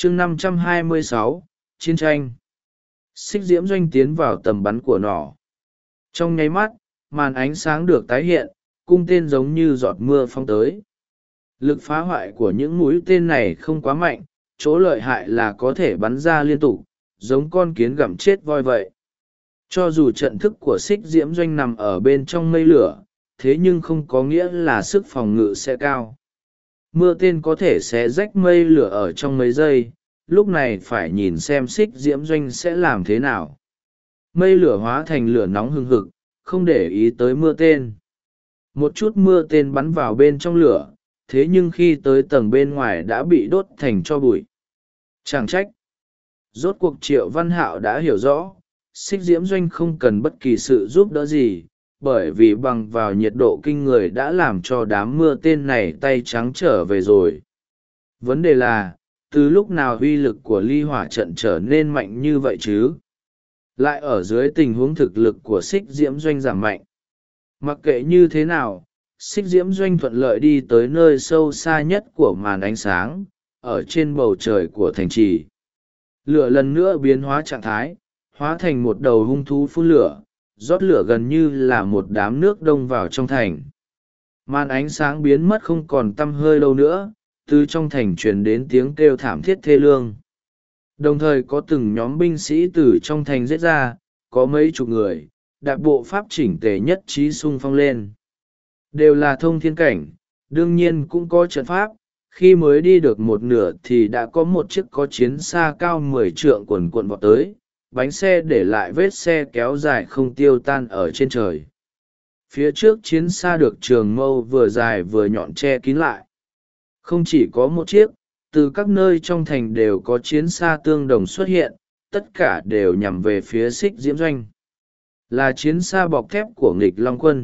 chương 526, chiến tranh. Xích diễm doanh tiến vào tầm bắn của nỏ. Trong nháy mắt, màn ánh sáng được tái hiện, cung tên giống như giọt mưa phong tới. Lực phá hoại của những mũi tên này không quá mạnh, chỗ lợi hại là có thể bắn ra liên tục, giống con kiến gặm chết voi vậy. Cho dù trận thức của xích diễm doanh nằm ở bên trong mây lửa, thế nhưng không có nghĩa là sức phòng ngự sẽ cao. Mưa tên có thể xé rách mây lửa ở trong mấy giây, lúc này phải nhìn xem xích diễm doanh sẽ làm thế nào. Mây lửa hóa thành lửa nóng hừng hực, không để ý tới mưa tên. Một chút mưa tên bắn vào bên trong lửa, thế nhưng khi tới tầng bên ngoài đã bị đốt thành tro bụi. Chẳng trách. Rốt cuộc Triệu Văn Hạo đã hiểu rõ, xích diễm doanh không cần bất kỳ sự giúp đỡ gì, bởi vì bằng vào nhiệt độ kinh người đã làm cho đám mưa tên này tay trắng trở về rồi. Vấn đề là, từ lúc nào uy lực của ly hỏa trận trở nên mạnh như vậy chứ? Lại ở dưới tình huống thực lực của xích diễm doanh giảm mạnh. Mặc kệ như thế nào, xích diễm doanh thuận lợi đi tới nơi sâu xa nhất của màn ánh sáng, ở trên bầu trời của thành trì. Lửa lần nữa biến hóa trạng thái, hóa thành một đầu hung thú phun lửa, rót lửa gần như là một đám nước đông vào trong thành. Màn ánh sáng biến mất không còn tăm hơi đâu nữa, từ trong thành truyền đến tiếng kêu thảm thiết thê lương. Đồng thời có từng nhóm binh sĩ từ trong thành giết ra, có mấy chục người, đạp bộ pháp chỉnh tề nhất trí xung phong lên. Đều là thông thiên cảnh, đương nhiên cũng có trận pháp, khi mới đi được một nửa thì đã có một chiếc có chiến xa cao 10 trượng cuồn cuộn vọt tới, bánh xe để lại vết xe kéo dài không tiêu tan ở trên trời. Phía trước chiến xa được trường mâu vừa dài vừa nhọn che kín lại. Không chỉ có một chiếc, từ các nơi trong thành đều có chiến xa tương đồng xuất hiện, tất cả đều nhằm về phía xích diễm doanh. Là chiến xa bọc thép của nghịch long quân.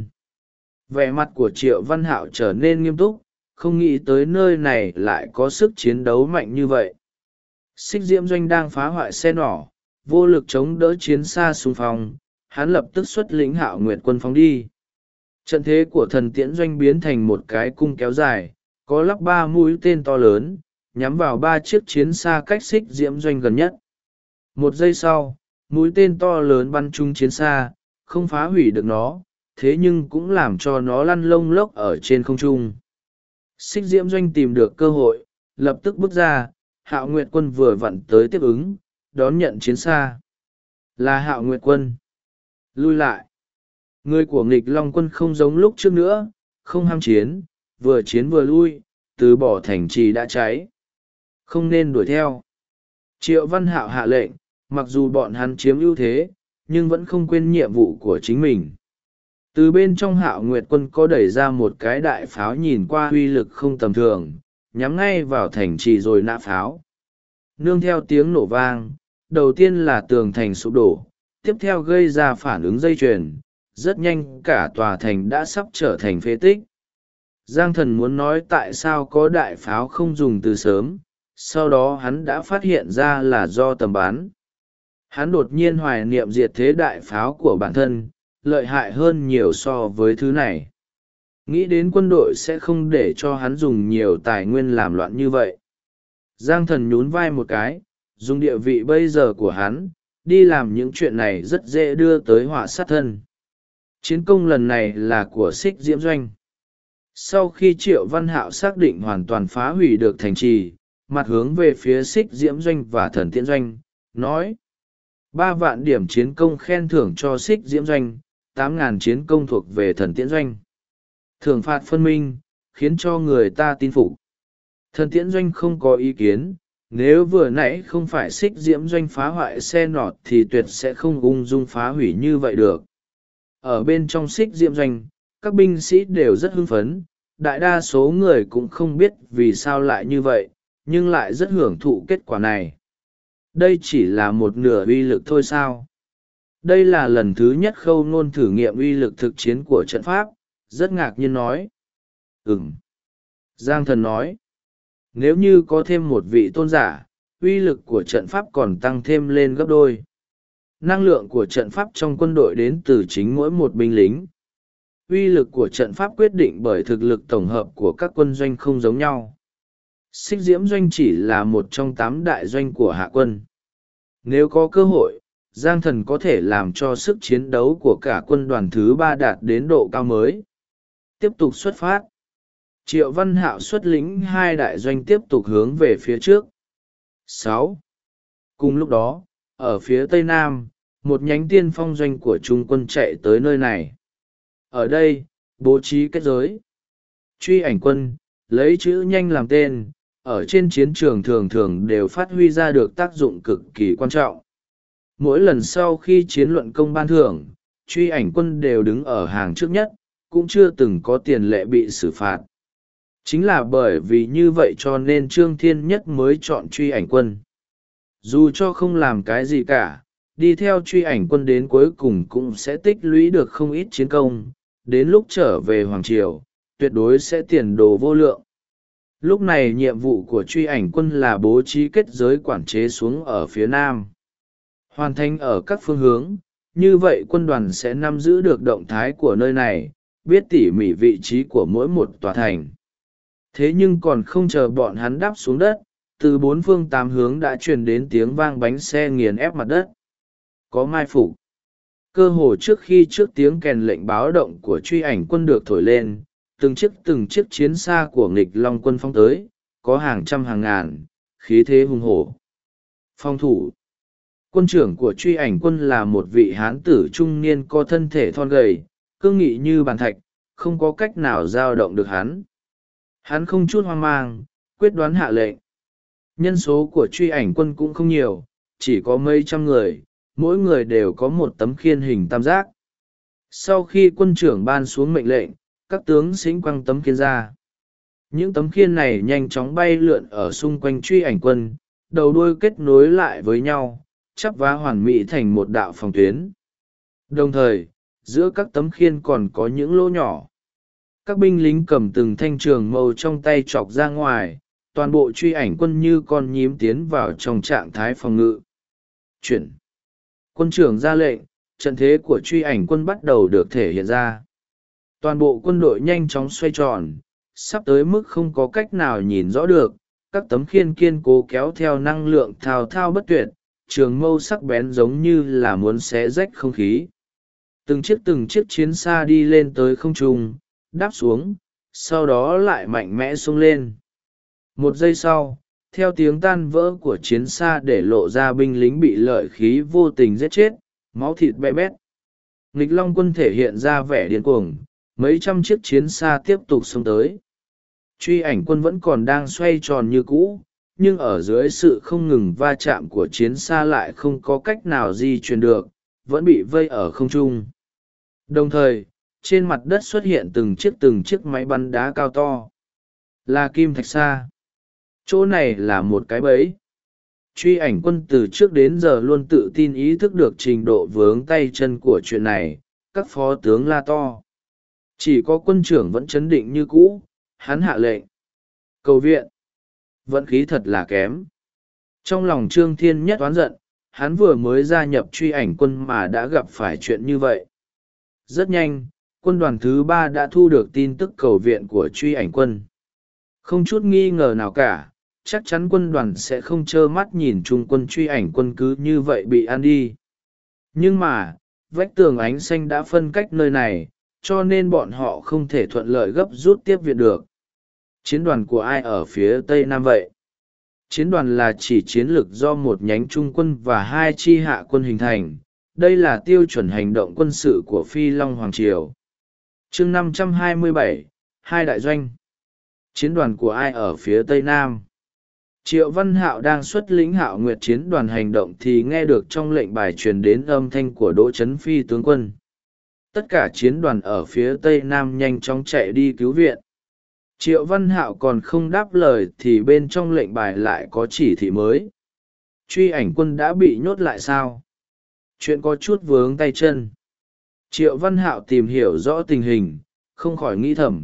Vẻ mặt của Triệu Văn Hạo trở nên nghiêm túc, không nghĩ tới nơi này lại có sức chiến đấu mạnh như vậy. Xích diễm doanh đang phá hoại xe nỏ, vô lực chống đỡ chiến xa xung phong, hắn lập tức xuất lĩnh Hạo Nguyệt quân phóng đi. Trận thế của thần tiễn doanh biến thành một cái cung kéo dài, có lắp 3 mũi tên to lớn, nhắm vào 3 chiếc chiến xa cách xích diễm doanh gần nhất. Một giây sau, mũi tên to lớn bắn trúng chiến xa, không phá hủy được nó, thế nhưng cũng làm cho nó lăn lông lốc ở trên không trung. Xích diễm doanh tìm được cơ hội, lập tức bước ra, Hạo Nguyệt quân vừa vặn tới tiếp ứng, đón nhận chiến xa. Là Hạo Nguyệt quân. Lui lại. Người của nghịch long quân không giống lúc trước nữa, không ham chiến vừa lui, từ bỏ thành trì đã cháy. Không nên đuổi theo. Triệu Văn Hạo hạ lệnh, mặc dù bọn hắn chiếm ưu thế, nhưng vẫn không quên nhiệm vụ của chính mình. Từ bên trong Hạo Nguyệt quân có đẩy ra một cái đại pháo nhìn qua uy lực không tầm thường, nhắm ngay vào thành trì rồi nã pháo. Nương theo tiếng nổ vang, đầu tiên là tường thành sụp đổ, tiếp theo gây ra phản ứng dây chuyền, rất nhanh cả tòa thành đã sắp trở thành phế tích. Giang Thần muốn nói tại sao có đại pháo không dùng từ sớm, sau đó hắn đã phát hiện ra là do tầm bắn. Hắn đột nhiên hoài niệm diệt thế đại pháo của bản thân, lợi hại hơn nhiều so với thứ này. Nghĩ đến quân đội sẽ không để cho hắn dùng nhiều tài nguyên làm loạn như vậy. Giang Thần nhún vai một cái, dùng địa vị bây giờ của hắn, đi làm những chuyện này rất dễ đưa tới họa sát thân. Chiến công lần này là của xích diễm doanh. Sau khi Triệu Văn Hạo xác định hoàn toàn phá hủy được thành trì, mặt hướng về phía xích diễm doanh và thần tiễn doanh, nói 3 vạn điểm chiến công khen thưởng cho xích diễm doanh, 8.000 chiến công thuộc về thần tiễn doanh. Thưởng phạt phân minh, khiến cho người ta tin phục. Thần tiễn doanh không có ý kiến, nếu vừa nãy không phải xích diễm doanh phá hoại xe nọt thì tuyệt sẽ không ung dung phá hủy như vậy được. Ở bên trong xích diễm doanh, các binh sĩ đều rất hưng phấn, đại đa số người cũng không biết vì sao lại như vậy, nhưng lại rất hưởng thụ kết quả này. Đây chỉ là một nửa uy lực thôi sao? Đây là lần thứ nhất Khâu Nôn thử nghiệm uy lực thực chiến của trận pháp, rất ngạc nhiên nói. Giang Thần nói, nếu như có thêm một vị tôn giả, uy lực của trận pháp còn tăng thêm lên gấp đôi. Năng lượng của trận pháp trong quân đội đến từ chính mỗi một binh lính. Uy lực của trận pháp quyết định bởi thực lực tổng hợp của các quân doanh không giống nhau. Xích diễm doanh chỉ là một trong 8 đại doanh của hạ quân. Nếu có cơ hội, Giang Thần có thể làm cho sức chiến đấu của cả quân đoàn thứ 3 đạt đến độ cao mới. Tiếp tục xuất phát. Triệu Văn Hạo xuất lĩnh 2 đại doanh tiếp tục hướng về phía trước. 6. Cùng lúc đó, ở phía tây nam, một nhánh tiên phong doanh của Trung quân chạy tới nơi này. Ở đây, bố trí kết giới. Truy ảnh quân, lấy chữ nhanh làm tên, ở trên chiến trường thường thường đều phát huy ra được tác dụng cực kỳ quan trọng. Mỗi lần sau khi chiến luận công ban thưởng, truy ảnh quân đều đứng ở hàng trước nhất, cũng chưa từng có tiền lệ bị xử phạt. Chính là bởi vì như vậy cho nên Trương Thiên Nhất mới chọn truy ảnh quân. Dù cho không làm cái gì cả, đi theo truy ảnh quân đến cuối cùng cũng sẽ tích lũy được không ít chiến công, đến lúc trở về Hoàng Triều, tuyệt đối sẽ tiền đồ vô lượng. Lúc này nhiệm vụ của truy ảnh quân là bố trí kết giới quản chế xuống ở phía nam. Hoàn thành ở các phương hướng, như vậy quân đoàn sẽ nắm giữ được động thái của nơi này, biết tỉ mỉ vị trí của mỗi một tòa thành. Thế nhưng còn không chờ bọn hắn đáp xuống đất, từ 4 phương 8 hướng đã truyền đến tiếng vang bánh xe nghiền ép mặt đất. Có mai phục. Cơ hồ trước tiếng kèn lệnh báo động của truy ảnh quân được thổi lên, từng chiếc chiến xa của nghịch long quân phóng tới, có hàng trăm hàng ngàn, khí thế hùng hổ. Phòng thủ. Quân trưởng của truy ảnh quân là một vị hán tử trung niên có thân thể thon gầy, cương nghị như bàn thạch, không có cách nào dao động được hắn. Hắn không chút hoang mang, quyết đoán hạ lệnh. Nhân số của truy ảnh quân cũng không nhiều, chỉ có mấy trăm người, mỗi người đều có một tấm khiên hình tam giác. Sau khi quân trưởng ban xuống mệnh lệnh, các tướng sĩ quăng tấm khiên ra. Những tấm khiên này nhanh chóng bay lượn ở xung quanh truy ảnh quân, đầu đuôi kết nối lại với nhau, chắp vá hoàn mỹ thành một đạo phòng tuyến. Đồng thời, giữa các tấm khiên còn có những lỗ nhỏ. Các binh lính cầm từng thanh trường mâu trong tay chọc ra ngoài, toàn bộ truy ảnh quân như con nhím tiến vào trong trạng thái phòng ngự. Chuyển. Quân trưởng ra lệnh, trận thế của truy ảnh quân bắt đầu được thể hiện ra. Toàn bộ quân đội nhanh chóng xoay tròn, sắp tới mức không có cách nào nhìn rõ được, các tấm khiên kiên cố kéo theo năng lượng thao thao bất tuyệt, trường mâu sắc bén giống như là muốn xé rách không khí. Từng chiếc chiến xa đi lên tới không trung, đáp xuống, sau đó lại mạnh mẽ xông lên. Một giây sau, theo tiếng tan vỡ của chiến xa để lộ ra binh lính bị lợi khí vô tình giết chết, máu thịt bẽ bét. Nghịch Long quân thể hiện ra vẻ điên cuồng, mấy trăm chiếc chiến xa tiếp tục xông tới. Truy ảnh quân vẫn còn đang xoay tròn như cũ, nhưng ở dưới sự không ngừng va chạm của chiến xa lại không có cách nào di chuyển được, vẫn bị vây ở không trung. Đồng thời, trên mặt đất xuất hiện từng chiếc máy bắn đá cao to. Là kim thạch xa. Chỗ này là một cái bẫy. Truy ảnh quân từ trước đến giờ luôn tự tin ý thức được trình độ vướng tay chân của chuyện này, các phó tướng la to. Chỉ có quân trưởng vẫn chấn định như cũ, hắn hạ lệnh. Cầu viện. Vận khí thật là kém. Trong lòng Trương Thiên Nhất oán giận, hắn vừa mới gia nhập truy ảnh quân mà đã gặp phải chuyện như vậy. Rất nhanh, quân đoàn thứ 3 đã thu được tin tức cầu viện của truy ảnh quân. Không chút nghi ngờ nào cả, chắc chắn quân đoàn sẽ không trơ mắt nhìn trung quân truy ảnh quân cứ như vậy bị ăn đi. Nhưng mà, vách tường ánh xanh đã phân cách nơi này, cho nên bọn họ không thể thuận lợi gấp rút tiếp viện được. Chiến đoàn của ai ở phía tây nam vậy? Chiến đoàn là chỉ chiến lược do một nhánh trung quân và 2 chi hạ quân hình thành. Đây là tiêu chuẩn hành động quân sự của Phi Long Hoàng Triều. Chương 527, 2 đại doanh. Chiến đoàn của ai ở phía tây nam? Triệu Văn Hạo đang xuất lĩnh Hạo Nguyệt chiến đoàn hành động thì nghe được trong lệnh bài truyền đến âm thanh của Đỗ Chấn Phi tướng quân. Tất cả chiến đoàn ở phía tây nam nhanh chóng chạy đi cứu viện. Triệu Văn Hạo còn không đáp lời thì bên trong lệnh bài lại có chỉ thị mới. Truy ảnh quân đã bị nhốt lại sao? Chuyện có chút vướng tay chân. Triệu Văn Hạo tìm hiểu rõ tình hình, không khỏi nghĩ thầm.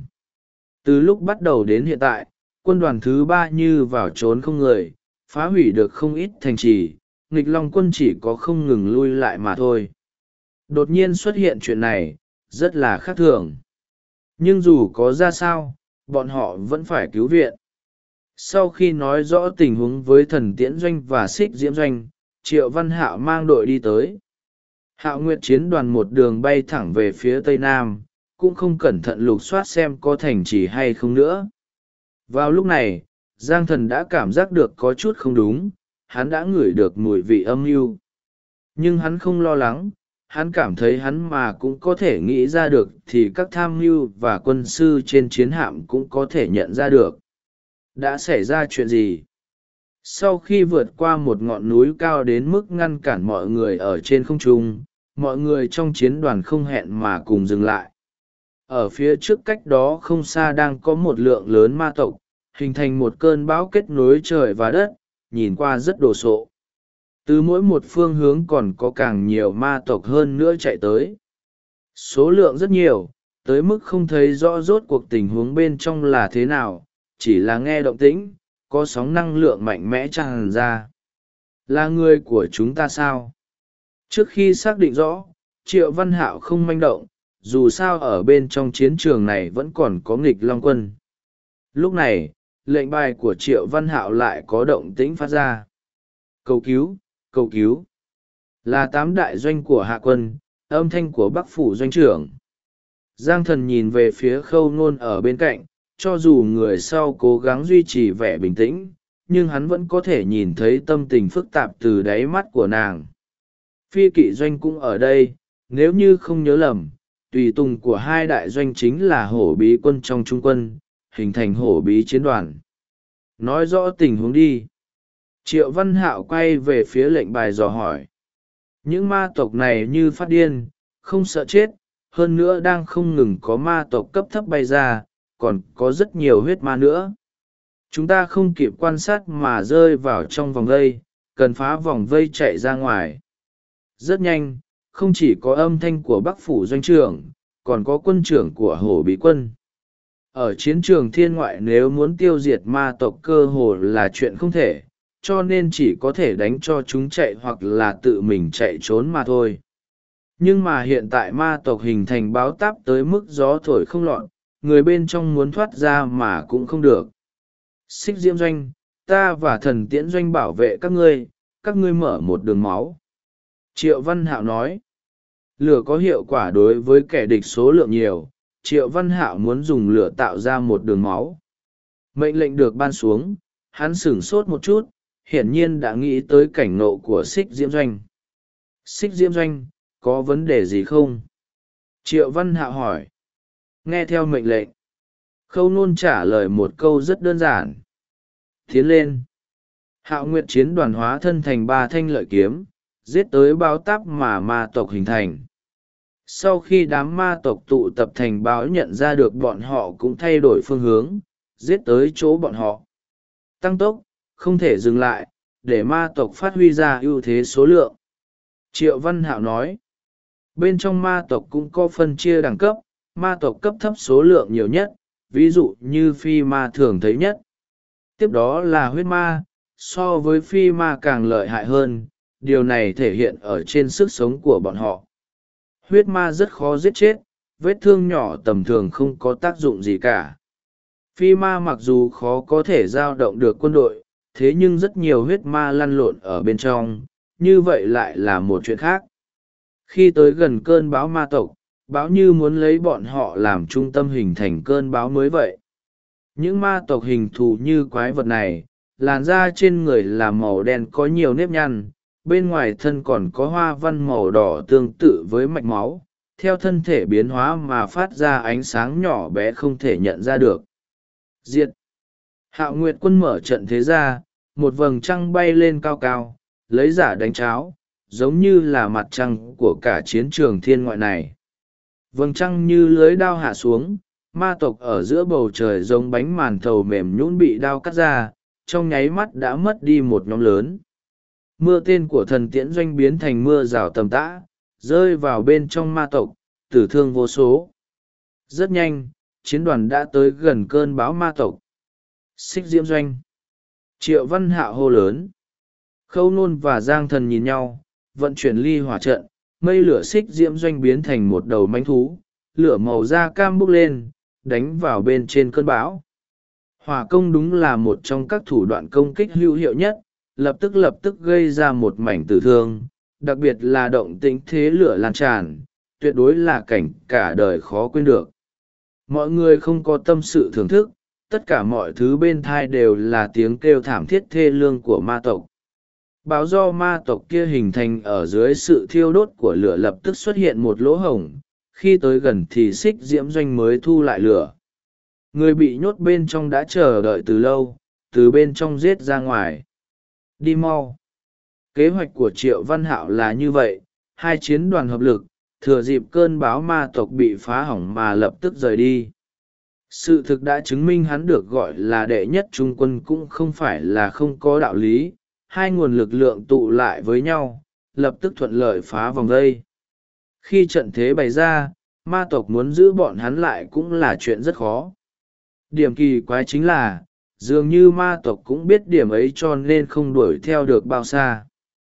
Từ lúc bắt đầu đến hiện tại, quân đoàn thứ 3 như vào trốn không người, phá hủy được không ít thành trì, nghịch Long quân chỉ có không ngừng lui lại mà thôi. Đột nhiên xuất hiện chuyện này, rất là khác thường. Nhưng dù có ra sao, bọn họ vẫn phải cứu viện. Sau khi nói rõ tình huống với thần tiễn doanh và xích diễm doanh, Triệu Văn Hạo mang đội đi tới. Hạo Nguyệt chiến đoàn một đường bay thẳng về phía tây nam, cũng không cẩn thận lục soát xem có thành trì hay không nữa. Vào lúc này, Giang Thần đã cảm giác được có chút không đúng, hắn đã ngửi được mùi vị âm mưu. Nhưng hắn không lo lắng, hắn cảm thấy hắn mà cũng có thể nghĩ ra được thì các tham mưu và quân sư trên chiến hạm cũng có thể nhận ra được. Đã xảy ra chuyện gì? Sau khi vượt qua một ngọn núi cao đến mức ngăn cản mọi người ở trên không trung, mọi người trong chiến đoàn không hẹn mà cùng dừng lại. Ở phía trước cách đó không xa đang có một lượng lớn ma tộc, hình thành một cơn bão kết nối trời và đất, nhìn qua rất đồ sộ. Từ mỗi một phương hướng còn có càng nhiều ma tộc hơn nữa chạy tới. Số lượng rất nhiều, tới mức không thấy rõ rốt cuộc tình huống bên trong là thế nào, chỉ là nghe động tĩnh, có sóng năng lượng mạnh mẽ tràn ra. Là người của chúng ta sao? Trước khi xác định rõ, Triệu Văn Hạo không manh động, dù sao ở bên trong chiến trường này vẫn còn có nghịch long quân. Lúc này, lệnh bài của Triệu Văn Hạo lại có động tĩnh phát ra. Cầu cứu, cầu cứu. Là 8 đại doanh của hạ quân, âm thanh của Bắc phủ doanh trưởng. Giang Thần nhìn về phía Khâu Nôn ở bên cạnh, cho dù người sau cố gắng duy trì vẻ bình tĩnh, nhưng hắn vẫn có thể nhìn thấy tâm tình phức tạp từ đáy mắt của nàng. Phi kỵ doanh cũng ở đây, nếu như không nhớ lầm, tùy tùng của 2 đại doanh chính là hổ bí quân trong trung quân, hình thành hổ bí chiến đoàn. Nói rõ tình huống đi. Triệu Văn Hạo quay về phía lệnh bài dò hỏi. Những ma tộc này như phát điên, không sợ chết, hơn nữa đang không ngừng có ma tộc cấp thấp bay ra, còn có rất nhiều huyết ma nữa. Chúng ta không kịp quan sát mà rơi vào trong vòng vây, cần phá vòng vây chạy ra ngoài. Rất nhanh, không chỉ có âm thanh của Bắc phủ doanh trưởng, còn có quân trưởng của hổ bí quân. Ở chiến trường thiên ngoại nếu muốn tiêu diệt ma tộc cơ hồ là chuyện không thể, cho nên chỉ có thể đánh cho chúng chạy hoặc là tự mình chạy trốn mà thôi. Nhưng mà hiện tại ma tộc hình thành báo táp tới mức gió thổi không lọt, người bên trong muốn thoát ra mà cũng không được. Xích diễm doanh, ta và thần tiễn doanh bảo vệ các ngươi mở một đường máu. Triệu Văn Hạo nói, lửa có hiệu quả đối với kẻ địch số lượng nhiều, Triệu Văn Hạo muốn dùng lửa tạo ra một đường máu. Mệnh lệnh được ban xuống, hắn sửng sốt một chút, hiển nhiên đã nghĩ tới cảnh ngộ của Xích diễm doanh. Xích diễm doanh, có vấn đề gì không? Triệu Văn Hạo hỏi. Nghe theo mệnh lệnh. Khâu Nôn trả lời một câu rất đơn giản. Tiến lên. Hạo Nguyệt chiến đoàn hóa thân thành 3 thanh lợi kiếm, giết tới báo táp mà ma tộc hình thành. Sau khi đám ma tộc tụ tập thành báo nhận ra được bọn họ cũng thay đổi phương hướng, giết tới chỗ bọn họ. Tăng tốc, không thể dừng lại, để ma tộc phát huy ra ưu thế số lượng. Triệu Văn Hạo nói, bên trong ma tộc cũng có phân chia đẳng cấp, ma tộc cấp thấp số lượng nhiều nhất, ví dụ như phi ma thường thấy nhất. Tiếp đó là huyết ma, so với phi ma càng lợi hại hơn, điều này thể hiện ở trên sức sống của bọn họ. Huyết ma rất khó giết chết, vết thương nhỏ tầm thường không có tác dụng gì cả. Phi ma mặc dù khó có thể giao động được quân đội, thế nhưng rất nhiều huyết ma lăn lộn ở bên trong, như vậy lại là một chuyện khác. Khi tới gần cơn bão ma tộc, bão như muốn lấy bọn họ làm trung tâm hình thành cơn bão mới vậy. Những ma tộc hình thù như quái vật này, làn da trên người là màu đen có nhiều nếp nhăn, bên ngoài thân còn có hoa văn màu đỏ tương tự với mạch máu, theo thân thể biến hóa mà phát ra ánh sáng nhỏ bé không thể nhận ra được. Diệt! Hạo Nguyệt quân mở trận thế ra, một vầng trăng bay lên cao cao, lấy giả đánh cháo, giống như là mặt trăng của cả chiến trường thiên ngoại này. Vầng trăng như lưới đao hạ xuống, ma tộc ở giữa bầu trời giống bánh màn thầu mềm nhũn bị đao cắt ra, trong nháy mắt đã mất đi một nhóm lớn. Mưa tên của thần tiễn doanh biến thành mưa rào tầm tã, rơi vào bên trong ma tộc, tử thương vô số. Rất nhanh, chiến đoàn đã tới gần cơn bão ma tộc. Xích diễm doanh. Triệu Văn Hạo hô lớn. Khâu Nôn và Giang Thần nhìn nhau, vận chuyển ly hỏa trận, mây lửa xích diễm doanh biến thành một đầu mãnh thú, lửa màu da cam bốc lên, đánh vào bên trên cơn bão. Hỏa công đúng là một trong các thủ đoạn công kích hữu hiệu nhất, lập tức gây ra một mảnh tử thương, đặc biệt là động tĩnh thế lửa lan tràn, tuyệt đối là cảnh cả đời khó quên được. Mọi người không có tâm sự thưởng thức, tất cả mọi thứ bên thai đều là tiếng kêu thảm thiết thê lương của ma tộc. Báo do ma tộc kia hình thành ở dưới sự thiêu đốt của lửa lập tức xuất hiện một lỗ hổng, khi tới gần thì xích diễm doanh mới thu lại lửa. Người bị nhốt bên trong đã chờ đợi từ lâu, từ bên trong giết ra ngoài. Đi mau. Kế hoạch của Triệu Văn Hạo là như vậy, hai chiến đoàn hợp lực, thừa dịp cơn bão ma tộc bị phá hỏng mà lập tức rời đi. Sự thực đã chứng minh hắn được gọi là đệ nhất trung quân cũng không phải là không có đạo lý, hai nguồn lực lượng tụ lại với nhau, lập tức thuận lợi phá vòng vây. Khi trận thế bày ra, ma tộc muốn giữ bọn hắn lại cũng là chuyện rất khó. Điểm kỳ quái chính là, dường như ma tộc cũng biết điểm ấy cho nên không đuổi theo được bao xa.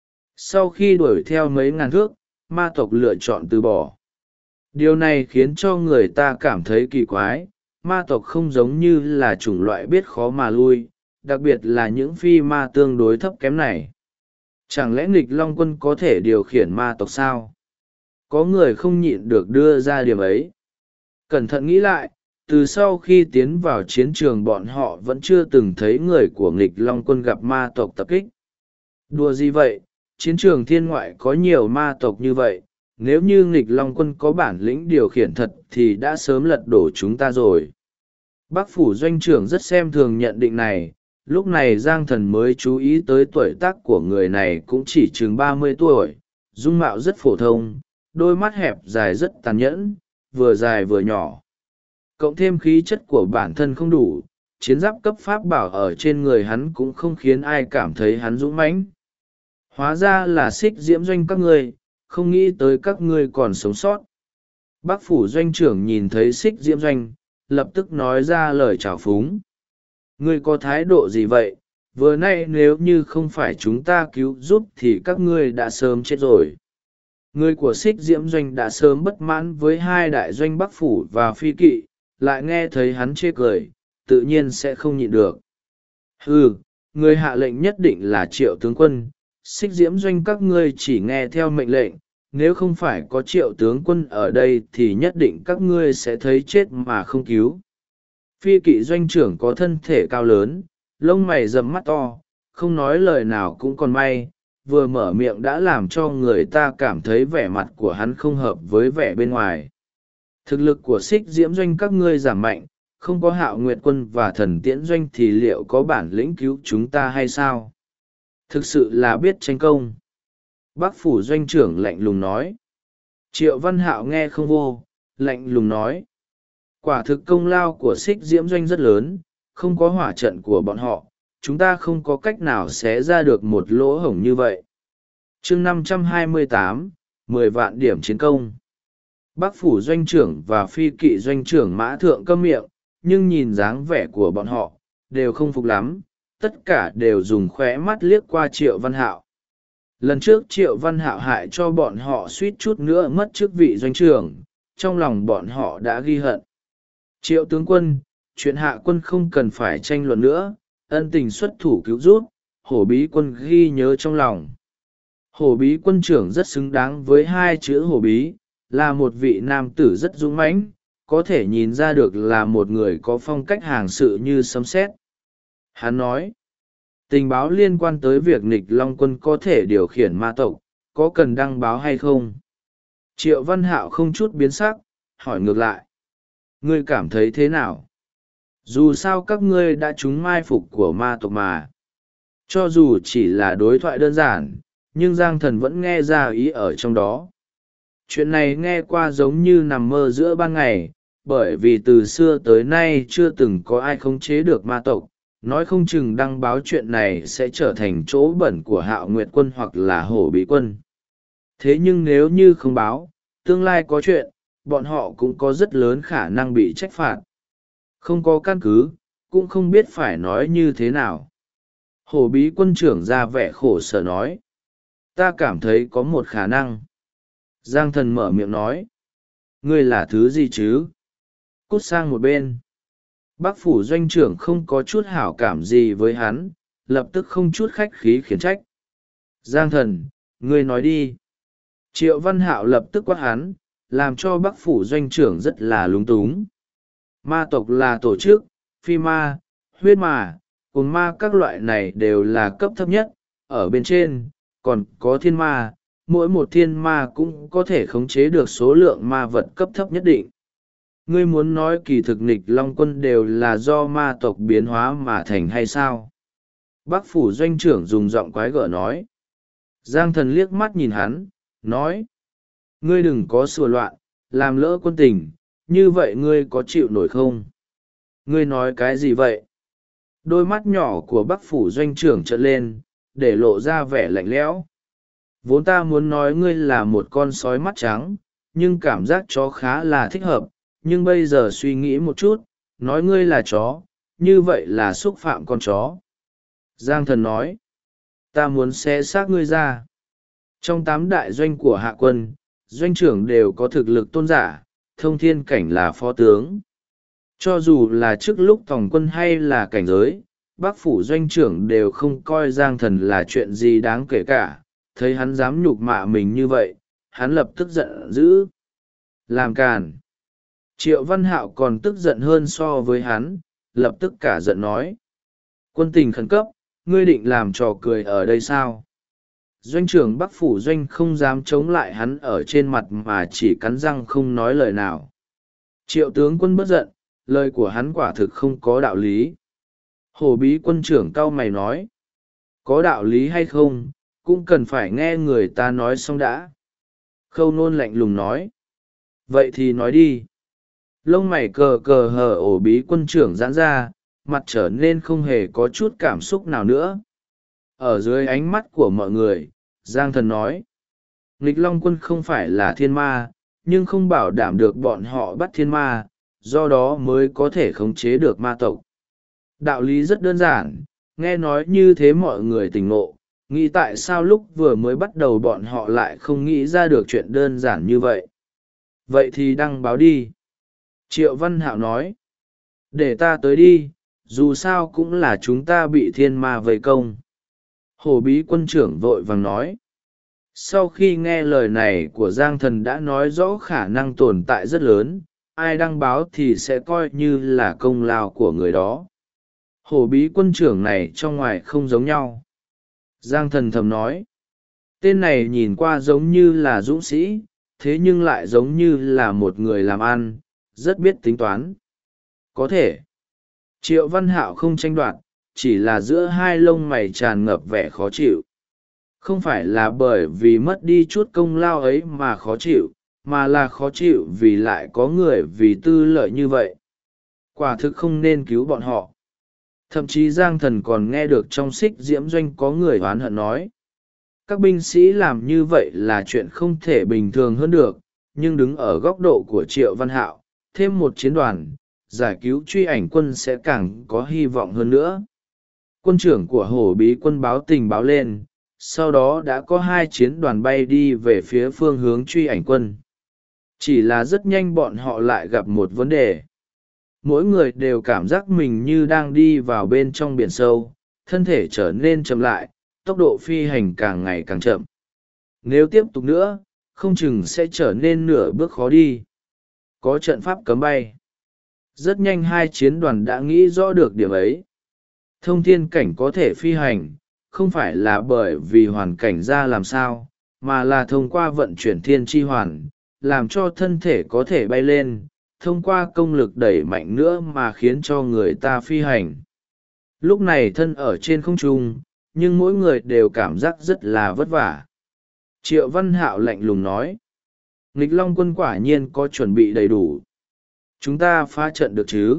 Sau khi đuổi theo mấy ngàn thước, ma tộc lựa chọn từ bỏ. Điều này khiến cho người ta cảm thấy kỳ quái, ma tộc không giống như là chủng loại biết khó mà lui, đặc biệt là những phi ma tương đối thấp kém này. Chẳng lẽ nghịch long quân có thể điều khiển ma tộc sao? Có người không nhịn được đưa ra điểm ấy. Cẩn thận nghĩ lại, từ sau khi tiến vào chiến trường bọn họ vẫn chưa từng thấy người của nghịch long quân gặp ma tộc tập kích. Đùa gì vậy, chiến trường thiên ngoại có nhiều ma tộc như vậy, nếu như nghịch long quân có bản lĩnh điều khiển thật thì đã sớm lật đổ chúng ta rồi. Bác phủ doanh trưởng rất xem thường nhận định này, lúc này Giang Thần mới chú ý tới tuổi tác của người này cũng chỉ chừng 30 tuổi, dung mạo rất phổ thông, đôi mắt hẹp dài rất tàn nhẫn, vừa dài vừa nhỏ. Cộng thêm khí chất của bản thân không đủ, chiến giáp cấp pháp bảo ở trên người hắn cũng không khiến ai cảm thấy hắn dũng mãnh. Hóa ra là xích diễm doanh các ngươi, không nghĩ tới các ngươi còn sống sót. Bác phủ doanh trưởng nhìn thấy xích diễm doanh, lập tức nói ra lời chào phúng. Ngươi có thái độ gì vậy? Vừa nay nếu như không phải chúng ta cứu giúp thì các ngươi đã sớm chết rồi. Người của xích diễm doanh đã sớm bất mãn với hai đại doanh bắc phủ và phi kỵ, lại nghe thấy hắn chê cười, tự nhiên sẽ không nhịn được. Người hạ lệnh nhất định là Triệu tướng quân, xích diễm doanh các ngươi chỉ nghe theo mệnh lệnh, nếu không phải có Triệu tướng quân ở đây thì nhất định các ngươi sẽ thấy chết mà không cứu. Phi kỵ doanh trưởng có thân thể cao lớn, lông mày rậm mắt to, không nói lời nào cũng còn may, vừa mở miệng đã làm cho người ta cảm thấy vẻ mặt của hắn không hợp với vẻ bên ngoài. Thực lực của xích diễm doanh các ngươi giảm mạnh, không có Hạo Nguyệt quân và Thần Tiễn doanh thì liệu có bản lĩnh cứu chúng ta hay sao? Thực sự là biết tranh công. Bác phủ doanh trưởng lạnh lùng nói. Triệu Văn Hạo nghe không vô, lạnh lùng nói. Quả thực công lao của xích diễm doanh rất lớn, không có hỏa trận của bọn họ, chúng ta không có cách nào xé ra được một lỗ hổng như vậy. chương 528, 10 vạn điểm chiến công. Bác phủ doanh trưởng và phi kỵ doanh trưởng mã thượng câm miệng, nhưng nhìn dáng vẻ của bọn họ, đều không phục lắm, tất cả đều dùng khóe mắt liếc qua Triệu Văn Hạo. Lần trước Triệu Văn Hạo hại cho bọn họ suýt chút nữa mất chức vị doanh trưởng, trong lòng bọn họ đã ghi hận. Triệu tướng quân, chuyện hạ quân không cần phải tranh luận nữa, ân tình xuất thủ cứu giúp, hổ bí quân ghi nhớ trong lòng. Hổ bí quân trưởng rất xứng đáng với hai chữ hổ bí, là một vị nam tử rất dũng mãnh, có thể nhìn ra được là một người có phong cách hành sự như sấm sét. Hắn nói, tình báo liên quan tới việc nghịch long quân có thể điều khiển ma tộc, có cần đăng báo hay không? Triệu Văn Hạo không chút biến sắc, hỏi ngược lại. Ngươi cảm thấy thế nào? Dù sao các ngươi đã trúng mai phục của ma tộc mà. Cho dù chỉ là đối thoại đơn giản, nhưng Giang Thần vẫn nghe ra ý ở trong đó. Chuyện này nghe qua giống như nằm mơ giữa ban ngày, bởi vì từ xưa tới nay chưa từng có ai khống chế được ma tộc, nói không chừng đăng báo chuyện này sẽ trở thành chỗ bẩn của Hạo Nguyệt quân hoặc là Hổ Bí quân. Thế nhưng nếu như không báo, tương lai có chuyện, bọn họ cũng có rất lớn khả năng bị trách phạt. Không có căn cứ, cũng không biết phải nói như thế nào. Hổ Bí quân trưởng ra vẻ khổ sở nói. Ta cảm thấy có một khả năng. Giang Thần mở miệng nói. Ngươi là thứ gì chứ? Cút sang một bên. Bắc phủ doanh trưởng không có chút hảo cảm gì với hắn, lập tức không chút khách khí khiển trách. Giang thần, ngươi nói đi. Triệu Văn Hạo lập tức quát hắn, làm cho Bắc phủ doanh trưởng rất là lúng túng. Ma tộc là tổ chức, phi ma, huyết ma, cồn ma các loại này đều là cấp thấp nhất, ở bên trên, còn có thiên ma, mỗi một thiên ma cũng có thể khống chế được số lượng ma vật cấp thấp nhất định. Ngươi muốn nói kỳ thực nghịch long quân đều là do ma tộc biến hóa mà thành hay sao? Bắc phủ doanh trưởng dùng giọng quái gở nói. Giang thần liếc mắt nhìn hắn, nói. Ngươi đừng có sửa loạn, làm lỡ quân tình, như vậy ngươi có chịu nổi không? Ngươi nói cái gì vậy? Đôi mắt nhỏ của Bắc phủ doanh trưởng trợn lên, để lộ ra vẻ lạnh lẽo. Vốn ta muốn nói ngươi là một con sói mắt trắng, nhưng cảm giác chó khá là thích hợp, nhưng bây giờ suy nghĩ một chút, nói ngươi là chó, như vậy là xúc phạm con chó. Giang thần nói, ta muốn xé xác ngươi ra. Trong 8 đại doanh của hạ quân, doanh trưởng đều có thực lực tôn giả, thông thiên cảnh là phó tướng. Cho dù là trước lúc tổng quân hay là cảnh giới, Bắc phủ doanh trưởng đều không coi Giang thần là chuyện gì đáng kể cả. Thấy hắn dám nhục mạ mình như vậy, hắn lập tức giận dữ. Làm càn. Triệu Văn Hạo còn tức giận hơn so với hắn, lập tức cả giận nói. Quân tình khẩn cấp, ngươi định làm trò cười ở đây sao? Doanh trưởng Bắc phủ doanh không dám chống lại hắn ở trên mặt mà chỉ cắn răng không nói lời nào. Triệu tướng quân bất giận, lời của hắn quả thực không có đạo lý. Hổ bí quân trưởng cau mày nói. Có đạo lý hay không, cũng cần phải nghe người ta nói xong đã. Khâu Nôn lạnh lùng nói. Vậy thì nói đi. Lông mày cờ cờ hờ ổ bí quân trưởng giãn ra, mặt trở nên không hề có chút cảm xúc nào nữa. Ở dưới ánh mắt của mọi người, Giang thần nói. Nghịch Long quân không phải là thiên ma, nhưng không bảo đảm được bọn họ bắt thiên ma, do đó mới có thể khống chế được ma tộc. Đạo lý rất đơn giản, nghe nói như thế mọi người tỉnh ngộ, nghĩ tại sao lúc vừa mới bắt đầu bọn họ lại không nghĩ ra được chuyện đơn giản như vậy. Vậy thì đăng báo đi. Triệu Văn Hạo nói. Để ta tới đi, dù sao cũng là chúng ta bị thiên ma vây công. Hổ bí quân trưởng vội vàng nói. Sau khi nghe lời này của Giang thần đã nói rõ khả năng tồn tại rất lớn, ai đăng báo thì sẽ coi như là công lao của người đó. Hổ bí quân trưởng này trong ngoài không giống nhau. Giang thần thầm nói. Tên này nhìn qua giống như là dũng sĩ, thế nhưng lại giống như là một người làm ăn, rất biết tính toán. Có thể. Triệu Văn Hạo không tranh đoạt, chỉ là giữa hai lông mày tràn ngập vẻ khó chịu. Không phải là bởi vì mất đi chút công lao ấy mà khó chịu, mà là khó chịu vì lại có người vì tư lợi như vậy. Quả thực không nên cứu bọn họ. Thậm chí Giang thần còn nghe được trong xích diễm doanh có người oán hận nói. Các binh sĩ làm như vậy là chuyện không thể bình thường hơn được, nhưng đứng ở góc độ của Triệu Văn Hạo, thêm một chiến đoàn, giải cứu truy ảnh quân sẽ càng có hy vọng hơn nữa. Quân trưởng của hổ bí quân báo tình báo lên, sau đó đã có 2 chiến đoàn bay đi về phía phương hướng truy ảnh quân. Chỉ là rất nhanh bọn họ lại gặp một vấn đề. Mỗi người đều cảm giác mình như đang đi vào bên trong biển sâu, thân thể trở nên chậm lại, tốc độ phi hành càng ngày càng chậm. Nếu tiếp tục nữa, không chừng sẽ trở nên nửa bước khó đi. Có trận pháp cấm bay. Rất nhanh 2 chiến đoàn đã nghĩ rõ được điểm ấy. Thông thiên cảnh có thể phi hành, không phải là bởi vì hoàn cảnh ra làm sao, mà là thông qua vận chuyển thiên chi hoàn, làm cho thân thể có thể bay lên, thông qua công lực đẩy mạnh nữa mà khiến cho người ta phi hành. Lúc này thân ở trên không trung, nhưng mỗi người đều cảm giác rất là vất vả. Triệu Văn Hạo lạnh lùng nói. Nghịch Long quân quả nhiên có chuẩn bị đầy đủ. Chúng ta phá trận được chứ?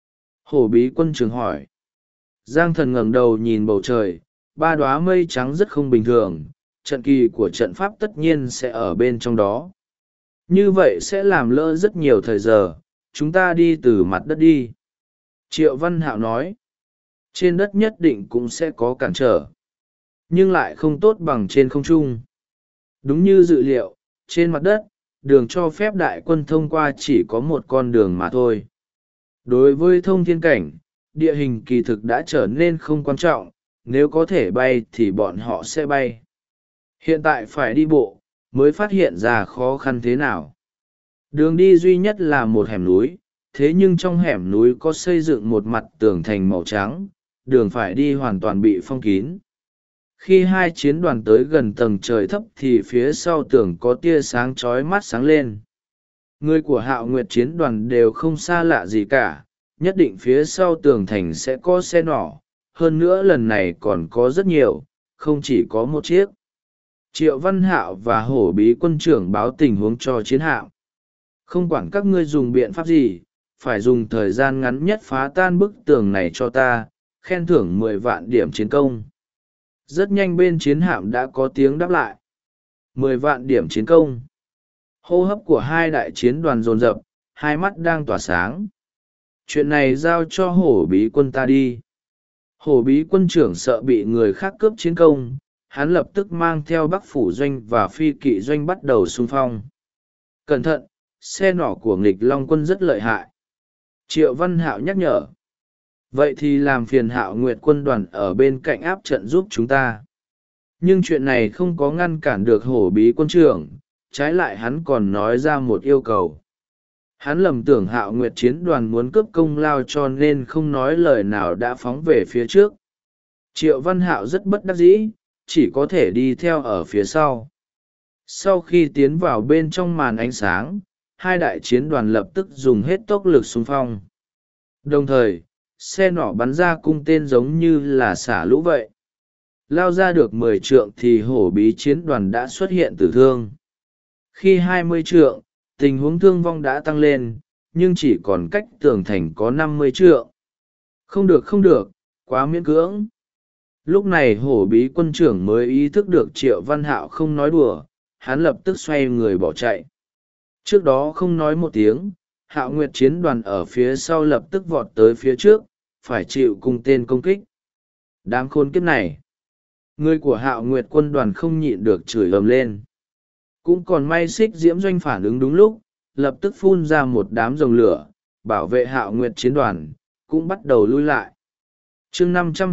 Hổ bí quân trưởng hỏi. Giang thần ngẩng đầu nhìn bầu trời, 3 đóa mây trắng rất không bình thường, trận kỳ của trận pháp tất nhiên sẽ ở bên trong đó. Như vậy sẽ làm lỡ rất nhiều thời giờ, chúng ta đi từ mặt đất đi. Triệu Văn Hạo nói. Trên đất nhất định cũng sẽ có cản trở, nhưng lại không tốt bằng trên không trung. Đúng như dự liệu, trên mặt đất, đường cho phép đại quân thông qua chỉ có một con đường mà thôi. Đối với thông thiên cảnh, địa hình kỳ thực đã trở nên không quan trọng, nếu có thể bay thì bọn họ sẽ bay. Hiện tại phải đi bộ, mới phát hiện ra khó khăn thế nào. Đường đi duy nhất là một hẻm núi, thế nhưng trong hẻm núi có xây dựng một mặt tường thành màu trắng, đường phải đi hoàn toàn bị phong kín. Khi hai chiến đoàn tới gần tầng trời thấp thì phía sau tường có tia sáng chói mắt sáng lên. Người của Hạo Nguyệt chiến đoàn đều không xa lạ gì cả, nhất định phía sau tường thành sẽ có xe nỏ, hơn nữa lần này còn có rất nhiều, không chỉ có một chiếc. Triệu Văn Hạo và Hổ Bí quân trưởng báo tình huống cho chiến hạm. Không quản các ngươi dùng biện pháp gì, phải dùng thời gian ngắn nhất phá tan bức tường này cho ta, khen thưởng 10 vạn điểm chiến công. Rất nhanh bên chiến hạm đã có tiếng đáp lại. 10 vạn điểm chiến công. Hô hấp của hai đại chiến đoàn dồn dập, hai mắt đang tỏa sáng. Chuyện này giao cho Hổ Bí quân ta đi. Hổ Bí quân trưởng sợ bị người khác cướp chiến công, hắn lập tức mang theo Bắc Phủ doanh và Phi Kỵ doanh bắt đầu xung phong. Cẩn thận, xe nỏ của Nghịch Long quân rất lợi hại. Triệu Văn Hạo nhắc nhở. Vậy thì làm phiền Hạo Nguyệt quân đoàn ở bên cạnh áp trận giúp chúng ta. Nhưng chuyện này không có ngăn cản được Hổ Bí quân trưởng, trái lại hắn còn nói ra một yêu cầu. Hắn lầm tưởng Hạo Nguyệt chiến đoàn muốn cướp công lao cho nên không nói lời nào đã phóng về phía trước. Triệu Văn Hạo rất bất đắc dĩ, chỉ có thể đi theo ở phía sau. Sau khi tiến vào bên trong màn ánh sáng, hai đại chiến đoàn lập tức dùng hết tốc lực xung phong. Đồng thời, xe nỏ bắn ra cung tên giống như là xả lũ vậy. Lao ra được 10 trượng thì Hổ Bí chiến đoàn đã xuất hiện tử thương. Khi 20 trượng, tình huống thương vong đã tăng lên, nhưng chỉ còn cách tường thành có 50 trượng. Không được không được, quá miễn cưỡng. Lúc này Hổ Bí quân trưởng mới ý thức được Triệu Văn Hạo không nói đùa, hắn lập tức xoay người bỏ chạy. Trước đó không nói một tiếng, Hạo Nguyệt chiến đoàn ở phía sau lập tức vọt tới phía trước, phải chịu cung tên công kích. Đám khốn kiếp này. Người của Hạo Nguyệt quân đoàn không nhịn được chửi ầm lên. Cũng còn may Xích Diễm doanh phản ứng đúng lúc, lập tức phun ra một đám rồng lửa, bảo vệ Hạo Nguyệt chiến đoàn, cũng bắt đầu lui lại. chương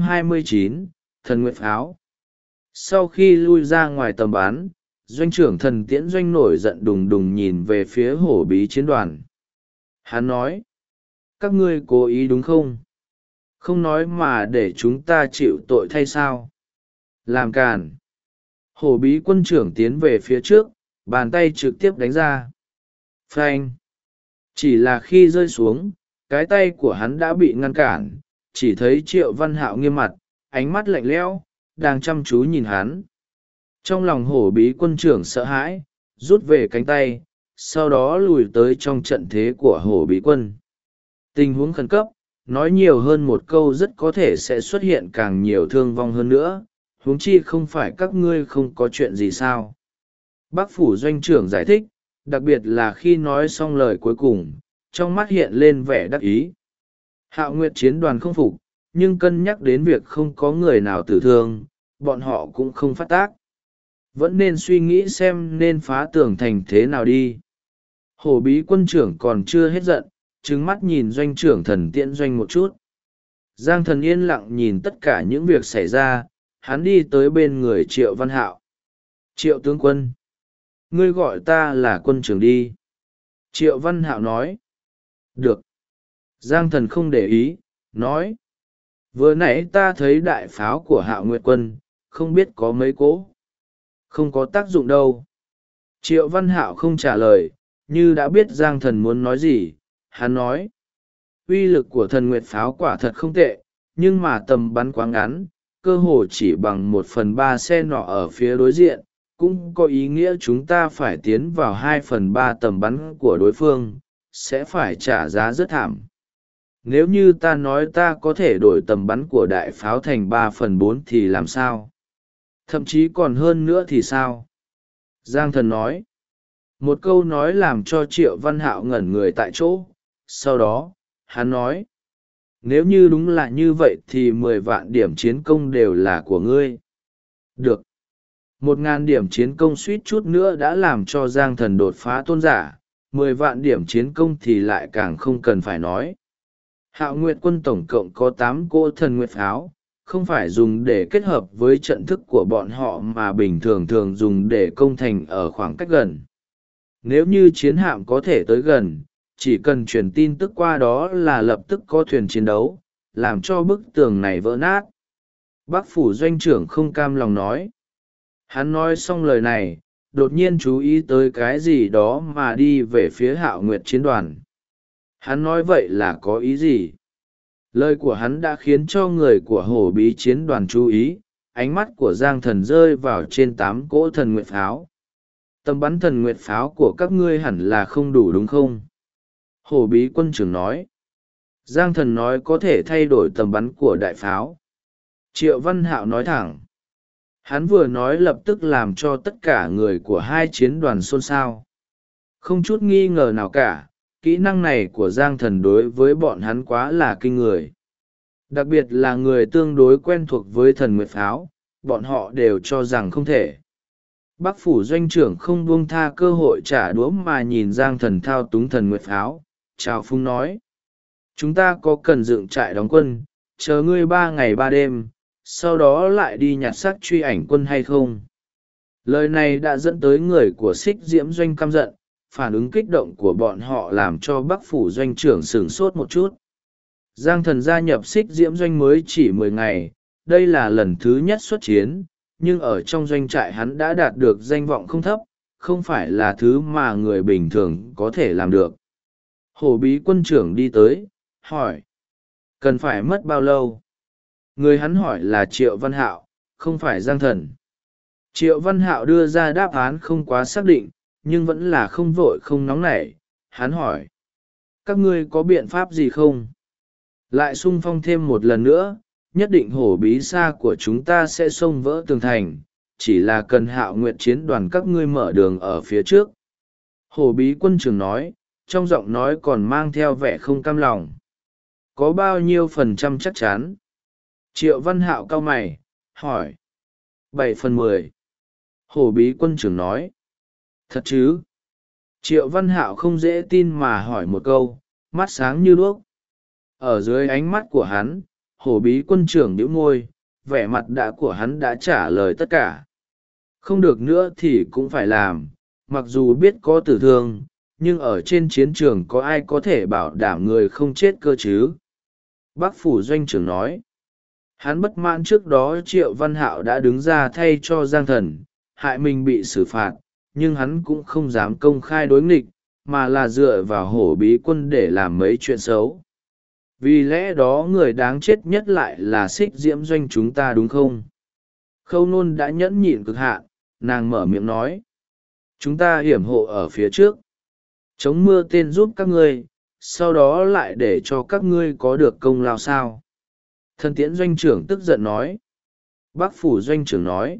529, Thần Nguyệt Pháo. Sau khi lui ra ngoài tầm bắn, doanh trưởng Thần Tiễn doanh nổi giận đùng đùng nhìn về phía Hổ Bí chiến đoàn. Hắn nói, các ngươi cố ý đúng không? Không nói mà để chúng ta chịu tội thay sao? Làm càn. Hổ Bí quân trưởng tiến về phía trước, bàn tay trực tiếp đánh ra. Phanh. Chỉ là khi rơi xuống, cái tay của hắn đã bị ngăn cản, chỉ thấy Triệu Văn Hạo nghiêm mặt, ánh mắt lạnh lẽo, đang chăm chú nhìn hắn. Trong lòng Hổ Bí quân trưởng sợ hãi, rút về cánh tay, sau đó lùi tới trong trận thế của Hổ Bí quân. Tình huống khẩn cấp, nói nhiều hơn một câu rất có thể sẽ xuất hiện càng nhiều thương vong hơn nữa, huống chi không phải các ngươi không có chuyện gì sao. Bắc Phủ doanh trưởng giải thích, đặc biệt là khi nói xong lời cuối cùng, trong mắt hiện lên vẻ đắc ý. Hạo Nguyệt chiến đoàn không phục, nhưng cân nhắc đến việc không có người nào tử thương, bọn họ cũng không phát tác. Vẫn nên suy nghĩ xem nên phá tường thành thế nào đi. Hổ Bí quân trưởng còn chưa hết giận, trừng mắt nhìn doanh trưởng Thần Tiễn doanh một chút. Giang Thần yên lặng nhìn tất cả những việc xảy ra, hắn đi tới bên người Triệu Văn Hạo. Triệu tướng quân, ngươi gọi ta là quân trưởng đi. Triệu Văn Hạo nói. Được. Giang Thần không để ý, nói. Vừa nãy ta thấy đại pháo của Hạo Nguyệt quân, không biết có mấy cỗ. Không có tác dụng đâu. Triệu Văn Hạo không trả lời, như đã biết Giang Thần muốn nói gì, hắn nói. Uy lực của thần nguyệt pháo quả thật không tệ, nhưng mà tầm bắn quá ngắn, cơ hồ chỉ bằng 1/3 xe nọ ở phía đối diện, cũng có ý nghĩa chúng ta phải tiến vào 2/3 tầm bắn của đối phương, sẽ phải trả giá rất thảm. Nếu như ta nói ta có thể đổi tầm bắn của đại pháo thành 3/4 thì làm sao? Thậm chí còn hơn nữa thì sao? Giang Thần nói. Một câu nói làm cho Triệu Văn Hạo ngẩn người tại chỗ, sau đó, hắn nói. Nếu như đúng là như vậy thì 10 vạn điểm chiến công đều là của ngươi. Được. 1.000 điểm chiến công suýt chút nữa đã làm cho Giang Thần đột phá tôn giả, 10 vạn điểm chiến công thì lại càng không cần phải nói. Hạo Nguyệt quân tổng cộng có 8 cỗ thần nguyệt pháo, không phải dùng để kết hợp với trận thức của bọn họ mà bình thường thường dùng để công thành ở khoảng cách gần. Nếu như chiến hạm có thể tới gần, chỉ cần truyền tin tức qua đó là lập tức có thuyền chiến đấu, làm cho bức tường này vỡ nát. Bắc phủ doanh trưởng không cam lòng nói. Hắn nói xong lời này, đột nhiên chú ý tới cái gì đó mà đi về phía Hạo Nguyệt chiến đoàn. Hắn nói vậy là có ý gì? Lời của hắn đã khiến cho người của hổ bí chiến đoàn chú ý, ánh mắt của Giang Thần rơi vào trên 8 cỗ thần nguyệt pháo. Tầm bắn thần nguyệt pháo của các ngươi hẳn là không đủ đúng không? Hổ bí quân trưởng nói. Giang Thần nói có thể thay đổi tầm bắn của đại pháo. Triệu Văn Hạo nói thẳng. Hắn vừa nói lập tức làm cho tất cả người của hai chiến đoàn xôn xao. Không chút nghi ngờ nào cả, kỹ năng này của Giang Thần đối với bọn hắn quá là kinh người. Đặc biệt là người tương đối quen thuộc với thần nguyệt pháo, bọn họ đều cho rằng không thể. Bắc phủ doanh trưởng không buông tha cơ hội trả đũa mà nhìn Giang Thần thao túng thần nguyệt pháo, chào phúng nói. Chúng ta có cần dựng trại đóng quân, chờ ngươi 3 ngày 3 đêm, sau đó lại đi nhặt xác truy ảnh quân hay không? Lời này đã dẫn tới người của Xích Diễm doanh căm giận, phản ứng kích động của bọn họ làm cho Bắc phủ doanh trưởng sửng sốt một chút. Giang Thần gia nhập Xích Diễm doanh mới chỉ 10 ngày, đây là lần thứ nhất xuất chiến, nhưng ở trong doanh trại hắn đã đạt được danh vọng không thấp, không phải là thứ mà người bình thường có thể làm được. Hổ bí quân trưởng đi tới, hỏi. Cần phải mất bao lâu? Người hắn hỏi là Triệu Văn Hạo, không phải Giang Thần. Triệu Văn Hạo đưa ra đáp án không quá xác định, nhưng vẫn là không vội không nóng nảy. Hắn hỏi. Các ngươi có biện pháp gì không? Lại xung phong thêm một lần nữa, nhất định hổ bí xa của chúng ta sẽ xông vỡ tường thành, chỉ là cần Hạo Nguyệt chiến đoàn các ngươi mở đường ở phía trước. Hổ bí quân trưởng nói, trong giọng nói còn mang theo vẻ không cam lòng. Có bao nhiêu % chắc chắn? Triệu Văn Hạo cau mày, hỏi. 7/10. Hổ bí quân trưởng nói. Thật chứ? Triệu Văn Hạo không dễ tin mà hỏi một câu, mắt sáng như đuốc. Ở dưới ánh mắt của hắn, hổ bí quân trưởng bĩu môi, vẻ mặt của hắn đã trả lời tất cả. Không được nữa thì cũng phải làm, mặc dù biết có tử thương, nhưng ở trên chiến trường có ai có thể bảo đảm người không chết cơ chứ? Bắc phủ doanh trưởng nói. Hắn bất mãn trước đó Triệu Văn Hạo đã đứng ra thay cho Giang Thần, hại mình bị xử phạt, nhưng hắn cũng không dám công khai đối nghịch, mà là dựa vào hổ bí quân để làm mấy chuyện xấu. Vì lẽ đó người đáng chết nhất lại là Xích Diễm doanh chúng ta đúng không? Khâu Nôn đã nhẫn nhịn cực hạn, nàng mở miệng nói. Chúng ta hiểm hộ ở phía trước. Chống mưa tên giúp các ngươi, sau đó lại để cho các ngươi có được công lao sao? Thần Tiễn doanh trưởng tức giận nói. Bắc phủ doanh trưởng nói.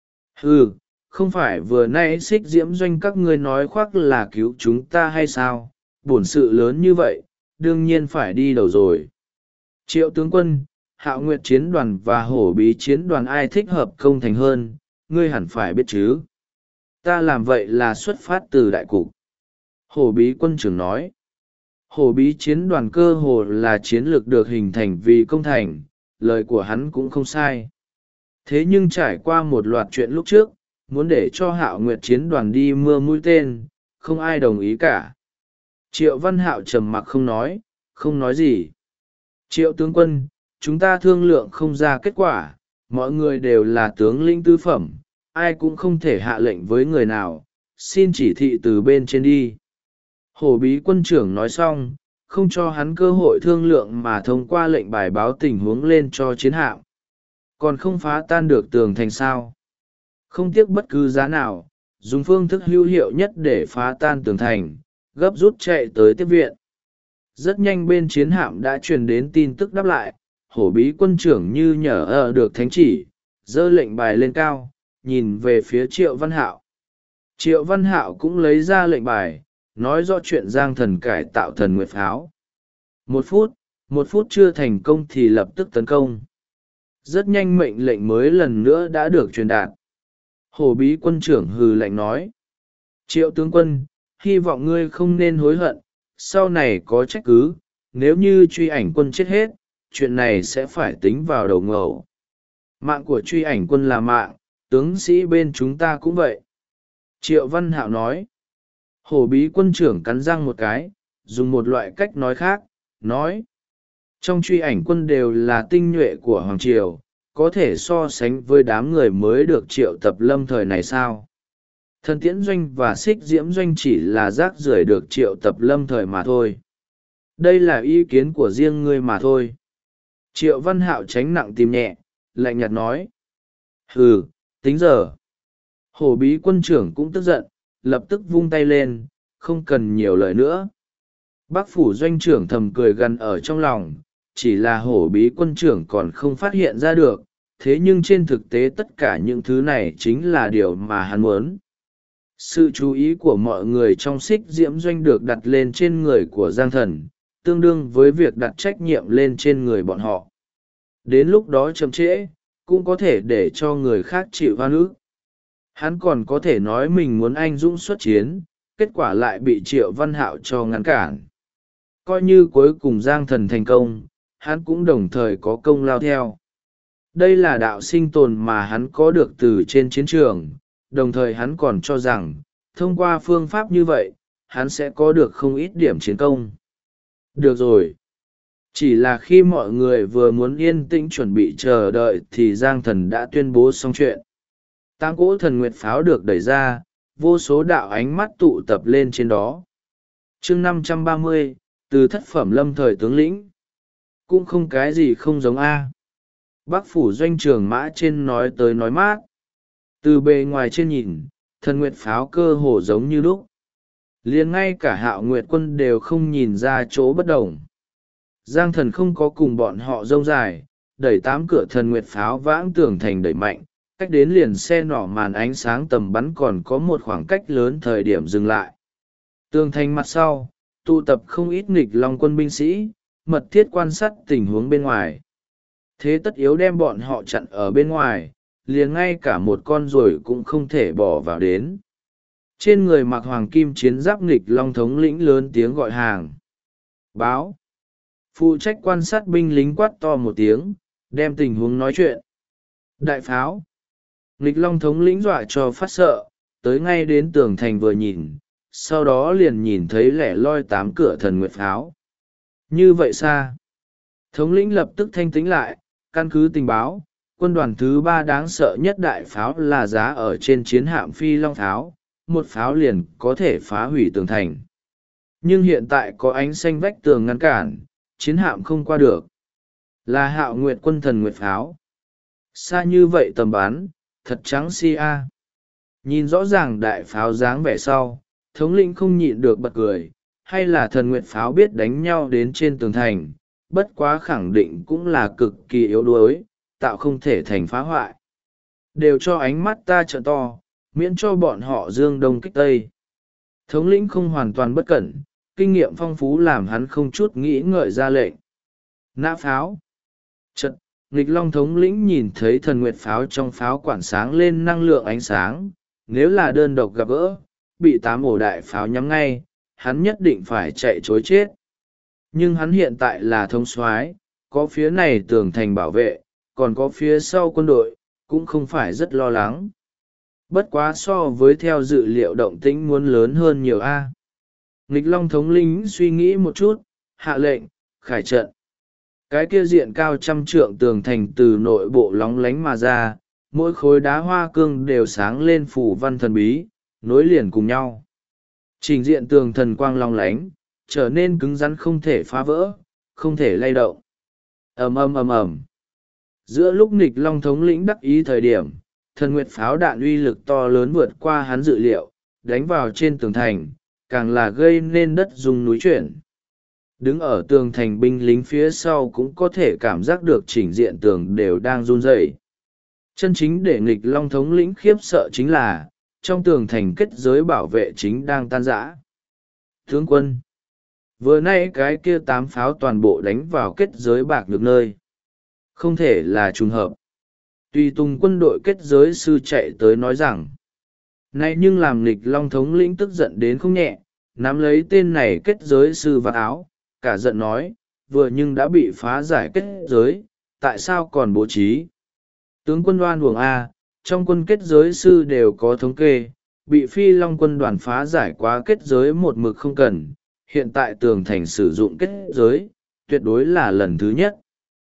Ừ, không phải vừa nay Xích Diễm doanh các ngươi nói khoác là cứu chúng ta hay sao? Bổn sự lớn như vậy, đương nhiên phải đi đầu rồi. Triệu tướng quân, Hạo Nguyệt chiến đoàn và hổ bí chiến đoàn ai thích hợp công thành hơn, ngươi hẳn phải biết chứ. Ta làm vậy là xuất phát từ đại cục. Hổ bí quân trưởng nói. Hổ bí chiến đoàn cơ hồ là chiến lược được hình thành vì công thành, lời của hắn cũng không sai. Thế nhưng trải qua một loạt chuyện lúc trước, muốn để cho Hạo Nguyệt chiến đoàn đi mưa mũi tên, không ai đồng ý cả. Triệu Văn Hạo trầm mặc không nói gì. Triệu tướng quân, chúng ta thương lượng không ra kết quả, mọi người đều là tướng lĩnh tứ phẩm, ai cũng không thể hạ lệnh với người nào, xin chỉ thị từ bên trên đi. Hổ bí quân trưởng nói xong, không cho hắn cơ hội thương lượng mà thông qua lệnh bài báo tình huống lên cho chiến hạm. Còn không phá tan được tường thành sao? Không tiếc bất cứ giá nào, dùng phương thức hữu hiệu nhất để phá tan tường thành, gấp rút chạy tới tiếp viện. Rất nhanh bên chiến hạm đã truyền đến tin tức đáp lại, hổ bí quân trưởng như nhờ được thánh chỉ, giơ lệnh bài lên cao, nhìn về phía Triệu Văn Hạo. Triệu Văn Hạo cũng lấy ra lệnh bài, nói rõ chuyện Giang Thần cải tạo thần nguyệt pháo. 1 phút chưa thành công thì lập tức tấn công. Rất nhanh mệnh lệnh mới lần nữa đã được truyền đạt. Hổ bí quân trưởng hừ lạnh nói. Triệu tướng quân, hy vọng ngươi không nên hối hận, sau này có trách cứ, nếu như truy ảnh quân chết hết, chuyện này sẽ phải tính vào đầu ngầu. Mạng của truy ảnh quân là mạng, tướng sĩ bên chúng ta cũng vậy. Triệu Văn Hạo nói. Hổ bí quân trưởng cắn răng một cái, dùng một loại cách nói khác, nói. Trong truy ảnh quân đều là tinh nhuệ của Hoàng Triều, có thể so sánh với đám người mới được triệu tập lâm thời này sao? Thần tiễn doanh và xích diễm doanh chỉ là rác rưởi được triệu tập lâm thời mà thôi. Đây là ý kiến của riêng ngươi mà thôi. Triệu Văn Hạo tránh nặng tìm nhẹ, lạnh nhạt nói. Hừ, tính giờ. Hổ bí quân trưởng cũng tức giận, lập tức vung tay lên, không cần nhiều lời nữa. Bác phủ doanh trưởng thầm cười gằn ở trong lòng, chỉ là hổ bí quân trưởng còn không phát hiện ra được, thế nhưng trên thực tế tất cả những thứ này chính là điều mà hắn muốn. Sự chú ý của mọi người trong xích diễm doanh được đặt lên trên người của Giang Thần, tương đương với việc đặt trách nhiệm lên trên người bọn họ. Đến lúc đó chậm trễ, cũng có thể để cho người khác chịu oan ức. Hắn còn có thể nói mình muốn anh dũng xuất chiến, kết quả lại bị Triệu Văn Hạo cho ngăn cản. Coi như cuối cùng Giang Thần thành công, hắn cũng đồng thời có công lao theo. Đây là đạo sinh tồn mà hắn có được từ trên chiến trường, đồng thời hắn còn cho rằng, thông qua phương pháp như vậy, hắn sẽ có được không ít điểm chiến công. Được rồi. Chỉ là khi mọi người vừa muốn yên tĩnh chuẩn bị chờ đợi thì Giang Thần đã tuyên bố xong chuyện. Tám cỗ thần nguyệt pháo được đẩy ra, vô số đạo ánh mắt tụ tập lên trên đó. chương 530, từ thất phẩm lâm thời tướng lĩnh. Cũng không cái gì không giống A. Bác phủ doanh trường mã trên nói tới nói mát. Từ bề ngoài trên nhìn, thần nguyệt pháo cơ hồ giống như lúc. Liền ngay cả Hạo Nguyệt quân đều không nhìn ra chỗ bất đồng. Giang Thần không có cùng bọn họ rông dài, đẩy 8 cửa thần nguyệt pháo vãng tường thành đẩy mạnh, cách đến liền xe nỏ màn ánh sáng tầm bắn còn có một khoảng cách lớn thời điểm dừng lại. Tường thành mặt sau, tụ tập không ít nghịch long quân binh sĩ, mật thiết quan sát tình huống bên ngoài. Thế tất yếu đem bọn họ chặn ở bên ngoài, liền ngay cả một con ruồi cũng không thể bỏ vào đến. Trên người mặc hoàng kim chiến giáp nghịch long thống lĩnh lớn tiếng gọi hàng. Báo. Phụ trách quan sát binh lính quát to một tiếng, đem tình huống nói chuyện. Đại pháo. Nghịch long thống lĩnh dọa cho phát sợ, tới ngay đến tường thành vừa nhìn, sau đó liền nhìn thấy lẻ loi 8 cửa thần nguyệt pháo. Như vậy xa. Thống lĩnh lập tức thanh tĩnh lại, căn cứ tình báo, quân đoàn thứ 3 đáng sợ nhất đại pháo là giá ở trên chiến hạm phi long pháo, một pháo liền có thể phá hủy tường thành. Nhưng hiện tại có ánh xanh vách tường ngăn cản, chiến hạm không qua được. Là Hạo Nguyệt quân thần nguyệt pháo. Xa như vậy tầm bắn, thật trắng si a. Nhìn rõ ràng đại pháo dáng vẻ sau, thống lĩnh không nhịn được bật cười, hay là thần nguyệt pháo biết đánh nhau đến trên tường thành, bất quá khẳng định cũng là cực kỳ yếu đuối, tạo không thể thành phá hoại. Đều cho ánh mắt ta trợ to, miễn cho bọn họ dương đông kích tây. Thống lĩnh không hoàn toàn bất cẩn, kinh nghiệm phong phú làm hắn không chút nghĩ ngợi ra lệnh. Nã pháo. Chật, nghịch long thống lĩnh nhìn thấy thần nguyệt pháo trong pháo quản sáng lên năng lượng ánh sáng, nếu là đơn độc gặp gỡ, bị 8 ổ đại pháo nhắm ngay, hắn nhất định phải chạy chối chết. Nhưng hắn hiện tại là thống soái, có phía này tường thành bảo vệ, còn có phía sau quân đội, cũng không phải rất lo lắng. Bất quá so với theo dự liệu động tĩnh muốn lớn hơn nhiều a. Nghịch long thống lĩnh suy nghĩ một chút, hạ lệnh, khải trận. Cái kia diện cao 100 trượng tường thành từ nội bộ lóng lánh mà ra, mỗi khối đá hoa cương đều sáng lên phủ văn thần bí, nối liền cùng nhau. Trình diện tường thần quang long lánh, trở nên cứng rắn không thể phá vỡ, không thể lay động. Ầm ầm ầm ầm. Giữa lúc nghịch long thống lĩnh đắc ý thời điểm, thần nguyệt pháo đạn uy lực to lớn vượt qua hắn dự liệu, đánh vào trên tường thành, càng là gây nên đất rung núi chuyển. Đứng ở tường thành binh lính phía sau cũng có thể cảm giác được chỉnh diện tường đều đang run rẩy. Chân chính để nghịch long thống lĩnh khiếp sợ chính là, trong tường thành kết giới bảo vệ chính đang tan rã. Tướng quân, vừa nay cái kia 8 pháo toàn bộ đánh vào kết giới bạc được nơi. Không thể là trùng hợp. Tùy tùng quân đội kết giới sư chạy tới nói rằng, này nhưng làm nghịch long thống lĩnh tức giận đến không nhẹ, nắm lấy tên này kết giới sư vào áo, cả giận nói, vừa nhưng đã bị phá giải kết giới, tại sao còn bố trí? Tướng quân oan uổng A, trong quân kết giới sư đều có thống kê, bị Phi Long quân đoàn phá giải quá kết giới một mực không cần, hiện tại tường thành sử dụng kết giới, tuyệt đối là lần thứ nhất.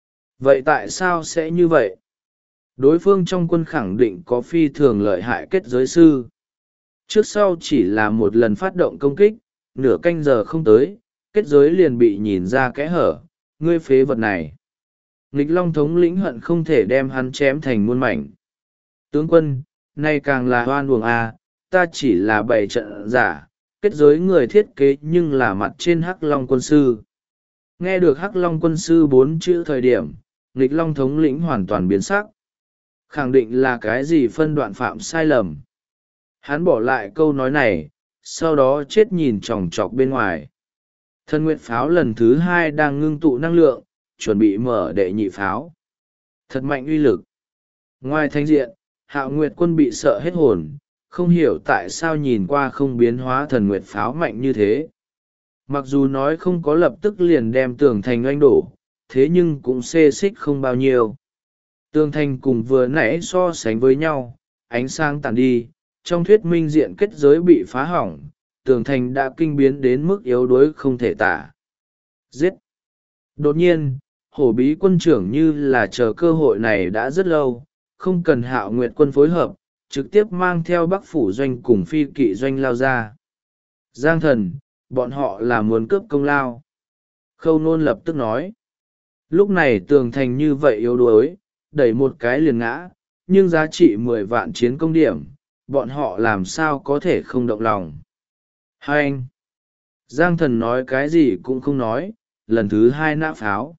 Vậy tại sao sẽ như vậy? Đối phương trong quân khẳng định có phi thường lợi hại kết giới sư. Trước sau chỉ là một lần phát động công kích, nửa canh giờ không tới, kết giới liền bị nhìn ra kẽ hở, ngươi phế vật này. Nghịch Long thống lĩnh hận không thể đem hắn chém thành muôn mảnh. Tướng quân, nay càng là hoan uổng a, ta chỉ là bày trận giả, kết giới người thiết kế nhưng là mặt trên Hắc Long quân sư. Nghe được Hắc Long quân sư 4 chữ thời điểm, Nghịch Long thống lĩnh hoàn toàn biến sắc. Khẳng định là cái gì phân đoạn phạm sai lầm. Hắn bỏ lại câu nói này, sau đó chết nhìn chòng chọc bên ngoài. Thần nguyện pháo lần thứ 2 đang ngưng tụ năng lượng, chuẩn bị mở đệ nhị pháo. Thật mạnh uy lực. Ngoài thanh diện, Hạo Nguyệt quân bị sợ hết hồn, không hiểu tại sao nhìn qua không biến hóa thần nguyệt pháo mạnh như thế. Mặc dù nói không có lập tức liền đem tường thành oanh đổ, thế nhưng cũng xê xích không bao nhiêu. Tường thành cùng vừa nãy so sánh với nhau, ánh sáng tàn đi, trong thuyết minh diện kết giới bị phá hỏng, tường thành đã kinh biến đến mức yếu đuối không thể tả. Giết! Đột nhiên, hổ bí quân trưởng như là chờ cơ hội này đã rất lâu, không cần Hạo Nguyệt quân phối hợp, trực tiếp mang theo Bắc phủ doanh cùng phi kỵ doanh lao ra. Giang thần, bọn họ là muốn cướp công lao. Khâu Nôn lập tức nói. Lúc này tường thành như vậy yếu đuối, đẩy một cái liền ngã, nhưng giá trị 10 vạn chiến công điểm, bọn họ làm sao có thể không động lòng. Hai anh! Giang thần nói cái gì cũng không nói, lần thứ 2 nã pháo.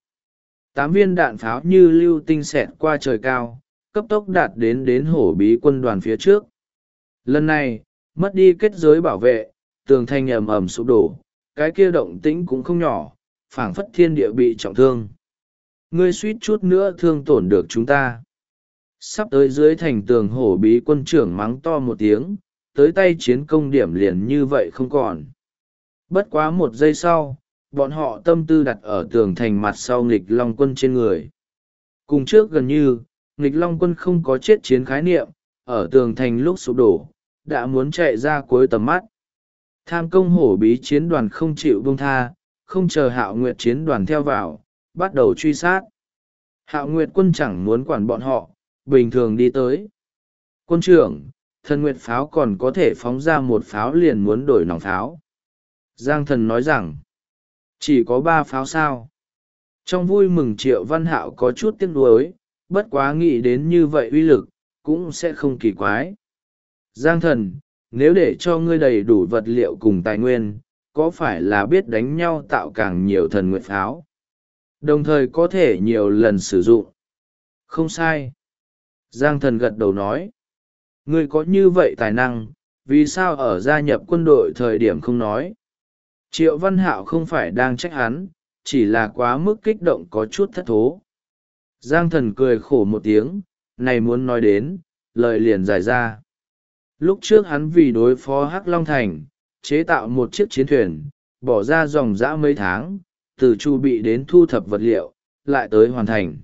8 viên đạn pháo như lưu tinh xẹt qua trời cao, cấp tốc đạt đến hổ bí quân đoàn phía trước. Lần này, mất đi kết giới bảo vệ, tường thành ầm ầm sụp đổ, cái kia động tĩnh cũng không nhỏ, phảng phất thiên địa bị trọng thương. Ngươi suýt chút nữa thương tổn được chúng ta. Sắp tới dưới thành tường hổ bí quân trưởng mắng to một tiếng, tới tay chiến công điểm liền như vậy không còn. Bất quá 1 giây sau, bọn họ tâm tư đặt ở tường thành mặt sau Nghịch Long quân trên người. Cùng trước gần như, Nghịch Long quân không có chết chiến khái niệm, ở tường thành lúc sụp đổ, đã muốn chạy ra cuối tầm mắt. Tham công hổ bí chiến đoàn không chịu buông tha, không chờ Hạo Nguyệt chiến đoàn theo vào, bắt đầu truy sát. Hạo Nguyệt quân chẳng muốn quản bọn họ, bình thường đi tới. Quân trưởng, thần nguyệt pháo còn có thể phóng ra 1 pháo liền muốn đổi nòng pháo. Giang thần nói rằng, chỉ có 3 pháo sao. Trong vui mừng Triệu Văn Hạo có chút tiếc nuối, bất quá nghĩ đến như vậy uy lực, cũng sẽ không kỳ quái. Giang thần, nếu để cho ngươi đầy đủ vật liệu cùng tài nguyên, có phải là biết đánh nhau tạo càng nhiều thần nguyệt pháo? Đồng thời có thể nhiều lần sử dụng. Không sai. Giang thần gật đầu nói. Ngươi có như vậy tài năng, vì sao ở gia nhập quân đội thời điểm không nói? Triệu Văn Hạo không phải đang trách hắn, chỉ là quá mức kích động có chút thất thố. Giang thần cười khổ một tiếng, này muốn nói đến, lời liền dài ra. Lúc trước hắn vì đối phó Hắc Long Thành, chế tạo một chiếc chiến thuyền, bỏ ra dòng dã mấy tháng, từ chu bị đến thu thập vật liệu, lại tới hoàn thành.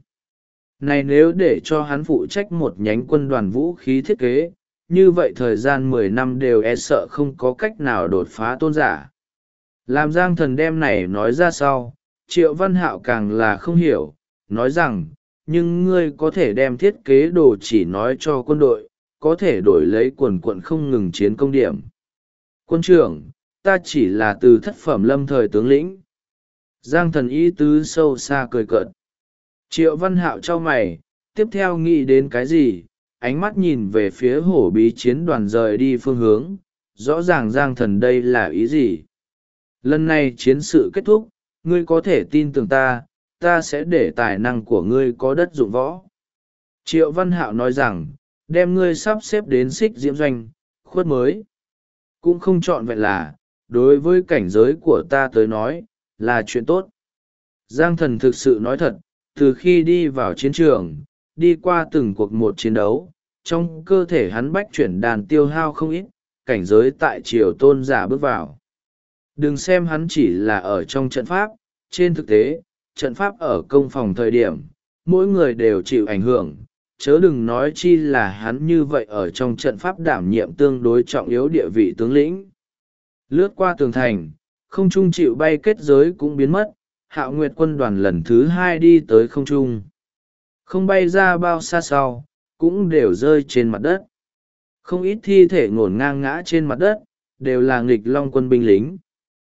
Này nếu để cho hắn phụ trách một nhánh quân đoàn vũ khí thiết kế, như vậy thời gian 10 năm đều e sợ không có cách nào đột phá tôn giả. Làm Giang thần đem này nói ra sau, Triệu Văn Hạo càng là không hiểu, nói rằng, nhưng ngươi có thể đem thiết kế đồ chỉ nói cho quân đội, có thể đổi lấy quần quận không ngừng chiến công điểm. Quân trưởng, ta chỉ là từ thất phẩm lâm thời tướng lĩnh. Giang thần ý tứ sâu xa cười cợt. Triệu Văn Hạo trao mày, tiếp theo nghĩ đến cái gì, ánh mắt nhìn về phía hổ bí chiến đoàn rời đi phương hướng, rõ ràng Giang thần đây là ý gì. Lần này chiến sự kết thúc, ngươi có thể tin tưởng ta, ta sẽ để tài năng của ngươi có đất dụng võ. Triệu Văn Hạo nói rằng, đem ngươi sắp xếp đến Xích Diễm doanh, khuất mới. Cũng không chọn vậy là, đối với cảnh giới của ta tới nói, là chuyện tốt. Giang thần thực sự nói thật, từ khi đi vào chiến trường, đi qua từng cuộc một chiến đấu, trong cơ thể hắn bách chuyển đàn tiêu hao không ít, cảnh giới tại triều tôn giả bước vào. Đừng xem hắn chỉ là ở trong trận pháp, trên thực tế, trận pháp ở công phòng thời điểm mỗi người đều chịu ảnh hưởng, chớ đừng nói chi là hắn như vậy ở trong trận pháp đảm nhiệm tương đối trọng yếu địa vị tướng lĩnh. Lướt qua tường thành, không trung chịu bay kết giới cũng biến mất, Hạo Nguyệt quân đoàn lần thứ hai đi tới không trung. Không bay ra bao xa sau, cũng đều rơi trên mặt đất. Không ít thi thể ngổn ngang ngã trên mặt đất, đều là nghịch long quân binh lính.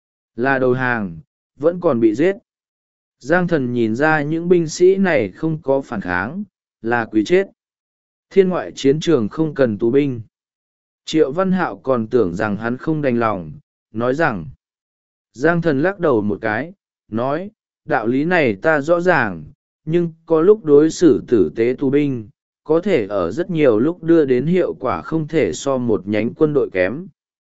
Là đầu hàng, vẫn còn bị giết. Giang Thần nhìn ra những binh sĩ này không có phản kháng, là quý chết. Thiên ngoại chiến trường không cần tù binh. Triệu Văn Hạo còn tưởng rằng hắn không đành lòng, nói rằng. Giang Thần lắc đầu một cái, nói, đạo lý này ta rõ ràng, nhưng có lúc đối xử tử tế tù binh, có thể ở rất nhiều lúc đưa đến hiệu quả không thể so một nhánh quân đội kém.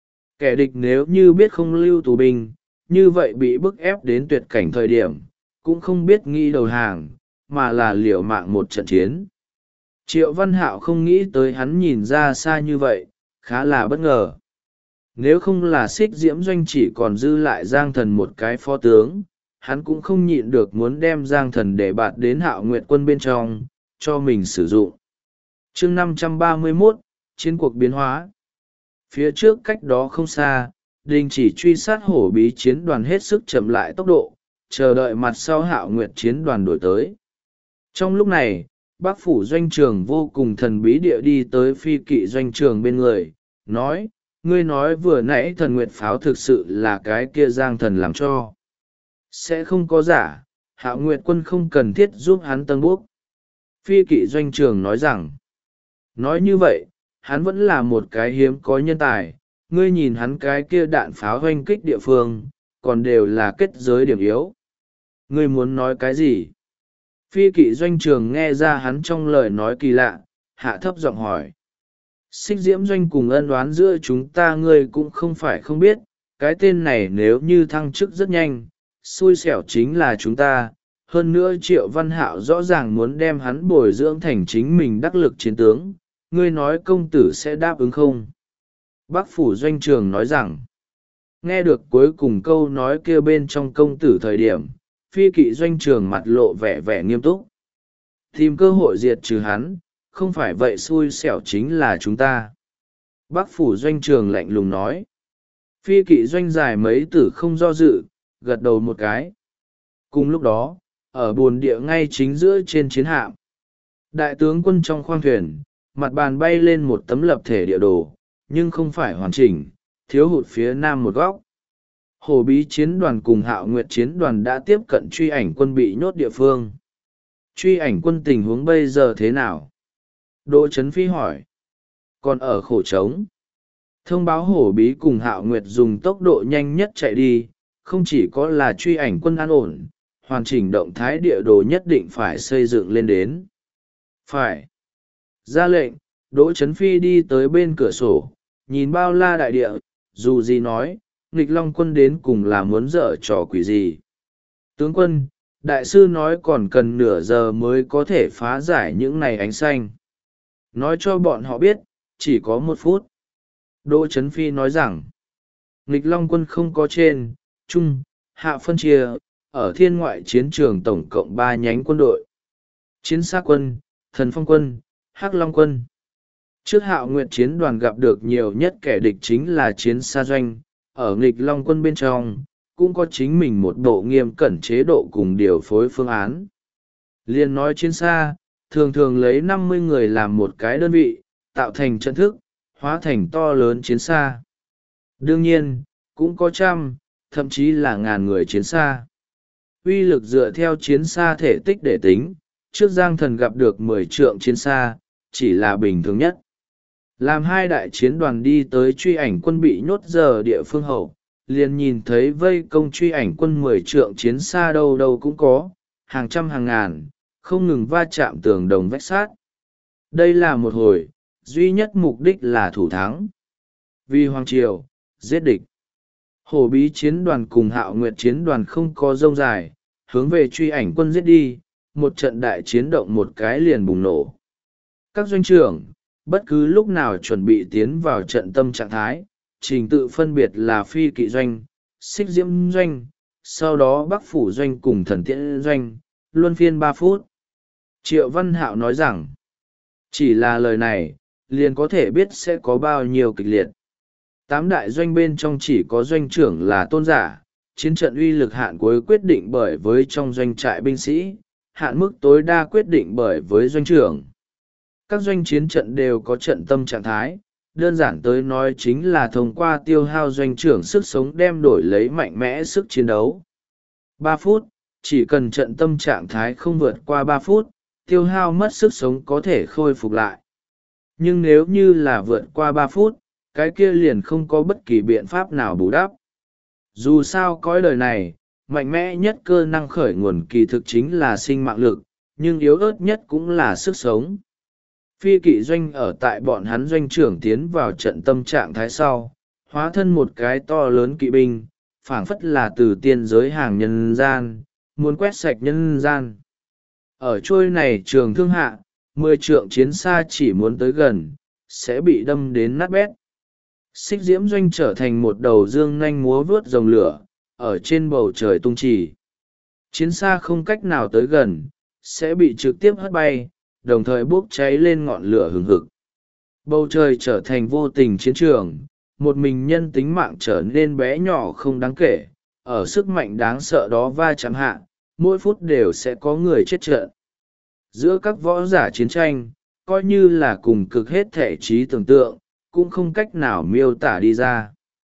Kẻ địch nếu như biết không lưu tù binh, như vậy bị bức ép đến tuyệt cảnh thời điểm, cũng không biết nghĩ đầu hàng, mà là liều mạng một trận chiến. Triệu Văn Hạo không nghĩ tới hắn nhìn ra xa như vậy, khá là bất ngờ. Nếu không là Xích Diễm Doanh chỉ còn dư lại Giang Thần một cái phó tướng, hắn cũng không nhịn được muốn đem Giang Thần để bạt đến Hạo Nguyệt quân bên trong, cho mình sử dụng. Chương 531, Chiến cuộc biến hóa. Phía trước cách đó không xa, đình chỉ truy sát hổ bí chiến đoàn hết sức chậm lại tốc độ, chờ đợi mặt sau Hạo Nguyệt chiến đoàn đổi tới. Trong lúc này, Bắc phủ doanh trường vô cùng thần bí địa đi tới Phi Kỵ doanh trường bên người, nói, ngươi nói vừa nãy Thần Nguyệt pháo thực sự là cái kia Giang Thần làm cho. Sẽ không có giả, Hạo Nguyệt quân không cần thiết giúp hắn tân bốc. Phi Kỵ doanh trường nói rằng, nói như vậy, hắn vẫn là một cái hiếm có nhân tài, ngươi nhìn hắn cái kia đạn pháo hoanh kích địa phương, còn đều là kết giới điểm yếu. Ngươi muốn nói cái gì? Phi Kỵ doanh trường nghe ra hắn trong lời nói kỳ lạ, hạ thấp giọng hỏi. Xích Diễm Doanh cùng ân oán giữa chúng ta ngươi cũng không phải không biết, cái tên này nếu như thăng chức rất nhanh, xui xẻo chính là chúng ta. Hơn nữa Triệu Văn Hạo rõ ràng muốn đem hắn bồi dưỡng thành chính mình đắc lực chiến tướng, ngươi nói công tử sẽ đáp ứng không? Bắc phủ doanh trường nói rằng, nghe được cuối cùng câu nói kia bên trong công tử thời điểm, Phi Kỵ doanh trường mặt lộ vẻ vẻ nghiêm túc. Tìm cơ hội diệt trừ hắn, không phải vậy xui xẻo chính là chúng ta. Bắc phủ doanh trường lạnh lùng nói. Phi Kỵ doanh dài mấy tử không do dự, gật đầu một cái. Cùng lúc đó, ở bồn địa ngay chính giữa trên chiến hạm, đại tướng quân trong khoang thuyền, mặt bàn bay lên một tấm lập thể địa đồ, nhưng không phải hoàn chỉnh, thiếu hụt phía nam một góc. Hổ bí chiến đoàn cùng Hạo Nguyệt chiến đoàn đã tiếp cận truy ảnh quân bị nhốt địa phương. Truy ảnh quân tình huống bây giờ thế nào? Đỗ Chấn Phi hỏi. Còn ở khổ trống. Thông báo hổ bí cùng Hạo Nguyệt dùng tốc độ nhanh nhất chạy đi, không chỉ có là truy ảnh quân an ổn, hoàn chỉnh động thái địa đồ nhất định phải xây dựng lên đến. Phải. Ra lệnh, Đỗ Chấn Phi đi tới bên cửa sổ, nhìn bao la đại địa, dù gì nói, nghịch long quân đến cùng là muốn dở trò quỷ gì. Tướng quân, đại sư nói còn cần nửa giờ mới có thể phá giải những này ánh xanh. Nói cho bọn họ biết, chỉ có 1 phút. Đỗ Chấn Phi nói rằng, nghịch long quân không có trên, trung, hạ phân chia, ở thiên ngoại chiến trường tổng cộng 3 nhánh quân đội. Chiến xa quân, thần phong quân, hắc long quân. Trước Hạo Nguyệt chiến đoàn gặp được nhiều nhất kẻ địch chính là chiến xa doanh, ở nghịch long quân bên trong, cũng có chính mình một bộ nghiêm cẩn chế độ cùng điều phối phương án. Liên nói chiến xa, thường thường lấy 50 người làm một cái đơn vị, tạo thành trận thức, hóa thành to lớn chiến xa. Đương nhiên, cũng có trăm, thậm chí là ngàn người chiến xa. Uy lực dựa theo chiến xa thể tích để tính, trước Giang Thần gặp được 10 trượng chiến xa, chỉ là bình thường nhất. Làm 2 đại chiến đoàn đi tới truy ảnh quân bị nhốt giờ địa phương hậu, liền nhìn thấy vây công truy ảnh quân 10 trượng chiến xa đâu đâu cũng có, hàng trăm hàng ngàn, không ngừng va chạm tường đồng vách sát. Đây là một hồi, duy nhất mục đích là thủ thắng. Vì Hoàng Triều, giết địch. Hổ bí chiến đoàn cùng Hạo Nguyệt chiến đoàn không có rông dài, hướng về truy ảnh quân giết đi, một trận đại chiến động một cái liền bùng nổ. Các doanh trưởng, bất cứ lúc nào chuẩn bị tiến vào trận tâm trạng thái, trình tự phân biệt là Phi Kỵ doanh, Xích Diễm doanh, sau đó Bắc Phủ doanh cùng Thần Tiễn doanh, luân phiên 3 phút. Triệu Văn Hạo nói rằng, chỉ là lời này, liền có thể biết sẽ có bao nhiêu kịch liệt. 8 đại doanh bên trong chỉ có doanh trưởng là tôn giả, chiến trận uy lực hạn cuối quyết định bởi với trong doanh trại binh sĩ, hạn mức tối đa quyết định bởi với doanh trưởng. Các doanh chiến trận đều có trận tâm trạng thái, đơn giản tới nói chính là thông qua tiêu hao doanh trưởng sức sống đem đổi lấy mạnh mẽ sức chiến đấu. 3 phút, chỉ cần trận tâm trạng thái không vượt qua 3 phút, tiêu hao mất sức sống có thể khôi phục lại. Nhưng nếu như là vượt qua 3 phút, cái kia liền không có bất kỳ biện pháp nào bù đắp. Dù sao cõi đời này, mạnh mẽ nhất cơ năng khởi nguồn kỳ thực chính là sinh mạng lực, nhưng yếu ớt nhất cũng là sức sống. Phi kỵ doanh ở tại bọn hắn doanh trưởng tiến vào trận tâm trạng thái sau, hóa thân một cái to lớn kỵ binh, phảng phất là từ tiên giới hàng nhân gian, muốn quét sạch nhân gian. Ở trôi này trường thương hạ, 10 trượng chiến xa chỉ muốn tới gần, sẽ bị đâm đến nát bét. Xích diễm doanh trở thành một đầu dương nanh múa vớt rồng lửa, ở trên bầu trời tung chỉ. Chiến xa không cách nào tới gần, sẽ bị trực tiếp hất bay, đồng thời bốc cháy lên ngọn lửa hừng hực. Bầu trời trở thành vô tình chiến trường, một mình nhân tính mạng trở nên bé nhỏ không đáng kể, ở sức mạnh đáng sợ đó va chạm hạ, mỗi phút đều sẽ có người chết trận. Giữa các võ giả chiến tranh, coi như là cùng cực hết thể trí tưởng tượng, cũng không cách nào miêu tả đi ra.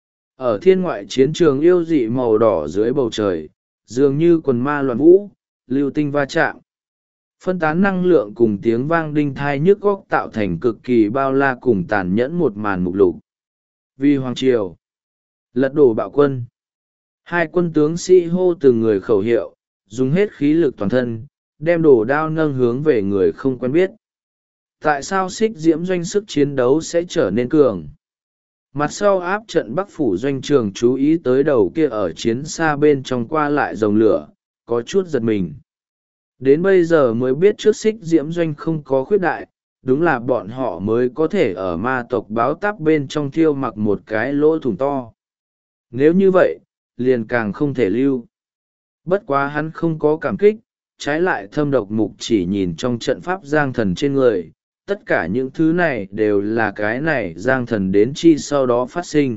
Ở thiên ngoại chiến trường yêu dị màu đỏ dưới bầu trời, dường như quần ma loạn vũ, lưu tinh va chạm. Phân tán năng lượng cùng tiếng vang đinh thai nhức góc tạo thành cực kỳ bao la cùng tàn nhẫn một màn mục lục. Vì Hoàng Triều, lật đổ bạo quân. Hai quân tướng sĩ hô từng người khẩu hiệu, dùng hết khí lực toàn thân, đem đồ đao nâng hướng về người không quen biết. Tại sao xích diễm doanh sức chiến đấu sẽ trở nên cường? Mặt sau áp trận Bắc Phủ doanh trường chú ý tới đầu kia ở chiến xa bên trong qua lại dòng lửa, có chút giật mình. Đến bây giờ mới biết trước xích diễm doanh không có khuyết đại, đúng là bọn họ mới có thể ở ma tộc báo táp bên trong thiêu mặc một cái lỗ thủng to. Nếu như vậy, liền càng không thể lưu. Bất quá hắn không có cảm kích, trái lại thâm độc mục chỉ nhìn trong trận pháp giang thần trên người. Tất cả những thứ này đều là cái này giang thần đến chi sau đó phát sinh.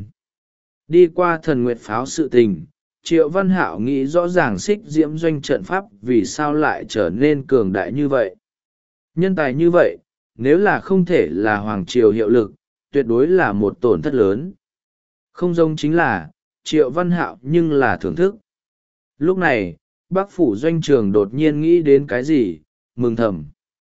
Đi qua thần nguyệt pháo sự tình, Triệu Văn Hạo nghĩ rõ ràng xích diễm doanh trận pháp vì sao lại trở nên cường đại như vậy. Nhân tài như vậy, nếu là không thể là Hoàng Triều hiệu lực, tuyệt đối là một tổn thất lớn. Không giống chính là, Triệu Văn Hạo nhưng là thưởng thức. Lúc này, Bắc Phủ doanh trường đột nhiên nghĩ đến cái gì, mừng thầm.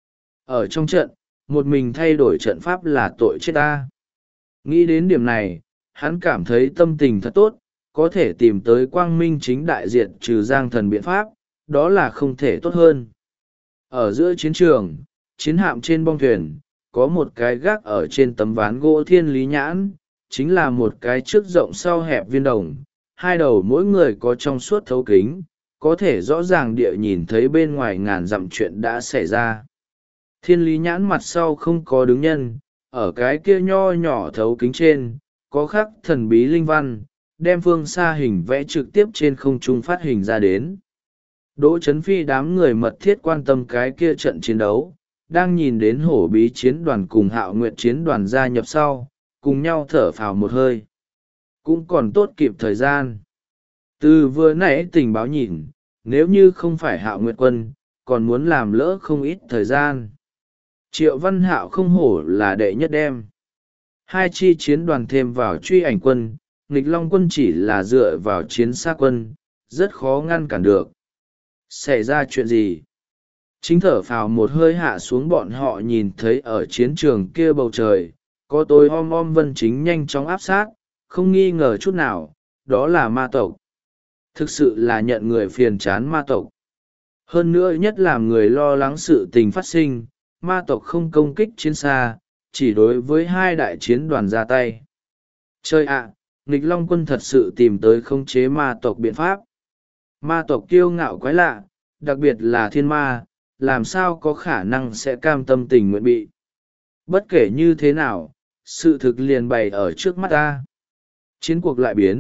Ở trong trận, một mình thay đổi trận pháp là tội chết ta. Nghĩ đến điểm này, hắn cảm thấy tâm tình thật tốt, có thể tìm tới quang minh chính đại diện trừ giang thần biện pháp, đó là không thể tốt hơn. Ở giữa chiến trường, chiến hạm trên bong thuyền, có một cái gác ở trên tấm ván gỗ thiên lý nhãn, chính là một cái trước rộng sau hẹp viên đồng, hai đầu mỗi người có trong suốt thấu kính, có thể rõ ràng địa nhìn thấy bên ngoài ngàn dặm chuyện đã xảy ra. Thiên lý nhãn mặt sau không có đứng nhân, ở cái kia nho nhỏ thấu kính trên, có khắc thần bí linh văn, đem phương xa hình vẽ trực tiếp trên không trung phát hình ra đến. Đỗ Chấn Phi đám người mật thiết quan tâm cái kia trận chiến đấu, đang nhìn đến hổ bí chiến đoàn cùng Hạo Nguyệt chiến đoàn gia nhập sau, cùng nhau thở phào một hơi. Cũng còn tốt kịp thời gian. Từ vừa nãy tình báo nhìn, nếu như không phải Hạo Nguyệt quân, còn muốn làm lỡ không ít thời gian. Triệu Văn Hạo không hổ là đệ nhất đem. Hai chi chiến đoàn thêm vào truy ảnh quân, nghịch long quân chỉ là dựa vào chiến xa quân, rất khó ngăn cản được. Xảy ra chuyện gì? Chính thở phào một hơi hạ xuống bọn họ nhìn thấy ở chiến trường kia bầu trời, có tối om vân chính nhanh chóng áp sát, không nghi ngờ chút nào, đó là ma tộc. Thực sự là nhận người phiền chán ma tộc. Hơn nữa nhất làm người lo lắng sự tình phát sinh, ma tộc không công kích chiến xa, chỉ đối với hai đại chiến đoàn ra tay. Chơi ạ, nghịch long quân thật sự tìm tới khống chế ma tộc biện pháp. Ma tộc kiêu ngạo quái lạ, đặc biệt là thiên ma, làm sao có khả năng sẽ cam tâm tình nguyện bị. Bất kể như thế nào, sự thực liền bày ở trước mắt ta. Chiến cuộc lại biến,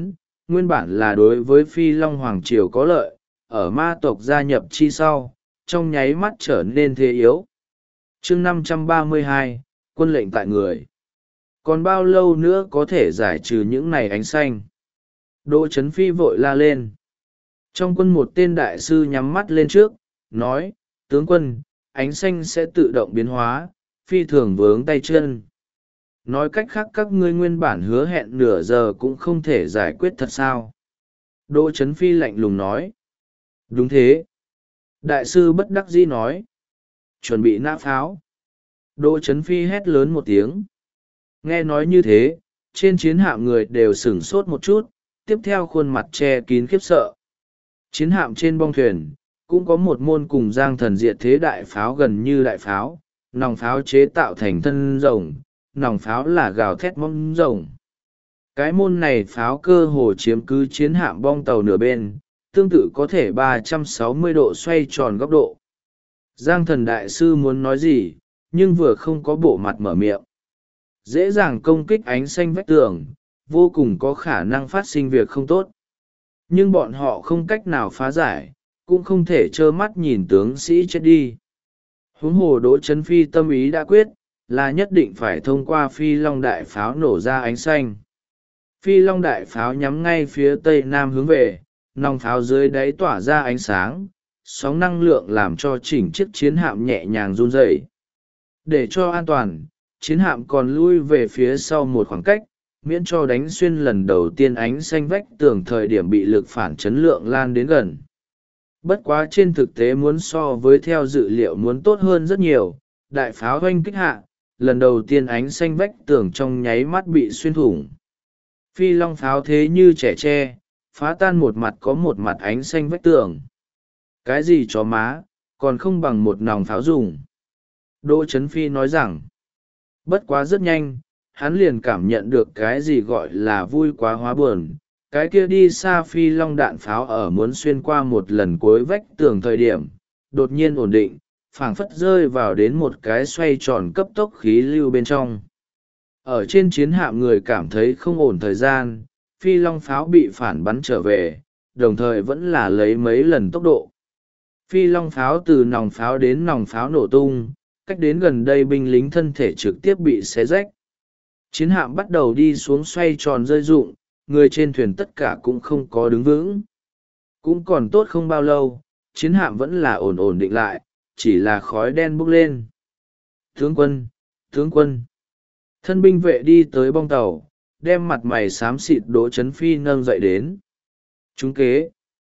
nguyên bản là đối với Phi Long Hoàng Triều có lợi, ở ma tộc gia nhập chi sau, trong nháy mắt trở nên thế yếu. chương 532, quân lệnh tại người. Còn bao lâu nữa có thể giải trừ những này ánh xanh? Đỗ Chấn Phi vội la lên. Trong quân một tên đại sư nhắm mắt lên trước, nói, tướng quân, ánh xanh sẽ tự động biến hóa, phi thường vướng tay chân. Nói cách khác các ngươi nguyên bản hứa hẹn nửa giờ cũng không thể giải quyết thật sao? Đỗ Chấn Phi lạnh lùng nói. Đúng thế. Đại sư bất đắc dĩ nói. Chuẩn bị nã pháo. Đỗ Chấn Phi hét lớn một tiếng. Nghe nói như thế, trên chiến hạm người đều sửng sốt một chút, tiếp theo khuôn mặt che kín khiếp sợ. Chiến hạm trên bong thuyền, cũng có một môn cùng giang thần diệt thế đại pháo gần như đại pháo, nòng pháo chế tạo thành thân rồng, nòng pháo là gào thét mong rồng. Cái môn này pháo cơ hồ chiếm cứ chiến hạm bong tàu nửa bên, tương tự có thể 360 độ xoay tròn góc độ. Giang thần đại sư muốn nói gì, nhưng vừa không có bộ mặt mở miệng. Dễ dàng công kích ánh xanh vách tường, vô cùng có khả năng phát sinh việc không tốt. Nhưng bọn họ không cách nào phá giải, cũng không thể trơ mắt nhìn tướng sĩ chết đi. Huống hồ Đỗ Chấn Phi tâm ý đã quyết, là nhất định phải thông qua Phi Long đại pháo nổ ra ánh xanh. Phi Long đại pháo nhắm ngay phía tây nam hướng về, nòng pháo dưới đáy tỏa ra ánh sáng, sóng năng lượng làm cho chỉnh chiếc chiến hạm nhẹ nhàng run rẩy. Để cho an toàn, chiến hạm còn lui về phía sau một khoảng cách, miễn cho đánh xuyên lần đầu tiên ánh xanh vách tường thời điểm bị lực phản chấn lượng lan đến gần. Bất quá trên thực tế muốn so với theo dự liệu muốn tốt hơn rất nhiều, đại pháo hoanh kích hạ, lần đầu tiên ánh xanh vách tường trong nháy mắt bị xuyên thủng. Phi Long pháo thế như trẻ tre, phá tan một mặt có một mặt ánh xanh vách tường. Cái gì chó má, còn không bằng một nòng pháo dùng. Đỗ Chấn Phi nói rằng, bất quá rất nhanh, hắn liền cảm nhận được cái gì gọi là vui quá hóa buồn. Cái kia đi xa Phi Long đạn pháo ở muốn xuyên qua một lần cuối vách tường thời điểm, đột nhiên ổn định, phảng phất rơi vào đến một cái xoay tròn cấp tốc khí lưu bên trong. Ở trên chiến hạm người cảm thấy không ổn thời gian, Phi Long pháo bị phản bắn trở về, đồng thời vẫn là lấy mấy lần tốc độ. Phi Long pháo từ nòng pháo đến nòng pháo nổ tung, cách đến gần đây binh lính thân thể trực tiếp bị xé rách. Chiến hạm bắt đầu đi xuống xoay tròn rơi rụng, người trên thuyền tất cả cũng không có đứng vững. Cũng còn tốt không bao lâu, chiến hạm vẫn là ổn định lại, chỉ là khói đen bốc lên. Tướng quân, tướng quân. Thân binh vệ đi tới bong tàu, đem mặt mày xám xịt Đỗ Chấn Phi nâng dậy đến. Trúng kế.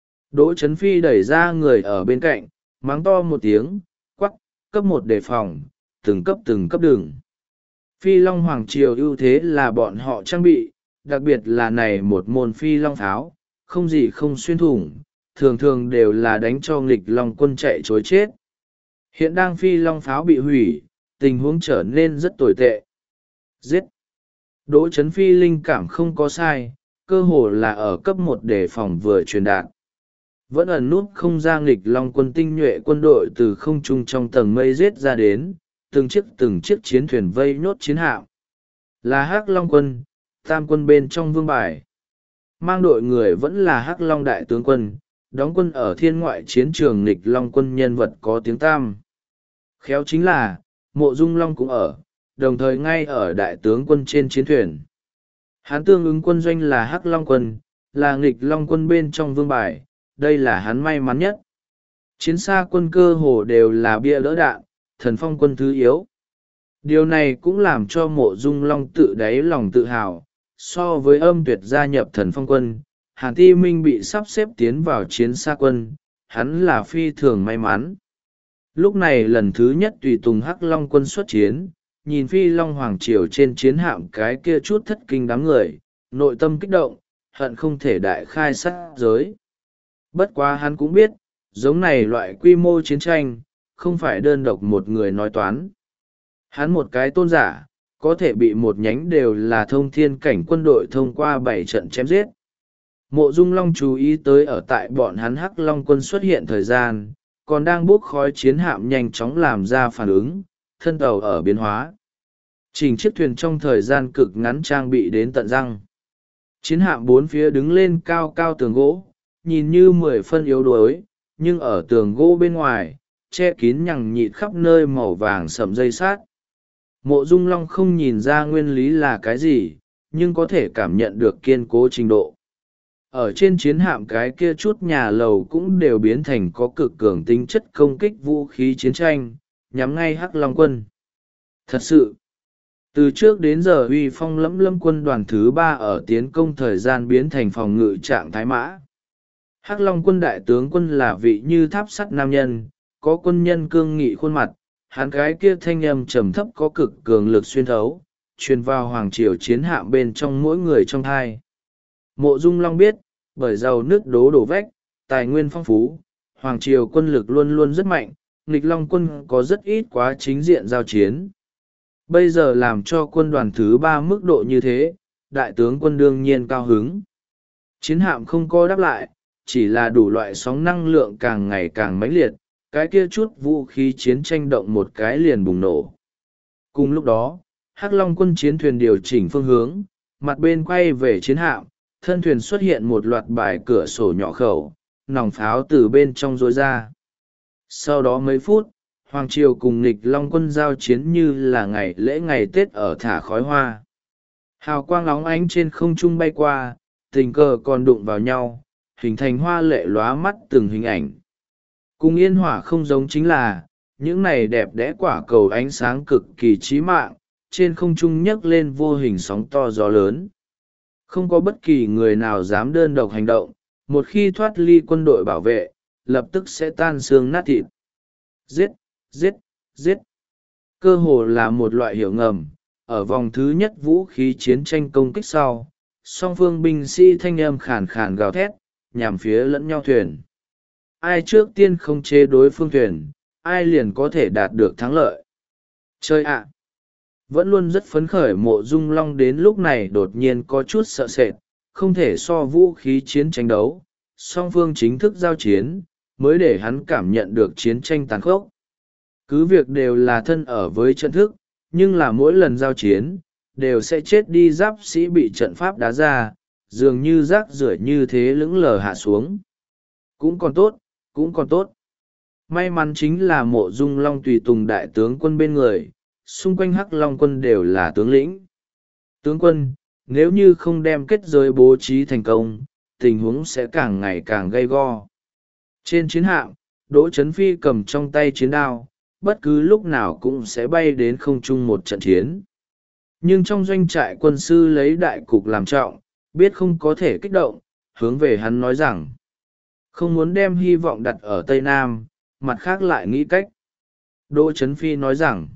Đỗ Chấn Phi đẩy ra người ở bên cạnh, mắng to một tiếng, quắc, cấp một đề phòng, từng cấp đường. Phi Long Hoàng Triều ưu thế là bọn họ trang bị, đặc biệt là này một môn Phi Long pháo, không gì không xuyên thủng, thường thường đều là đánh cho nghịch Long quân chạy chối chết. Hiện đang Phi Long pháo bị hủy, tình huống trở nên rất tồi tệ. Giết! Đỗ Chấn Phi linh cảm không có sai, cơ hồ là ở cấp một đề phòng vừa truyền đạt. Vẫn ẩn nút không ra nghịch Long quân tinh nhuệ quân đội từ không trung trong tầng mây giết ra đến, từng chiếc chiến thuyền vây nhốt chiến hạm. Là Hắc Long quân, tam quân bên trong vương bài. Mang đội người vẫn là Hắc Long đại tướng quân, đóng quân ở thiên ngoại chiến trường nghịch Long quân nhân vật có tiếng tam. Khéo chính là, Mộ Dung Long cũng ở, đồng thời ngay ở đại tướng quân trên chiến thuyền. Hắn tương ứng quân doanh là Hắc Long quân, là nghịch Long quân bên trong vương bài, đây là hắn may mắn nhất. Chiến xa quân cơ hồ đều là bia đỡ đạn, Thần Phong quân thứ yếu. Điều này cũng làm cho Mộ Dung Long tự đáy lòng tự hào, so với Âm Tuyệt gia nhập Thần Phong quân, Hàn Ti Minh bị sắp xếp tiến vào chiến xa quân, hắn là phi thường may mắn. Lúc này lần thứ nhất tùy tùng Hắc Long quân xuất chiến, nhìn Phi Long Hoàng Triều trên chiến hạm cái kia chút thất kinh đám người, nội tâm kích động, hận không thể đại khai sát giới. Bất quá hắn cũng biết, giống này loại quy mô chiến tranh, không phải đơn độc một người nói toán. Hắn một cái tôn giả, có thể bị một nhánh đều là thông thiên cảnh quân đội thông qua 7 trận chém giết. Mộ Dung Long chú ý tới ở tại bọn hắn Hắc Long quân xuất hiện thời gian, còn đang bốc khói chiến hạm nhanh chóng làm ra phản ứng, thân tàu ở biến hóa. Chỉnh chiếc thuyền trong thời gian cực ngắn trang bị đến tận răng. Chiến hạm bốn phía đứng lên cao cao tường gỗ, nhìn như 10 phân yếu đuối, nhưng ở tường gỗ bên ngoài che kín nhằng nhịt khắp nơi màu vàng sẫm dây sát. Mộ Dung Long không nhìn ra nguyên lý là cái gì, nhưng có thể cảm nhận được kiên cố trình độ. Ở trên chiến hạm cái kia chút nhà lầu cũng đều biến thành có cực cường tính chất công kích vũ khí chiến tranh, nhắm ngay Hắc Long quân. Thật sự, từ trước đến giờ uy phong lẫm lẫm quân đoàn thứ 3 ở tiến công thời gian biến thành phòng ngự trạng thái mã. Hắc Long quân đại tướng quân là vị như tháp sắt nam nhân, có quân nhân cương nghị khuôn mặt, hắn cái kia thanh âm trầm thấp có cực cường lực xuyên thấu, truyền vào hoàng triều chiến hạm bên trong mỗi người trong thai. Mộ Dung Long biết, bởi giàu nước đổ vách, tài nguyên phong phú, hoàng triều quân lực luôn luôn rất mạnh, nghịch Long quân có rất ít quá chính diện giao chiến. Bây giờ làm cho quân đoàn thứ 3 mức độ như thế, đại tướng quân đương nhiên cao hứng. Chiến hạm không có đáp lại, chỉ là đủ loại sóng năng lượng càng ngày càng mãnh liệt, cái kia chút vũ khí chiến tranh động một cái liền bùng nổ. Cùng lúc đó, Hắc Long quân chiến thuyền điều chỉnh phương hướng, mặt bên quay về chiến hạm, thân thuyền xuất hiện một loạt bài cửa sổ nhỏ khẩu, nòng pháo từ bên trong rối ra. Sau đó mấy phút, Hoàng Triều cùng nghịch Long quân giao chiến như là ngày lễ ngày Tết ở thả khói hoa. Hào quang óng ánh trên không trung bay qua, tình cờ còn đụng vào nhau, hình thành hoa lệ lóa mắt từng hình ảnh. Cùng yên hỏa không giống chính là, những này đẹp đẽ quả cầu ánh sáng cực kỳ chí mạng, trên không trung nhấc lên vô hình sóng to gió lớn. Không có bất kỳ người nào dám đơn độc hành động, một khi thoát ly quân đội bảo vệ, lập tức sẽ tan xương nát thịt. Giết, giết, giết. Cơ hồ là một loại hiểu ngầm, ở vòng thứ nhất vũ khí chiến tranh công kích sau, song phương binh sĩ thanh âm khàn khàn gào thét, nhằm phía lẫn nhau thuyền. Ai trước tiên không chế đối phương thuyền, ai liền có thể đạt được thắng lợi. Chơi ạ! Vẫn luôn rất phấn khởi Mộ Dung Long đến lúc này đột nhiên có chút sợ sệt, không thể so vũ khí chiến tranh đấu, song phương chính thức giao chiến, mới để hắn cảm nhận được chiến tranh tàn khốc. Cứ việc đều là thân ở với trận thức, nhưng là mỗi lần giao chiến, đều sẽ chết đi giáp sĩ bị trận pháp đá ra, dường như rác rưởi như thế lững lờ hạ xuống. Cũng còn tốt, cũng còn tốt. May mắn chính là Mộ Dung Long tùy tùng đại tướng quân bên người, xung quanh Hắc Long quân đều là tướng lĩnh. Tướng quân, nếu như không đem kết giới bố trí thành công, tình huống sẽ càng ngày càng gay go. Trên chiến hạm, Đỗ Chấn Phi cầm trong tay chiến đao, bất cứ lúc nào cũng sẽ bay đến không trung một trận chiến. Nhưng trong doanh trại quân sư lấy đại cục làm trọng, biết không có thể kích động, hướng về hắn nói rằng, không muốn đem hy vọng đặt ở Tây Nam, mặt khác lại nghĩ cách. Đỗ Chấn Phi nói rằng,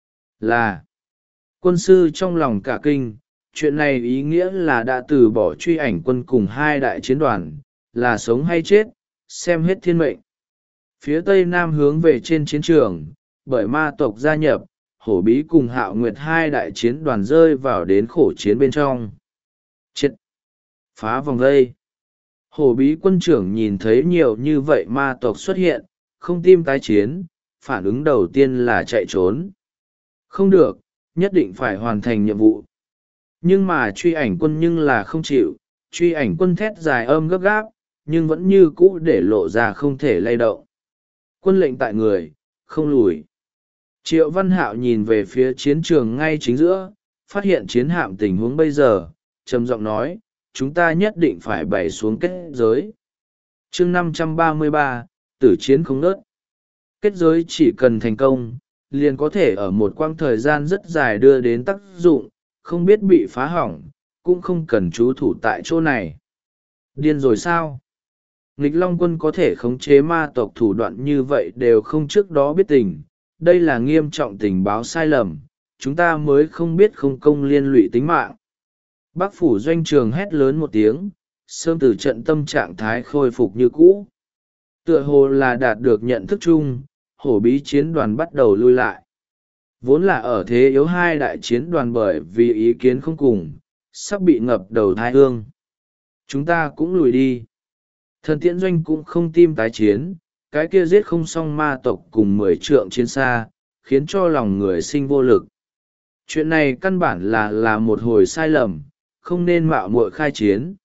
là quân sư trong lòng cả kinh, chuyện này ý nghĩa là đã từ bỏ truy ảnh quân cùng hai đại chiến đoàn, là sống hay chết, xem hết thiên mệnh. Phía Tây Nam hướng về trên chiến trường, bởi ma tộc gia nhập, Hổ Bí cùng Hạo Nguyệt hai đại chiến đoàn rơi vào đến khổ chiến bên trong. Chết! Phá vòng vây! Hổ Bí quân trưởng nhìn thấy nhiều như vậy ma tộc xuất hiện, không tim tái chiến, phản ứng đầu tiên là chạy trốn. Không được, nhất định phải hoàn thành nhiệm vụ. Nhưng mà truy ảnh quân nhưng là không chịu, truy ảnh quân thét dài âm gấp gáp, nhưng vẫn như cũ để lộ ra không thể lay động. Quân lệnh tại người, không lùi. Triệu Văn Hạo nhìn về phía chiến trường ngay chính giữa, phát hiện chiến hạm tình huống bây giờ, trầm giọng nói, chúng ta nhất định phải bày xuống kết giới. Chương 533, tử chiến không nớt. Kết giới chỉ cần thành công, liền có thể ở một quãng thời gian rất dài đưa đến tác dụng, không biết bị phá hỏng, cũng không cần trú thủ tại chỗ này. Điên rồi sao? Nghịch Long quân có thể khống chế ma tộc thủ đoạn như vậy đều không trước đó biết tình, đây là nghiêm trọng tình báo sai lầm, chúng ta mới không biết không công liên lụy tính mạng. Bắc phủ doanh trường hét lớn một tiếng, sớm từ trận tâm trạng thái khôi phục như cũ. Tựa hồ là đạt được nhận thức chung, Hổ Bí chiến đoàn bắt đầu lui lại. Vốn là ở thế yếu hai đại chiến đoàn bởi vì ý kiến không cùng, sắp bị ngập đầu thai hương. Chúng ta cũng lùi đi. Thần Tiễn doanh cũng không tim tái chiến, cái kia giết không xong ma tộc cùng 10 trượng chiến xa, khiến cho lòng người sinh vô lực. Chuyện này căn bản là một hồi sai lầm, không nên mạo muội khai chiến.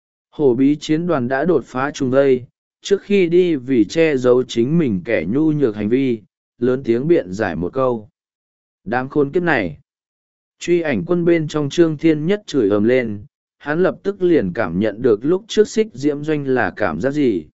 Hổ bí chiến đoàn đã đột phá trùng vây, trước khi đi vì che giấu chính mình kẻ nhu nhược hành vi, lớn tiếng biện giải một câu. Đám khốn kiếp này! Truy ảnh quân bên trong Trương Thiên Nhất chửi ầm lên, hắn lập tức liền cảm nhận được lúc trước Xích Diễm Doanh là cảm giác gì.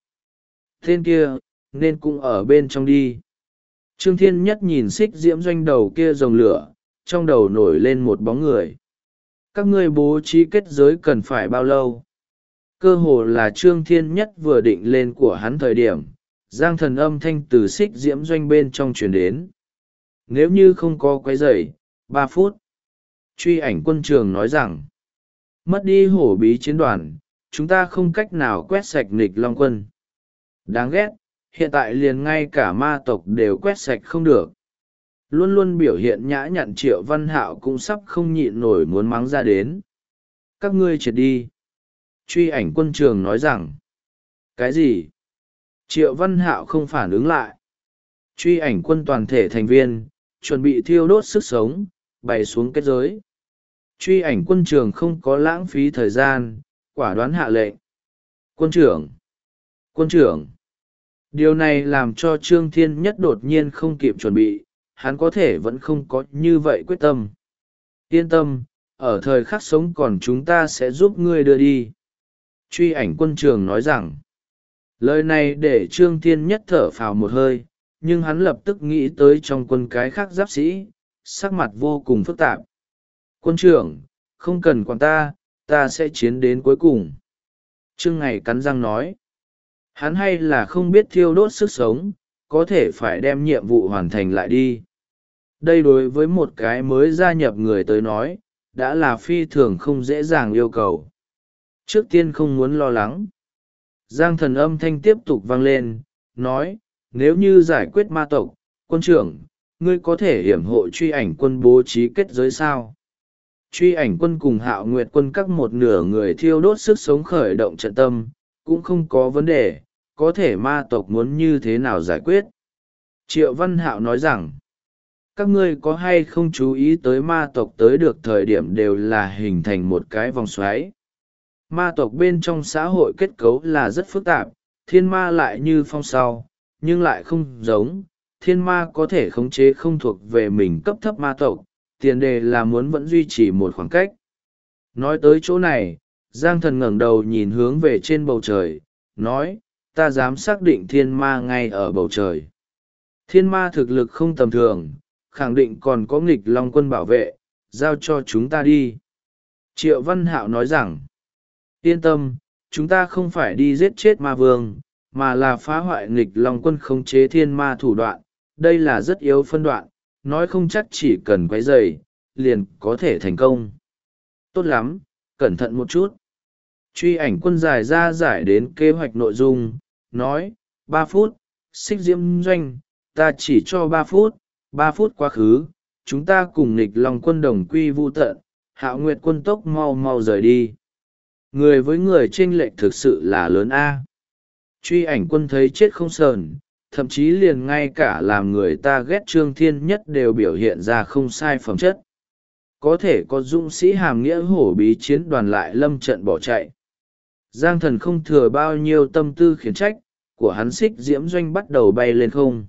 Tên kia, nên cũng ở bên trong đi. Trương Thiên Nhất nhìn Xích Diễm Doanh đầu kia rồng lửa, trong đầu nổi lên một bóng người. Các ngươi bố trí kết giới cần phải bao lâu? Cơ hồ là Trương Thiên Nhất vừa định lên của hắn thời điểm, giang thần âm thanh từ Xích Diễm Doanh bên trong truyền đến. Nếu như không có quấy rầy, 3 phút. Truy ảnh quân trường nói rằng, mất đi hổ bí chiến đoàn, chúng ta không cách nào quét sạch nghịch long quân. Đáng ghét, hiện tại liền ngay cả ma tộc đều quét sạch không được. Luôn luôn biểu hiện nhã nhặn Triệu Văn Hạo cũng sắp không nhịn nổi muốn mắng ra đến. Các ngươi triệt đi. Truy ảnh quân trường nói rằng, cái gì? Triệu Văn Hạo không phản ứng lại. Truy ảnh quân toàn thể thành viên, chuẩn bị thiêu đốt sức sống, bày xuống kết giới. Truy ảnh quân trường không có lãng phí thời gian, quả đoán hạ lệnh. Quân trưởng! Quân trưởng! Điều này làm cho Trương Thiên Nhất đột nhiên không kịp chuẩn bị, hắn có thể vẫn không có như vậy quyết tâm. Yên tâm, ở thời khắc sống còn chúng ta sẽ giúp ngươi đưa đi. Truy ảnh quân trường nói rằng, lời này để Trương Thiên Nhất thở phào một hơi, nhưng hắn lập tức nghĩ tới trong quân cái khác giáp sĩ, sắc mặt vô cùng phức tạp. Quân trưởng, không cần quản ta sẽ chiến đến cuối cùng. Trương Ngày cắn răng nói, hắn hay là không biết thiêu đốt sức sống, có thể phải đem nhiệm vụ hoàn thành lại đi. Đây đối với một cái mới gia nhập người tới nói, đã là phi thường không dễ dàng yêu cầu. Trước tiên không muốn lo lắng. Giang thần âm thanh tiếp tục vang lên, nói, nếu như giải quyết ma tộc, quân trưởng, ngươi có thể hiểm hộ truy ảnh quân bố trí kết giới sao? Truy ảnh quân cùng Hạo Nguyệt quân các một nửa người thiêu đốt sức sống khởi động trận tâm, cũng không có vấn đề, có thể ma tộc muốn như thế nào giải quyết? Triệu Văn Hạo nói rằng, các ngươi có hay không chú ý tới ma tộc tới được thời điểm đều là hình thành một cái vòng xoáy. Ma tộc bên trong xã hội kết cấu là rất phức tạp, thiên ma lại như phong sau, nhưng lại không giống, thiên ma có thể khống chế không thuộc về mình cấp thấp ma tộc, tiền đề là muốn vẫn duy trì một khoảng cách. Nói tới chỗ này, Giang thần ngẩng đầu nhìn hướng về trên bầu trời, nói, ta dám xác định thiên ma ngay ở bầu trời. Thiên ma thực lực không tầm thường, khẳng định còn có nghịch long quân bảo vệ, giao cho chúng ta đi. Triệu Văn Hạo nói rằng, yên tâm, chúng ta không phải đi giết chết ma vương, mà là phá hoại nghịch long quân khống chế thiên ma thủ đoạn, đây là rất yếu phân đoạn, nói không chắc chỉ cần quấy rầy, liền có thể thành công. Tốt lắm, cẩn thận một chút. Truy ảnh quân giải ra giải đến kế hoạch nội dung, nói, 3 phút, Xích Diễm Doanh, ta chỉ cho 3 phút, 3 phút quá khứ, chúng ta cùng nghịch long quân đồng quy vu tận, Hạo Nguyệt quân tốc mau mau rời đi. Người với người chênh lệch thực sự là lớn a. Truy ảnh quân thấy chết không sờn, thậm chí liền ngay cả làm người ta ghét Trương Thiên Nhất đều biểu hiện ra không sai phẩm chất. Có thể có dũng sĩ hàm nghĩa hổ bí chiến đoàn lại lâm trận bỏ chạy. Giang thần không thừa bao nhiêu tâm tư khiển trách, của hắn Xích Diễm Doanh bắt đầu bay lên không.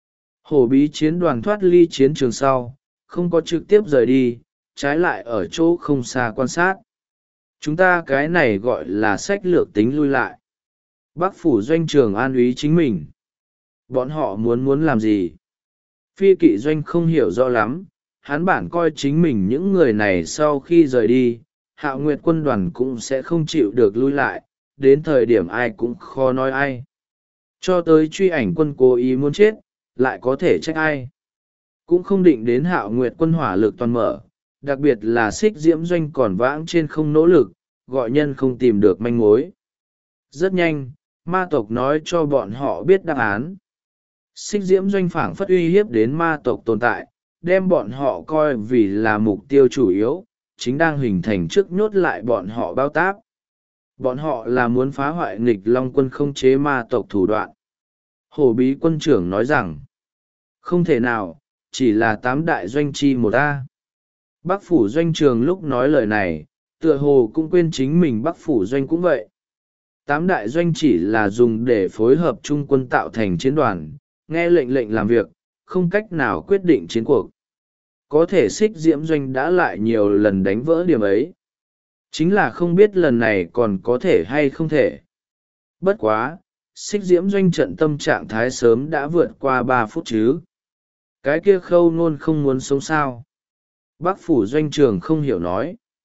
Hổ bí chiến đoàn thoát ly chiến trường sau, không có trực tiếp rời đi, trái lại ở chỗ không xa quan sát. Chúng ta cái này gọi là sách lược tính lui lại. Bắc phủ doanh trường an úy chính mình. Bọn họ muốn làm gì? Phi kỵ doanh không hiểu rõ lắm, hắn bản coi chính mình những người này sau khi rời đi, Hạo Nguyệt quân đoàn cũng sẽ không chịu được lui lại, đến thời điểm ai cũng khó nói ai. Cho tới truy ảnh quân cố ý muốn chết, lại có thể trách ai. Cũng không định đến Hạo Nguyệt quân hỏa lực toàn mở, đặc biệt là Xích Diễm Doanh còn vãng trên không nỗ lực, gọi nhân không tìm được manh mối. Rất nhanh, ma tộc nói cho bọn họ biết đáp án. Xích Diễm Doanh phảng phất uy hiếp đến ma tộc tồn tại, đem bọn họ coi vì là mục tiêu chủ yếu, chính đang hình thành trước nhốt lại bọn họ bao táp. Bọn họ là muốn phá hoại nghịch long quân không chế ma tộc thủ đoạn. Hổ bí quân trưởng nói rằng, không thể nào, chỉ là 8 đại doanh chi một A. Bắc phủ doanh trường lúc nói lời này, Tựa hồ cũng quên chính mình Bắc phủ doanh cũng vậy. 8 đại doanh chỉ là dùng để phối hợp trung quân tạo thành chiến đoàn, nghe lệnh lệnh làm việc, không cách nào quyết định chiến cuộc. Có thể xích diễm doanh đã lại nhiều lần đánh vỡ điểm ấy. Chính là không biết lần này còn có thể hay không thể. Bất quá, xích diễm doanh trận tâm trạng thái sớm đã vượt qua 3 phút chứ. Cái kia Khâu Nôn không muốn sống sao? Bắc phủ doanh trường không hiểu nói.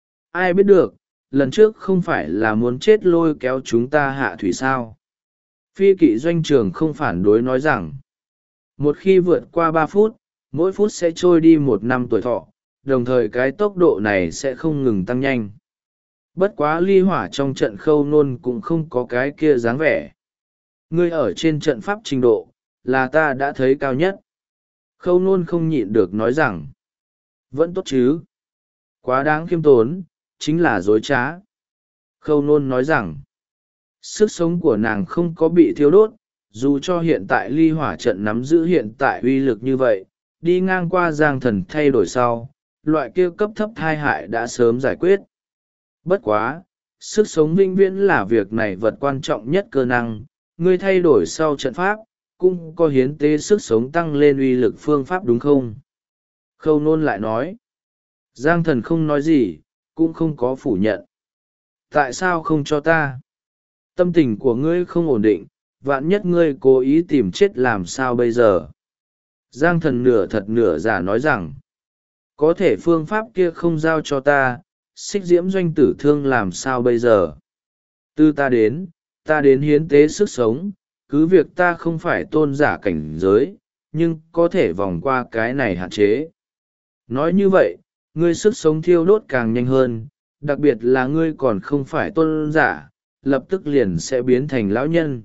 Ai biết được, lần trước không phải là muốn chết lôi kéo chúng ta hạ thủy sao? Phi kỵ doanh trường không phản đối nói rằng, một khi vượt qua 3 phút, mỗi phút sẽ trôi đi 1 năm tuổi thọ, đồng thời cái tốc độ này sẽ không ngừng tăng nhanh. Bất quá ly hỏa trong trận Khâu Nôn cũng không có cái kia dáng vẻ. Ngươi ở trên trận pháp trình độ, là ta đã thấy cao nhất. Khâu Nôn không nhịn được nói rằng, vẫn tốt chứ. Quá đáng khiêm tốn, chính là dối trá. Khâu Nôn nói rằng, sức sống của nàng không có bị thiêu đốt, dù cho hiện tại ly hỏa trận nắm giữ hiện tại uy lực như vậy, đi ngang qua Giang Thần thay đổi sau, loại kia cấp thấp thai hại đã sớm giải quyết. Bất quá, sức sống vĩnh viễn là việc này vật quan trọng nhất cơ năng, ngươi thay đổi sau trận pháp, cũng có hiến tế sức sống tăng lên uy lực phương pháp đúng không? Khâu Nôn lại nói, Giang Thần không nói gì, cũng không có phủ nhận. Tại sao không cho ta? Tâm tình của ngươi không ổn định, vạn nhất ngươi cố ý tìm chết làm sao bây giờ? Giang Thần nửa thật nửa giả nói rằng, có thể phương pháp kia không giao cho ta, xích diễm doanh tử thương làm sao bây giờ? Từ ta đến hiến tế sức sống, cứ việc ta không phải tôn giả cảnh giới, nhưng có thể vòng qua cái này hạn chế. Nói như vậy, ngươi sức sống thiêu đốt càng nhanh hơn, đặc biệt là ngươi còn không phải tôn giả, lập tức liền sẽ biến thành lão nhân.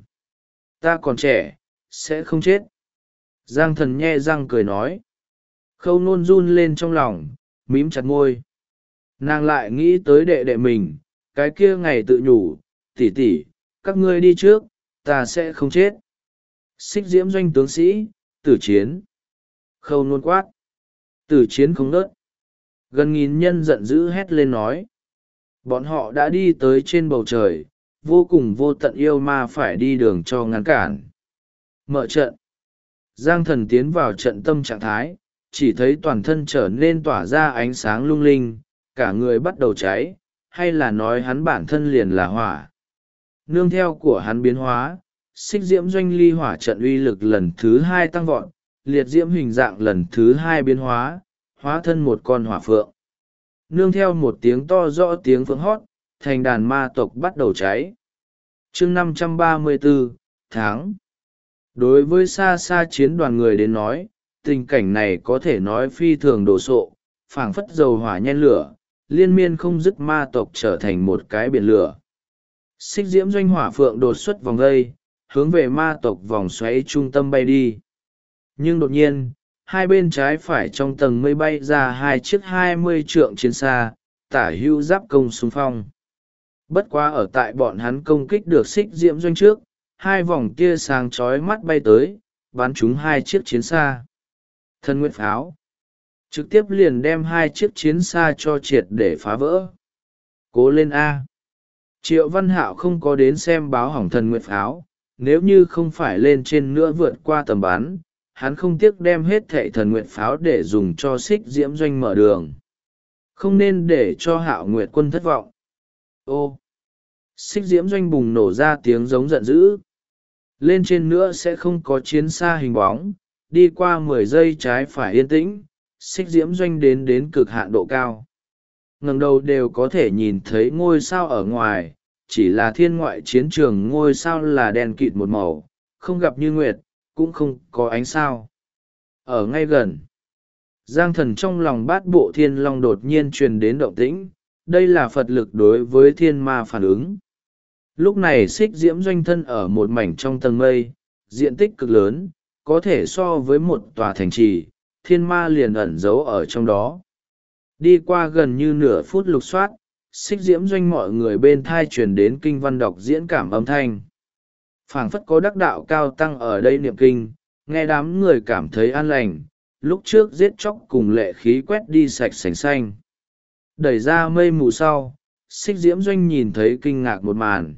Ta còn trẻ, sẽ không chết. Giang Thần nhe răng cười nói. Khâu Nôn run lên trong lòng, mím chặt môi. Nàng lại nghĩ tới đệ đệ mình, cái kia ngày tự nhủ, tỷ tỷ, các ngươi đi trước, ta sẽ không chết. Xích diễm doanh tướng sĩ, tử chiến. Khâu Nôn quát. Tử chiến không nớt. Gần nghìn nhân giận dữ hét lên nói. Bọn họ đã đi tới trên bầu trời, vô cùng vô tận yêu ma phải đi đường cho ngăn cản. Mở trận. Giang Thần tiến vào trận tâm trạng thái, chỉ thấy toàn thân trở nên tỏa ra ánh sáng lung linh, cả người bắt đầu cháy, hay là nói hắn bản thân liền là hỏa. Nương theo của hắn biến hóa, xích diễm doanh ly hỏa trận uy lực lần thứ 2 tăng vọt, liệt diễm hình dạng lần thứ 2 biến hóa, hóa thân một con hỏa phượng. Nương theo một tiếng to rõ tiếng phượng hót, thành đàn ma tộc bắt đầu cháy. Chương 534, tháng. Đối với xa xa chiến đoàn người đến nói, tình cảnh này có thể nói phi thường đồ sộ, phảng phất dầu hỏa nhen lửa, liên miên không dứt ma tộc trở thành một cái biển lửa. Xích diễm doanh hỏa phượng đột xuất vòng dây, hướng về ma tộc vòng xoáy trung tâm bay đi. Nhưng đột nhiên, hai bên trái phải trong tầng mây bay ra 2 chiếc 20 trượng chiến xa, tả hữu giáp công xung phong. Bất quá ở tại bọn hắn công kích được xích diễm doanh trước, 2 vòng tia sáng chói mắt bay tới, bắn trúng 2 chiếc chiến xa. Thần nguyệt pháo trực tiếp liền đem 2 chiếc chiến xa cho triệt để phá vỡ. Cố lên A. Triệu Văn Hạo không có đến xem báo hỏng thần nguyệt pháo, nếu như không phải lên trên nữa vượt qua tầm bắn, hắn không tiếc đem hết thệ thần nguyệt pháo để dùng cho xích diễm doanh mở đường. Không nên để cho Hạo Nguyệt quân thất vọng. Ô! Xích diễm doanh bùng nổ ra tiếng giống giận dữ. Lên trên nữa sẽ không có chiến xa hình bóng, đi qua 10 giây trái phải yên tĩnh, xích diễm doanh đến cực hạn độ cao. Ngẩng đầu đều có thể nhìn thấy ngôi sao ở ngoài, chỉ là thiên ngoại chiến trường ngôi sao là đen kịt một màu, không gặp như nguyệt, cũng không có ánh sao. Ở ngay gần, Giang Thần trong lòng bát bộ thiên long đột nhiên truyền đến động tĩnh, đây là Phật lực đối với thiên ma phản ứng. Lúc này xích diễm doanh thân ở một mảnh trong tầng mây, diện tích cực lớn, có thể so với một tòa thành trì, thiên ma liền ẩn giấu ở trong đó. Đi qua gần như nửa phút lục soát, xích diễm doanh mọi người bên thai truyền đến kinh văn đọc diễn cảm âm thanh. Phảng phất có đắc đạo cao tăng ở đây niệm kinh, nghe đám người cảm thấy an lành, lúc trước giết chóc cùng lệ khí quét đi sạch sành xanh. Đẩy ra mây mù sau, Xích diễm doanh nhìn thấy kinh ngạc một màn.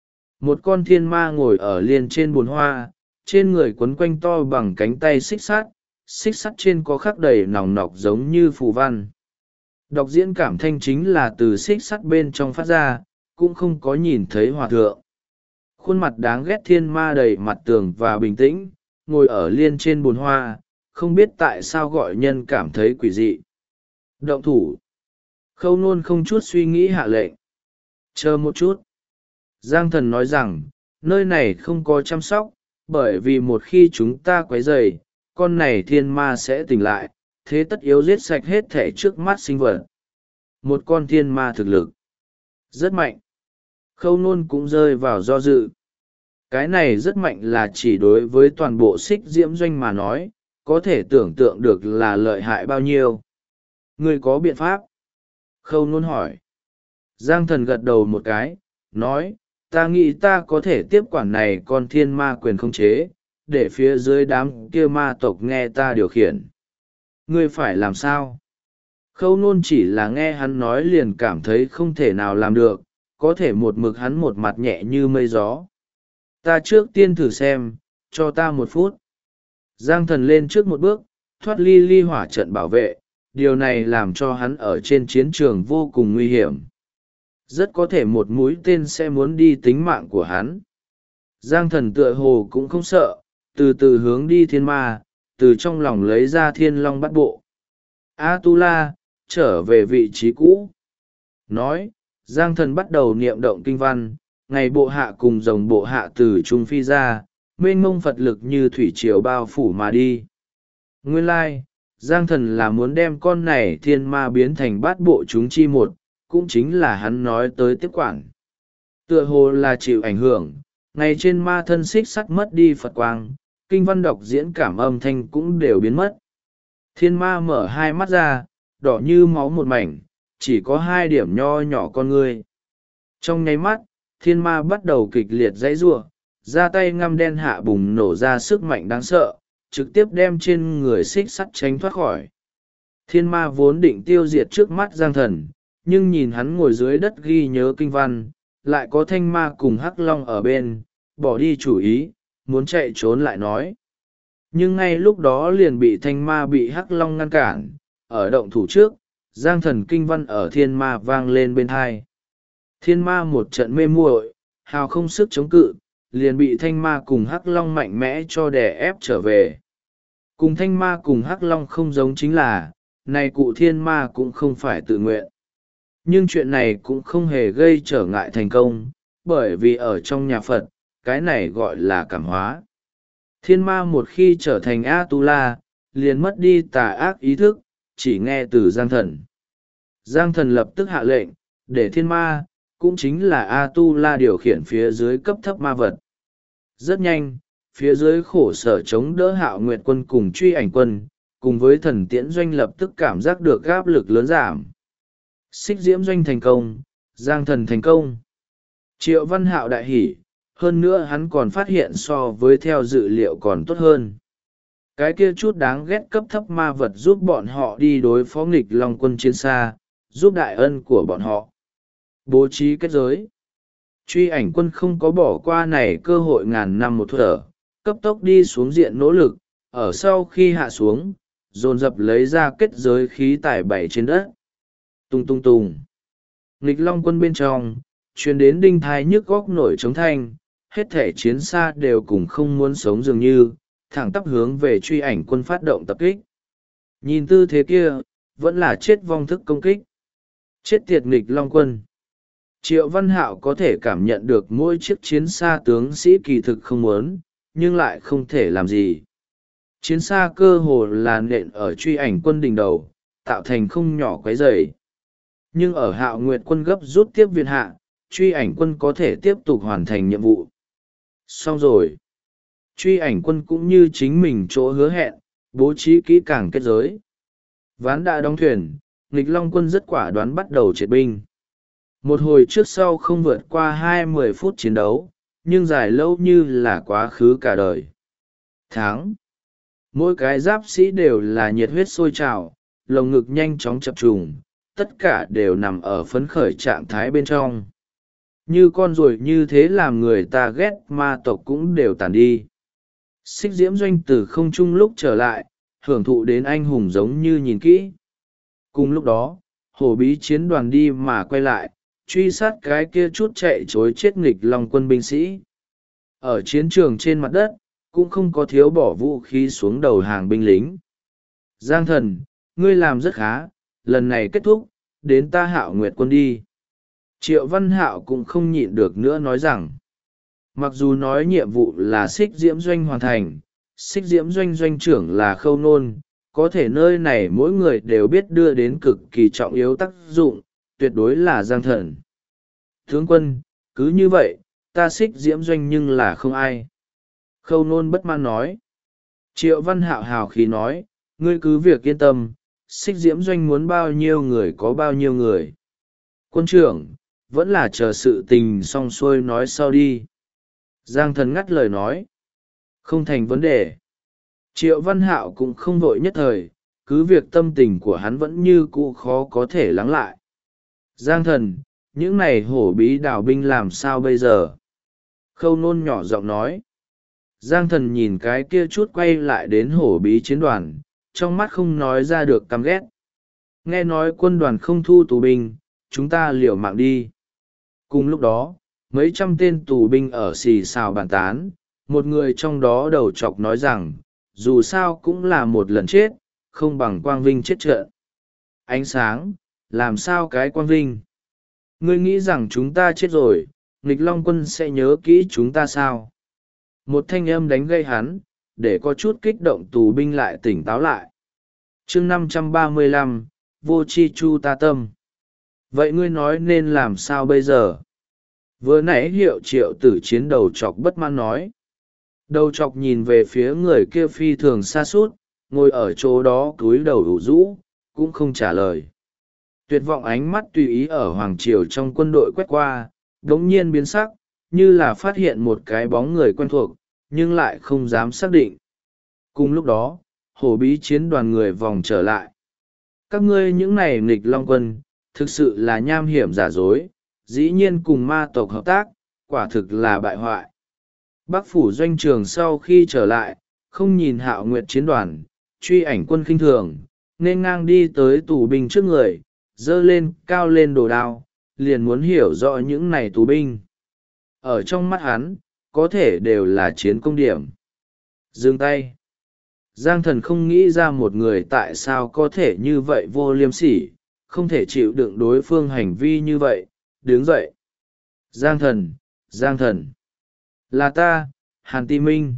Một con thiên ma ngồi ở liền trên bồn hoa, trên người quấn quanh to bằng cánh tay xích sắt trên có khắc đầy nòng nọc giống như phù văn. Đọc diễn cảm thanh chính là từ xích sắt bên trong phát ra, cũng không có nhìn thấy hòa thượng. Khuôn mặt đáng ghét thiên ma đầy mặt tường và bình tĩnh, ngồi ở liên trên bồn hoa, không biết tại sao gọi nhân cảm thấy quỷ dị. Động thủ. Khâu Nôn không chút suy nghĩ hạ lệnh. Chờ một chút. Giang Thần nói rằng, nơi này không có chăm sóc, bởi vì một khi chúng ta quấy rầy, con này thiên ma sẽ tỉnh lại, thế tất yếu giết sạch hết thể trước mắt sinh vật. Một con thiên ma thực lực rất mạnh. Khâu Nôn cũng rơi vào do dự. Cái này rất mạnh là chỉ đối với toàn bộ xích diễm doanh mà nói, có thể tưởng tượng được là lợi hại bao nhiêu. Ngươi có biện pháp? Khâu Nôn hỏi. Giang Thần gật đầu một cái, nói, ta nghĩ ta có thể tiếp quản này con thiên ma quyền khống chế, để phía dưới đám kia ma tộc nghe ta điều khiển. Ngươi phải làm sao? Khâu Nôn chỉ là nghe hắn nói liền cảm thấy không thể nào làm được, có thể một mực hắn một mặt nhẹ như mây gió. Ta trước tiên thử xem, cho ta 1 phút. Giang Thần lên trước một bước, thoát ly hỏa trận bảo vệ, điều này làm cho hắn ở trên chiến trường vô cùng nguy hiểm. Rất có thể một mũi tên sẽ muốn đi tính mạng của hắn. Giang Thần tựa hồ cũng không sợ, từ từ hướng đi thiên ma, từ trong lòng lấy ra thiên long bát bộ. A-tu-la, trở về vị trí cũ. Nói, Giang Thần bắt đầu niệm động kinh văn, ngày bộ hạ cùng dòng bộ hạ từ trung phi ra, mênh mông Phật lực như thủy triều bao phủ mà đi. Nguyên lai, Giang Thần là muốn đem con này thiên ma biến thành bát bộ chúng chi một, cũng chính là hắn nói tới tiếp quản. Tựa hồ là chịu ảnh hưởng, ngày trên ma thân xích sắt mất đi Phật quang, kinh văn đọc diễn cảm âm thanh cũng đều biến mất. Thiên ma mở hai mắt ra, đỏ như máu một mảnh, chỉ có 2 điểm nho nhỏ con ngươi. Trong nháy mắt, thiên ma bắt đầu kịch liệt dãy giụa, ra tay ngăm đen hạ bùng nổ ra sức mạnh đáng sợ, trực tiếp đem trên người xích sắt tránh thoát khỏi. Thiên ma vốn định tiêu diệt trước mắt Giang Thần, nhưng nhìn hắn ngồi dưới đất ghi nhớ kinh văn, lại có thanh ma cùng hắc long ở bên, bỏ đi chủ ý, muốn chạy trốn lại nói. Nhưng ngay lúc đó liền bị thanh ma bị hắc long ngăn cản, ở động thủ trước, Giang Thần kinh văn ở thiên ma vang lên bên tai. Thiên ma một trận mê muội, hào không sức chống cự, liền bị thanh ma cùng hắc long mạnh mẽ cho đè ép trở về. Cùng thanh ma cùng hắc long không giống chính là, này cụ thiên ma cũng không phải tự nguyện. Nhưng chuyện này cũng không hề gây trở ngại thành công, bởi vì ở trong nhà Phật, cái này gọi là cảm hóa. Thiên ma một khi trở thành A-tu-la, liền mất đi tà ác ý thức, chỉ nghe từ Giang Thần. Giang Thần lập tức hạ lệnh, để thiên ma, cũng chính là A-tu-la điều khiển phía dưới cấp thấp ma vật. Rất nhanh, phía dưới khổ sở chống đỡ Hạo Nguyệt quân cùng Truy Ảnh quân, cùng với Thần Tiễn doanh lập tức cảm giác được áp lực lớn giảm. Xích Diễm doanh thành công, Giang Thần thành công. Triệu Văn Hạo đại hỉ, hơn nữa hắn còn phát hiện so với theo dự liệu còn tốt hơn. Cái kia chút đáng ghét cấp thấp ma vật giúp bọn họ đi đối phó nghịch long quân chiến xa, giúp đại ân của bọn họ. Bố trí kết giới. Truy Ảnh quân không có bỏ qua này cơ hội ngàn năm một thở, cấp tốc đi xuống diện nỗ lực, ở sau khi hạ xuống, dồn dập lấy ra kết giới khí tải bảy trên đất. Tung tung tung. Nghịch long quân bên trong, truyền đến đinh thai nhức góc nổi trống thanh, hết thể chiến xa đều cùng không muốn sống dường như, thẳng tắp hướng về Truy Ảnh quân phát động tập kích. Nhìn tư thế kia, vẫn là chết vong thức công kích. Chết tiệt nghịch long quân. Triệu Văn Hạo có thể cảm nhận được mỗi chiếc chiến xa tướng sĩ kỳ thực không muốn, nhưng lại không thể làm gì. Chiến xa cơ hồ là nện ở Truy Ảnh quân đỉnh đầu, tạo thành không nhỏ quấy rầy. Nhưng ở Hạo Nguyệt quân gấp rút tiếp viện hạ, Truy Ảnh quân có thể tiếp tục hoàn thành nhiệm vụ. Xong rồi. Truy Ảnh quân cũng như chính mình chỗ hứa hẹn, bố trí kỹ càng kết giới. Ván đã đóng thuyền, nghịch long quân rất quả đoán bắt đầu triệt binh. Một hồi trước sau không vượt qua 20 phút chiến đấu, nhưng dài lâu như là quá khứ cả đời. Tháng. Mỗi cái giáp sĩ đều là nhiệt huyết sôi trào, lồng ngực nhanh chóng chập trùng, tất cả đều nằm ở phấn khởi trạng thái bên trong. Như con ruồi như thế làm người ta ghét, ma tộc cũng đều tàn đi. Xích diễm doanh từ không trung lúc trở lại, hưởng thụ đến anh hùng giống như nhìn kỹ. Cùng lúc đó, hổ bí chiến đoàn đi mà quay lại, truy sát cái kia chút chạy chối chết nghịch long quân binh sĩ. Ở chiến trường trên mặt đất, cũng không có thiếu bỏ vũ khí xuống đầu hàng binh lính. Giang thần, ngươi làm rất khá, lần này kết thúc, đến ta Hạo Nguyệt quân đi. Triệu Văn Hạo cũng không nhịn được nữa nói rằng, mặc dù nói nhiệm vụ là xích diễm doanh hoàn thành, xích diễm doanh doanh trưởng là Khâu Nôn, có thể nơi này mỗi người đều biết đưa đến cực kỳ trọng yếu tác dụng, tuyệt đối là Giang thần. Tướng quân, cứ như vậy, ta xích diễm doanh nhưng là không ai. Khâu Nôn bất mãn nói. Triệu Văn Hạo hào khí nói, ngươi cứ việc yên tâm, xích diễm doanh muốn bao nhiêu người có bao nhiêu người. Quân trưởng, vẫn là chờ sự tình xong xuôi nói sau đi. Giang thần ngắt lời nói. Không thành vấn đề. Triệu Văn Hạo cũng không vội nhất thời, cứ việc tâm tình của hắn vẫn như cũ khó có thể lắng lại. Giang thần, những này hổ bí đảo binh làm sao bây giờ? Khâu Nôn nhỏ giọng nói. Giang thần nhìn cái kia chút quay lại đến hổ bí chiến đoàn, trong mắt không nói ra được căm ghét. Nghe nói quân đoàn không thu tù binh, chúng ta liều mạng đi. Cùng lúc đó, mấy trăm tên tù binh ở xì xào bàn tán, một người trong đó đầu chọc nói rằng, dù sao cũng là một lần chết, không bằng quang vinh chết trận. Ánh sáng, làm sao cái quang vinh? Ngươi nghĩ rằng chúng ta chết rồi, nghịch long quân sẽ nhớ kỹ chúng ta sao? Một thanh âm đánh gây hắn, để có chút kích động tù binh lại tỉnh táo lại. chương 535, vô chi chu ta tâm. Vậy ngươi nói nên làm sao bây giờ? Vừa nãy hiệu triệu tử chiến đầu chọc bất mãn nói. Đầu chọc nhìn về phía người kia phi thường xa suốt, ngồi ở chỗ đó cúi đầu ủ rũ, cũng không trả lời. Tuyệt vọng ánh mắt tùy ý ở hoàng triều trong quân đội quét qua, đống nhiên biến sắc, như là phát hiện một cái bóng người quen thuộc, nhưng lại không dám xác định. Cùng lúc đó, hổ bí chiến đoàn người vòng trở lại. Các ngươi những này nghịch long quân, thực sự là nham hiểm giả dối, dĩ nhiên cùng ma tộc hợp tác, quả thực là bại hoại. Bắc phủ doanh trường sau khi trở lại, không nhìn Hạo Nguyệt chiến đoàn, truy ảnh quân khinh thường, nên ngang đi tới tù binh trước người, dơ lên cao lên đồ đao, liền muốn hiểu rõ những này tù binh. Ở trong mắt hắn, có thể đều là chiến công điểm. Dừng tay. Giang thần không nghĩ ra một người tại sao có thể như vậy vô liêm sỉ, không thể chịu đựng đối phương hành vi như vậy, đứng dậy. Giang thần, là ta, Hàn Ti Minh.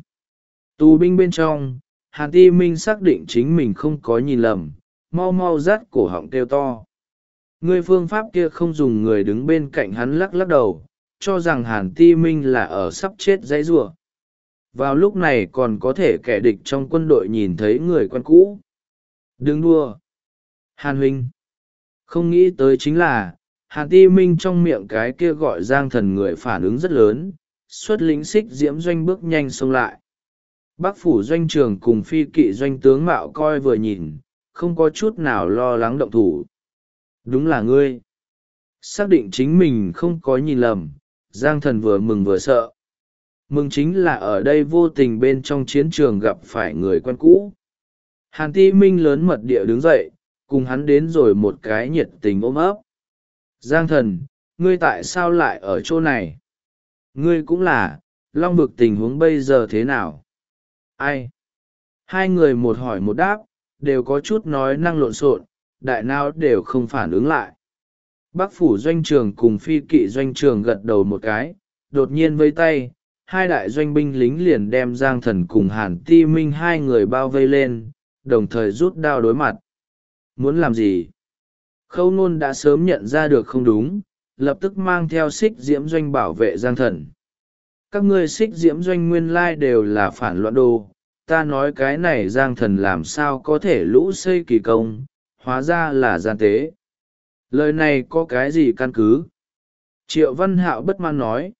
Tù binh bên trong, Hàn Ti Minh xác định chính mình không có nhìn lầm, mau mau rát cổ họng kêu to. Người phương pháp kia không dùng, người đứng bên cạnh hắn lắc lắc đầu, cho rằng Hàn Ti Minh là ở sắp chết dãy rủa. Vào lúc này còn có thể kẻ địch trong quân đội nhìn thấy người quen cũ. Đừng đua. Hàn huynh. Không nghĩ tới chính là, Hàn Ti Minh trong miệng cái kia gọi Giang thần người phản ứng rất lớn, xuất lĩnh xích diễm doanh bước nhanh xông lại. Bắc phủ doanh trường cùng phi kỵ doanh tướng mạo coi vừa nhìn, không có chút nào lo lắng động thủ. Đúng là ngươi. Xác định chính mình không có nhìn lầm, Giang thần vừa mừng vừa sợ. Mừng chính là ở đây vô tình bên trong chiến trường gặp phải người quen cũ. Hàn Ti Minh lớn mật địa đứng dậy, cùng hắn đến rồi một cái nhiệt tình ôm ấp. Giang thần, ngươi tại sao lại ở chỗ này? Ngươi cũng là, Long vực tình huống bây giờ thế nào? Ai? Hai người một hỏi một đáp, đều có chút nói năng lộn xộn, đại não đều không phản ứng lại. Bắc phủ doanh trường cùng phi kỵ doanh trường gật đầu một cái, đột nhiên vây tay, hai đại doanh binh lính liền đem Giang thần cùng Hàn Ti Minh hai người bao vây lên, đồng thời rút đao đối mặt. Muốn làm gì? Khâu Nôn đã sớm nhận ra được không đúng, lập tức mang theo xích diễm doanh bảo vệ Giang thần. Các ngươi xích diễm doanh nguyên lai đều là phản loạn đồ, ta nói cái này Giang thần làm sao có thể lũ xây kỳ công, hóa ra là gian tế. Lời này có cái gì căn cứ? Triệu Văn Hạo bất mãn nói.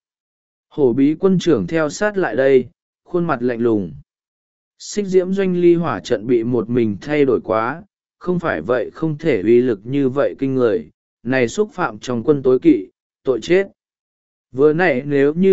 Hổ bí quân trưởng theo sát lại đây, khuôn mặt lạnh lùng. Xích diễm doanh ly hỏa trận bị một mình thay đổi quá, không phải vậy không thể uy lực như vậy kinh người, này xúc phạm trong quân tối kỵ, tội chết. Vừa nãy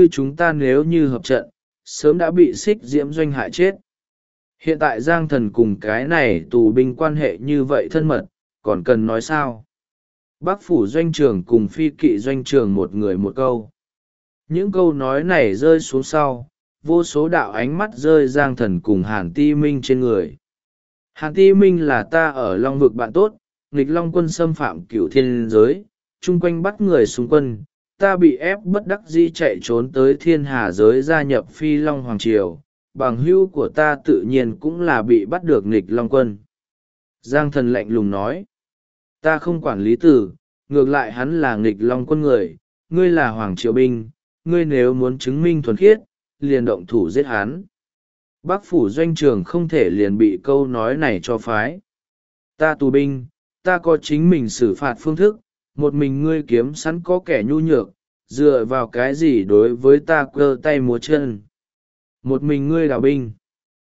nếu như hợp trận, sớm đã bị xích diễm doanh hại chết. Hiện tại Giang Thần cùng cái này tù binh quan hệ như vậy thân mật, còn cần nói sao? Bắc phủ doanh trường cùng phi kỵ doanh trường một người một câu. Những câu nói này rơi xuống sau, vô số đạo ánh mắt rơi Giang Thần cùng Hàn Ti Minh trên người. Hàn Ti Minh là ta ở Long Vực bạn tốt, nghịch Long quân xâm phạm cửu thiên giới, chung quanh bắt người xung quân, ta bị ép bất đắc dĩ chạy trốn tới thiên hà giới gia nhập Phi Long Hoàng Triều, bằng hữu của ta tự nhiên cũng là bị bắt được nghịch Long quân. Giang Thần lạnh lùng nói, ta không quản lý tử, ngược lại hắn là nghịch Long quân người, ngươi là Hoàng Triều binh, ngươi nếu muốn chứng minh thuần khiết, liền động thủ giết hắn. Bắc phủ doanh trường không thể liền bị câu nói này cho phái. Ta tù binh, ta có chính mình xử phạt phương thức, một mình ngươi kiếm sẵn có kẻ nhu nhược, dựa vào cái gì đối với ta cơ tay múa chân. Một mình ngươi đào binh,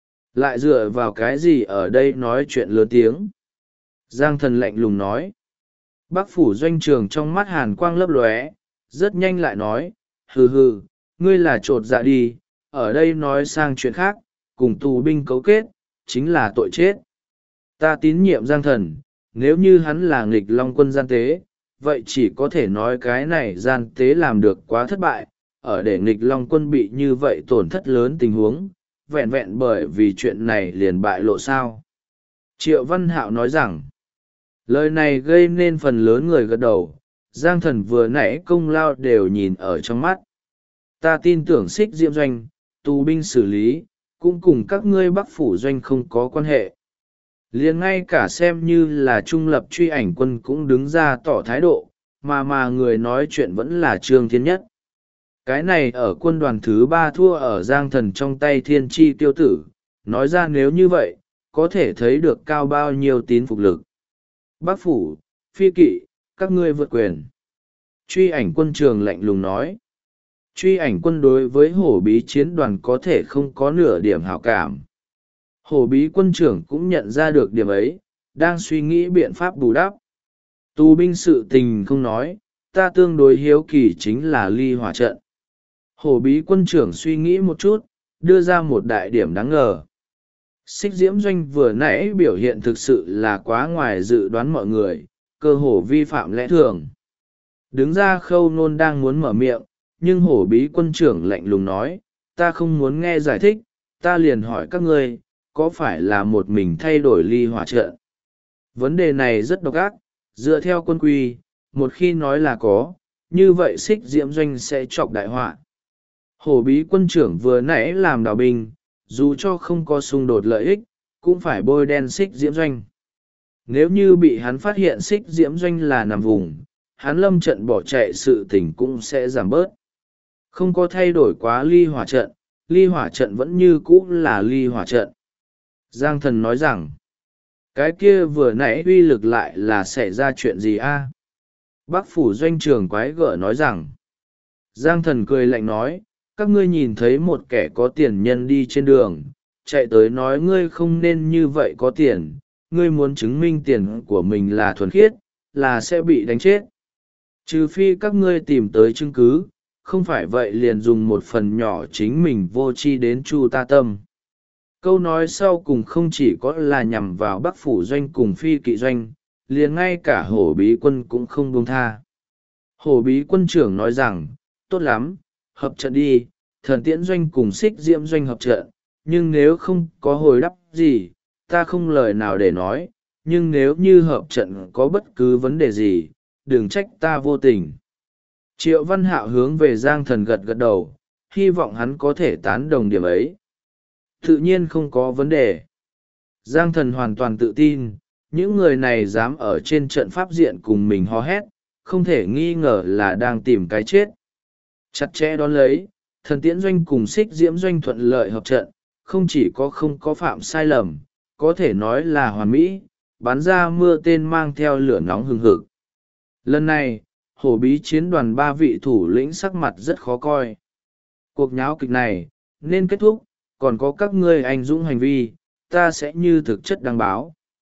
lại dựa vào cái gì ở đây nói chuyện lớn tiếng. Giang Thần lạnh lùng nói. Bắc phủ doanh trường trong mắt hàn quang lấp lóe, rất nhanh lại nói, hừ hừ, ngươi là trột dạ đi, ở đây nói sang chuyện khác, cùng tù binh cấu kết, chính là tội chết. Ta tín nhiệm Giang Thần, nếu như hắn là nghịch Long quân gian tế, vậy chỉ có thể nói cái này gian tế làm được quá thất bại, ở để nghịch Long quân bị như vậy tổn thất lớn tình huống, vẹn vẹn bởi vì chuyện này liền bại lộ sao. Triệu Văn Hạo nói rằng, lời này gây nên phần lớn người gật đầu, Giang Thần vừa nãy công lao đều nhìn ở trong mắt. Ta tin tưởng xích diễm doanh, tù binh xử lý, cũng cùng các ngươi Bắc phủ doanh không có quan hệ. Liền ngay cả xem như là trung lập truy ảnh quân cũng đứng ra tỏ thái độ, mà người nói chuyện vẫn là Trương Thiên Nhất. Cái này ở quân đoàn thứ 3 thua ở Giang Thần trong tay Thiên Chi tiêu tử, nói ra nếu như vậy, có thể thấy được cao bao nhiêu tín phục lực. Bắc phủ, phi kỵ, các ngươi vượt quyền. Truy ảnh quân trường lạnh lùng nói. Truy ảnh quân đối với hổ bí chiến đoàn có thể không có nửa điểm hảo cảm. Hổ bí quân trưởng cũng nhận ra được điểm ấy, đang suy nghĩ biện pháp bù đắp. Tù binh sự tình không nói, ta tương đối hiếu kỳ chính là ly hỏa trận. Hổ bí quân trưởng suy nghĩ một chút, đưa ra một đại điểm đáng ngờ. Xích diễm doanh vừa nãy biểu hiện thực sự là quá ngoài dự đoán mọi người, cơ hồ vi phạm lẽ thường. Đứng ra Khâu Nôn đang muốn mở miệng, nhưng hổ bí quân trưởng lạnh lùng nói, ta không muốn nghe giải thích, ta liền hỏi các ngươi, có phải là một mình thay đổi ly hỏa trận? Vấn đề này rất độc ác, dựa theo quân quy, một khi nói là có, như vậy xích diễm doanh sẽ chọc đại họa. Hổ bí quân trưởng vừa nãy làm đào binh, dù cho không có xung đột lợi ích, cũng phải bôi đen xích diễm doanh. Nếu như bị hắn phát hiện xích diễm doanh là nằm vùng, hắn lâm trận bỏ chạy sự tình cũng sẽ giảm bớt. Không có thay đổi quá ly hỏa trận vẫn như cũ là ly hỏa trận. Giang Thần nói rằng, cái kia vừa nãy uy lực lại là xảy ra chuyện gì a? Bắc phủ doanh trường quái gở nói rằng, Giang Thần cười lạnh nói, các ngươi nhìn thấy một kẻ có tiền nhân đi trên đường, chạy tới nói ngươi không nên như vậy có tiền, ngươi muốn chứng minh tiền của mình là thuần khiết, là sẽ bị đánh chết. Trừ phi các ngươi tìm tới chứng cứ, không phải vậy liền dùng một phần nhỏ chính mình vô tri đến chu ta tâm. Câu nói sau cùng không chỉ có là nhằm vào Bắc phủ doanh cùng phi kỵ doanh, liền ngay cả hổ bí quân cũng không buông tha. Hổ bí quân trưởng nói rằng, tốt lắm, hợp trận đi, thần tiễn doanh cùng xích diễm doanh hợp trận, nhưng nếu không có hồi đáp gì, ta không lời nào để nói, nhưng nếu như hợp trận có bất cứ vấn đề gì, đừng trách ta vô tình. Triệu Văn Hạo hướng về Giang Thần gật gật đầu, hy vọng hắn có thể tán đồng điểm ấy. Tự nhiên không có vấn đề. Giang Thần hoàn toàn tự tin, những người này dám ở trên trận pháp diện cùng mình hò hét, không thể nghi ngờ là đang tìm cái chết. Chặt chẽ đón lấy, thần tiễn doanh cùng xích diễm doanh thuận lợi hợp trận, không chỉ không có phạm sai lầm, có thể nói là hoàn mỹ, bắn ra mưa tên mang theo lửa nóng hừng hực. Lần này, hổ bí chiến đoàn 3 vị thủ lĩnh sắc mặt rất khó coi. Cuộc nháo kịch này, nên kết thúc, còn có các ngươi anh dũng hành vi, ta sẽ như thực chất đăng báo.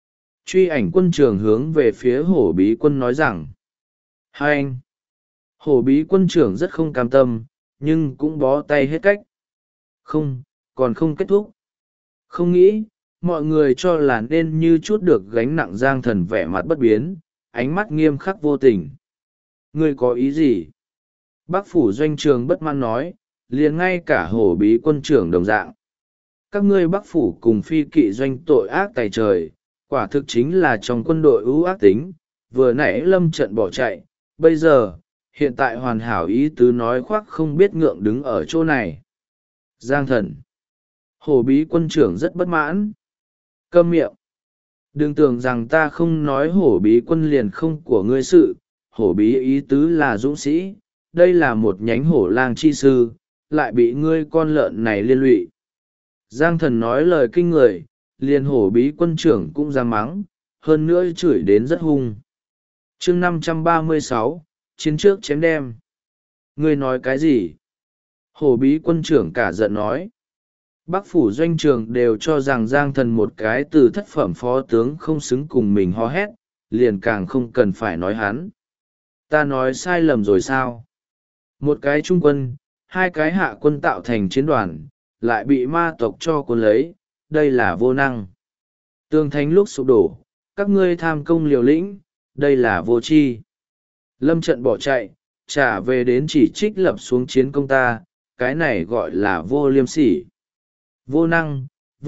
Truy ảnh quân trưởng hướng về phía hổ bí quân nói rằng: hai anh. Hổ bí quân trưởng rất không cam tâm, nhưng cũng bó tay hết cách. Không, còn không kết thúc. Không nghĩ, mọi người cho là nên như chút được gánh nặng. Giang Thần vẻ mặt bất biến, ánh mắt nghiêm khắc vô tình. Ngươi có ý gì? Bác phủ doanh trường bất mãn nói, liền ngay cả hổ bí quân trưởng đồng dạng. Các ngươi Bắc phủ cùng phi kỵ doanh tội ác tày trời, quả thực chính là trong quân đội ưu ác tính, vừa nãy lâm trận bỏ chạy, bây giờ, hiện tại hoàn hảo ý tứ nói khoác không biết ngượng đứng ở chỗ này. Giang Thần. Hổ bí quân trưởng rất bất mãn. Câm miệng. Đừng tưởng rằng ta không nói hổ bí quân liền không của ngươi sự, hổ bí ý tứ là dũng sĩ, đây là một nhánh hổ lang chi sư, lại bị ngươi con lợn này liên lụy. Giang Thần nói lời kinh người, liền hổ bí quân trưởng cũng ra mắng, hơn nữa chửi đến rất hung. chương 536, chiến trước chém đem. Ngươi nói cái gì? Hổ bí quân trưởng cả giận nói. Bắc phủ doanh trường đều cho rằng Giang Thần một cái từ thất phẩm phó tướng không xứng cùng mình hò hét, liền càng không cần phải nói hắn. Ta nói sai lầm rồi sao? Một cái trung quân, hai cái hạ quân tạo thành chiến đoàn, lại bị ma tộc cho cuốn lấy, đây là vô năng. Tường thành lúc sụp đổ, các ngươi tham công liều lĩnh, đây là vô tri. Lâm trận bỏ chạy, trả về đến chỉ trích lập xuống chiến công ta, cái này gọi là vô liêm sỉ. Vô năng,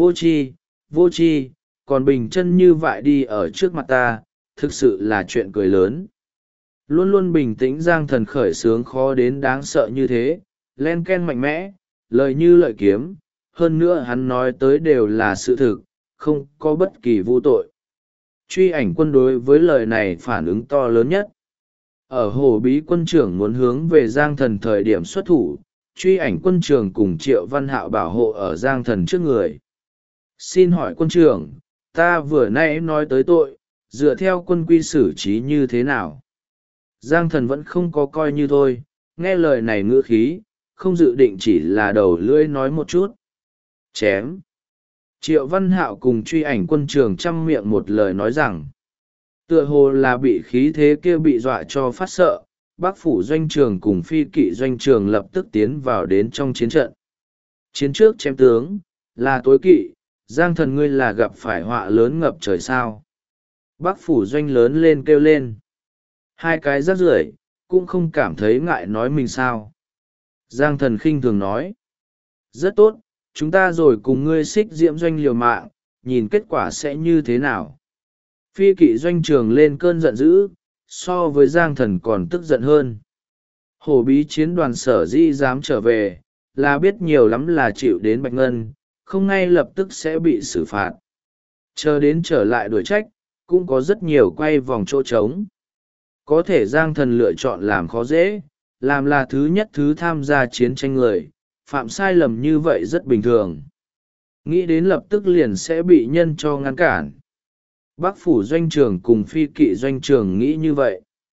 vô tri, còn bình chân như vậy đi ở trước mặt ta, thực sự là chuyện cười lớn. Luôn luôn bình tĩnh Giang Thần khởi sướng khó đến đáng sợ như thế, len ken mạnh mẽ, lời như lợi kiếm, hơn nữa hắn nói tới đều là sự thực, không có bất kỳ vô tội. Truy ảnh quân đối với lời này phản ứng to lớn nhất. Ở hồ bí quân trưởng muốn hướng về Giang Thần thời điểm xuất thủ, truy ảnh quân trưởng cùng Triệu Văn Hạo bảo hộ ở Giang Thần trước người. Xin hỏi quân trưởng, ta vừa nãy nói tới tội, dựa theo quân quy xử trí như thế nào? Giang Thần vẫn không có coi như thôi, nghe lời này ngữ khí, không dự định chỉ là đầu lưỡi nói một chút. Chém. Triệu Văn Hạo cùng truy ảnh quân trưởng chăm miệng một lời nói rằng, tựa hồ là bị khí thế kia bị dọa cho phát sợ, Bắc phủ doanh trường cùng phi kỵ doanh trường lập tức tiến vào đến trong chiến trận. Chiến trước chém tướng, là tối kỵ, Giang Thần ngươi là gặp phải họa lớn ngập trời sao. Bắc phủ doanh lớn lên kêu lên. Hai cái rác rưởi cũng không cảm thấy ngại nói mình sao. Giang Thần khinh thường nói. Rất tốt, chúng ta rồi cùng ngươi xích diễm doanh liều mạng, nhìn kết quả sẽ như thế nào. Phi kỵ doanh trường lên cơn giận dữ, so với Giang Thần còn tức giận hơn. Hổ bí chiến đoàn sở dĩ dám trở về, là biết nhiều lắm là chịu đến Bạch Ngân, không ngay lập tức sẽ bị xử phạt. Chờ đến trở lại đuổi trách, cũng có rất nhiều quay vòng chỗ trống. Có thể Giang Thần lựa chọn làm khó dễ, làm là thứ nhất thứ tham gia chiến tranh người, phạm sai lầm như vậy rất bình thường. Nghĩ đến lập tức liền sẽ bị nhân cho ngăn cản. Bắc phủ doanh trường cùng phi kỵ doanh trường nghĩ như vậy.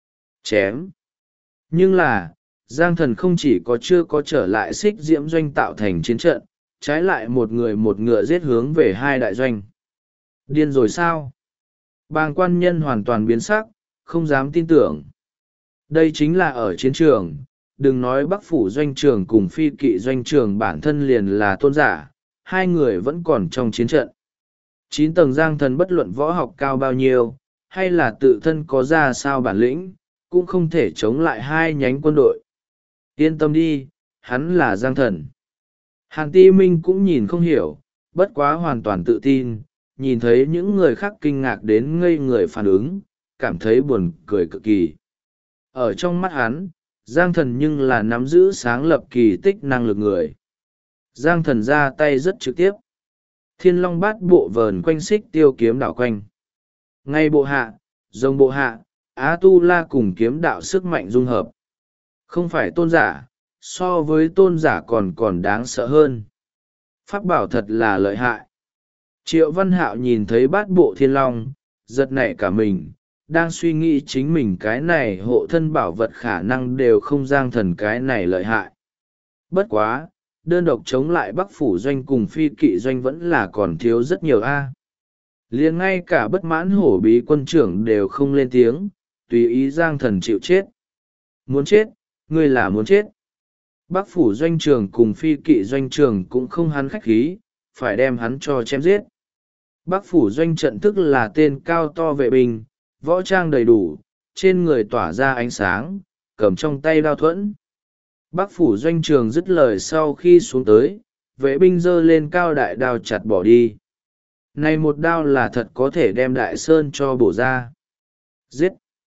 Chém. Nhưng là, Giang Thần không chỉ có chưa có trở lại xích diễm doanh tạo thành chiến trận, trái lại một người một ngựa giết hướng về hai đại doanh. Điên rồi sao? Bàng quan nhân hoàn toàn biến sắc, không dám tin tưởng. Đây chính là ở chiến trường, đừng nói Bắc phủ doanh trường cùng phi kỵ doanh trường bản thân liền là tôn giả, hai người vẫn còn trong chiến trận. 9 tầng Giang Thần bất luận võ học cao bao nhiêu, hay là tự thân có ra sao bản lĩnh, cũng không thể chống lại hai nhánh quân đội. Yên tâm đi, hắn là Giang Thần. Hàn Ti Minh cũng nhìn không hiểu, bất quá hoàn toàn tự tin, nhìn thấy những người khác kinh ngạc đến ngây người phản ứng, cảm thấy buồn cười cực kỳ. Ở trong mắt hắn, Giang Thần nhưng là nắm giữ sáng lập kỳ tích năng lực người. Giang Thần ra tay rất trực tiếp. Thiên Long Bát Bộ vờn quanh xích tiêu kiếm đảo quanh. Ngay bộ hạ, rồng bộ hạ, Á Tu La cùng kiếm đạo sức mạnh dung hợp. Không phải tôn giả, so với tôn giả còn đáng sợ hơn. Pháp bảo thật là lợi hại. Triệu Văn Hạo nhìn thấy Bát Bộ Thiên Long, giật nảy cả mình, đang suy nghĩ chính mình cái này hộ thân bảo vật khả năng đều không Giang Thần cái này lợi hại. Bất quá, đơn độc chống lại Bắc phủ doanh cùng phi kỵ doanh vẫn là còn thiếu rất nhiều a. liền ngay cả bất mãn hổ bí quân trưởng đều không lên tiếng, tùy ý Giang Thần chịu chết. Muốn chết, ngươi là muốn chết. Bắc phủ doanh trường cùng phi kỵ doanh trường cũng không hắn khách khí, phải đem hắn cho chém giết. Bắc phủ doanh trận thức là tên cao to vệ binh, võ trang đầy đủ, trên người tỏa ra ánh sáng, cầm trong tay đao thuẫn. Bắc phủ doanh trường dứt lời sau khi xuống tới, vệ binh giơ lên cao đại đao chặt bỏ đi. Này một đao là thật có thể đem đại sơn cho bổ ra. Giết!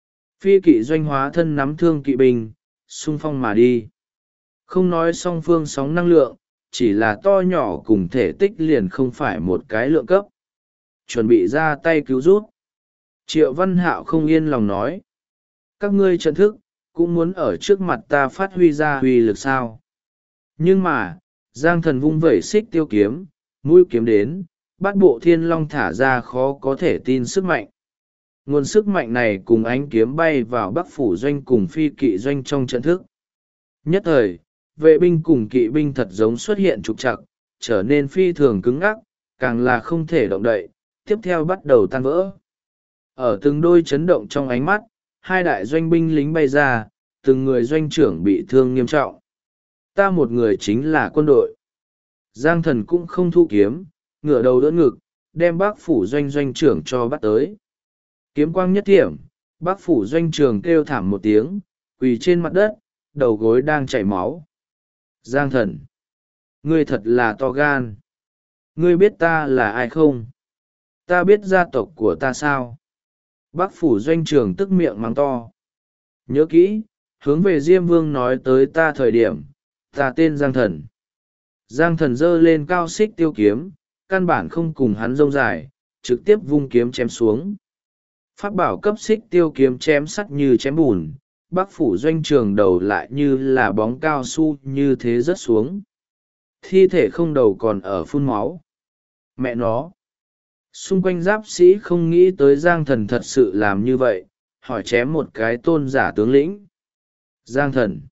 Phi kỵ doanh hóa thân nắm thương kỵ binh, xung phong mà đi. Không nói song phương sóng năng lượng, chỉ là to nhỏ cùng thể tích liền không phải một cái lượng cấp. Chuẩn bị ra tay cứu rút. Triệu Văn Hạo không yên lòng nói. Các ngươi trận thức, cũng muốn ở trước mặt ta phát huy ra uy lực sao. Nhưng mà, Giang Thần vung vẩy xích tiêu kiếm, mũi kiếm đến, bát bộ thiên long thả ra khó có thể tin sức mạnh. Nguồn sức mạnh này cùng ánh kiếm bay vào Bắc phủ doanh cùng phi kỵ doanh trong trận thức. Nhất thời, vệ binh cùng kỵ binh thật giống xuất hiện trục trặc, trở nên phi thường cứng ngắc, càng là không thể động đậy, tiếp theo bắt đầu tan vỡ. Ở từng đôi chấn động trong ánh mắt, hai đại doanh binh lính bay ra, từng người doanh trưởng bị thương nghiêm trọng. Ta một người chính là quân đội. Giang Thần cũng không thu kiếm, ngửa đầu đỡ ngực, đem Bắc phủ doanh doanh trưởng cho bắt tới. Kiếm quang nhất thiểm, Bắc phủ doanh trưởng kêu thảm một tiếng, quỳ trên mặt đất, đầu gối đang chảy máu. Giang Thần, ngươi thật là to gan. Ngươi biết ta là ai không? Ta biết gia tộc của ta sao? Bắc phủ doanh trưởng tức miệng mắng to. Nhớ kỹ, hướng về Diêm Vương nói tới ta thời điểm, ta tên Giang Thần. Giang Thần giơ lên cao xích tiêu kiếm, căn bản không cùng hắn rông dài, trực tiếp vung kiếm chém xuống. Pháp bảo cấp xích tiêu kiếm chém sắt như chém bùn, Bắc phủ doanh trường đầu lại như là bóng cao su như thế rớt xuống. Thi thể không đầu còn ở phun máu. Mẹ nó! Xung quanh giáp sĩ không nghĩ tới Giang Thần thật sự làm như vậy, hỏi chém một cái tôn giả tướng lĩnh. Giang Thần!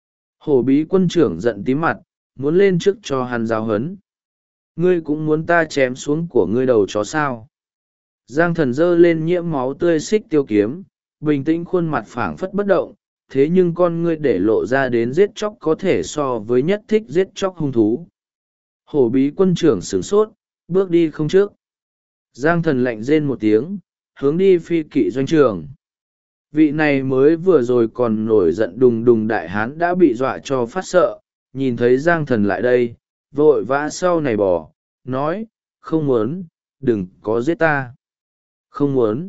Hổ bí quân trưởng giận tím mặt, muốn lên trước cho hắn giáo huấn. Ngươi cũng muốn ta chém xuống của ngươi đầu chó sao? Giang Thần giơ lên nhiễm máu tươi xích tiêu kiếm, bình tĩnh khuôn mặt phảng phất bất động, thế nhưng con ngươi để lộ ra đến giết chóc có thể so với nhất thích giết chóc hung thú. Hổ bí quân trưởng sửng sốt, bước đi không trước. Giang Thần lạnh rên một tiếng, hướng đi phi kỵ doanh trường. Vị này mới vừa rồi còn nổi giận đùng đùng đại hán đã bị dọa cho phát sợ, nhìn thấy Giang Thần lại đây, vội vã sau này bỏ, nói, không muốn, đừng có giết ta. Không muốn.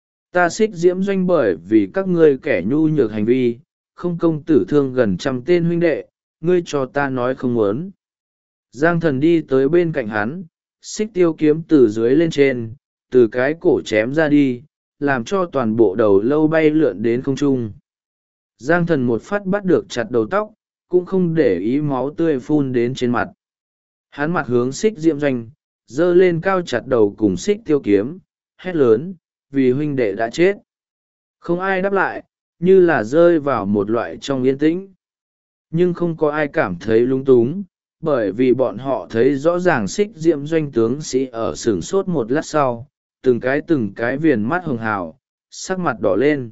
Ta xích diễm doanh bởi vì các ngươi kẻ nhu nhược hành vi, không công tử thương gần 100 tên huynh đệ, ngươi cho ta nói không muốn. Giang Thần đi tới bên cạnh hắn, xích tiêu kiếm từ dưới lên trên, từ cái cổ chém ra đi, làm cho toàn bộ đầu lâu bay lượn đến không trung. Giang Thần một phát bắt được chặt đầu tóc, cũng không để ý máu tươi phun đến trên mặt. Hắn mặt hướng xích diễm doanh, giơ lên cao chặt đầu cùng xích tiêu kiếm, hét lớn, vì huynh đệ đã chết. Không ai đáp lại, như là rơi vào một loại trong yên tĩnh. Nhưng không có ai cảm thấy lung túng, bởi vì bọn họ thấy rõ ràng xích diễm doanh tướng sĩ ở sửng sốt một lát sau, từng cái viền mắt hường hào, sắc mặt đỏ lên.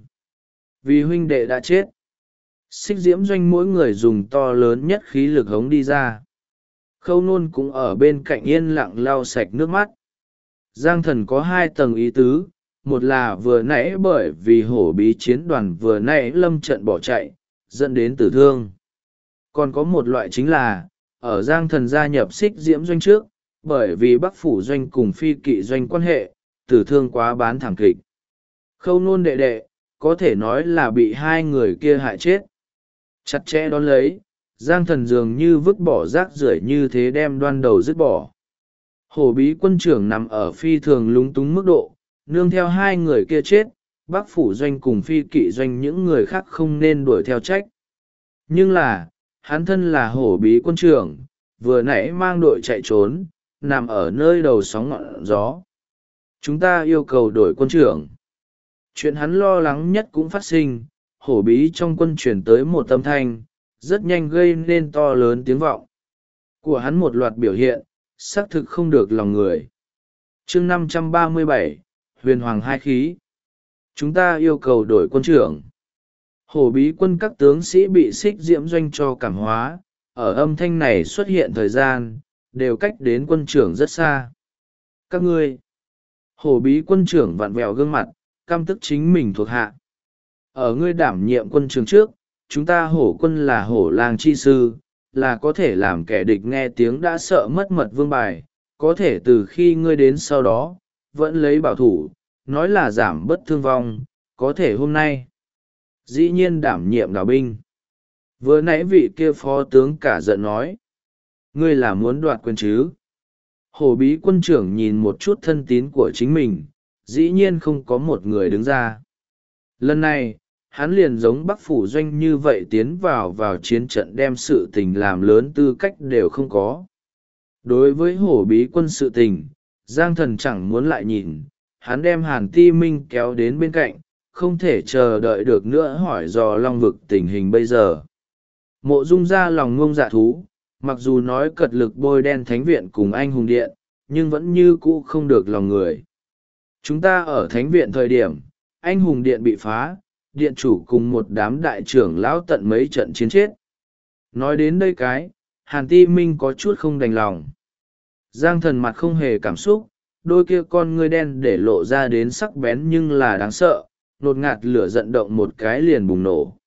Vì huynh đệ đã chết. Xích diễm doanh mỗi người dùng to lớn nhất khí lực hống đi ra. Khâu Nôn cũng ở bên cạnh yên lặng lau sạch nước mắt. Giang Thần có 2 tầng ý tứ, một là vừa nãy bởi vì hổ bí chiến đoàn vừa nãy lâm trận bỏ chạy, dẫn đến tử thương. Còn có một loại chính là, ở Giang Thần gia nhập xích diễm doanh trước, bởi vì Bắc phủ doanh cùng phi kỵ doanh quan hệ, tử thương quá bán thảm kịch. Khâu Nôn đệ đệ, có thể nói là bị 2 người kia hại chết. Chặt chẽ đón lấy, Giang Thần dường như vứt bỏ rác rưởi như thế đem đoan đầu dứt bỏ. Hổ bí quân trưởng nằm ở phi thường lúng túng mức độ, nương theo 2 người kia chết, Bắc phủ doanh cùng phi kỵ doanh những người khác không nên đuổi theo trách. Nhưng là, hắn thân là hổ bí quân trưởng, vừa nãy mang đội chạy trốn, nằm ở nơi đầu sóng ngọn gió. Chúng ta yêu cầu đổi quân trưởng. Chuyện hắn lo lắng nhất cũng phát sinh, hổ bí trong quân chuyển tới một âm thanh, rất nhanh gây nên to lớn tiếng vọng. Của hắn một loạt biểu hiện, xác thực không được lòng người. chương 537, huyền hoàng hai khí. Chúng ta yêu cầu đổi quân trưởng. Hổ bí quân các tướng sĩ bị xích diễm doanh cho cảm hóa, ở âm thanh này xuất hiện thời gian, đều cách đến quân trưởng rất xa. Các ngươi, hổ bí quân trưởng vặn vẹo gương mặt, căm tức chính mình thuộc hạ. Ở ngươi đảm nhiệm quân trường trước, chúng ta hổ quân là hổ lang chi sư, là có thể làm kẻ địch nghe tiếng đã sợ mất mật vương bài, có thể từ khi ngươi đến sau đó, vẫn lấy bảo thủ, nói là giảm bất thương vong, có thể hôm nay. Dĩ nhiên đảm nhiệm đào binh. Vừa nãy vị kia phó tướng cả giận nói. Ngươi là muốn đoạt quyền chứ? Hổ bí quân trưởng nhìn một chút thân tín của chính mình, dĩ nhiên không có một người đứng ra. Lần này, hắn liền giống Bắc Phủ Doanh như vậy tiến vào chiến trận đem sự tình làm lớn tư cách đều không có. Đối với hổ bí quân sự tình, Giang Thần chẳng muốn lại nhìn, hắn đem Hàn Ti Minh kéo đến bên cạnh, không thể chờ đợi được nữa hỏi dò Long Vực tình hình bây giờ. Mộ Dung ra lòng ngông dạ thú, mặc dù nói cật lực bôi đen thánh viện cùng anh hùng điện, nhưng vẫn như cũ không được lòng người. Chúng ta ở thánh viện thời điểm, anh hùng điện bị phá, điện chủ cùng một đám đại trưởng lão tận mấy trận chiến chết. Nói đến đây cái, Hàn Ti Minh có chút không đành lòng. Giang Thần mặt không hề cảm xúc, đôi kia con ngươi đen để lộ ra đến sắc bén nhưng là đáng sợ, nột ngạt lửa giận động một cái liền bùng nổ.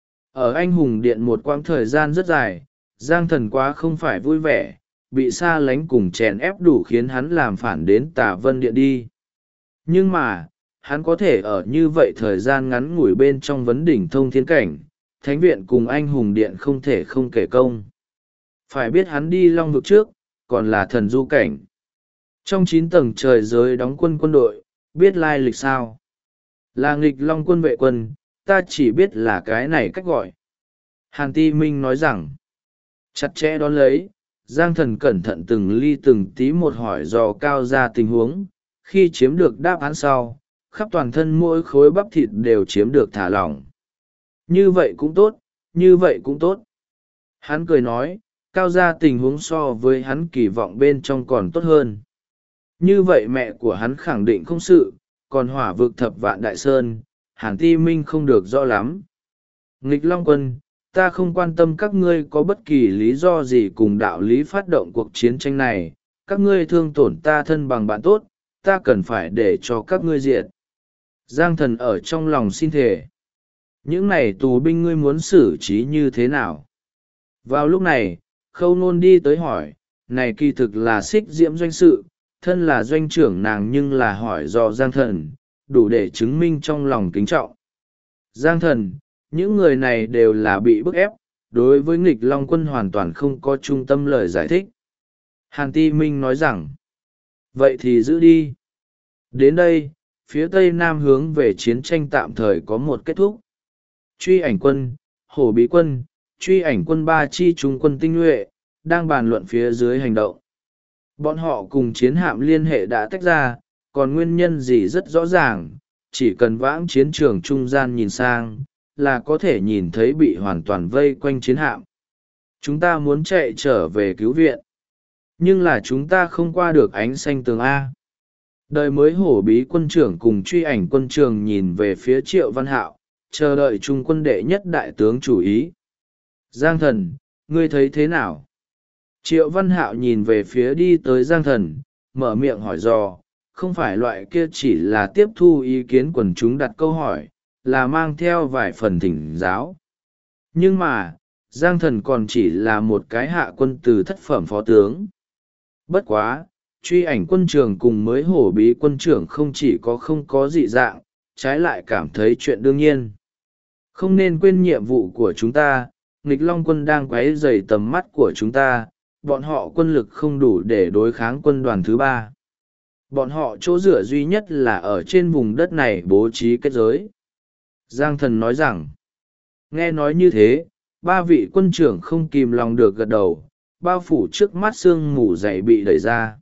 Ở anh hùng điện một quãng thời gian rất dài, Giang Thần quá không phải vui vẻ, bị xa lánh cùng chèn ép đủ khiến hắn làm phản đến Tà Vân Điện đi. Nhưng mà, hắn có thể ở như vậy thời gian ngắn ngủi bên trong vấn đỉnh thông thiên cảnh, thánh viện cùng anh hùng điện không thể không kể công. Phải biết hắn đi long vực trước, còn là thần du cảnh. Trong 9 tầng trời giới đóng quân quân đội, biết lai lịch sao? Là nghịch long quân vệ quân, ta chỉ biết là cái này cách gọi. Hàn Ti Minh nói rằng, chặt chẽ đón lấy, Giang Thần cẩn thận từng ly từng tí một hỏi dò cao ra tình huống, khi chiếm được đáp án sau, khắp toàn thân mỗi khối bắp thịt đều chiếm được thả lỏng. Như vậy cũng tốt, như vậy cũng tốt. Hắn cười nói, cao ra tình huống so với hắn kỳ vọng bên trong còn tốt hơn. Như vậy mẹ của hắn khẳng định không sự, còn hỏa vực thập vạn đại sơn, Hàn Ti Minh không được rõ lắm. Nghịch Long Quân, ta không quan tâm các ngươi có bất kỳ lý do gì cùng đạo lý phát động cuộc chiến tranh này, các ngươi thương tổn ta thân bằng bạn tốt, ta cần phải để cho các ngươi diệt. Giang Thần ở trong lòng xin thề. Những này tù binh ngươi muốn xử trí như thế nào? Vào lúc này, Khâu Nôn đi tới hỏi, này kỳ thực là xích diễm doanh sự, thân là doanh trưởng nàng nhưng là hỏi do Giang Thần, đủ để chứng minh trong lòng kính trọng. Giang Thần, những người này đều là bị bức ép, đối với nghịch Long Quân hoàn toàn không có trung tâm lời giải thích. Hàn Ti Minh nói rằng, vậy thì giữ đi. Đến đây, phía tây nam hướng về chiến tranh tạm thời có một kết thúc. Truy ảnh quân, hổ bí quân, truy ảnh quân 3 chi trung quân tinh nhuệ, đang bàn luận phía dưới hành động. Bọn họ cùng chiến hạm liên hệ đã tách ra, còn nguyên nhân gì rất rõ ràng, chỉ cần vãng chiến trường trung gian nhìn sang, là có thể nhìn thấy bị hoàn toàn vây quanh chiến hạm. Chúng ta muốn chạy trở về cứu viện, nhưng là chúng ta không qua được ánh xanh tường A. Đời mới hổ bí quân trưởng cùng truy ảnh quân trường nhìn về phía Triệu Văn Hạo, chờ đợi trung quân đệ nhất đại tướng chủ ý. Giang Thần, ngươi thấy thế nào? Triệu Văn Hạo nhìn về phía đi tới Giang Thần, mở miệng hỏi dò, không phải loại kia chỉ là tiếp thu ý kiến quần chúng đặt câu hỏi, là mang theo vài phần thỉnh giáo. Nhưng mà, Giang Thần còn chỉ là một cái hạ quân từ thất phẩm phó tướng. Bất quá, truy ảnh quân trường cùng mới hổ bí quân trưởng không chỉ có không có dị dạng, trái lại cảm thấy chuyện đương nhiên. Không nên quên nhiệm vụ của chúng ta, nghịch Long Quân đang quấy rầy tầm mắt của chúng ta, bọn họ quân lực không đủ để đối kháng quân đoàn thứ 3. Bọn họ chỗ dựa duy nhất là ở trên vùng đất này bố trí kết giới. Giang Thần nói rằng, nghe nói như thế, 3 vị quân trưởng không kìm lòng được gật đầu, bao phủ trước mắt sương mù dày bị đẩy ra.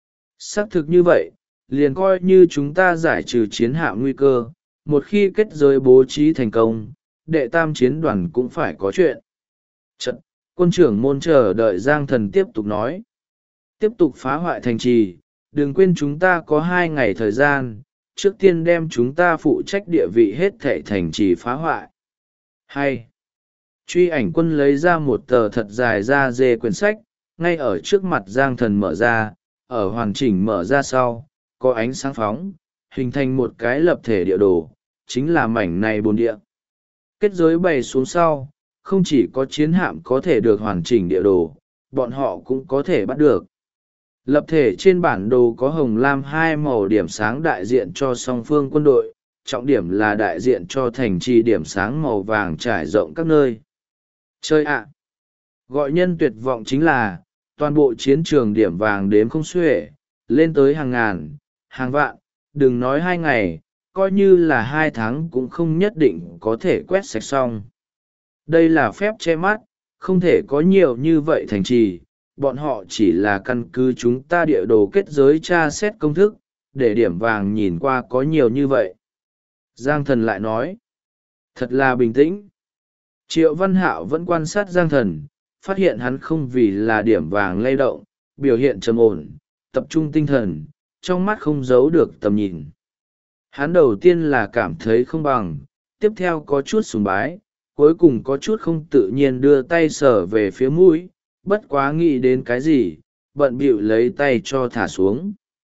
Xác thực như vậy, liền coi như chúng ta giải trừ chiến hạm nguy cơ, một khi kết giới bố trí thành công, đệ tam chiến đoàn cũng phải có chuyện. Trận, quân trưởng môn chờ đợi Giang Thần tiếp tục nói. Tiếp tục phá hoại thành trì, đừng quên chúng ta có 2 ngày thời gian, trước tiên đem chúng ta phụ trách địa vị hết thệ thành trì phá hoại. Hay. Truy ảnh quân lấy ra một tờ thật dài da dê quyển sách, ngay ở trước mặt Giang Thần mở ra, ở hoàn chỉnh mở ra sau, có ánh sáng phóng, hình thành một cái lập thể địa đồ, chính là mảnh này bồn địa. Kết giới bày xuống sau, không chỉ có chiến hạm có thể được hoàn chỉnh địa đồ, bọn họ cũng có thể bắt được. Lập thể trên bản đồ có hồng lam hai màu điểm sáng đại diện cho song phương quân đội, trọng điểm là đại diện cho thành trì điểm sáng màu vàng trải rộng các nơi. Chơi ạ! Gọi nhân tuyệt vọng chính là, toàn bộ chiến trường điểm vàng đếm không xuể, lên tới hàng ngàn, hàng vạn, đừng nói 2 ngày, coi như là 2 tháng cũng không nhất định có thể quét sạch xong. Đây là phép che mắt, không thể có nhiều như vậy thành trì, bọn họ chỉ là căn cứ chúng ta địa đồ kết giới tra xét công thức, để điểm vàng nhìn qua có nhiều như vậy. Giang Thần lại nói, thật là bình tĩnh. Triệu Văn Hạo vẫn quan sát Giang Thần, phát hiện hắn không vì là điểm vàng lay động, biểu hiện trầm ổn, tập trung tinh thần, trong mắt không giấu được tầm nhìn. Hắn đầu tiên là cảm thấy không bằng, tiếp theo có chút sùng bái, cuối cùng có chút không tự nhiên đưa tay sờ về phía mũi, bất quá nghĩ đến cái gì, bận bịu lấy tay cho thả xuống.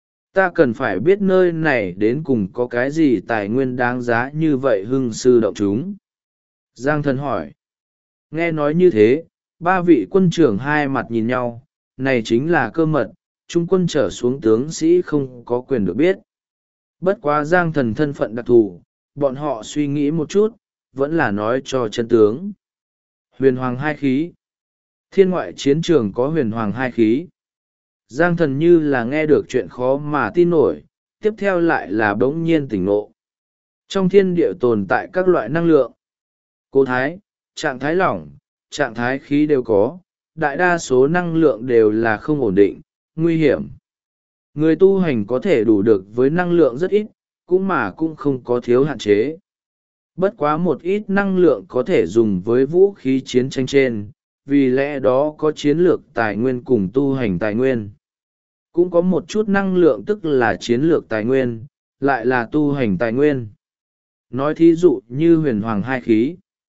Ta cần phải biết nơi này đến cùng có cái gì tài nguyên đáng giá như vậy hưng sư động chúng. Giang Thần hỏi. Nghe nói như thế, 3 vị quân trưởng hai mặt nhìn nhau, này chính là cơ mật, trung quân trở xuống tướng sĩ không có quyền được biết. Bất quá Giang Thần thân phận đặc thù, bọn họ suy nghĩ một chút, vẫn là nói cho chân tướng. Huyền Hoàng hai khí. Thiên ngoại chiến trường có huyền hoàng hai khí. Giang Thần như là nghe được chuyện khó mà tin nổi, tiếp theo lại là bỗng nhiên tỉnh ngộ. Trong thiên địa tồn tại các loại năng lượng. Cố thái, trạng thái lỏng, trạng thái khí đều có, đại đa số năng lượng đều là không ổn định, nguy hiểm. Người tu hành có thể đủ được với năng lượng rất ít, cũng không có thiếu hạn chế. Bất quá một ít năng lượng có thể dùng với vũ khí chiến tranh trên, vì lẽ đó có chiến lược tài nguyên cùng tu hành tài nguyên. Cũng có một chút năng lượng tức là chiến lược tài nguyên, lại là tu hành tài nguyên. Nói thí dụ như huyền hoàng hai khí.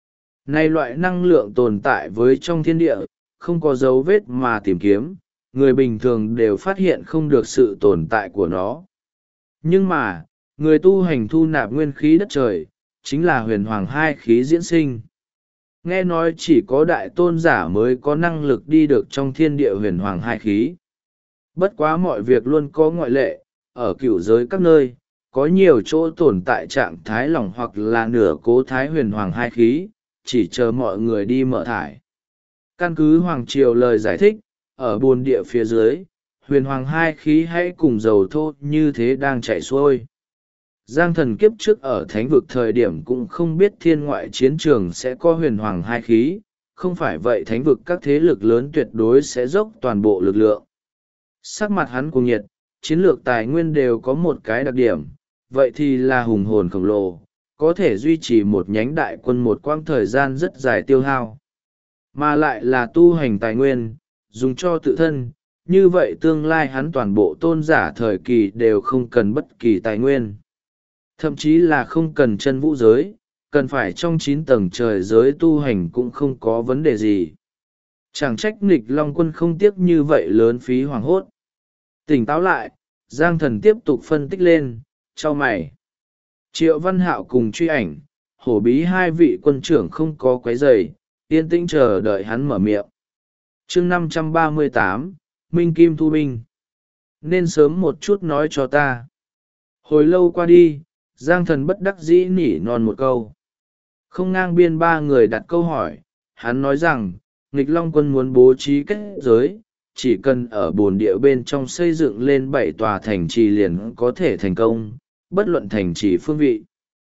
Này loại năng lượng tồn tại với trong thiên địa, không có dấu vết mà tìm kiếm, người bình thường đều phát hiện không được sự tồn tại của nó. Nhưng mà, người tu hành thu nạp nguyên khí đất trời, chính là huyền hoàng hai khí diễn sinh. Nghe nói chỉ có đại tôn giả mới có năng lực đi được trong thiên địa huyền hoàng hai khí. Bất quá mọi việc luôn có ngoại lệ, ở cửu giới các nơi, có nhiều chỗ tồn tại trạng thái lỏng hoặc là nửa cố thái huyền hoàng hai khí, chỉ chờ mọi người đi mở thải. Căn cứ Hoàng Triều lời giải thích, ở bồn địa phía dưới, huyền hoàng hai khí hãy cùng dầu thô như thế đang chảy xuôi. Giang Thần kiếp trước ở thánh vực thời điểm cũng không biết thiên ngoại chiến trường sẽ có huyền hoàng hai khí, không phải vậy thánh vực các thế lực lớn tuyệt đối sẽ dốc toàn bộ lực lượng. Sắc mặt hắn cuồng nhiệt, chiến lược tài nguyên đều có một cái đặc điểm, vậy thì là hùng hồn khổng lồ, có thể duy trì một nhánh đại quân một quãng thời gian rất dài tiêu hao. Mà lại là tu hành tài nguyên, dùng cho tự thân, như vậy tương lai hắn toàn bộ tôn giả thời kỳ đều không cần bất kỳ tài nguyên. Thậm chí là không cần chân vũ giới, cần phải trong 9 tầng trời giới tu hành cũng không có vấn đề gì. Chẳng trách nghịch Long quân không tiếc như vậy lớn phí hoảng hốt. Tỉnh táo lại, Giang Thần tiếp tục phân tích lên, chau mày. Triệu Văn Hạo cùng truy ảnh, hổ bí 2 vị quân trưởng không có quấy rầy, yên tĩnh chờ đợi hắn mở miệng. Chương 538, Minh Kim thu binh. Nên sớm một chút nói cho ta. Hồi lâu qua đi, Giang Thần bất đắc dĩ nỉ non một câu. Không ngang biên 3 người đặt câu hỏi, hắn nói rằng, nghịch Long quân muốn bố trí kết giới, chỉ cần ở bồn địa bên trong xây dựng lên 7 tòa thành trì liền có thể thành công, bất luận thành trì phương vị.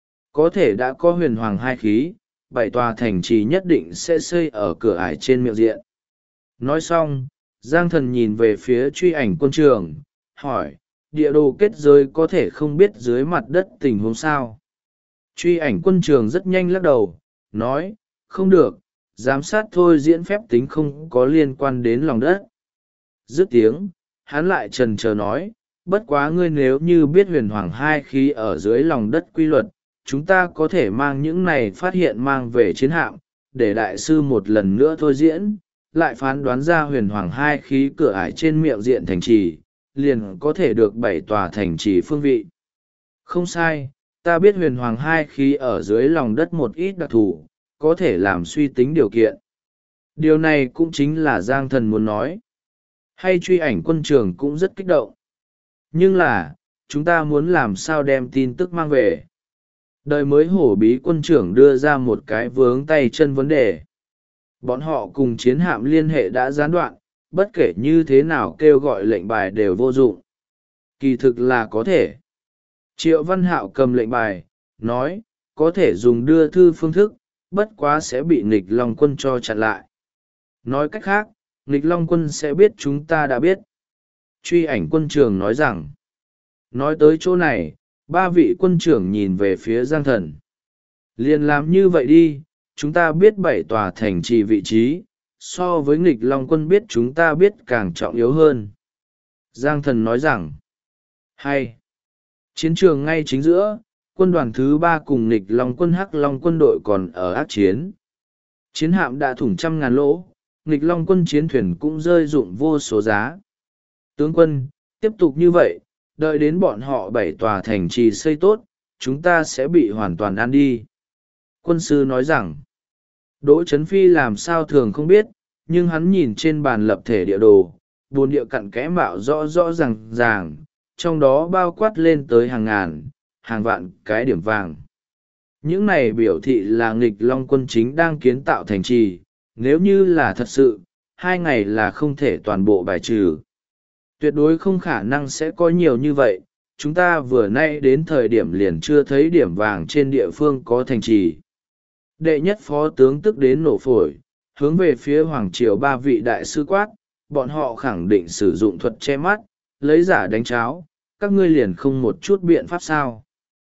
Có thể đã có huyền hoàng hai khí, 7 tòa thành trì nhất định sẽ xây ở cửa ải trên miệng diện. Nói xong, Giang Thần nhìn về phía truy ảnh quân trường, hỏi, địa đồ kết giới có thể không biết dưới mặt đất tình huống sao? Truy ảnh quân trường rất nhanh lắc đầu, nói, không được, giám sát thôi diễn phép tính không có liên quan đến lòng đất. Dứt tiếng, hắn lại trần chờ nói, bất quá ngươi nếu như biết huyền hoàng hai khí ở dưới lòng đất quy luật, chúng ta có thể mang những này phát hiện mang về chiến hạm, để đại sư một lần nữa thôi diễn, lại phán đoán ra huyền hoàng hai khí cửa ải trên miệng diện thành trì, liền có thể được 7 tòa thành trì phương vị. Không sai, ta biết huyền hoàng hai khí ở dưới lòng đất một ít đặc thù, có thể làm suy tính điều kiện. Điều này cũng chính là Giang Thần muốn nói. Hay Truy Ảnh Quân trường cũng rất kích động. Nhưng là, chúng ta muốn làm sao đem tin tức mang về. Đời mới Hổ Bí quân trưởng đưa ra một cái vướng tay chân vấn đề. Bọn họ cùng chiến hạm liên hệ đã gián đoạn, bất kể như thế nào kêu gọi lệnh bài đều vô dụng. Kỳ thực là có thể. Triệu Văn Hạo cầm lệnh bài, nói, có thể dùng đưa thư phương thức, bất quá sẽ bị nghịch long quân cho chặn lại. Nói cách khác, nghịch long quân sẽ biết chúng ta đã biết. Truy Ảnh Quân trường nói rằng, nói tới chỗ này, 3 vị quân trưởng nhìn về phía Giang Thần. Liền làm như vậy đi, chúng ta biết 7 tòa thành trì vị trí, so với nghịch long quân biết chúng ta biết càng trọng yếu hơn. Giang Thần nói rằng, hay. Chiến trường ngay chính giữa, quân đoàn thứ 3 cùng nghịch long quân Hắc Long quân đội còn ở ác chiến. Chiến hạm đã thủng 100.000 lỗ, nghịch long quân chiến thuyền cũng rơi dụng vô số giá. Tướng quân, tiếp tục như vậy, đợi đến bọn họ 7 tòa thành trì xây tốt, chúng ta sẽ bị hoàn toàn ăn đi. Quân sư nói rằng, Đỗ Chấn Phi làm sao thường không biết, nhưng hắn nhìn trên bàn lập thể địa đồ, bốn địa cặn kẽ mạo rõ rõ ràng, trong đó bao quát lên tới hàng ngàn, hàng vạn cái điểm vàng. Những này biểu thị là nghịch long quân chính đang kiến tạo thành trì, nếu như là thật sự, 2 ngày là không thể toàn bộ bài trừ. Tuyệt đối không khả năng sẽ có nhiều như vậy, chúng ta vừa nay đến thời điểm liền chưa thấy điểm vàng trên địa phương có thành trì. Đệ nhất phó tướng tức đến nổ phổi, hướng về phía Hoàng Triều 3 vị đại sư quát, bọn họ khẳng định sử dụng thuật che mắt, lấy giả đánh cháo, các ngươi liền không một chút biện pháp sao.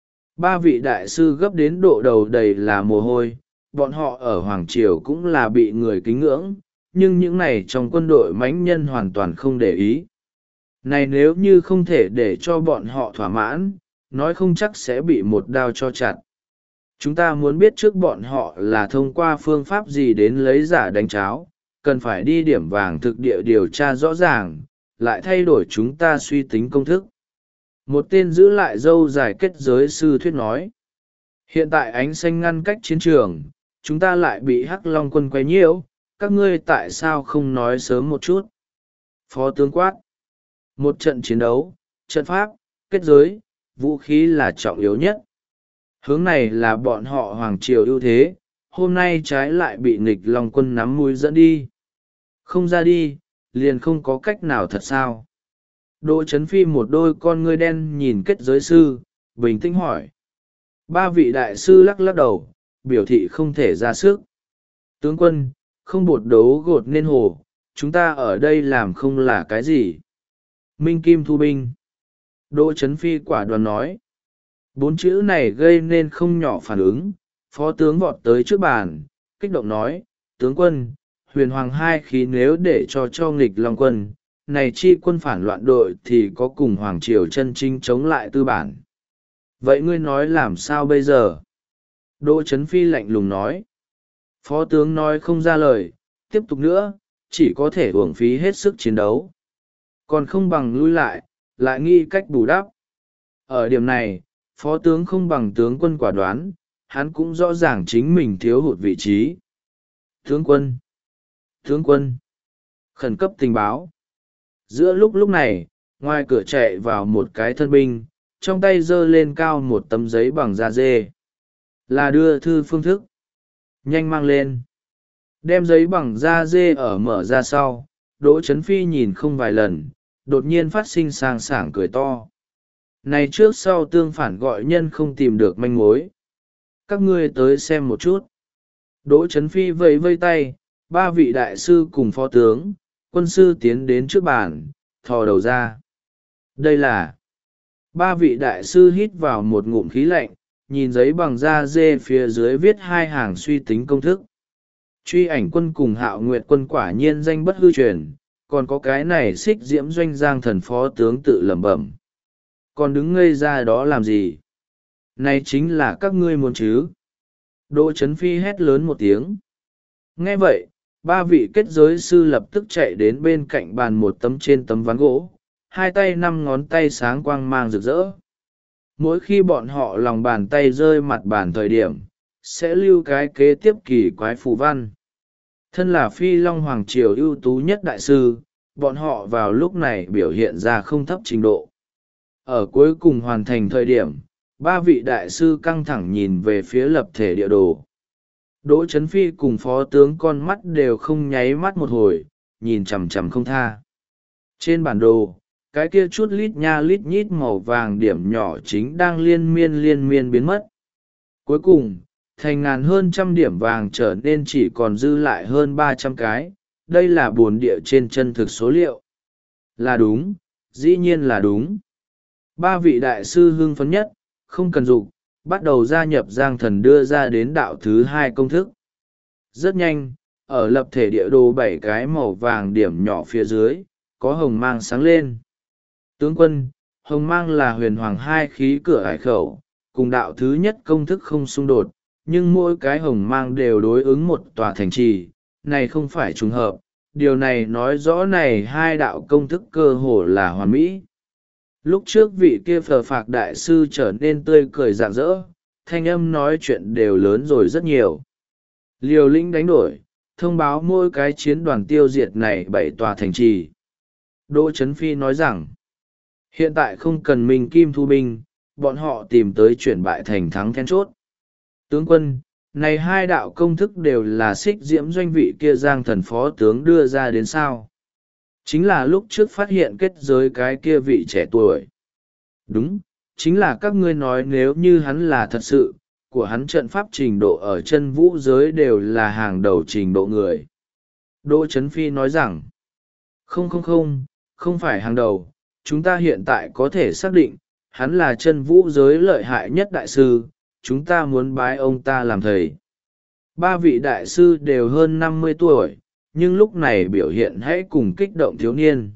3 vị đại sư gấp đến độ đầu đầy là mồ hôi, bọn họ ở Hoàng Triều cũng là bị người kính ngưỡng, nhưng những này trong quân đội mãnh nhân hoàn toàn không để ý. Này nếu như không thể để cho bọn họ thỏa mãn, nói không chắc sẽ bị một đao cho chặt. Chúng ta muốn biết trước bọn họ là thông qua phương pháp gì đến lấy giả đánh cháo, cần phải đi điểm vàng thực địa điều tra rõ ràng, lại thay đổi chúng ta suy tính công thức. Một tên giữ lại dâu dài kết giới sư thuyết nói. Hiện tại ánh xanh ngăn cách chiến trường, chúng ta lại bị Hắc Long quân quấy nhiễu, các ngươi tại sao không nói sớm một chút? Phó tướng quát. Một trận chiến đấu, trận pháp, kết giới, vũ khí là trọng yếu nhất. Hướng này là bọn họ Hoàng Triều ưu thế, hôm nay trái lại bị nghịch Long quân nắm mũi dẫn đi. Không ra đi, liền không có cách nào thật sao? Đỗ Chấn Phi một đôi con ngươi đen nhìn kết giới sư, bình tĩnh hỏi. 3 vị đại sư lắc lắc đầu, biểu thị không thể ra sức. Tướng quân, không bột đấu gột nên hồ, chúng ta ở đây làm không là cái gì. Minh Kim thu binh. Đỗ Chấn Phi quả đoán nói. 4 chữ này gây nên không nhỏ phản ứng, phó tướng vọt tới trước bàn, kích động nói, tướng quân, huyền hoàng hai khí nếu để cho nghịch long quân, này chi quân phản loạn đội thì có cùng Hoàng Triều chân chính chống lại tư bản. Vậy ngươi nói làm sao bây giờ? Đỗ Chấn Phi lạnh lùng nói. Phó tướng nói không ra lời, tiếp tục nữa, chỉ có thể uổng phí hết sức chiến đấu. Còn không bằng lui lại nghĩ cách bù đắp. Ở điểm này, phó tướng không bằng tướng quân quả đoán, hắn cũng rõ ràng chính mình thiếu hụt vị trí. Tướng quân, khẩn cấp tình báo. Giữa lúc này, ngoài cửa chạy vào một cái thân binh, trong tay giơ lên cao một tấm giấy bằng da dê. Là đưa thư phương thức. Nhanh mang lên. Đem giấy bằng da dê ở mở ra sau, Đỗ Chấn Phi nhìn không vài lần, đột nhiên phát sinh sang sảng cười to. Này trước sau tương phản gọi nhân không tìm được manh mối. Các ngươi tới xem một chút. Đỗ Chấn Phi vẫy vây tay, 3 vị đại sư cùng phó tướng, quân sư tiến đến trước bàn, thò đầu ra. Đây là 3 vị đại sư hít vào một ngụm khí lạnh, nhìn giấy bằng da dê phía dưới viết 2 hàng suy tính công thức. Truy Ảnh Quân cùng Hạo Nguyệt Quân quả nhiên danh bất hư truyền, còn có cái này Xích Diễm Doanh Giang Thần phó tướng tự lẩm bẩm. còn đứng ngây ra đó làm gì? Này chính là các ngươi muốn chứ? Đỗ Chấn Phi hét lớn một tiếng. Nghe vậy, ba vị kết giới sư lập tức chạy đến bên cạnh bàn một tấm trên tấm ván gỗ, hai tay năm ngón tay sáng quang mang rực rỡ. Mỗi khi bọn họ lòng bàn tay rơi mặt bàn thời điểm, sẽ lưu cái kế tiếp kỳ quái phù văn. Thân là Phi Long Hoàng Triều ưu tú nhất đại sư, bọn họ vào lúc này biểu hiện ra không thấp trình độ. Ở cuối cùng hoàn thành thời điểm, ba vị đại sư căng thẳng nhìn về phía lập thể địa đồ. Đỗ Chấn Phi cùng phó tướng con mắt đều không nháy mắt một hồi, nhìn chằm chằm không tha. Trên bản đồ, cái kia chút lít nha lít nhít màu vàng điểm nhỏ chính đang liên miên biến mất. Cuối cùng, thành ngàn hơn trăm điểm vàng trở nên chỉ còn dư lại hơn 300 cái. Đây là buồn địa trên chân thực số liệu. Là đúng, dĩ nhiên là đúng. Ba vị đại sư hưng phấn nhất, không cần dục, bắt đầu gia nhập Giang Thần đưa ra đến đạo thứ 2 công thức. Rất nhanh, ở lập thể địa đồ 7 cái màu vàng điểm nhỏ phía dưới, có hồng mang sáng lên. Tướng quân, hồng mang là huyền hoàng 2 khí cửa hải khẩu, cùng đạo thứ nhất công thức không xung đột, nhưng mỗi cái hồng mang đều đối ứng một tòa thành trì, này không phải trùng hợp. Điều này nói rõ này hai đạo công thức cơ hồ là hoàn mỹ. Lúc trước vị kia phờ phạc đại sư trở nên tươi cười rạng rỡ, thanh âm nói chuyện đều lớn rồi rất nhiều. Liều lĩnh đánh đổi, thông báo mỗi cái chiến đoàn tiêu diệt này 7 tòa thành trì. Đỗ Chấn Phi nói rằng, hiện tại không cần Minh Kim thu binh, bọn họ tìm tới chuyển bại thành thắng then chốt. Tướng quân, này hai đạo công thức đều là Xích Diễm Doanh vị kia Giang Thần phó tướng đưa ra đến sao? Chính là lúc trước phát hiện kết giới cái kia vị trẻ tuổi. Đúng, chính là các ngươi nói nếu như hắn là thật sự, của hắn trận pháp trình độ ở chân vũ giới đều là hàng đầu trình độ người. Đỗ Chấn Phi nói rằng, không phải hàng đầu, chúng ta hiện tại có thể xác định, hắn là chân vũ giới lợi hại nhất đại sư, chúng ta muốn bái ông ta làm thầy. Ba vị đại sư đều hơn 50 tuổi, nhưng lúc này biểu hiện hãy cùng kích động thiếu niên.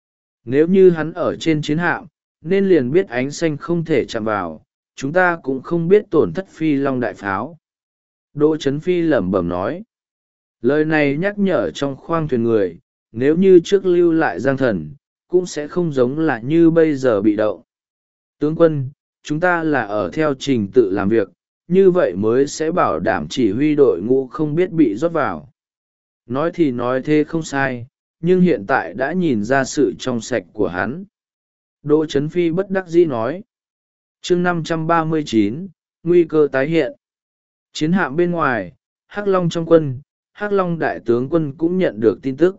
Nếu như hắn ở trên chiến hạm, nên liền biết ánh xanh không thể chạm vào, chúng ta cũng không biết tổn thất Phi Long đại pháo. Đỗ Chấn Phi lẩm bẩm nói. Lời này nhắc nhở trong khoang thuyền người, nếu như trước lưu lại Giang Thần, cũng sẽ không giống là như bây giờ bị động. Tướng quân, chúng ta là ở theo trình tự làm việc, như vậy mới sẽ bảo đảm chỉ huy đội ngũ không biết bị rót vào. Nói thì nói thế không sai, nhưng hiện tại đã nhìn ra sự trong sạch của hắn. Đỗ Chấn Phi bất đắc dĩ nói. Chương 539, nguy cơ tái hiện. Chiến hạm bên ngoài, Hắc Long trong quân, Hắc Long đại tướng quân cũng nhận được tin tức.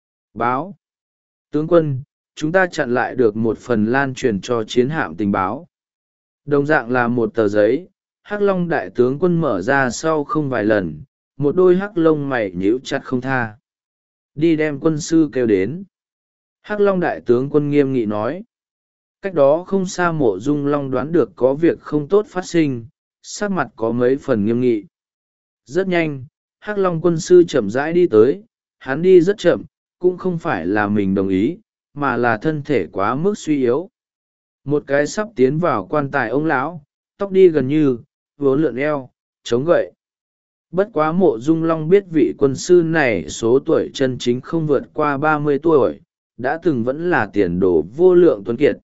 Báo. Tướng quân, chúng ta chặn lại được một phần lan truyền cho chiến hạm tình báo. Đồng dạng là một tờ giấy, Hắc Long đại tướng quân mở ra sau không vài lần, một đôi hắc lông mày nhíu chặt không tha. Đi đem quân sư kêu đến. Hắc Long đại tướng quân nghiêm nghị nói. Cách đó không xa Mộ Dung Long đoán được có việc không tốt phát sinh, sắc mặt có mấy phần nghiêm nghị. Rất nhanh, Hắc Long quân sư chậm rãi đi tới, hắn đi rất chậm, cũng không phải là mình đồng ý, mà là thân thể quá mức suy yếu. Một cái sắp tiến vào quan tài ông lão, tóc đi gần như, vốn lượn eo, chống gậy. Bất quá Mộ Dung Long biết vị quân sư này số tuổi chân chính không vượt qua 30 tuổi, đã từng vẫn là tiền đồ vô lượng tuấn kiệt.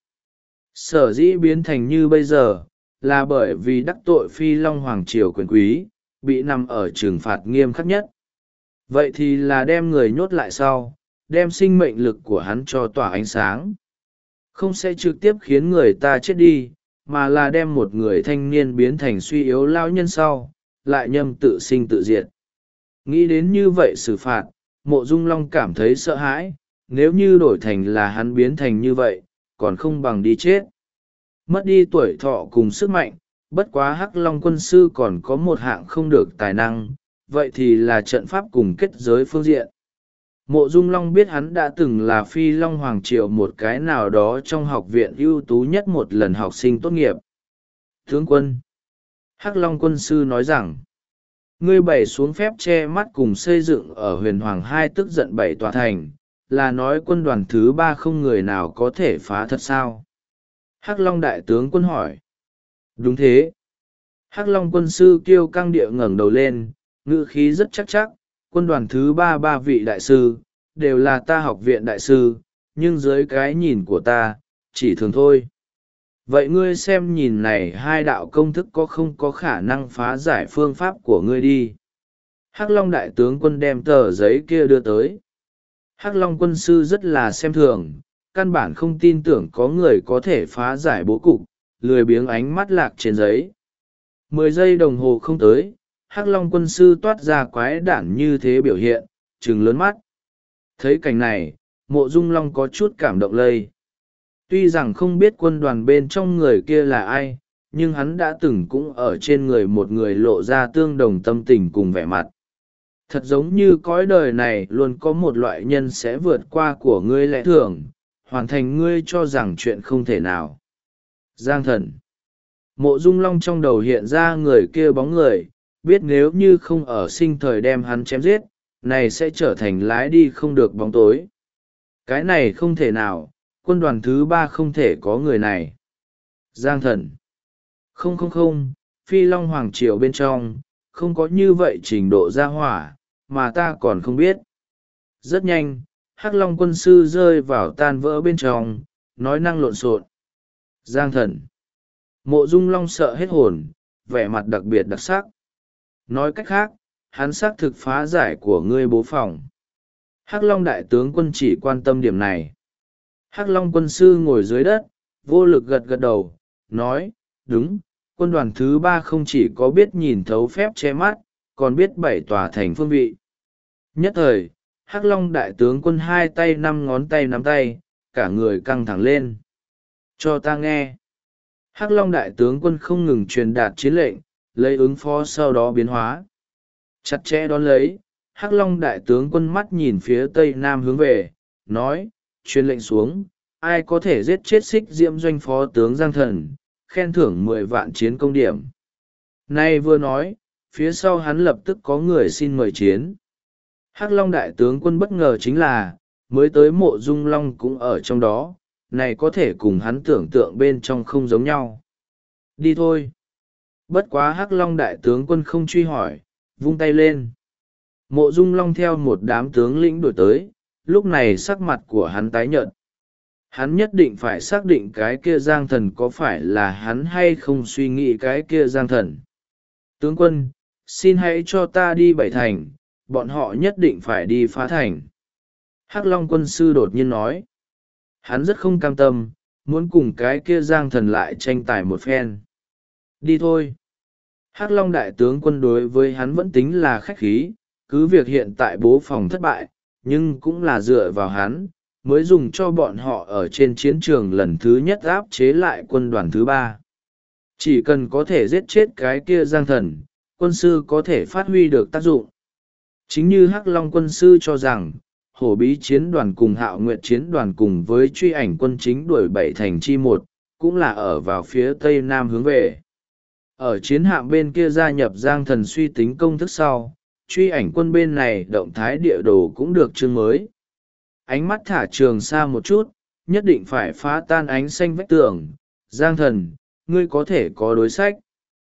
Sở dĩ biến thành như bây giờ, là bởi vì đắc tội Phi Long Hoàng Triều quyền quý, bị nằm ở trừng phạt nghiêm khắc nhất. Vậy thì là đem người nhốt lại sau, đem sinh mệnh lực của hắn cho tỏa ánh sáng. Không sẽ trực tiếp khiến người ta chết đi, mà là đem một người thanh niên biến thành suy yếu lao nhân sau, lại nhâm tự sinh tự diệt. Nghĩ đến như vậy xử phạt, Mộ Dung Long cảm thấy sợ hãi, nếu như đổi thành là hắn biến thành như vậy, còn không bằng đi chết. Mất đi tuổi thọ cùng sức mạnh, bất quá Hắc Long quân sư còn có một hạng không được tài năng, vậy thì là trận pháp cùng kết giới phương diện. Mộ Dung Long biết hắn đã từng là Phi Long Hoàng Triều một cái nào đó trong học viện ưu tú nhất một lần học sinh tốt nghiệp. Tướng quân, Hắc Long quân sư nói rằng, ngươi bày xuống phép che mắt cùng xây dựng ở huyền hoàng 2 tức giận 7 tòa thành, là nói quân đoàn thứ 3 không người nào có thể phá thật sao? Hắc Long đại tướng quân hỏi. Đúng thế. Hắc Long quân sư kiêu căng địa ngẩng đầu lên, ngữ khí rất chắc chắc. Quân đoàn thứ ba vị đại sư, đều là ta học viện đại sư, nhưng dưới cái nhìn của ta, chỉ thường thôi. Vậy ngươi xem nhìn này hai đạo công thức có không có khả năng phá giải phương pháp của ngươi đi. Hắc Long đại tướng quân đem tờ giấy kia đưa tới. Hắc Long quân sư rất là xem thường, căn bản không tin tưởng có người có thể phá giải bố cục, lười biếng ánh mắt lạc trên giấy. 10 giây đồng hồ không tới, Hắc Long quân sư toát ra quái đản như thế biểu hiện, trừng lớn mắt. Thấy cảnh này, Mộ Dung Long có chút cảm động lây. Tuy rằng không biết quân đoàn bên trong người kia là ai, nhưng hắn đã từng cũng ở trên người một người lộ ra tương đồng tâm tình cùng vẻ mặt. Thật giống như cõi đời này luôn có một loại nhân sẽ vượt qua của ngươi lẽ thường, hoàn thành ngươi cho rằng chuyện không thể nào. Giang Thần. Mộ Dung Long trong đầu hiện ra người kia bóng người, biết nếu như không ở sinh thời đem hắn chém giết, này sẽ trở thành lái đi không được bóng tối. Cái này không thể nào, quân đoàn thứ ba không thể có người này. Giang Thần. Không, Phi Long Hoàng Triều bên trong, không có như vậy trình độ gia hỏa, mà ta còn không biết. Rất nhanh, Hắc Long quân sư rơi vào tan vỡ bên trong, nói năng lộn xộn. Giang Thần. Mộ Dung Long sợ hết hồn, vẻ mặt đặc biệt đặc sắc. Nói cách khác, hắn xác thực phá giải của ngươi bố phòng. Hắc Long đại tướng quân chỉ quan tâm điểm này. Hắc Long quân sư ngồi dưới đất, vô lực gật gật đầu, nói, đúng, quân đoàn thứ ba không chỉ có biết nhìn thấu phép che mắt, còn biết bảy tòa thành phương vị. Nhất thời, Hắc Long đại tướng quân hai tay năm ngón tay nắm tay, cả người căng thẳng lên. Cho ta nghe. Hắc Long đại tướng quân không ngừng truyền đạt chiến lệnh, lấy ứng phó sau đó biến hóa. Chặt chẽ đón lấy, Hắc Long đại tướng quân mắt nhìn phía tây nam hướng về, nói, truyền lệnh xuống, ai có thể giết chết Xích Diễm doanh phó tướng Giang Thần, khen thưởng 10 vạn chiến công điểm. Nay vừa nói, phía sau hắn lập tức có người xin mời chiến. Hắc Long đại tướng quân bất ngờ chính là, mới tới Mộ Dung Long cũng ở trong đó, này có thể cùng hắn tưởng tượng bên trong không giống nhau. Đi thôi. Bất quá Hắc Long đại tướng quân không truy hỏi, vung tay lên. Mộ Dung Long theo một đám tướng lĩnh đuổi tới, lúc này sắc mặt của hắn tái nhợt. Hắn nhất định phải xác định cái kia Giang Thần có phải là hắn hay không suy nghĩ cái kia Giang Thần. Tướng quân, xin hãy cho ta đi bảy thành, bọn họ nhất định phải đi phá thành. Hắc Long quân sư đột nhiên nói. Hắn rất không cam tâm, muốn cùng cái kia Giang Thần lại tranh tài một phen. Đi thôi. Hắc Long đại tướng quân đối với hắn vẫn tính là khách khí, cứ việc hiện tại bố phòng thất bại, nhưng cũng là dựa vào hắn, mới dùng cho bọn họ ở trên chiến trường lần thứ nhất áp chế lại quân đoàn thứ ba. Chỉ cần có thể giết chết cái kia Giang Thần, quân sư có thể phát huy được tác dụng. Chính như Hắc Long quân sư cho rằng, Hổ Bí chiến đoàn cùng Hạo Nguyệt chiến đoàn cùng với Truy Ảnh quân chính đuổi bảy thành chi một, cũng là ở vào phía tây nam hướng về. Ở chiến hạm bên kia gia nhập Giang Thần suy tính công thức sau, Truy Ảnh quân bên này động thái địa đồ cũng được chương mới. Ánh mắt thả trường xa một chút, nhất định phải phá tan ánh xanh vách tường. Giang Thần, ngươi có thể có đối sách.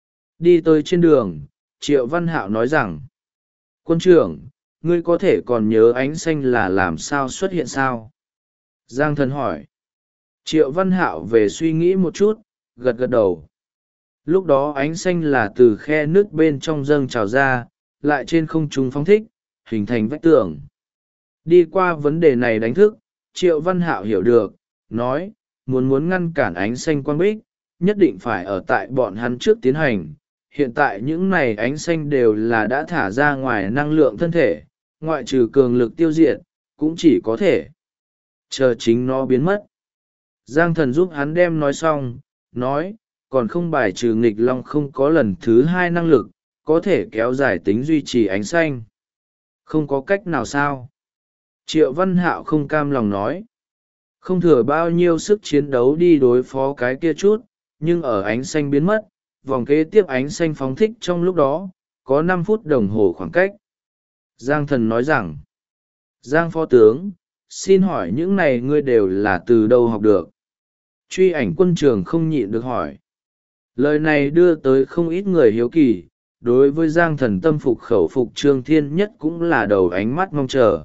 Đi tới trên đường, Triệu Văn Hạo nói rằng, quân trưởng, ngươi có thể còn nhớ ánh xanh là làm sao xuất hiện sao? Giang Thần hỏi. Triệu Văn Hạo về suy nghĩ một chút, gật gật đầu. Lúc đó ánh xanh là từ khe nước bên trong dâng trào ra, lại trên không trung phóng thích, hình thành vách tường. Đi qua vấn đề này đánh thức, Triệu Văn Hạo hiểu được, nói, muốn ngăn cản ánh xanh quang bích, nhất định phải ở tại bọn hắn trước tiến hành. Hiện tại những này ánh xanh đều là đã thả ra ngoài năng lượng thân thể, ngoại trừ cường lực tiêu diệt, cũng chỉ có thể chờ chính nó biến mất. Giang Thần giúp hắn đem nói xong, nói, còn không bài trừ nghịch long không có lần thứ hai năng lực, có thể kéo dài tính duy trì ánh xanh. Không có cách nào sao? Triệu Văn Hạo không cam lòng nói. Không thừa bao nhiêu sức chiến đấu đi đối phó cái kia chút, nhưng ở ánh xanh biến mất, vòng kế tiếp ánh xanh phóng thích trong lúc đó, có 5 phút đồng hồ khoảng cách. Giang Thần nói rằng, Giang phó tướng, xin hỏi những này ngươi đều là từ đâu học được? Truy ảnh quân trường không nhịn được hỏi. Lời này đưa tới không ít người hiếu kỳ, đối với Giang Thần tâm phục khẩu phục Trương Thiên Nhất cũng là đầu ánh mắt mong chờ.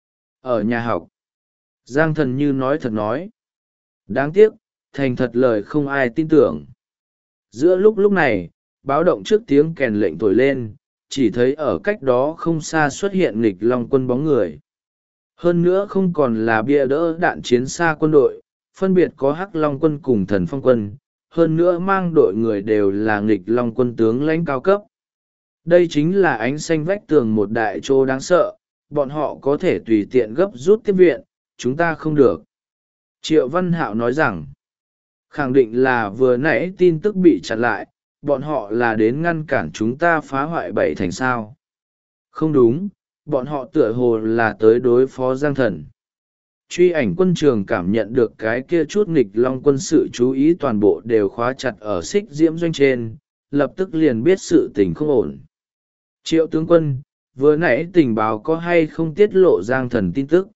Ở nhà học, Giang Thần như nói thật nói. Đáng tiếc, thành thật lời không ai tin tưởng. Giữa lúc này, báo động trước tiếng kèn lệnh thổi lên, chỉ thấy ở cách đó không xa xuất hiện nghịch long quân bóng người. Hơn nữa không còn là bia đỡ đạn chiến xa quân đội, phân biệt có Hắc Long quân cùng Thần Phong quân, hơn nữa mang đội người đều là nghịch long quân tướng lãnh cao cấp. Đây chính là ánh xanh vách tường một đại chỗ đáng sợ, bọn họ có thể tùy tiện gấp rút tiếp viện, chúng ta không được. Triệu Văn Hạo nói rằng, khẳng định là vừa nãy tin tức bị chặn lại, bọn họ là đến ngăn cản chúng ta phá hoại bảy thành sao. Không đúng, bọn họ tựa hồ là tới đối phó Giang Thần. Truy ảnh quân trường cảm nhận được cái kia chút nghịch long quân sự chú ý toàn bộ đều khóa chặt ở xích diễm doanh trên, lập tức liền biết sự tình không ổn. Triệu tướng quân, vừa nãy tình báo có hay không tiết lộ Giang Thần tin tức?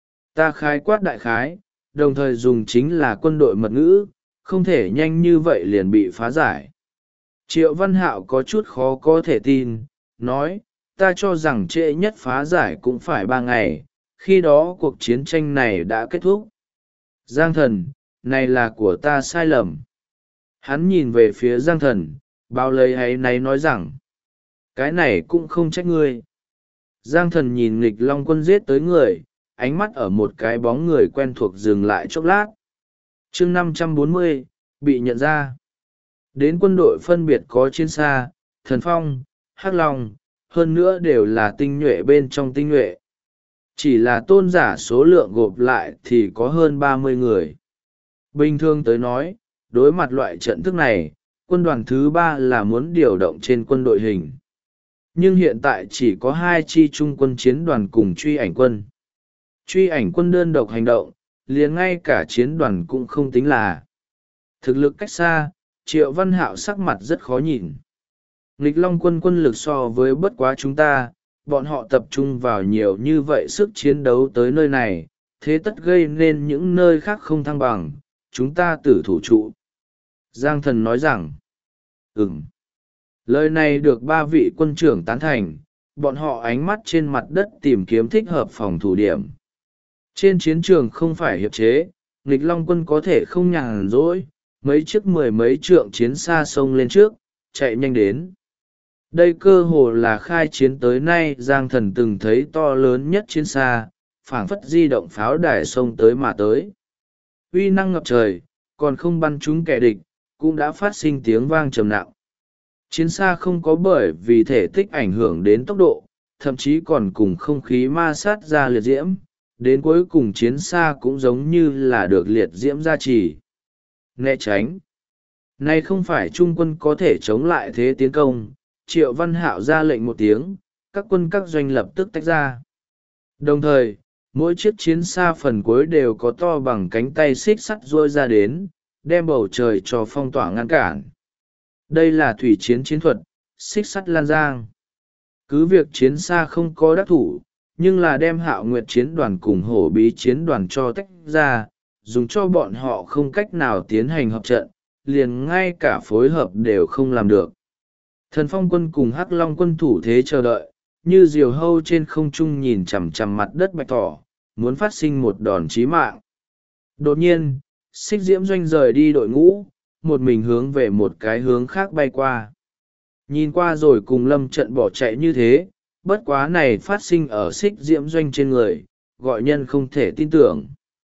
Ta khái quát đại khái, đồng thời dùng chính là quân đội mật ngữ, không thể nhanh như vậy liền bị phá giải. Triệu Văn Hạo có chút khó có thể tin, nói, ta cho rằng trễ nhất phá giải cũng phải 3 ngày, khi đó cuộc chiến tranh này đã kết thúc. Giang Thần, này là của ta sai lầm. Hắn nhìn về phía Giang Thần, bao lấy ấy náy nói rằng, cái này cũng không trách ngươi. Giang Thần nhìn nghịch long quân giết tới người, ánh mắt ở một cái bóng người quen thuộc dừng lại chốc lát. Chương 540, bị nhận ra. Đến quân đội phân biệt có chiến xa, Thần Phong, Hắc Long, hơn nữa đều là tinh nhuệ bên trong tinh nhuệ. Chỉ là tôn giả số lượng gộp lại thì có hơn 30 người. Bình thường tới nói, đối mặt loại trận thức này, quân đoàn thứ 3 là muốn điều động trên quân đội hình. Nhưng hiện tại chỉ có 2 chi trung quân chiến đoàn cùng truy ảnh quân. Truy ảnh quân đơn độc hành động, liền ngay cả chiến đoàn cũng không tính là. Thực lực cách xa, Triệu Văn Hạo sắc mặt rất khó nhìn. Nghịch long quân quân lực so với bất quá chúng ta, bọn họ tập trung vào nhiều như vậy sức chiến đấu tới nơi này, thế tất gây nên những nơi khác không thăng bằng, chúng ta tử thủ trụ. Giang Thần nói rằng, lời này được 3 vị quân trưởng tán thành, bọn họ ánh mắt trên mặt đất tìm kiếm thích hợp phòng thủ điểm. Trên chiến trường không phải hiệp chế, nghịch long quân có thể không nhàn rỗi, mấy chiếc 10 mấy trượng chiến xa sông lên trước, chạy nhanh đến. Đây cơ hồ là khai chiến tới nay Giang Thần từng thấy to lớn nhất chiến xa, phảng phất di động pháo đài sông tới mà tới. Uy năng ngập trời, còn không bắn trúng kẻ địch, cũng đã phát sinh tiếng vang trầm nặng. Chiến xa không có bởi vì thể tích ảnh hưởng đến tốc độ, thậm chí còn cùng không khí ma sát ra liệt diễm, đến cuối cùng chiến xa cũng giống như là được liệt diễm gia trì. Né tránh. Này không phải trung quân có thể chống lại thế tiến công, Triệu Văn Hạo ra lệnh một tiếng, các quân các doanh lập tức tách ra. Đồng thời, mỗi chiếc chiến xa phần cuối đều có to bằng cánh tay xích sắt rôi ra đến, đem bầu trời cho phong tỏa ngăn cản. Đây là thủy chiến chiến thuật, xích sắt lan giang. Cứ việc chiến xa không có đắc thủ, nhưng là đem Hạo Nguyệt chiến đoàn cùng Hổ Bí chiến đoàn cho tách ra, dùng cho bọn họ không cách nào tiến hành hợp trận, liền ngay cả phối hợp đều không làm được. Thần Phong quân cùng Hắc Long quân thủ thế chờ đợi, như diều hâu trên không trung nhìn chằm chằm mặt đất bạch thỏ, muốn phát sinh một đòn chí mạng. Đột nhiên, xích diễm doanh rời đi đội ngũ, một mình hướng về một cái hướng khác bay qua. Nhìn qua rồi cùng lâm trận bỏ chạy như thế, bất quá này phát sinh ở xích diễm doanh trên người, gọi nhân không thể tin tưởng.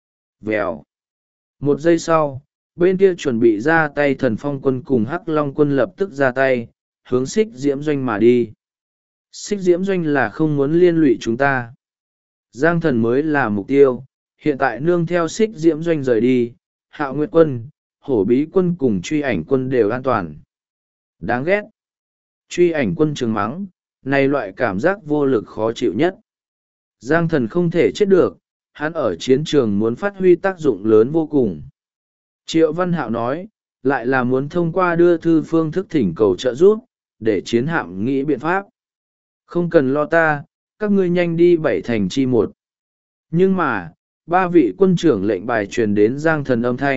Vèo. Một giây sau, bên kia chuẩn bị ra tay Thần Phong quân cùng Hắc Long quân lập tức ra tay, hướng xích diễm doanh mà đi. Xích diễm doanh là không muốn liên lụy chúng ta. Giang Thần mới là mục tiêu, hiện tại nương theo xích diễm doanh rời đi, Hạo Nguyệt quân, Hổ Bí quân cùng truy ảnh quân đều an toàn. Đáng ghét. Truy ảnh quân trừng mắng, này loại cảm giác vô lực khó chịu nhất. Giang Thần không thể chết được, hắn ở chiến trường muốn phát huy tác dụng lớn vô cùng. Triệu Văn Hạo nói, lại là muốn thông qua đưa thư phương thức thỉnh cầu trợ giúp, để chiến hạm nghĩ biện pháp. Không cần lo ta, các ngươi nhanh đi bảy thành chi một. Nhưng mà, 3 vị quân trưởng lệnh bài truyền đến Giang Thần âm thanh,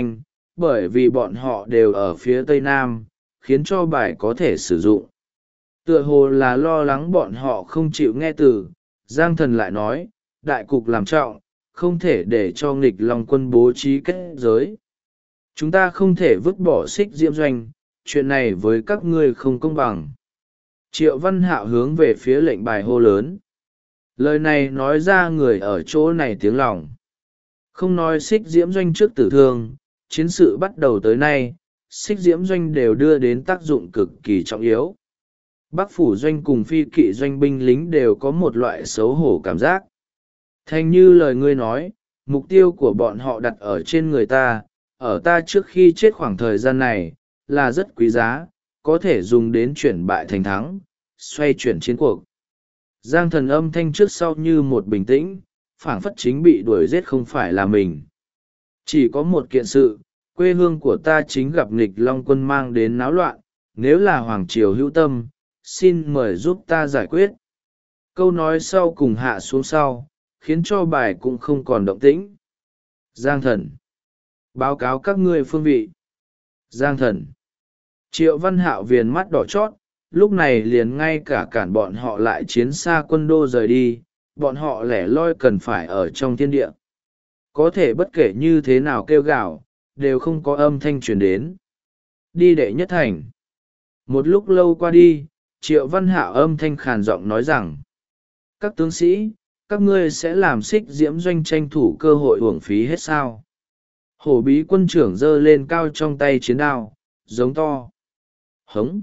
bởi vì bọn họ đều ở phía tây nam, khiến cho bài có thể sử dụng. Tựa hồ là lo lắng bọn họ không chịu nghe từ, Giang Thần lại nói, đại cục làm trọng, không thể để cho nghịch long quân bố trí kết giới. Chúng ta không thể vứt bỏ Xích Diễm Doanh, chuyện này với các ngươi không công bằng. Triệu Văn Hạo hướng về phía lệnh bài hô lớn. Lời này nói ra người ở chỗ này tiếng lòng. Không nói Xích Diễm Doanh trước tử thương, chiến sự bắt đầu tới nay, Xích Diễm Doanh đều đưa đến tác dụng cực kỳ trọng yếu. Bắc Phủ Doanh cùng Phi Kỵ Doanh binh lính đều có một loại xấu hổ cảm giác. Thành như lời ngươi nói, mục tiêu của bọn họ đặt ở trên người ta, ở ta trước khi chết khoảng thời gian này, là rất quý giá, có thể dùng đến chuyển bại thành thắng, xoay chuyển chiến cuộc. Giang Thần âm thanh trước sau như một bình tĩnh, phảng phất chính bị đuổi giết không phải là mình. Chỉ có một kiện sự, quê hương của ta chính gặp nghịch long quân mang đến náo loạn, nếu là Hoàng Triều hữu tâm, xin mời giúp ta giải quyết. Câu nói sau cùng hạ xuống sau, khiến cho bài cũng không còn động tĩnh. Giang Thần. Báo cáo các ngươi phương vị. Giang Thần. Triệu Văn Hạo viền mắt đỏ chót, lúc này liền ngay cả cản bọn họ lại chiến xa quân đô rời đi, bọn họ lẻ loi cần phải ở trong thiên địa. Có thể bất kể như thế nào kêu gào, đều không có âm thanh truyền đến. Đi đệ nhất thành. Một lúc lâu qua đi, Triệu Văn Hạo âm thanh khàn giọng nói rằng, các tướng sĩ, các ngươi sẽ làm Xích Diễm Doanh tranh thủ cơ hội uổng phí hết sao? Hổ bí quân trưởng giơ lên cao trong tay chiến đao, giống to. Hống!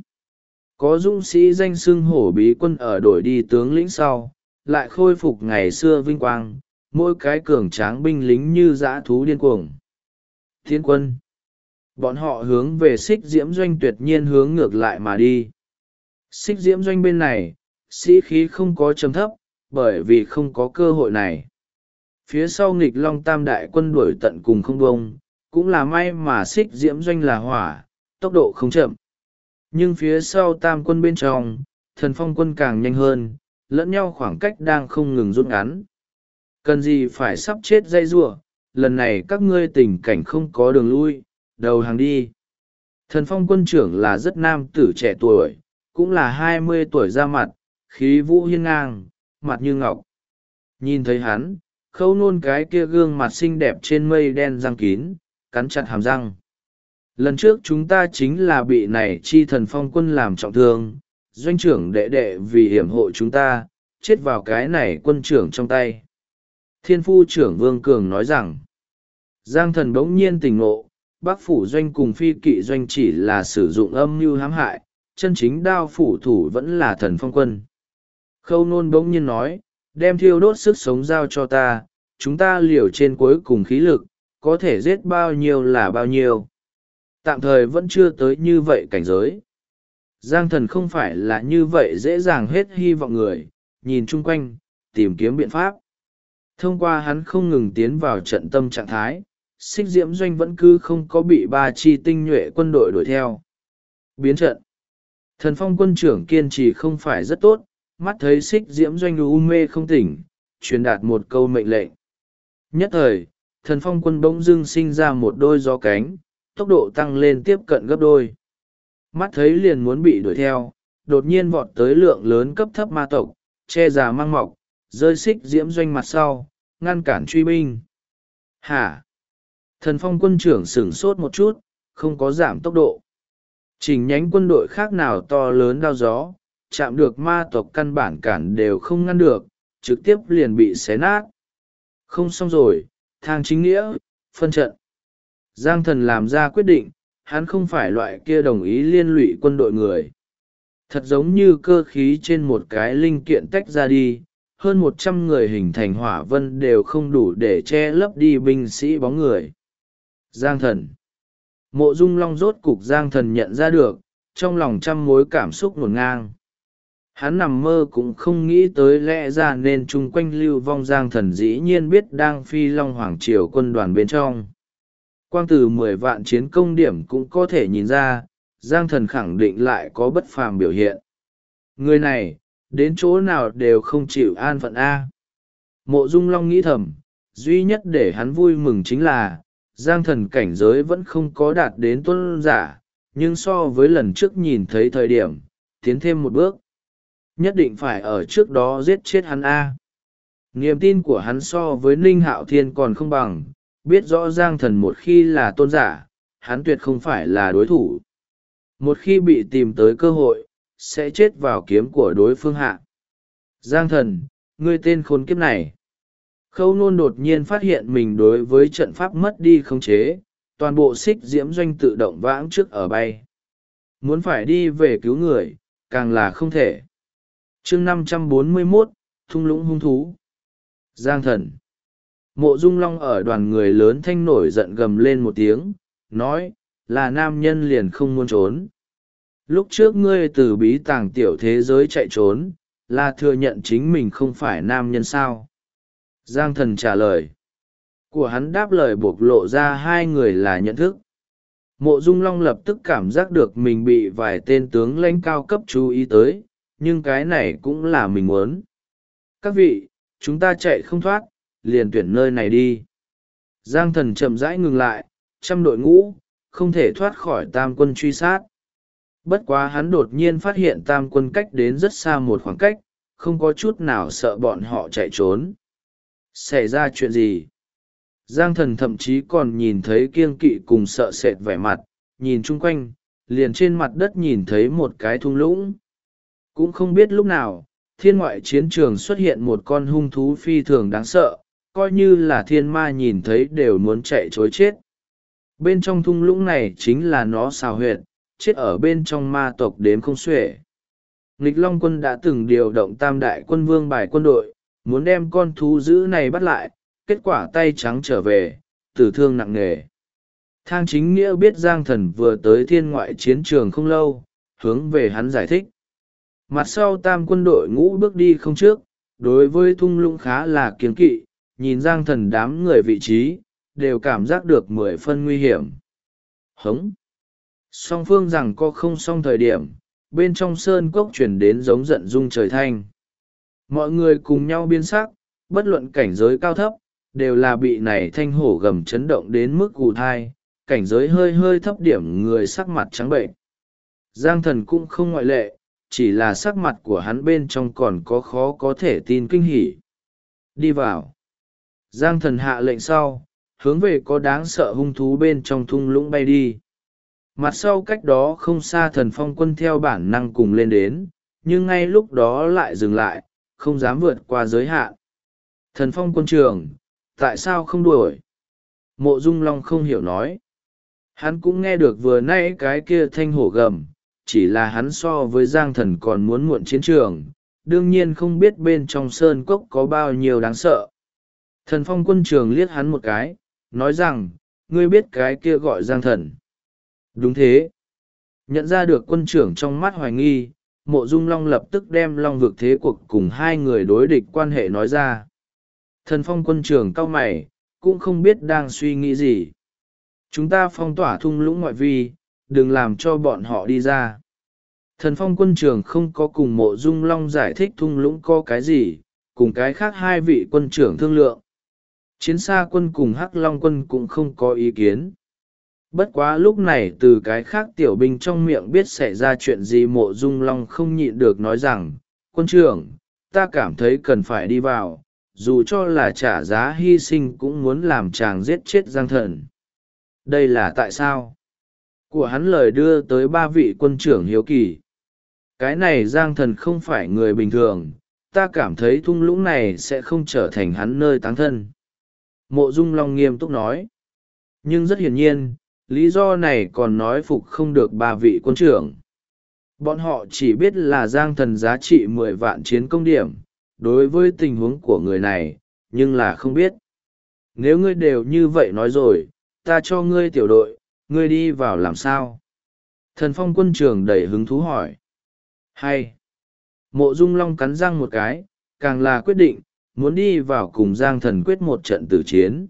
Có dũng sĩ danh xưng hổ bí quân ở đổi đi tướng lĩnh sau, lại khôi phục ngày xưa vinh quang, mỗi cái cường tráng binh lính như dã thú điên cuồng. Thiên quân! Bọn họ hướng về Xích Diễm Doanh tuyệt nhiên hướng ngược lại mà đi. Xích Diễm Doanh bên này, sĩ khí không có trầm thấp, bởi vì không có cơ hội này. Phía sau nghịch long tam đại quân đuổi tận cùng không bông, cũng là may mà Xích Diễm Doanh là hỏa, tốc độ không chậm. Nhưng phía sau tam quân bên trong, Thần Phong quân càng nhanh hơn, lẫn nhau khoảng cách đang không ngừng rút ngắn. Cần gì phải sắp chết dây giụa, lần này các ngươi tình cảnh không có đường lui, đầu hàng đi. Thần Phong quân trưởng là rất nam tử trẻ tuổi, cũng là 20 tuổi ra mặt, khí vũ hiên ngang, mặt như ngọc. Nhìn thấy hắn, Khâu Nôn cái kia gương mặt xinh đẹp trên mây đen răng kín, cắn chặt hàm răng. Lần trước chúng ta chính là bị này chi Thần Phong quân làm trọng thương, doanh trưởng đệ đệ vì hiểm hộ chúng ta, chết vào cái này quân trưởng trong tay. Thiên phu trưởng Vương Cường nói rằng, Giang Thần bỗng nhiên tỉnh ngộ, Bắc Phủ Doanh cùng Phi Kỵ Doanh chỉ là sử dụng âm mưu hãm hại, chân chính đao phủ thủ vẫn là Thần Phong quân. Khâu Nôn bỗng nhiên nói, đem thiêu đốt sức sống giao cho ta, chúng ta liều trên cuối cùng khí lực, có thể giết bao nhiêu là bao nhiêu. Tạm thời vẫn chưa tới như vậy cảnh giới. Giang Thần không phải là như vậy dễ dàng hết hy vọng người, nhìn chung quanh, tìm kiếm biện pháp. Thông qua hắn không ngừng tiến vào trận tâm trạng thái, Xích Diễm Doanh vẫn cứ không có bị ba chi tinh nhuệ quân đội đuổi theo. Biến trận. Thần Phong quân trưởng kiên trì không phải rất tốt, mắt thấy Xích Diễm Doanh u mê không tỉnh, truyền đạt một câu mệnh lệnh. Nhất thời, Thần Phong quân bỗng dưng sinh ra một đôi gió cánh, tốc độ tăng lên tiếp cận gấp đôi. Mắt thấy liền muốn bị đuổi theo, đột nhiên vọt tới lượng lớn cấp thấp ma tộc, che già mang mọc, rơi Xích Diễm Doanh mặt sau, ngăn cản truy binh. Hả? Thần Phong quân trưởng sửng sốt một chút, không có giảm tốc độ. Chỉnh nhánh quân đội khác nào to lớn đao gió, chạm được ma tộc căn bản cản đều không ngăn được, trực tiếp liền bị xé nát. Không xong rồi, thang chính nghĩa, phân trận. Giang Thần làm ra quyết định, hắn không phải loại kia đồng ý liên lụy quân đội người. Thật giống như cơ khí trên một cái linh kiện tách ra đi, hơn 100 người hình thành hỏa vân đều không đủ để che lấp đi binh sĩ bóng người. Giang Thần. Mộ Dung Long rốt cục Giang Thần nhận ra được, trong lòng trăm mối cảm xúc ngổn ngang. Hắn nằm mơ cũng không nghĩ tới lẽ ra nên chung quanh lưu vong Giang Thần dĩ nhiên biết đang phi Long Hoàng Triều quân đoàn bên trong. Quang từ 10 vạn chiến công điểm cũng có thể nhìn ra, Giang Thần khẳng định lại có bất phàm biểu hiện. Người này, đến chỗ nào đều không chịu an phận A. Mộ Dung Long nghĩ thầm, duy nhất để hắn vui mừng chính là, Giang thần cảnh giới vẫn không có đạt đến tuân giả, nhưng so với lần trước nhìn thấy thời điểm, tiến thêm một bước. Nhất định phải ở trước đó giết chết hắn A. Niềm tin của hắn so với Ninh Hạo Thiên còn không bằng, biết rõ Giang thần một khi là tôn giả, hắn tuyệt không phải là đối thủ. Một khi bị tìm tới cơ hội, sẽ chết vào kiếm của đối phương hạ. Giang thần, ngươi tên khốn kiếp này. Khâu Nôn đột nhiên phát hiện mình đối với trận pháp mất đi khống chế, toàn bộ xích diễm doanh tự động vãng trước ở bay. Muốn phải đi về cứu người, càng là không thể. chương 541, thung lũng hung thú. Giang thần. Mộ Dung Long ở đoàn người lớn thanh nổi giận gầm lên một tiếng, nói, là nam nhân liền không muốn trốn. Lúc trước ngươi từ bí tàng tiểu thế giới chạy trốn, là thừa nhận chính mình không phải nam nhân sao? Giang thần trả lời. Của hắn đáp lời bộc lộ ra hai người là nhận thức. Mộ Dung Long lập tức cảm giác được mình bị vài tên tướng lãnh cao cấp chú ý tới, nhưng cái này cũng là mình muốn. Các vị, chúng ta chạy không thoát, liền tuyển nơi này đi. Giang thần chậm rãi ngừng lại, trăm đội ngũ, không thể thoát khỏi tam quân truy sát. Bất quá hắn đột nhiên phát hiện tam quân cách đến rất xa một khoảng cách, không có chút nào sợ bọn họ chạy trốn. Xảy ra chuyện gì? Giang thần thậm chí còn nhìn thấy kiêng kỵ cùng sợ sệt vẻ mặt, nhìn chung quanh, liền trên mặt đất nhìn thấy một cái thung lũng. Cũng không biết lúc nào, thiên ngoại chiến trường xuất hiện một con hung thú phi thường đáng sợ, coi như là thiên ma nhìn thấy đều muốn chạy chối chết. Bên trong thung lũng này chính là nó xào huyệt, chết ở bên trong ma tộc đếm không xuể. Nghịch Long quân đã từng điều động tam đại quân vương bài quân đội, muốn đem con thú dữ này bắt lại, kết quả tay trắng trở về, tử thương nặng nề. Thang Chính Nghĩa biết Giang thần vừa tới thiên ngoại chiến trường không lâu, hướng về hắn giải thích. Mặt sau tam quân đội ngũ bước đi không trước, đối với thung lũng khá là kiêng kỵ, nhìn Giang thần đám người vị trí, đều cảm giác được 10 phân nguy hiểm. Hống! Song phương rằng có không xong thời điểm, bên trong sơn cốc chuyển đến giống giận rung trời thanh. Mọi người cùng nhau biến sắc, bất luận cảnh giới cao thấp, đều là bị này thanh hổ gầm chấn động đến mức gù thai, cảnh giới hơi hơi thấp điểm người sắc mặt trắng bệnh. Giang thần cũng không ngoại lệ, chỉ là sắc mặt của hắn bên trong còn có khó có thể tin kinh hỉ. Đi vào. Giang thần hạ lệnh sau, hướng về có đáng sợ hung thú bên trong thung lũng bay đi. Mặt sau cách đó không xa thần phong quân theo bản năng cùng lên đến, nhưng ngay lúc đó lại dừng lại, không dám vượt qua giới hạn. Thần phong quân trường, tại sao không đuổi? Mộ Dung Long không hiểu nói. Hắn cũng nghe được vừa nãy cái kia thanh hổ gầm, chỉ là hắn so với Giang thần còn muốn muộn chiến trường, đương nhiên không biết bên trong sơn cốc có bao nhiêu đáng sợ. Thần phong quân trường liếc hắn một cái, nói rằng, ngươi biết cái kia gọi Giang thần. Đúng thế. Nhận ra được quân trưởng trong mắt hoài nghi, Mộ Dung Long lập tức đem Long vực thế cuộc cùng hai người đối địch quan hệ nói ra. Thần phong quân trưởng cau mày, cũng không biết đang suy nghĩ gì. Chúng ta phong tỏa thung lũng ngoại vi, đừng làm cho bọn họ đi ra. Thần phong quân trưởng không có cùng Mộ Dung Long giải thích thung lũng có cái gì, cùng cái khác hai vị quân trưởng thương lượng. Chiến xa quân cùng Hắc Long quân cũng không có ý kiến. Bất quá lúc này từ cái khác tiểu binh trong miệng biết xảy ra chuyện gì, Mộ Dung Long không nhịn được nói rằng, quân trưởng, ta cảm thấy cần phải đi vào, dù cho là trả giá hy sinh cũng muốn làm chàng giết chết Giang thần. Đây là tại sao? Của hắn lời đưa tới ba vị quân trưởng hiếu kỳ. Cái này Giang thần không phải người bình thường, ta cảm thấy thung lũng này sẽ không trở thành hắn nơi táng thân. Mộ Dung Long nghiêm túc nói. Nhưng rất hiển nhiên, lý do này còn nói phục không được ba vị quân trưởng. Bọn họ chỉ biết là Giang thần giá trị 10 vạn chiến công điểm, đối với tình huống của người này, nhưng là không biết. Nếu ngươi đều như vậy nói rồi, ta cho ngươi tiểu đội, ngươi đi vào làm sao? Thần phong quân trưởng đầy hứng thú hỏi. Hay. Mộ Dung Long cắn răng một cái, càng là quyết định, muốn đi vào cùng Giang thần quyết một trận tử chiến.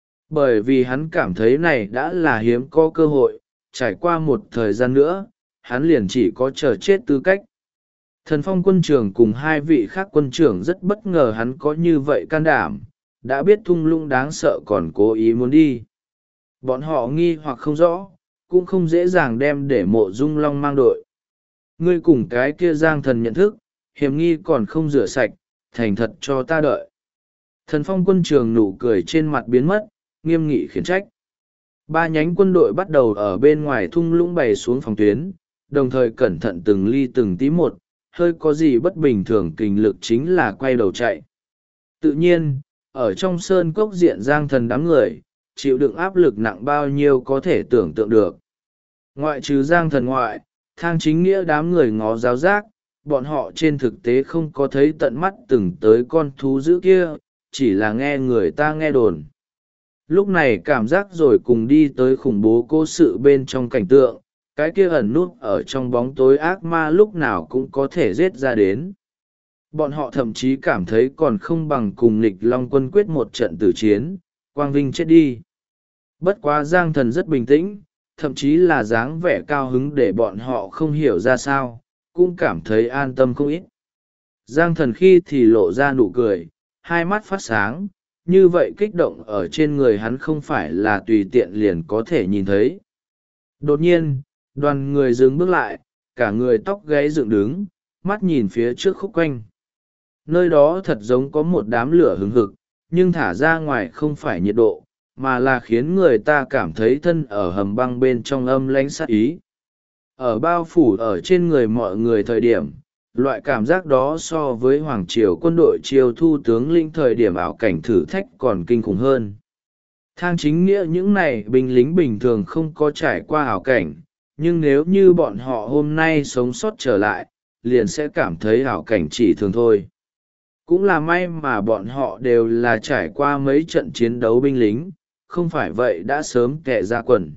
Bởi vì hắn cảm thấy này đã là hiếm có cơ hội, trải qua một thời gian nữa, hắn liền chỉ có chờ chết tư cách. Thần phong quân trưởng cùng hai vị khác quân trưởng rất bất ngờ hắn có như vậy can đảm, đã biết thung lũng đáng sợ còn cố ý muốn đi. Bọn họ nghi hoặc không rõ, cũng không dễ dàng đem để Mộ Dung Long mang đội. Ngươi cùng cái kia Giang Thần nhận thức, hiểm nghi còn không rửa sạch, thành thật cho ta đợi. Thần Phong quân trường nụ cười trên mặt biến mất, nghiêm nghị khiển trách. Ba nhánh quân đội bắt đầu ở bên ngoài thung lũng bày xuống phòng tuyến, đồng thời cẩn thận từng ly từng tí một, hơi có gì bất bình thường kình lực chính là quay đầu chạy. Tự nhiên, ở trong sơn cốc diện Giang Thần đám người, chịu đựng áp lực nặng bao nhiêu có thể tưởng tượng được. Ngoại trừ Giang Thần ngoại, Thang Chính Nghĩa đám người ngó giáo giác, bọn họ trên thực tế không có thấy tận mắt từng tới con thú dữ kia, chỉ là nghe người ta nghe đồn. Lúc này cảm giác rồi cùng đi tới khủng bố cố sự bên trong cảnh tượng, cái kia ẩn nút ở trong bóng tối ác ma lúc nào cũng có thể giết ra đến. Bọn họ thậm chí cảm thấy còn không bằng cùng nghịch Long quân quyết một trận tử chiến, quang vinh chết đi. Bất quá Giang Thần rất bình tĩnh, thậm chí là dáng vẻ cao hứng để bọn họ không hiểu ra sao, cũng cảm thấy an tâm không ít. Giang Thần khi thì lộ ra nụ cười, hai mắt phát sáng, như vậy kích động ở trên người hắn không phải là tùy tiện liền có thể nhìn thấy. Đột nhiên, đoàn người dừng bước lại, cả người tóc gáy dựng đứng, mắt nhìn phía trước khúc quanh. Nơi đó thật giống có một đám lửa hừng hực, nhưng thả ra ngoài không phải nhiệt độ, mà là khiến người ta cảm thấy thân ở hầm băng bên trong âm lãnh sát ý. Ở bao phủ ở trên người mọi người thời điểm, loại cảm giác đó so với hoàng triều quân đội triều thu tướng lĩnh thời điểm ảo cảnh thử thách còn kinh khủng hơn. Thang Chính Nghĩa những này binh lính bình thường không có trải qua ảo cảnh, nhưng nếu như bọn họ hôm nay sống sót trở lại, liền sẽ cảm thấy ảo cảnh chỉ thường thôi. Cũng là may mà bọn họ đều là trải qua mấy trận chiến đấu binh lính, không phải vậy đã sớm kẻ ra quần.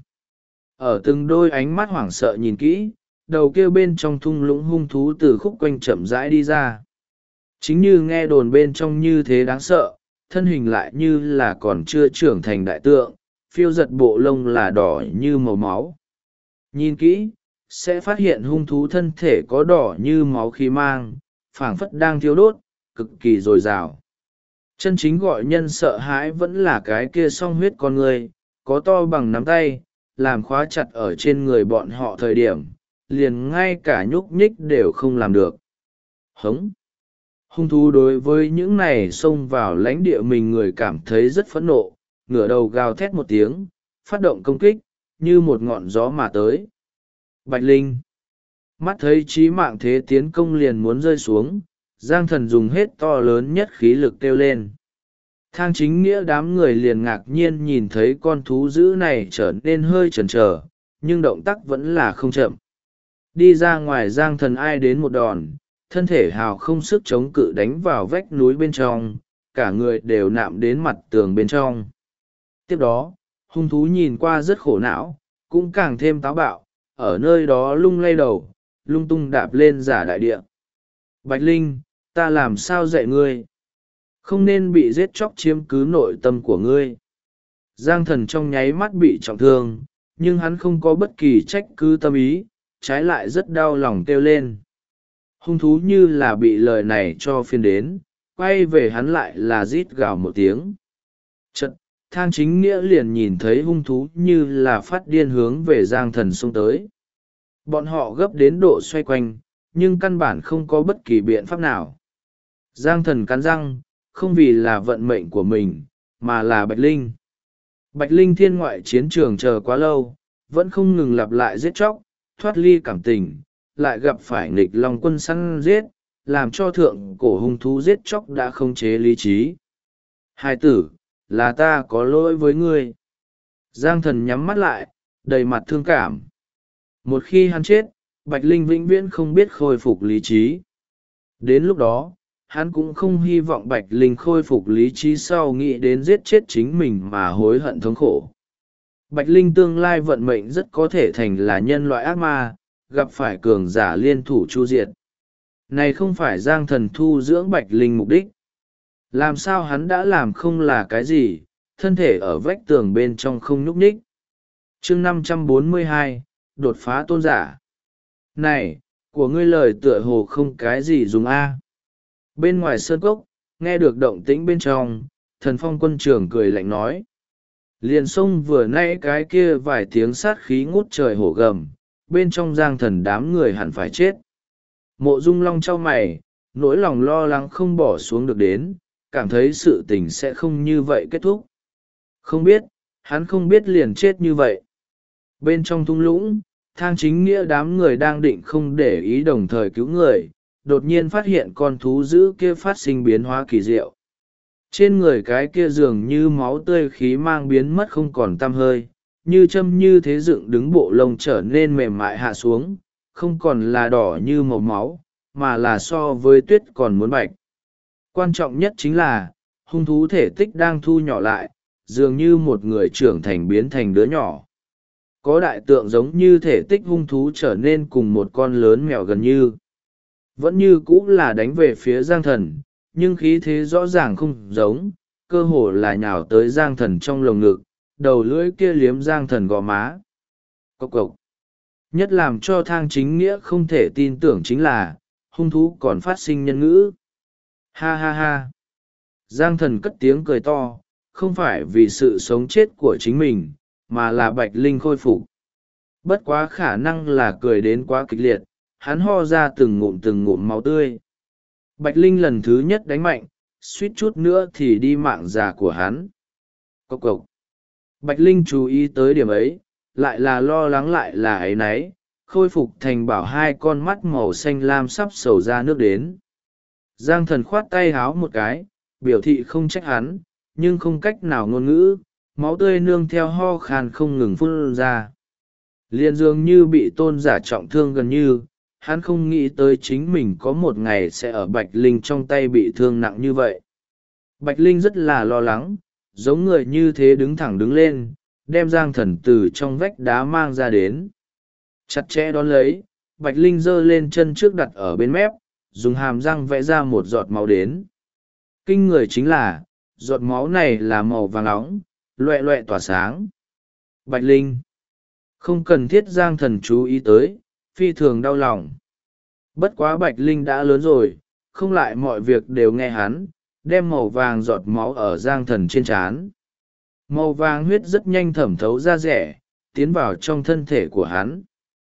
Ở từng đôi ánh mắt hoảng sợ nhìn kỹ, đầu kia bên trong thung lũng hung thú từ khúc quanh chậm rãi đi ra. Chính như nghe đồn bên trong như thế đáng sợ, thân hình lại như là còn chưa trưởng thành đại tượng, phiêu giật bộ lông là đỏ như màu máu. Nhìn kỹ, sẽ phát hiện hung thú thân thể có đỏ như máu khí mang, phảng phất đang thiêu đốt, cực kỳ dồi dào. Chân chính gọi nhân sợ hãi vẫn là cái kia song huyết con người, có to bằng nắm tay, làm khóa chặt ở trên người bọn họ thời điểm, liền ngay cả nhúc nhích đều không làm được. Hống! Hung thú đối với những này xông vào lãnh địa mình người cảm thấy rất phẫn nộ, ngửa đầu gào thét một tiếng, phát động công kích, như một ngọn gió mà tới. Bạch Linh! Mắt thấy chí mạng thế tiến công liền muốn rơi xuống, Giang Thần dùng hết to lớn nhất khí lực kêu lên. Thang Chính Nghĩa đám người liền ngạc nhiên nhìn thấy con thú dữ này trở nên hơi chần chờ, nhưng động tác vẫn là không chậm. Đi ra ngoài Giang Thần ai đến một đòn, thân thể hào không sức chống cự đánh vào vách núi bên trong, cả người đều nạm đến mặt tường bên trong. Tiếp đó, hung thú nhìn qua rất khổ não, cũng càng thêm táo bạo, ở nơi đó lung lay đầu, lung tung đạp lên giả đại địa. Bạch Linh, ta làm sao dạy ngươi? Không nên bị giết chóc chiếm cứ nội tâm của ngươi. Giang Thần trong nháy mắt bị trọng thương, nhưng hắn không có bất kỳ trách cứ tâm ý, trái lại rất đau lòng kêu lên. Hung thú như là bị lời này cho phiền đến, quay về hắn lại là rít gào một tiếng. Chật, Thang Chính Nghĩa liền nhìn thấy hung thú như là phát điên hướng về Giang Thần xông tới. Bọn họ gấp đến độ xoay quanh, nhưng căn bản không có bất kỳ biện pháp nào. Giang Thần cắn răng, không vì là vận mệnh của mình, mà là Bạch Linh. Bạch Linh thiên ngoại chiến trường chờ quá lâu, vẫn không ngừng lặp lại giết chóc, thoát ly cảm tình, lại gặp phải nghịch Long quân săn giết, làm cho thượng cổ hung thú giết chóc đã không chế lý trí. Hai tử, là ta có lỗi với ngươi. Giang Thần nhắm mắt lại, đầy mặt thương cảm. Một khi hắn chết, Bạch Linh vĩnh viễn không biết khôi phục lý trí. Đến lúc đó, hắn cũng không hy vọng Bạch Linh khôi phục lý trí sau nghĩ đến giết chết chính mình mà hối hận thống khổ. Bạch Linh tương lai vận mệnh rất có thể thành là nhân loại ác ma, gặp phải cường giả liên thủ chu diệt. Này không phải Giang Thần thu dưỡng Bạch Linh mục đích. Làm sao hắn đã làm không là cái gì, thân thể ở vách tường bên trong không nhúc nhích. Chương 542, đột phá tôn giả. Này, của ngươi lời tựa hồ không cái gì dùng a. Bên ngoài sơn cốc, nghe được động tĩnh bên trong, Thần Phong quân trưởng cười lạnh nói. liền xông vừa nãy cái kia vài tiếng sát khí ngút trời hổ gầm, bên trong Giang Thần đám người hẳn phải chết. Mộ Dung Long chau mày, nỗi lòng lo lắng không bỏ xuống được đến, cảm thấy sự tình sẽ không như vậy kết thúc. Không biết, hắn không biết liền chết như vậy. Bên trong thung lũng, Thang Chính Nghĩa đám người đang định không để ý đồng thời cứu người, đột nhiên phát hiện con thú dữ kia phát sinh biến hóa kỳ diệu. Trên người cái kia dường như máu tươi khí mang biến mất không còn tăm hơi, như châm như thế dựng đứng, bộ lông trở nên mềm mại hạ xuống, không còn là đỏ như màu máu, mà là so với tuyết còn muốn bạch. Quan trọng nhất chính là, hung thú thể tích đang thu nhỏ lại, dường như một người trưởng thành biến thành đứa nhỏ. Có đại tượng giống như thể tích hung thú trở nên cùng một con lớn mèo gần như. Vẫn như cũ là đánh về phía Giang Thần, nhưng khí thế rõ ràng không giống, cơ hồ là nhào tới Giang Thần trong lồng ngực, đầu lưỡi kia liếm Giang Thần gò má. Cộc cộc. Nhất làm cho Thang Chính Nghĩa không thể tin tưởng chính là, hung thú còn phát sinh nhân ngữ. Ha ha ha. Giang Thần cất tiếng cười to, không phải vì sự sống chết của chính mình, mà là Bạch Linh khôi phục. Bất quá khả năng là cười đến quá kịch liệt, hắn ho ra từng ngụm máu tươi. Bạch Linh lần thứ nhất đánh mạnh, suýt chút nữa thì đi mạng già của hắn. Cộc cộc. Bạch Linh chú ý tới điểm ấy, lại là lo lắng lại là áy náy, khôi phục thành bảo hai con mắt màu xanh lam sắp sầu ra nước đến. Giang Thần khoát tay háo một cái, biểu thị không trách hắn, nhưng không cách nào ngôn ngữ, máu tươi nương theo ho khan không ngừng phun ra. Liên dường như bị tôn giả trọng thương gần như, hắn không nghĩ tới chính mình có một ngày sẽ ở Bạch Linh trong tay bị thương nặng như vậy. Bạch Linh rất là lo lắng, giống người như thế đứng thẳng đứng lên, đem Giang Thần từ trong vách đá mang ra đến. Chặt chẽ đón lấy, Bạch Linh giơ lên chân trước đặt ở bên mép, dùng hàm răng vẽ ra một giọt máu đến. Kinh người chính là, giọt máu này là màu vàng nóng, loẹ loẹ tỏa sáng. Bạch Linh. Không cần thiết Giang Thần chú ý tới, phi thường đau lòng. Bất quá Bạch Linh đã lớn rồi, không lại mọi việc đều nghe hắn, đem màu vàng giọt máu ở Giang Thần trên trán. Màu vàng huyết rất nhanh thẩm thấu ra rẻ, tiến vào trong thân thể của hắn.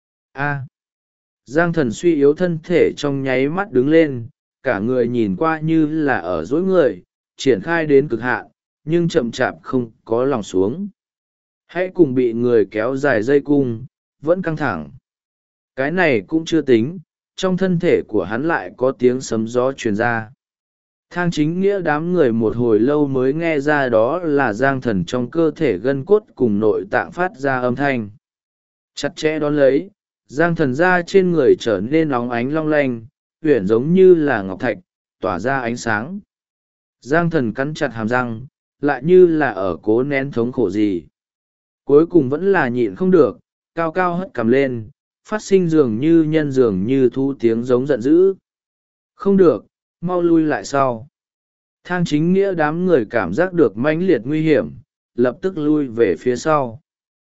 A. Giang Thần suy yếu thân thể trong nháy mắt đứng lên, cả người nhìn qua như là ở dối người, triển khai đến cực hạn, nhưng chậm chạp không có lòng xuống. Hãy cùng bị người kéo dài dây cung, vẫn căng thẳng. Cái này cũng chưa tính, trong thân thể của hắn lại có tiếng sấm gió truyền ra. Thang Chính Nghĩa đám người một hồi lâu mới nghe ra đó là Giang Thần trong cơ thể gân cốt cùng nội tạng phát ra âm thanh. Chặt chẽ đón lấy, Giang Thần da trên người trở nên óng ánh long lanh, uyển giống như là ngọc thạch, tỏa ra ánh sáng. Giang Thần cắn chặt hàm răng, lại như là ở cố nén thống khổ gì. Cuối cùng vẫn là nhịn không được, cao cao hất cằm lên, phát sinh dường như nhân dường như thu tiếng giống giận dữ. Không được, mau lui lại sau. Thang Chính Nghĩa đám người cảm giác được mãnh liệt nguy hiểm, lập tức lui về phía sau.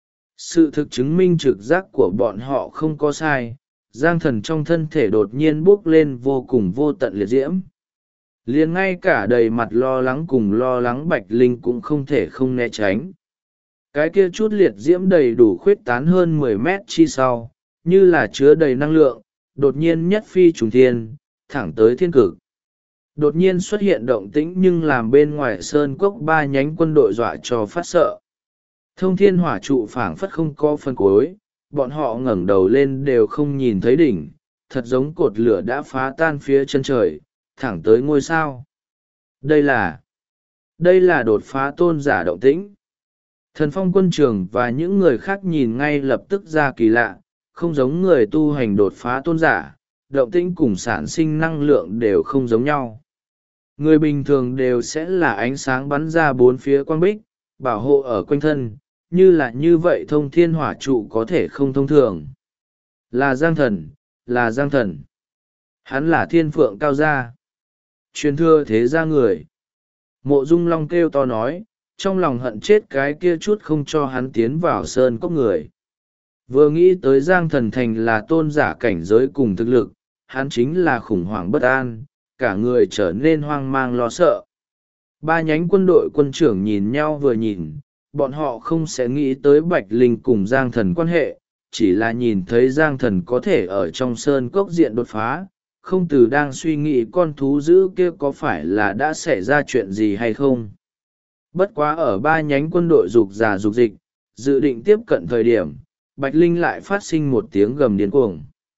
Sự thực chứng minh trực giác của bọn họ không có sai, Giang Thần trong thân thể đột nhiên bốc lên vô cùng vô tận liệt diễm. Liền ngay cả đầy mặt lo lắng cùng lo lắng Bạch Linh cũng không thể không né tránh. Cái kia chút liệt diễm đầy đủ khuyết tán hơn 10 mét chi sau, như là chứa đầy năng lượng, đột nhiên nhất phi trùng thiên, thẳng tới thiên cực. Đột nhiên xuất hiện động tĩnh nhưng làm bên ngoài sơn cốc ba nhánh quân đội dọa cho phát sợ. Thông thiên hỏa trụ phảng phất không có phân cuối, bọn họ ngẩng đầu lên đều không nhìn thấy đỉnh, thật giống cột lửa đã phá tan phía chân trời, thẳng tới ngôi sao. Đây là đột phá tôn giả động tĩnh. Thần Phong quân trường và những người khác nhìn ngay lập tức ra kỳ lạ, không giống người tu hành đột phá tôn giả, động tĩnh cùng sản sinh năng lượng đều không giống nhau. Người bình thường đều sẽ là ánh sáng bắn ra bốn phía quang bích, bảo hộ ở quanh thân, như vậy thông thiên hỏa trụ có thể không thông thường. Là Giang Thần. Hắn là thiên phượng cao gia. Truyền thừa thế gia người. Mộ Dung Long kêu to nói, trong lòng hận chết cái kia chút không cho hắn tiến vào sơn cốc người. Vừa nghĩ tới Giang Thần thành là tôn giả cảnh giới cùng thực lực, hắn chính là khủng hoảng bất an, cả người trở nên hoang mang lo sợ. Ba nhánh quân đội quân trưởng nhìn nhau vừa nhìn, bọn họ không sẽ nghĩ tới Bạch Linh cùng Giang Thần quan hệ, chỉ là nhìn thấy Giang Thần có thể ở trong sơn cốc diện đột phá, không từ đang suy nghĩ con thú dữ kia có phải là đã xảy ra chuyện gì hay không. Bất quá ở ba nhánh quân đội dục giả dục dịch, dự định tiếp cận thời điểm, Bạch Linh lại phát sinh một tiếng gầm điên cuồng.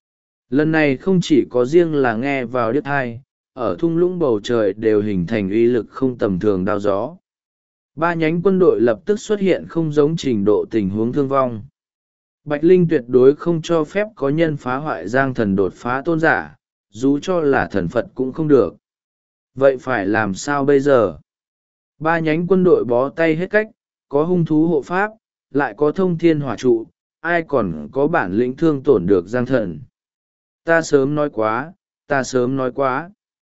Lần này không chỉ có riêng là nghe vào điếc tai, ở thung lũng bầu trời đều hình thành uy lực không tầm thường đao gió. Ba nhánh quân đội lập tức xuất hiện không giống trình độ tình huống thương vong. Bạch Linh tuyệt đối không cho phép có nhân phá hoại Giang Thần đột phá tôn giả, dù cho là thần Phật cũng không được. Vậy phải làm sao bây giờ? Ba nhánh quân đội bó tay hết cách, có hung thú hộ pháp, lại có thông thiên hỏa trụ, ai còn có bản lĩnh thương tổn được Giang Thần. Ta sớm nói quá, ta sớm nói quá.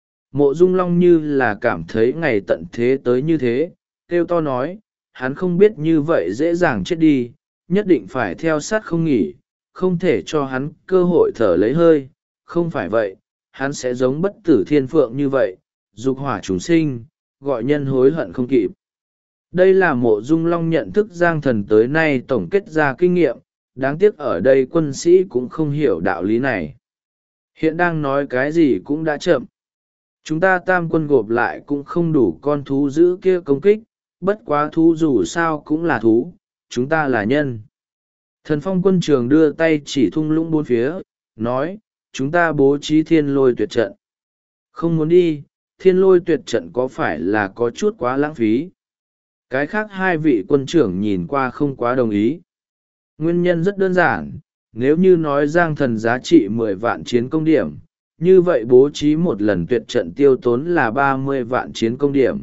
Mộ Dung Long như là cảm thấy ngày tận thế tới như thế, kêu to nói, hắn không biết như vậy dễ dàng chết đi, nhất định phải theo sát không nghỉ, không thể cho hắn cơ hội thở lấy hơi, không phải vậy, hắn sẽ giống bất tử thiên phượng như vậy, dục hỏa chúng sinh, gọi nhân hối hận không kịp. Đây là Mộ Dung Long nhận thức Giang Thần tới nay tổng kết ra kinh nghiệm, đáng tiếc ở đây quân sĩ cũng không hiểu đạo lý này. Hiện đang nói cái gì cũng đã chậm. Chúng ta tam quân gộp lại cũng không đủ con thú dữ kia công kích, bất quá thú dù sao cũng là thú, chúng ta là nhân. Thần Phong quân trường đưa tay chỉ thung lũng bốn phía, nói, chúng ta bố trí thiên lôi tuyệt trận. Không muốn đi, thiên lôi tuyệt trận có phải là có chút quá lãng phí? Cái khác hai vị quân trưởng nhìn qua không quá đồng ý. Nguyên nhân rất đơn giản, nếu như nói Giang Thần giá trị 10 vạn chiến công điểm, như vậy bố trí một lần tuyệt trận tiêu tốn là 30 vạn chiến công điểm.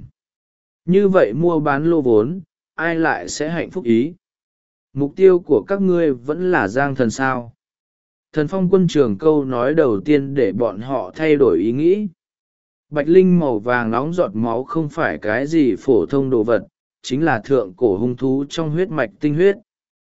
Như vậy mua bán lô vốn, ai lại sẽ hạnh phúc ý? Mục tiêu của các ngươi vẫn là Giang Thần sao? Thần Phong quân trưởng câu nói đầu tiên để bọn họ thay đổi ý nghĩ. Bạch linh màu vàng nóng giọt máu không phải cái gì phổ thông đồ vật, chính là thượng cổ hung thú trong huyết mạch tinh huyết.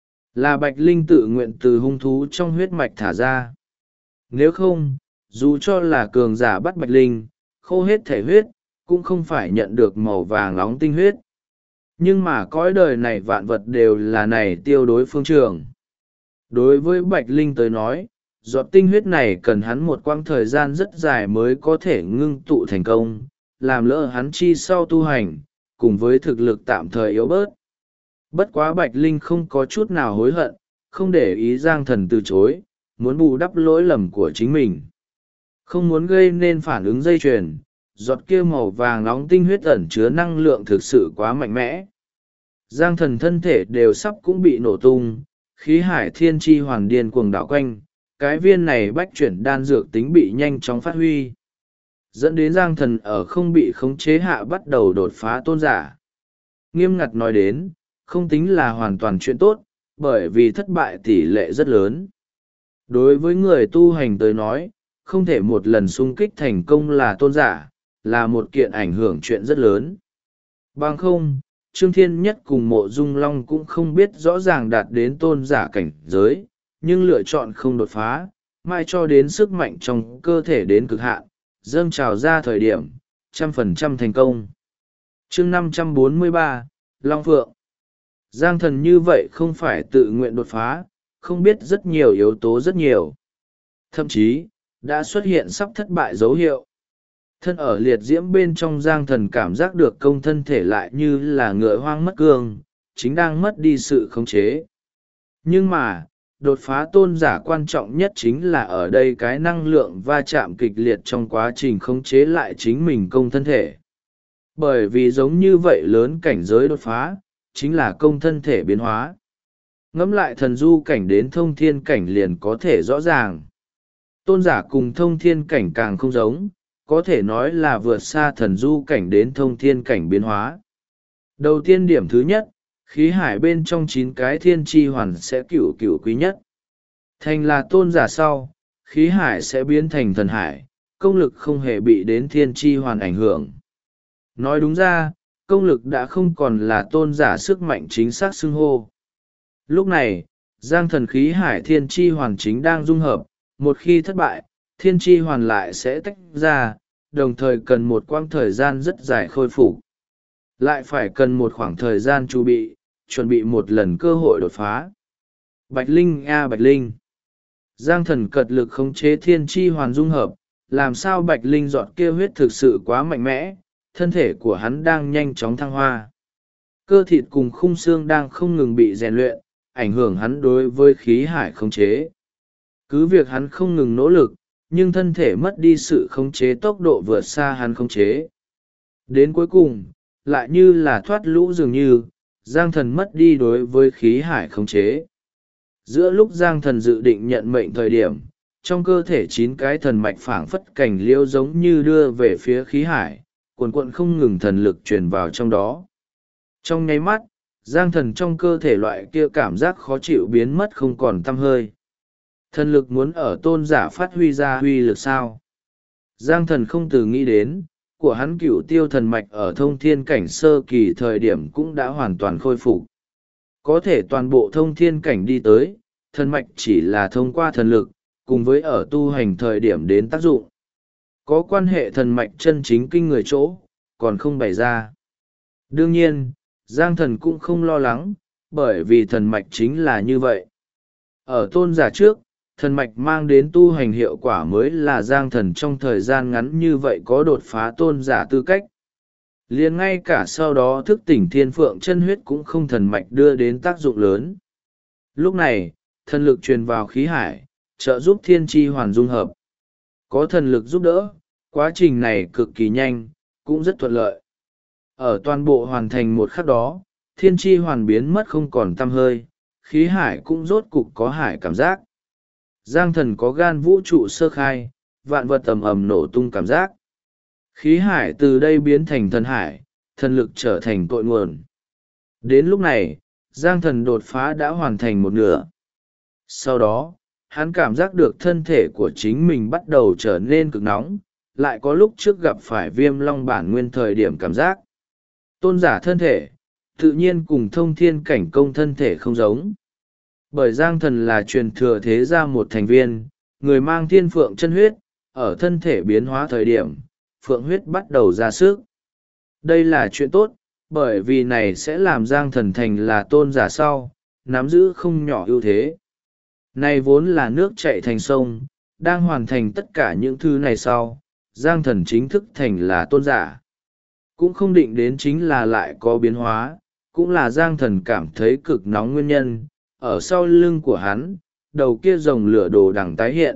Là bạch linh tự nguyện từ hung thú trong huyết mạch thả ra. Nếu không, dù cho là cường giả bắt bạch linh, khô hết thể huyết, cũng không phải nhận được màu vàng nóng tinh huyết. Nhưng mà cõi đời này vạn vật đều là này tiêu đối phương trường. Đối với bạch linh tới nói, giọt tinh huyết này cần hắn một quãng thời gian rất dài mới có thể ngưng tụ thành công, làm lỡ hắn chi sau tu hành, cùng với thực lực tạm thời yếu bớt. Bất quá Bạch Linh không có chút nào hối hận, không để ý Giang Thần từ chối, muốn bù đắp lỗi lầm của chính mình. Không muốn gây nên phản ứng dây chuyền, giọt kia màu vàng nóng tinh huyết ẩn chứa năng lượng thực sự quá mạnh mẽ. Giang Thần thân thể đều sắp cũng bị nổ tung, khí hải thiên chi hoàn điên cuồng đảo quanh, cái viên này bách chuyển đan dược tính bị nhanh chóng phát huy. Dẫn đến Giang Thần ở không bị khống chế hạ bắt đầu đột phá tôn giả. Nghiêm ngặt nói đến, không tính là hoàn toàn chuyện tốt, bởi vì thất bại tỷ lệ rất lớn. Đối với người tu hành tới nói, không thể một lần xung kích thành công là tôn giả, là một kiện ảnh hưởng chuyện rất lớn. Bằng không, Trương Thiên Nhất cùng Mộ Dung Long cũng không biết rõ ràng đạt đến tôn giả cảnh giới, nhưng lựa chọn không đột phá, mai cho đến sức mạnh trong cơ thể đến cực hạn, dâng trào ra thời điểm, 100% thành công. Chương 543, Long Phượng. Giang Thần như vậy không phải tự nguyện đột phá, không biết rất nhiều yếu tố rất nhiều. Thậm chí, đã xuất hiện sắp thất bại dấu hiệu. Thân ở liệt diễm bên trong Giang Thần cảm giác được công thân thể lại như là ngựa hoang mất cương, chính đang mất đi sự khống chế. Nhưng mà, đột phá tôn giả quan trọng nhất chính là ở đây cái năng lượng va chạm kịch liệt trong quá trình khống chế lại chính mình công thân thể. Bởi vì giống như vậy lớn cảnh giới đột phá, chính là công thân thể biến hóa. Ngẫm lại thần du cảnh đến thông thiên cảnh liền có thể rõ ràng. Tôn giả cùng thông thiên cảnh càng không giống, có thể nói là vượt xa thần du cảnh đến thông thiên cảnh biến hóa. Đầu tiên điểm thứ nhất, khí hải bên trong 9 cái thiên tri hoàn sẽ cửu cửu quý nhất. Thành là tôn giả sau, khí hải sẽ biến thành thần hải, công lực không hề bị đến thiên tri hoàn ảnh hưởng. Nói đúng ra, công lực đã không còn là tôn giả sức mạnh chính xác xưng hô. Lúc này, Giang Thần khí hải thiên tri hoàn chính đang dung hợp, một khi thất bại, thiên tri hoàn lại sẽ tách ra, đồng thời cần một quãng thời gian rất dài khôi phục. Lại phải cần một khoảng thời gian chuẩn bị một lần cơ hội đột phá. Bạch Linh a Bạch Linh. Giang thần cật lực khống chế thiên tri hoàn dung hợp, làm sao Bạch Linh giọt kia huyết thực sự quá mạnh mẽ, thân thể của hắn đang nhanh chóng thăng hoa. Cơ thịt cùng khung xương đang không ngừng bị rèn luyện, ảnh hưởng hắn đối với khí hải khống chế. Cứ việc hắn không ngừng nỗ lực, nhưng thân thể mất đi sự khống chế tốc độ vượt xa hắn khống chế. Đến cuối cùng, lại như là thoát lũ dường như, Giang thần mất đi đối với khí hải khống chế. Giữa lúc Giang thần dự định nhận mệnh thời điểm, trong cơ thể 9 cái thần mạch phảng phất cảnh liễu giống như đưa về phía khí hải, cuồn cuộn không ngừng thần lực truyền vào trong đó. Trong nháy mắt, Giang thần trong cơ thể loại kia cảm giác khó chịu biến mất không còn tăm hơi. Thần lực muốn ở tôn giả phát huy ra huy lực sao? Giang thần không từ nghĩ đến, của hắn cửu tiêu thần mạch ở thông thiên cảnh sơ kỳ thời điểm cũng đã hoàn toàn khôi phục. Có thể toàn bộ thông thiên cảnh đi tới, thần mạch chỉ là thông qua thần lực, cùng với ở tu hành thời điểm đến tác dụng. Có quan hệ thần mạch chân chính kinh người chỗ, còn không bày ra. Đương nhiên, Giang thần cũng không lo lắng, bởi vì thần mạch chính là như vậy. Ở tôn giả trước, thần mạch mang đến tu hành hiệu quả mới là Giang thần trong thời gian ngắn như vậy có đột phá tôn giả tư cách. Liền ngay cả sau đó thức tỉnh thiên phượng chân huyết cũng không thần mạch đưa đến tác dụng lớn. Lúc này, thần lực truyền vào khí hải, trợ giúp thiên tri hoàn dung hợp. Có thần lực giúp đỡ, quá trình này cực kỳ nhanh, cũng rất thuận lợi. Ở toàn bộ hoàn thành một khắc đó, thiên tri hoàn biến mất không còn tăm hơi, khí hải cũng rốt cục có hải cảm giác. Giang thần có gan vũ trụ sơ khai, vạn vật ầm ầm nổ tung cảm giác. Khí hải từ đây biến thành thần hải, thần lực trở thành cội nguồn. Đến lúc này, Giang thần đột phá đã hoàn thành một nửa. Sau đó, hắn cảm giác được thân thể của chính mình bắt đầu trở nên cực nóng, lại có lúc trước gặp phải viêm long bản nguyên thời điểm cảm giác. Tôn giả thân thể, tự nhiên cùng thông thiên cảnh công thân thể không giống. Bởi Giang thần là truyền thừa thế gia một thành viên, người mang thiên phượng chân huyết, ở thân thể biến hóa thời điểm, phượng huyết bắt đầu ra sức. Đây là chuyện tốt, bởi vì này sẽ làm Giang thần thành là tôn giả sau, nắm giữ không nhỏ ưu thế. Này vốn là nước chảy thành sông, đang hoàn thành tất cả những thứ này sau, Giang thần chính thức thành là tôn giả. Cũng không định đến chính là lại có biến hóa, cũng là Giang thần cảm thấy cực nóng nguyên nhân, ở sau lưng của hắn, đầu kia rồng lửa đồ đằng tái hiện.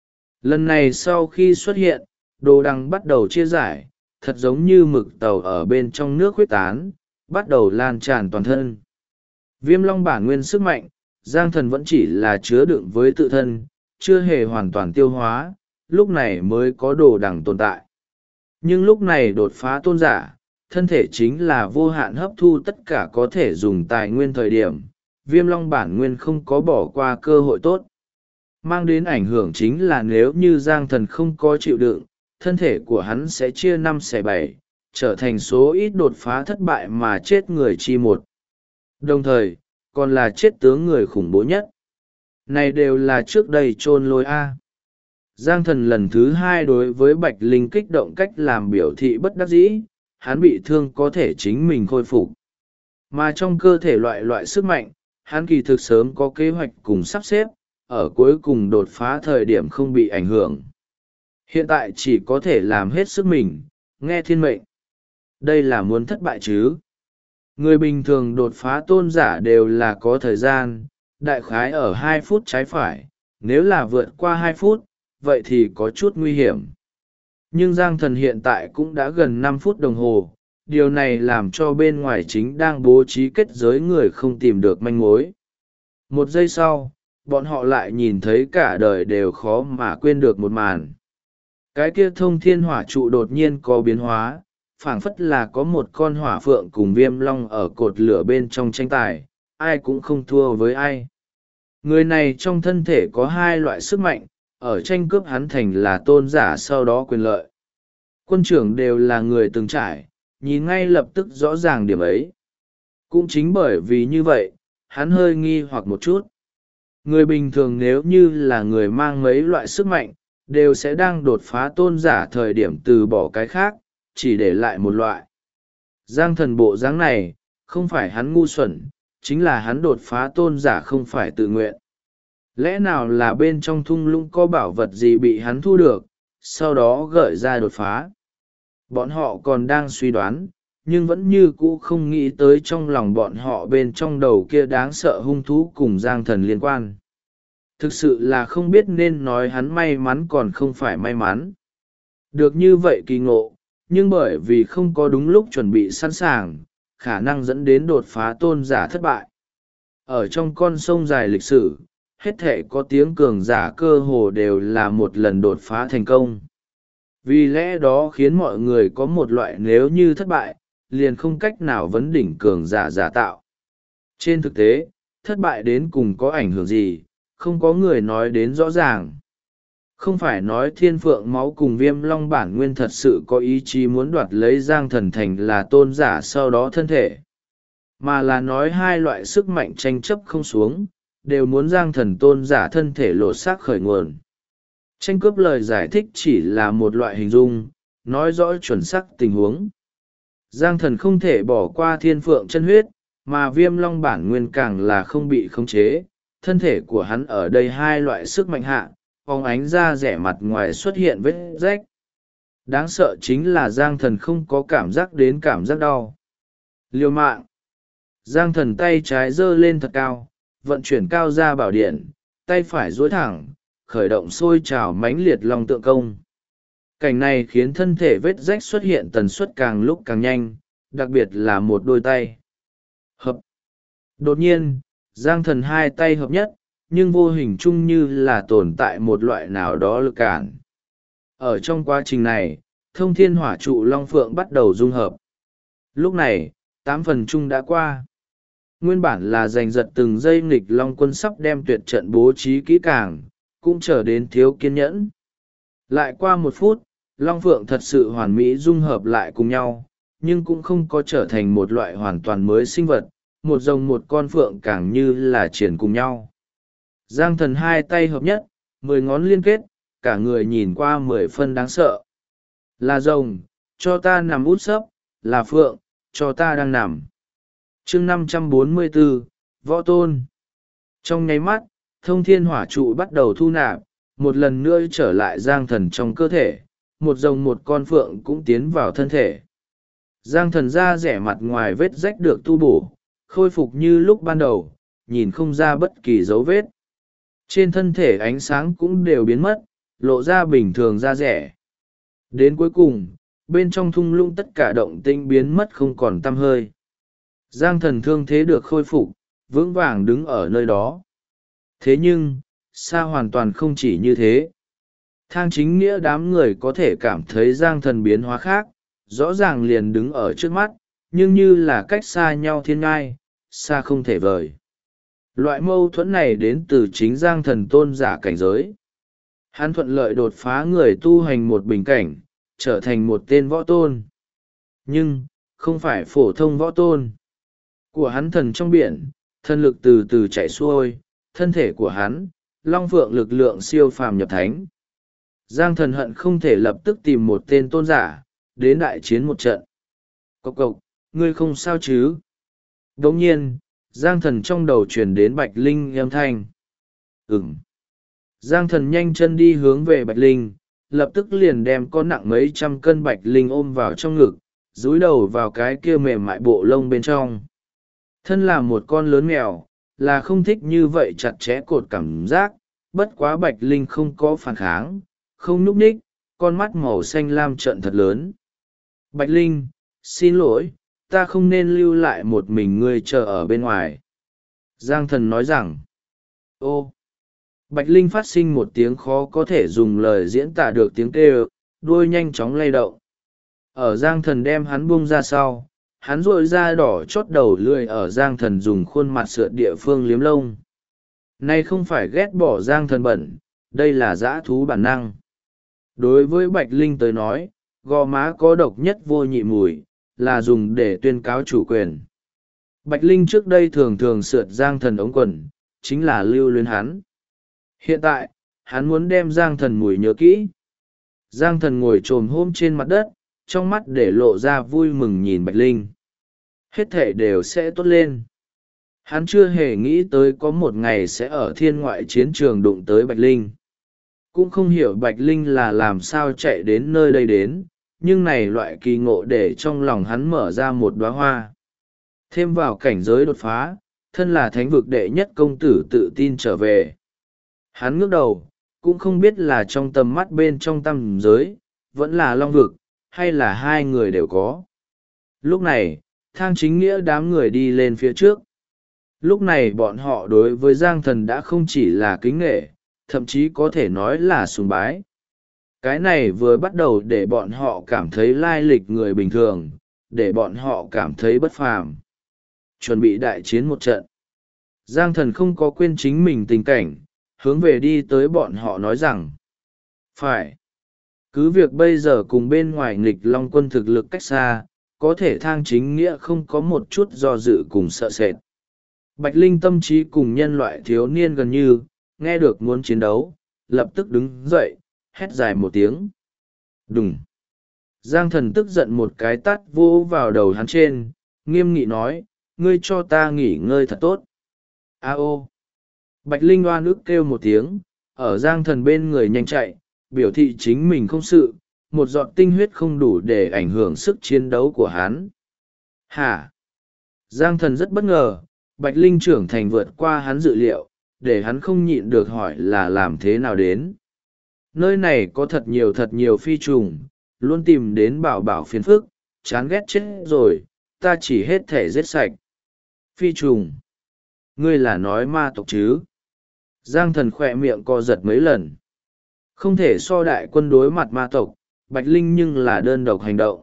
Lần này sau khi xuất hiện, đồ đằng bắt đầu chia giải, thật giống như mực tàu ở bên trong nước huyết tán, bắt đầu lan tràn toàn thân. Viêm long bản nguyên sức mạnh, Giang thần vẫn chỉ là chứa đựng với tự thân, chưa hề hoàn toàn tiêu hóa, lúc này mới có đồ đằng tồn tại. Nhưng lúc này đột phá tôn giả, thân thể chính là vô hạn hấp thu tất cả có thể dùng tài nguyên thời điểm, viêm long bản nguyên không có bỏ qua cơ hội tốt. Mang đến ảnh hưởng chính là nếu như Giang thần không có chịu đựng, thân thể của hắn sẽ chia 5/7, trở thành số ít đột phá thất bại mà chết người chi một. Đồng thời, còn là chết tướng người khủng bố nhất. Này đều là trước đây chôn lôi A. Giang thần lần thứ 2 đối với Bạch Linh kích động cách làm biểu thị bất đắc dĩ, hắn bị thương có thể chính mình khôi phục. Mà trong cơ thể loại sức mạnh, hắn kỳ thực sớm có kế hoạch cùng sắp xếp, ở cuối cùng đột phá thời điểm không bị ảnh hưởng. Hiện tại chỉ có thể làm hết sức mình, nghe thiên mệnh. Đây là muốn thất bại chứ. Người bình thường đột phá tôn giả đều là có thời gian, đại khái ở 2 phút trái phải, nếu là vượt qua 2 phút, vậy thì có chút nguy hiểm. Nhưng Giang thần hiện tại cũng đã gần 5 phút đồng hồ, điều này làm cho bên ngoài chính đang bố trí kết giới người không tìm được manh mối. 1 giây sau, bọn họ lại nhìn thấy cả đời đều khó mà quên được một màn. Cái kia thông thiên hỏa trụ đột nhiên có biến hóa, phảng phất là có một con hỏa phượng cùng viêm long ở cột lửa bên trong tranh tài, ai cũng không thua với ai. Người này trong thân thể có 2 loại sức mạnh, ở tranh cướp hắn thành là tôn giả sau đó quyền lợi. Quân trưởng đều là người từng trải, nhìn ngay lập tức rõ ràng điểm ấy. Cũng chính bởi vì như vậy, hắn hơi nghi hoặc một chút. Người bình thường nếu như là người mang mấy loại sức mạnh, đều sẽ đang đột phá tôn giả thời điểm từ bỏ cái khác, chỉ để lại một loại. Giang thần bộ dáng này, không phải hắn ngu xuẩn, chính là hắn đột phá tôn giả không phải tự nguyện. Lẽ nào là bên trong thung lũng có bảo vật gì bị hắn thu được, sau đó gợi ra đột phá? Bọn họ còn đang suy đoán, nhưng vẫn như cũ không nghĩ tới trong lòng bọn họ bên trong đầu kia đáng sợ hung thú cùng Giang Thần liên quan. Thực sự là không biết nên nói hắn may mắn còn không phải may mắn. Được như vậy kỳ ngộ, nhưng bởi vì không có đúng lúc chuẩn bị sẵn sàng, khả năng dẫn đến đột phá tôn giả thất bại. Ở trong con sông dài lịch sử, hết thể có tiếng cường giả cơ hồ đều là một lần đột phá thành công. Vì lẽ đó khiến mọi người có một loại nếu như thất bại, liền không cách nào vấn đỉnh cường giả giả tạo. Trên thực tế, thất bại đến cùng có ảnh hưởng gì, không có người nói đến rõ ràng. Không phải nói Thiên Phượng Máu cùng Viêm Long bản nguyên thật sự có ý chí muốn đoạt lấy Giang Thần thành là tôn giả sau đó thân thể, mà là nói hai loại sức mạnh tranh chấp không xuống, đều muốn Giang Thần tôn giả thân thể lột xác khởi nguồn. Tranh cướp lời giải thích chỉ là một loại hình dung, nói rõ chuẩn xác tình huống. Giang Thần không thể bỏ qua Thiên Phượng chân huyết, mà Viêm Long bản nguyên càng là không bị khống chế, thân thể của hắn ở đây hai loại sức mạnh hạ, phóng ánh ra rẻ mặt ngoài xuất hiện vết rách. Đáng sợ chính là Giang Thần không có cảm giác đến cảm giác đau. Liều mạng. Giang Thần tay trái giơ lên thật cao, vận chuyển cao ra bảo điện, tay phải duỗi thẳng, khởi động sôi trào mãnh liệt long tượng công. Cảnh này khiến thân thể vết rách xuất hiện tần suất càng lúc càng nhanh, đặc biệt là một đôi tay. Hợp. Đột nhiên, Giang Thần hai tay hợp nhất, nhưng vô hình chung như là tồn tại một loại nào đó lực cản. Ở trong quá trình này, thông thiên hỏa trụ long phượng bắt đầu dung hợp. Lúc này, 8 phần chung đã qua. Nguyên bản là giành giật từng giây nghịch long quân sắp đem tuyệt trận bố trí kỹ càng, cũng trở đến thiếu kiên nhẫn. Lại qua 1 phút, long phượng thật sự hoàn mỹ dung hợp lại cùng nhau, nhưng cũng không có trở thành một loại hoàn toàn mới sinh vật, một rồng một con phượng càng như là triển cùng nhau. Giang Thần hai tay hợp nhất, 10 ngón liên kết, cả người nhìn qua 10 phân đáng sợ. Là rồng, cho ta nằm út sấp, là phượng, cho ta đang nằm. chương 544, Võ Tôn. Trong nháy mắt, thông thiên hỏa trụ bắt đầu thu nạp, một lần nữa trở lại Giang Thần trong cơ thể, một rồng một con phượng cũng tiến vào thân thể. Giang Thần da rẻ mặt ngoài vết rách được tu bổ, khôi phục như lúc ban đầu, nhìn không ra bất kỳ dấu vết. Trên thân thể ánh sáng cũng đều biến mất, lộ ra bình thường da rẻ. Đến cuối cùng, bên trong thung lũng tất cả động tĩnh biến mất không còn tăm hơi. Giang Thần thương thế được khôi phục, vững vàng đứng ở nơi đó. Thế nhưng, xa hoàn toàn không chỉ như thế. Thang Chính Nghĩa đám người có thể cảm thấy Giang Thần biến hóa khác, rõ ràng liền đứng ở trước mắt, nhưng như là cách xa nhau thiên ngai, xa không thể vời. Loại mâu thuẫn này đến từ chính Giang Thần tôn giả cảnh giới. Hắn thuận lợi đột phá người tu hành một bình cảnh, trở thành một tên võ tôn. Nhưng, không phải phổ thông võ tôn. Của hắn thần trong biển, thân lực từ từ chảy xuôi, thân thể của hắn, long phượng lực lượng siêu phàm nhập thánh. Giang Thần hận không thể lập tức tìm một tên tôn giả, đến đại chiến một trận. Cộc cộc, ngươi không sao chứ? Đồng nhiên, Giang Thần trong đầu truyền đến Bạch Linh âm thanh. Ừm. Giang Thần nhanh chân đi hướng về Bạch Linh, lập tức liền đem con nặng mấy trăm cân Bạch Linh ôm vào trong ngực, dúi đầu vào cái kia mềm mại bộ lông bên trong. Thân là một con lớn mèo, là không thích như vậy chặt chẽ cột cảm giác, bất quá Bạch Linh không có phản kháng, không núp ních, con mắt màu xanh lam trợn thật lớn. Bạch Linh, xin lỗi, ta không nên lưu lại một mình ngươi chờ ở bên ngoài. Giang Thần nói rằng, ô. Bạch Linh phát sinh một tiếng khó có thể dùng lời diễn tả được tiếng kêu, đuôi nhanh chóng lay động. Ở Giang Thần đem hắn buông ra sau, hắn rội ra đỏ chót đầu lươi ở Giang Thần dùng khuôn mặt sượt địa phương liếm lông. Nay không phải ghét bỏ Giang Thần bẩn, đây là dã thú bản năng. Đối với Bạch Linh tới nói, gò má có độc nhất vô nhị mùi, là dùng để tuyên cáo chủ quyền. Bạch Linh trước đây thường thường sượt Giang Thần ống quần, chính là lưu luyến hắn. Hiện tại, hắn muốn đem Giang Thần mùi nhớ kỹ. Giang Thần ngồi chồm hôm trên mặt đất, trong mắt để lộ ra vui mừng nhìn Bạch Linh. Hết thể đều sẽ tốt lên. Hắn chưa hề nghĩ tới có một ngày sẽ ở thiên ngoại chiến trường đụng tới Bạch Linh. Cũng không hiểu Bạch Linh là làm sao chạy đến nơi đây đến, nhưng này loại kỳ ngộ để trong lòng hắn mở ra một đóa hoa. Thêm vào cảnh giới đột phá, thân là thánh vực đệ nhất công tử tự tin trở về. Hắn ngước đầu, cũng không biết là trong tầm mắt bên trong tam giới, vẫn là long vực, hay là hai người đều có. Lúc này, Thang Chính Nghĩa đám người đi lên phía trước. Lúc này bọn họ đối với Giang Thần đã không chỉ là kính nghệ, thậm chí có thể nói là sùng bái. Cái này vừa bắt đầu để bọn họ cảm thấy lai lịch người bình thường, để bọn họ cảm thấy bất phàm. Chuẩn bị đại chiến một trận. Giang Thần không có quên chính mình tình cảnh, hướng về đi tới bọn họ nói rằng: phải. Cứ việc bây giờ cùng bên ngoài nghịch long quân thực lực cách xa, có thể Thang Chính Nghĩa không có một chút do dự cùng sợ sệt. Bạch Linh tâm trí cùng nhân loại thiếu niên gần như, nghe được muốn chiến đấu, lập tức đứng dậy, hét dài một tiếng. Đùng! Giang Thần tức giận một cái tát vô vào đầu hắn trên, nghiêm nghị nói: ngươi cho ta nghỉ ngơi thật tốt. A ô! Bạch Linh oan ức kêu một tiếng, ở Giang Thần bên người nhanh chạy, biểu thị chính mình không sự, một giọt tinh huyết không đủ để ảnh hưởng sức chiến đấu của hắn. Hả? Giang Thần rất bất ngờ, Bạch Linh trưởng thành vượt qua hắn dự liệu, để hắn không nhịn được hỏi là làm thế nào đến. Nơi này có thật nhiều phi trùng, luôn tìm đến bảo bảo phiền phức, chán ghét chết rồi, ta chỉ hết thể giết sạch. Phi trùng? Ngươi là nói ma tộc chứ? Giang Thần khỏe miệng co giật mấy lần. Không thể so đại quân đối mặt ma tộc, Bạch Linh nhưng là đơn độc hành động.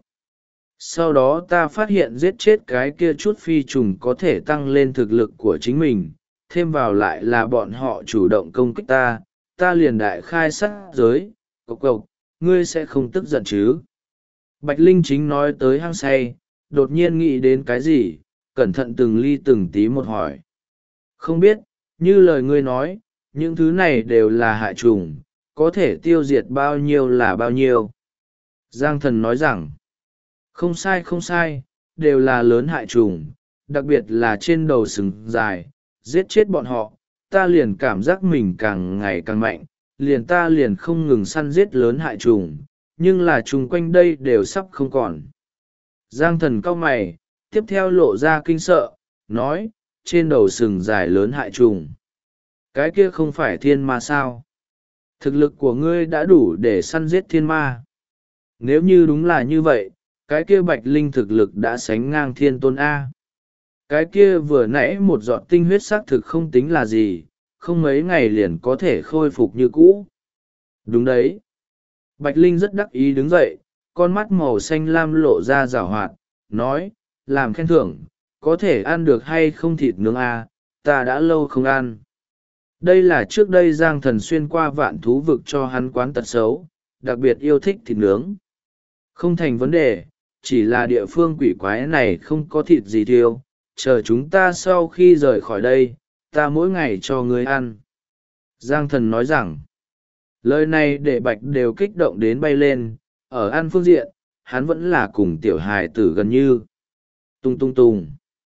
Sau đó ta phát hiện giết chết cái kia chút phi trùng có thể tăng lên thực lực của chính mình, thêm vào lại là bọn họ chủ động công kích ta, ta liền đại khai sát giới, cộc cộc, ngươi sẽ không tức giận chứ? Bạch Linh chính nói tới hang say, đột nhiên nghĩ đến cái gì, cẩn thận từng ly từng tí một hỏi. Không biết, như lời ngươi nói, những thứ này đều là hại trùng, có thể tiêu diệt bao nhiêu là bao nhiêu. Giang Thần nói rằng, không sai không sai, đều là lớn hại trùng, đặc biệt là trên đầu sừng dài, giết chết bọn họ, ta liền cảm giác mình càng ngày càng mạnh, liền ta liền không ngừng săn giết lớn hại trùng, nhưng là trùng quanh đây đều sắp không còn. Giang Thần cau mày, tiếp theo lộ ra kinh sợ, nói, trên đầu sừng dài lớn hại trùng. Cái kia không phải thiên ma sao? Thực lực của ngươi đã đủ để săn giết thiên ma. Nếu như đúng là như vậy, cái kia Bạch Linh thực lực đã sánh ngang thiên tôn A. Cái kia vừa nãy một giọt tinh huyết xác thực không tính là gì, không mấy ngày liền có thể khôi phục như cũ. Đúng đấy. Bạch Linh rất đắc ý đứng dậy, con mắt màu xanh lam lộ ra rảo hoạt, nói, làm khen thưởng, có thể ăn được hay không thịt nướng A, ta đã lâu không ăn. Đây là trước đây Giang Thần xuyên qua vạn thú vực cho hắn quán tật xấu, đặc biệt yêu thích thịt nướng. Không thành vấn đề, chỉ là địa phương quỷ quái này không có thịt gì thiêu, chờ chúng ta sau khi rời khỏi đây, ta mỗi ngày cho ngươi ăn. Giang Thần nói rằng, lời này để Bạch đều kích động đến bay lên, ở ăn phương diện, hắn vẫn là cùng tiểu hài tử gần như. Tung tung tung.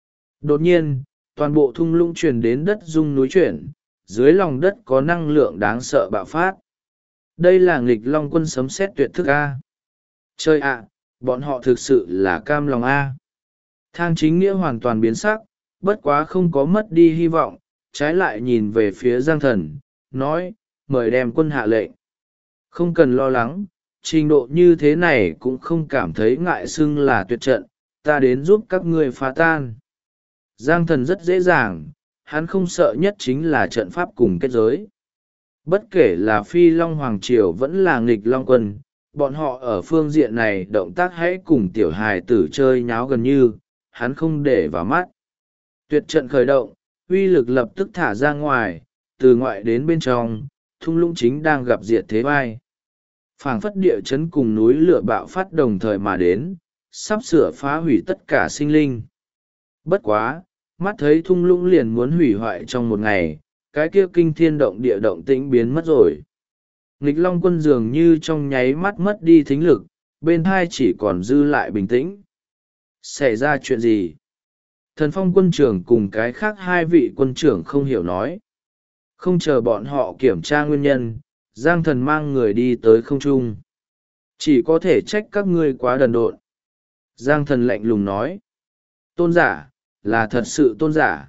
Đột nhiên, toàn bộ thung lũng truyền đến đất rung núi chuyển, dưới lòng đất có năng lượng đáng sợ bạo phát. Đây là nghịch long quân sấm sét tuyệt thức A. Chơi ạ, bọn họ thực sự là cam lòng A. Thang Chính Nghĩa hoàn toàn biến sắc, bất quá không có mất đi hy vọng, trái lại nhìn về phía Giang Thần, nói, mời đem quân hạ lệnh. Không cần lo lắng, trình độ như thế này cũng không cảm thấy ngại xưng là tuyệt trận, ta đến giúp các ngươi phá tan. Giang Thần rất dễ dàng, hắn không sợ nhất chính là trận pháp cùng kết giới. Bất kể là Phi Long Hoàng Triều vẫn là nghịch Long Quân, bọn họ ở phương diện này động tác hãy cùng tiểu hài tử chơi nháo gần như, hắn không để vào mắt. Tuyệt trận khởi động, uy lực lập tức thả ra ngoài, từ ngoại đến bên trong, thung lũng chính đang gặp diệt thế vai. Phảng phất địa chấn cùng núi lửa bạo phát đồng thời mà đến, sắp sửa phá hủy tất cả sinh linh. Bất quá, mắt thấy thung lũng liền muốn hủy hoại trong một ngày, cái kia kinh thiên động địa động tĩnh biến mất rồi. Nghịch Long Quân dường như trong nháy mắt mất đi thính lực, bên hai chỉ còn dư lại bình tĩnh. Xảy ra chuyện gì? Thần Phong quân trưởng cùng cái khác hai vị quân trưởng không hiểu nói. Không chờ bọn họ kiểm tra nguyên nhân, Giang Thần mang người đi tới không trung. Chỉ có thể trách các ngươi quá đần độn. Giang Thần lạnh lùng nói. Tôn giả, là thật sự tôn giả.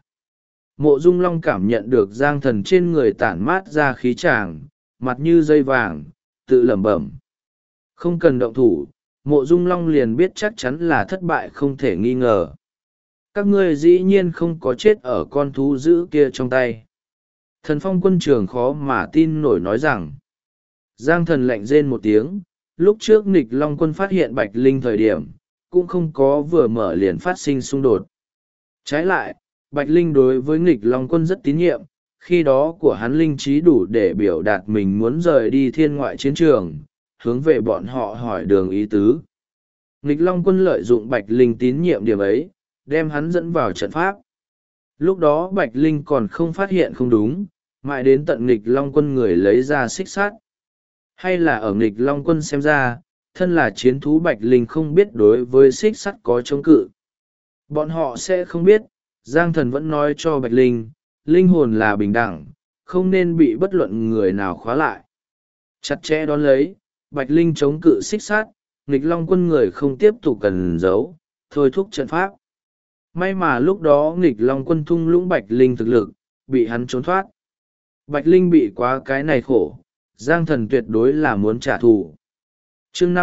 Mộ Dung Long cảm nhận được Giang Thần trên người tản mát ra khí tràng, mặt như dây vàng, tự lẩm bẩm. Không cần động thủ, Mộ Dung Long liền biết chắc chắn là thất bại không thể nghi ngờ. Các ngươi dĩ nhiên không có chết ở con thú dữ kia trong tay. Thần Phong quân trưởng khó mà tin nổi nói rằng. Giang Thần lạnh rên một tiếng, lúc trước nghịch Long quân phát hiện Bạch Linh thời điểm, cũng không có vừa mở liền phát sinh xung đột. Trái lại, Bạch Linh đối với nghịch Long quân rất tín nhiệm, khi đó của hắn linh trí đủ để biểu đạt mình muốn rời đi thiên ngoại chiến trường, hướng về bọn họ hỏi đường ý tứ. Nghịch Long quân lợi dụng Bạch Linh tín nhiệm điểm ấy, đem hắn dẫn vào trận pháp. Lúc đó Bạch Linh còn không phát hiện không đúng, mãi đến tận nghịch Long quân người lấy ra xích sắt. Hay là ở nghịch Long quân xem ra, thân là chiến thú Bạch Linh không biết đối với xích sắt có chống cự. Bọn họ sẽ không biết, Giang Thần vẫn nói cho Bạch Linh, linh hồn là bình đẳng, không nên bị bất luận người nào khóa lại. Chặt chẽ đón lấy, Bạch Linh chống cự xích sắt, nghịch Long quân người không tiếp tục cần giấu, thôi thúc trận pháp. May mà lúc đó nghịch Long quân thung lũng Bạch Linh thực lực, bị hắn trốn thoát. Bạch Linh bị quá cái này khổ, Giang Thần tuyệt đối là muốn trả thù. Chương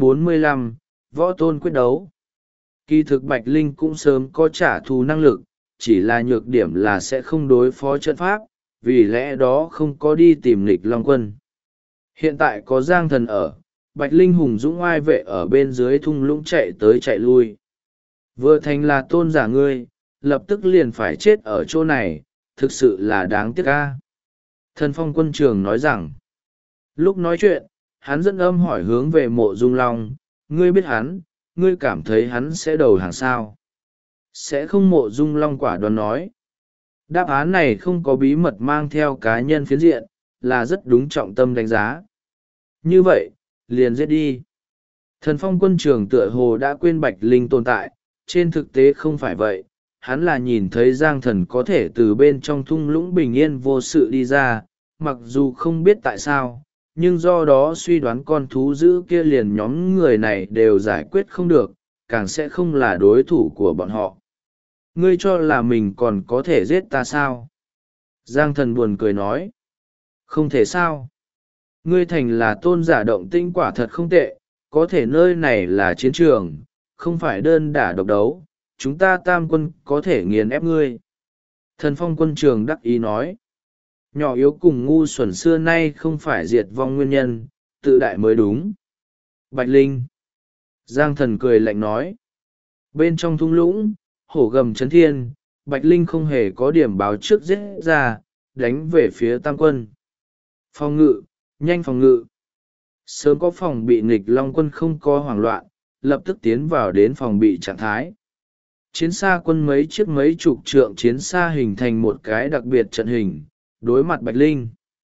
545, Võ Tôn quyết đấu. Kỳ thực Bạch Linh cũng sớm có trả thù năng lực, chỉ là nhược điểm là sẽ không đối phó trận pháp, vì lẽ đó không có đi tìm nghịch Long quân. Hiện tại có Giang Thần ở, Bạch Linh hùng dũng oai vệ ở bên dưới thung lũng chạy tới chạy lui. Vừa thành là tôn giả ngươi, lập tức liền phải chết ở chỗ này, thực sự là đáng tiếc ca. Thần Phong quân trường nói rằng, lúc nói chuyện, hắn dẫn âm hỏi hướng về Mộ Dung Long, ngươi biết hắn, ngươi cảm thấy hắn sẽ đầu hàng sao? Sẽ không. Mộ Dung Long quả đoán nói. Đáp án này không có bí mật mang theo cá nhân phiến diện, là rất đúng trọng tâm đánh giá. Như vậy, liền giết đi. Thần Phong quân trường tựa hồ đã quên Bạch Linh tồn tại, trên thực tế không phải vậy, hắn là nhìn thấy Giang Thần có thể từ bên trong thung lũng bình yên vô sự đi ra, mặc dù không biết tại sao, nhưng do đó suy đoán con thú dữ kia liền nhóm người này đều giải quyết không được, càng sẽ không là đối thủ của bọn họ. Ngươi cho là mình còn có thể giết ta sao? Giang Thần buồn cười nói. Không thể sao? Ngươi thành là tôn giả động tinh quả thật không tệ, có thể nơi này là chiến trường, không phải đơn đả độc đấu, chúng ta tam quân có thể nghiền ép ngươi. Thần Phong quân trường đắc ý nói. Nhỏ yếu cùng ngu xuẩn xưa nay không phải diệt vong nguyên nhân, tự đại mới đúng. Bạch Linh. Giang Thần cười lạnh nói. Bên trong thung lũng, hổ gầm chấn thiên, Bạch Linh không hề có điểm báo trước giết ra, đánh về phía tam quân. Phòng ngự, nhanh phòng ngự. Sớm có phòng bị nghịch Long quân không có hoảng loạn, lập tức tiến vào đến phòng bị trạng thái. Chiến xa quân mấy chiếc mấy chục trượng chiến xa hình thành một cái đặc biệt trận hình, đối mặt Bạch Linh.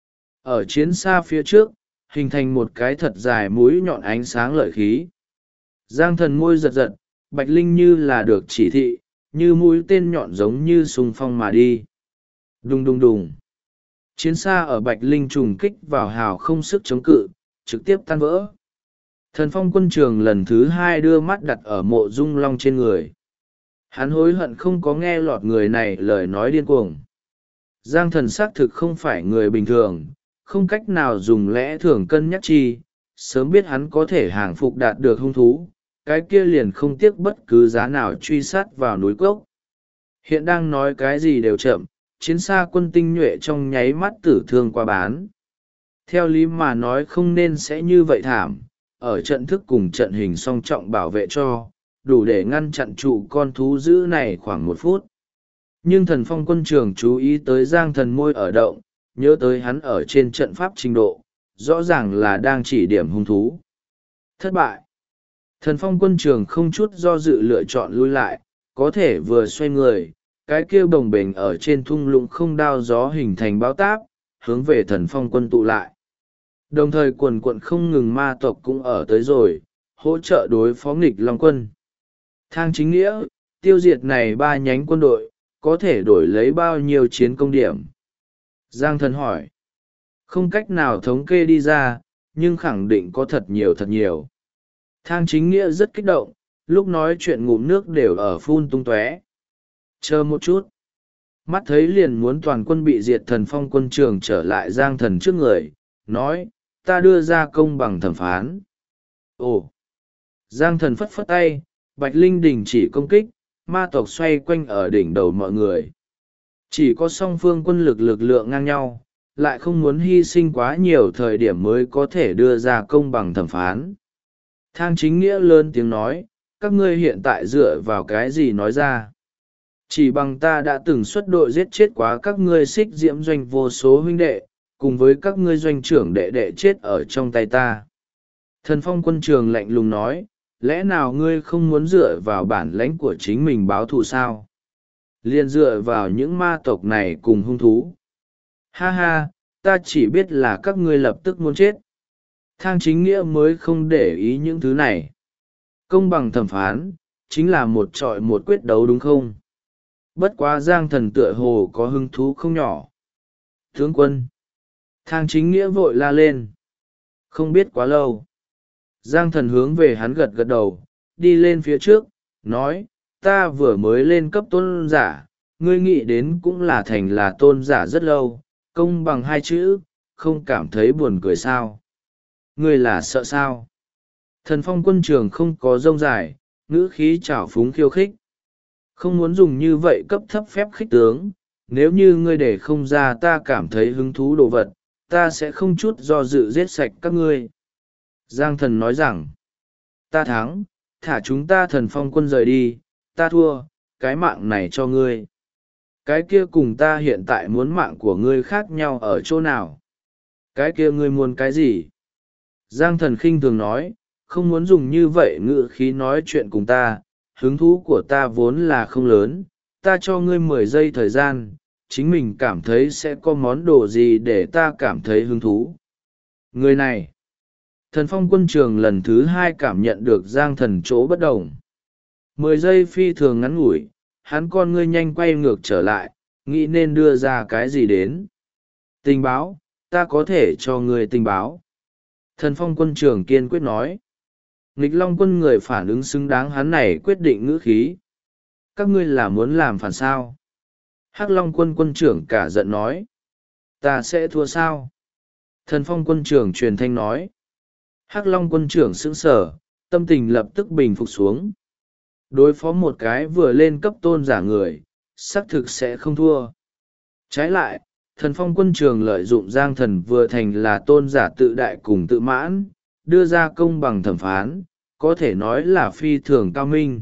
Ở chiến xa phía trước, hình thành một cái thật dài mũi nhọn ánh sáng lợi khí. Giang Thần môi giật giật, Bạch Linh như là được chỉ thị, như mũi tên nhọn giống như xung phong mà đi. Đùng đùng đùng. Chiến xa ở Bạch Linh trùng kích vào hào không sức chống cự, trực tiếp tan vỡ. Thần Phong quân trường lần thứ hai đưa mắt đặt ở Mộ Dung Long trên người. Hắn hối hận không có nghe lọt người này lời nói điên cuồng. Giang Thần xác thực không phải người bình thường, không cách nào dùng lẽ thường cân nhắc chi, sớm biết hắn có thể hàng phục đạt được hung thú, cái kia liền không tiếc bất cứ giá nào truy sát vào núi cốc. Hiện đang nói cái gì đều chậm, chiến xa quân tinh nhuệ trong nháy mắt tử thương qua bán. Theo lý mà nói không nên sẽ như vậy thảm, ở trận thức cùng trận hình song trọng bảo vệ cho, đủ để ngăn chặn trụ con thú dữ này khoảng 1 phút. Nhưng Thần Phong quân trường chú ý tới Giang Thần môi ở động, nhớ tới hắn ở trên trận pháp trình độ, rõ ràng là đang chỉ điểm hung thú. Thất bại. Thần Phong quân trường không chút do dự lựa chọn lui lại, có thể vừa xoay người, cái kia bồng bềnh ở trên thung lũng không đao gió hình thành báo táp, hướng về Thần Phong quân tụ lại. Đồng thời quần quận không ngừng ma tộc cũng ở tới rồi, hỗ trợ đối phó nghịch Long quân. Thang chính nghĩa, tiêu diệt này 3 nhánh quân đội có thể đổi lấy bao nhiêu chiến công điểm? Giang Thần hỏi. Không cách nào thống kê đi ra, nhưng khẳng định có thật nhiều thật nhiều. Thang Chính Nghĩa rất kích động, lúc nói chuyện ngụm nước đều ở phun tung tóe. Chờ một chút. Mắt thấy liền muốn toàn quân bị diệt, Thần Phong quân trường trở lại Giang Thần trước người, nói, ta đưa ra công bằng thẩm phán. Ồ! Giang Thần phất phất tay, Bạch Linh đình chỉ công kích, ma tộc xoay quanh ở đỉnh đầu mọi người. Chỉ có song phương quân lực lượng ngang nhau, lại không muốn hy sinh quá nhiều thời điểm mới có thể đưa ra công bằng thẩm phán. Thang Chính Nghĩa lớn tiếng nói, các ngươi hiện tại dựa vào cái gì nói ra? Chỉ bằng ta đã từng xuất đội giết chết quá các ngươi xích diễm doanh vô số huynh đệ, cùng với các ngươi doanh trưởng đệ đệ chết ở trong tay ta. Thần Phong quân trường lạnh lùng nói, lẽ nào ngươi không muốn dựa vào bản lãnh của chính mình báo thù sao? Liên dựa vào những ma tộc này cùng hung thú. Ha ha, ta chỉ biết là các ngươi lập tức muốn chết. Thang Chính Nghĩa mới không để ý những thứ này. Công bằng thẩm phán, chính là một trọi một quyết đấu đúng không? Bất quá Giang Thần tựa hồ có hứng thú không nhỏ. Tướng quân! Thang Chính Nghĩa vội la lên. Không biết quá lâu. Giang Thần hướng về hắn gật gật đầu, đi lên phía trước, nói, ta vừa mới lên cấp tôn giả, ngươi nghĩ đến cũng là thành là tôn giả rất lâu, công bằng 2 chữ, không cảm thấy buồn cười sao? Ngươi là sợ sao? Thần Phong quân trường không có rông dài, ngữ khí trào phúng khiêu khích. Không muốn dùng như vậy cấp thấp phép khích tướng, nếu như ngươi để không ra ta cảm thấy hứng thú đồ vật, ta sẽ không chút do dự giết sạch các ngươi. Giang Thần nói rằng, ta thắng, thả chúng ta Thần Phong quân rời đi, ta thua, cái mạng này cho ngươi. Cái kia cùng ta hiện tại muốn mạng của ngươi khác nhau ở chỗ nào? Cái kia ngươi muốn cái gì? Giang Thần khinh thường nói, không muốn dùng như vậy ngữ khí nói chuyện cùng ta, hứng thú của ta vốn là không lớn, ta cho ngươi 10 giây thời gian, chính mình cảm thấy sẽ có món đồ gì để ta cảm thấy hứng thú. Người này, Thần Phong quân trường lần thứ 2 cảm nhận được Giang Thần chỗ bất đồng. 10 giây phi thường ngắn ngủi, hắn con ngươi nhanh quay ngược trở lại, nghĩ nên đưa ra cái gì đến. Tình báo, ta có thể cho ngươi tình báo. Thần Phong quân trường kiên quyết nói. Nghịch Long quân người phản ứng xứng đáng hắn này quyết định ngữ khí. Các ngươi là muốn làm phản sao? Hắc Long quân quân trưởng cả giận nói. Ta sẽ thua sao? Thần Phong quân trưởng truyền thanh nói. Hắc Long quân trưởng sững sờ, tâm tình lập tức bình phục xuống. Đối phó một cái vừa lên cấp tôn giả người, xác thực sẽ không thua. Trái lại, Thần Phong quân trường lợi dụng Giang Thần vừa thành là tôn giả tự đại cùng tự mãn, đưa ra công bằng thẩm phán, có thể nói là phi thường cao minh.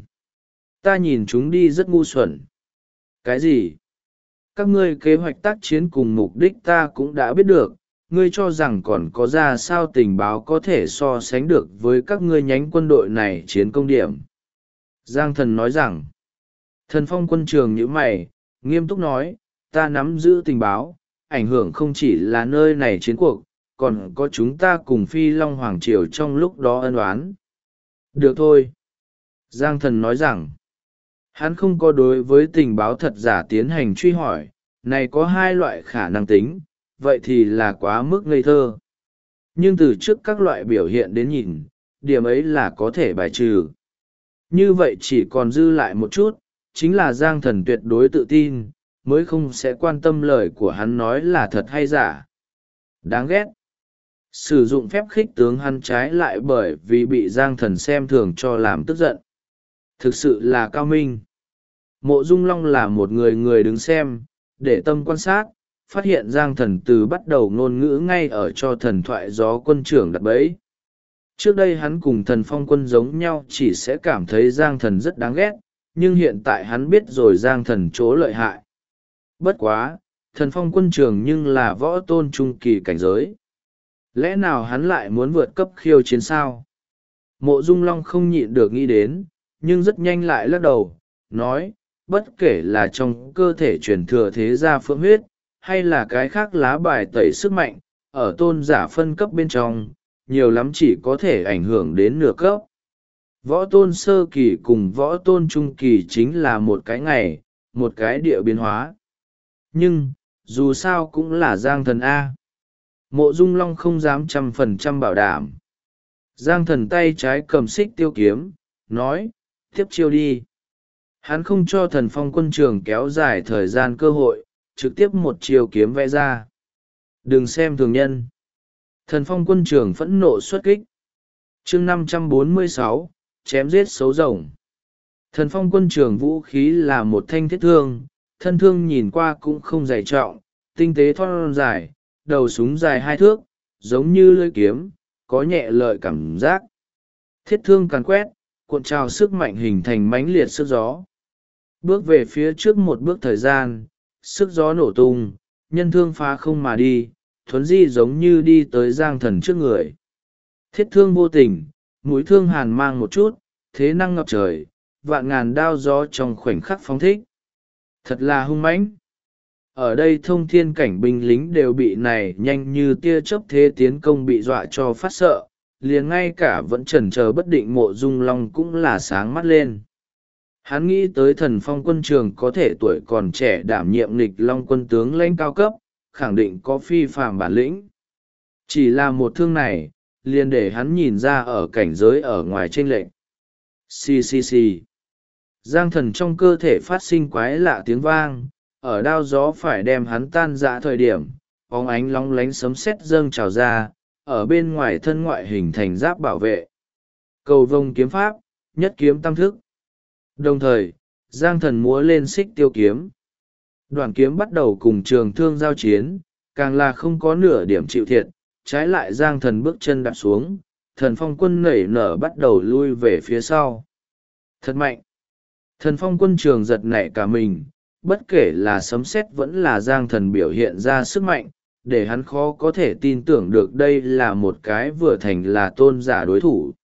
Ta nhìn chúng đi rất ngu xuẩn. Cái gì? Các ngươi kế hoạch tác chiến cùng mục đích ta cũng đã biết được, ngươi cho rằng còn có ra sao tình báo có thể so sánh được với các ngươi nhánh quân đội này chiến công điểm. Giang Thần nói rằng, Thần Phong quân trường như mày, nghiêm túc nói, ta nắm giữ tình báo, ảnh hưởng không chỉ là nơi này chiến cuộc, còn có chúng ta cùng Phi Long Hoàng Triều trong lúc đó ân oán. Được thôi. Giang Thần nói rằng, hắn không có đối với tình báo thật giả tiến hành truy hỏi, này có 2 loại khả năng tính, vậy thì là quá mức ngây thơ. Nhưng từ trước các loại biểu hiện đến nhìn, điểm ấy là có thể bài trừ. Như vậy chỉ còn dư lại một chút, chính là Giang Thần tuyệt đối tự tin, mới không sẽ quan tâm lời của hắn nói là thật hay giả. Đáng ghét. Sử dụng phép khích tướng hắn trái lại bởi vì bị Giang Thần xem thường cho làm tức giận. Thực sự là cao minh. Mộ Dung Long là một người đứng xem, để tâm quan sát, phát hiện Giang Thần từ bắt đầu ngôn ngữ ngay ở cho thần thoại gió quân trưởng đặt bẫy. Trước đây hắn cùng Thần Phong quân giống nhau chỉ sẽ cảm thấy Giang Thần rất đáng ghét, nhưng hiện tại hắn biết rồi Giang Thần chỗ lợi hại. Bất quá, Thần Phong quân trưởng nhưng là võ tôn trung kỳ cảnh giới. Lẽ nào hắn lại muốn vượt cấp khiêu chiến sao? Mộ Dung Long không nhịn được nghĩ đến, nhưng rất nhanh lại lắc đầu, nói, bất kể là trong cơ thể truyền thừa thế gia phượng huyết, hay là cái khác lá bài tẩy sức mạnh, ở tôn giả phân cấp bên trong, nhiều lắm chỉ có thể ảnh hưởng đến nửa cấp. Võ tôn sơ kỳ cùng võ tôn trung kỳ chính là một cái ngày, một cái địa biến hóa. Nhưng, dù sao cũng là Giang Thần A. Mộ Dung Long không dám 100% bảo đảm. Giang Thần tay trái cầm xích tiêu kiếm, nói, tiếp chiêu đi. Hắn không cho Thần Phong Quân Trường kéo dài thời gian cơ hội, trực tiếp một chiêu kiếm vẽ ra. Đừng xem thường nhân. Thần Phong Quân Trường phẫn nộ xuất kích. chương 546, chém giết xấu rồng. Thần Phong Quân Trường vũ khí là một thanh thiết thương, thân thương nhìn qua cũng không dày trọng, tinh tế thon dài, đầu súng dài 2 thước, giống như lưỡi kiếm, có nhẹ lợi cảm giác. Thiết thương càn quét, cuộn trào sức mạnh hình thành mãnh liệt sức gió. Bước về phía trước một bước thời gian, sức gió nổ tung, nhân thương phá không mà đi, thuấn di giống như đi tới Giang Thần trước người. Thiết thương vô tình, mũi thương hàn mang một chút, thế năng ngập trời, vạn ngàn đao gió trong khoảnh khắc phóng thích. Thật là hung mãnh. Ở đây thông thiên cảnh binh lính đều bị này nhanh như tia chớp thế tiến công bị dọa cho phát sợ, liền ngay cả vẫn chần chờ bất định Mộ Dung Long cũng là sáng mắt lên. Hắn nghĩ tới Thần Phong Quân Trường có thể tuổi còn trẻ đảm nhiệm nghịch Long quân tướng lãnh cao cấp, khẳng định có phi phàm bản lĩnh. Chỉ là một thương này, liền để hắn nhìn ra ở cảnh giới ở ngoài chênh lệch. Xì xì xì. Giang Thần trong cơ thể phát sinh quái lạ tiếng vang, ở đao gió phải đem hắn tan rã thời điểm, bóng ánh long lánh sấm sét dâng trào ra, ở bên ngoài thân ngoại hình thành giáp bảo vệ. Cầu vồng kiếm pháp, nhất kiếm tam thức. Đồng thời, Giang Thần múa lên xích tiêu kiếm. Đoạn kiếm bắt đầu cùng trường thương giao chiến, càng là không có nửa điểm chịu thiệt, trái lại Giang Thần bước chân đạp xuống, Thần Phong Quân nảy nở bắt đầu lui về phía sau. Thật mạnh! Thần Phong Quân Trường giật nảy cả mình, bất kể là sấm sét vẫn là Giang Thần biểu hiện ra sức mạnh, để hắn khó có thể tin tưởng được đây là một cái vừa thành là tôn giả đối thủ.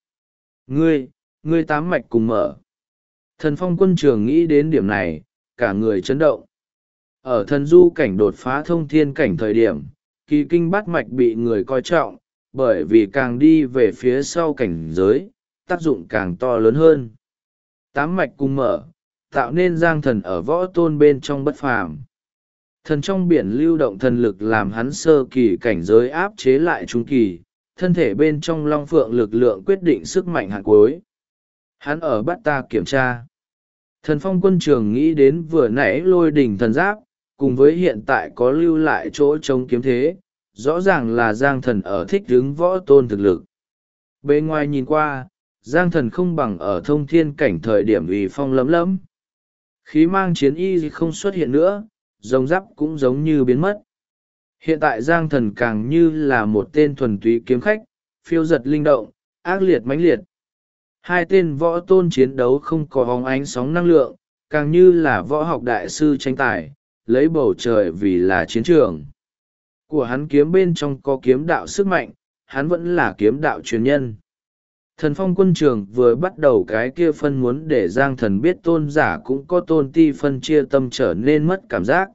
Ngươi tám mạch cùng mở. Thần Phong Quân Trường nghĩ đến điểm này, cả người chấn động. Ở thần du cảnh đột phá thông thiên cảnh thời điểm, kỳ kinh bát mạch bị người coi trọng, bởi vì càng đi về phía sau cảnh giới, tác dụng càng to lớn hơn. Tám mạch cùng mở, tạo nên Giang Thần ở võ tôn bên trong bất phàm. Thần trong biển lưu động thần lực làm hắn sơ kỳ cảnh giới áp chế lại trung kỳ, thân thể bên trong long phượng lực lượng quyết định sức mạnh hạn cuối. Hắn ở bắt ta kiểm tra. Thần Phong Quân Trường nghĩ đến vừa nãy lôi đỉnh thần giáp, cùng với hiện tại có lưu lại chỗ chống kiếm thế, rõ ràng là Giang Thần ở thích ứng võ tôn thực lực. Bên ngoài nhìn qua, Giang Thần không bằng ở thông thiên cảnh thời điểm uy phong lấm lấm. Khí mang chiến y không xuất hiện nữa, rồng giáp cũng giống như biến mất. Hiện tại Giang Thần càng như là một tên thuần túy kiếm khách, phiêu giật linh động, ác liệt mãnh liệt. Hai tên võ tôn chiến đấu không có hóng ánh sóng năng lượng, càng như là võ học đại sư tranh tài, lấy bầu trời vì là chiến trường. Của hắn kiếm bên trong có kiếm đạo sức mạnh, hắn vẫn là kiếm đạo truyền nhân. Thần Phong Quân Trường vừa bắt đầu cái kia phân muốn để Giang Thần biết tôn giả cũng có tôn ti phân chia tâm trở nên mất cảm giác.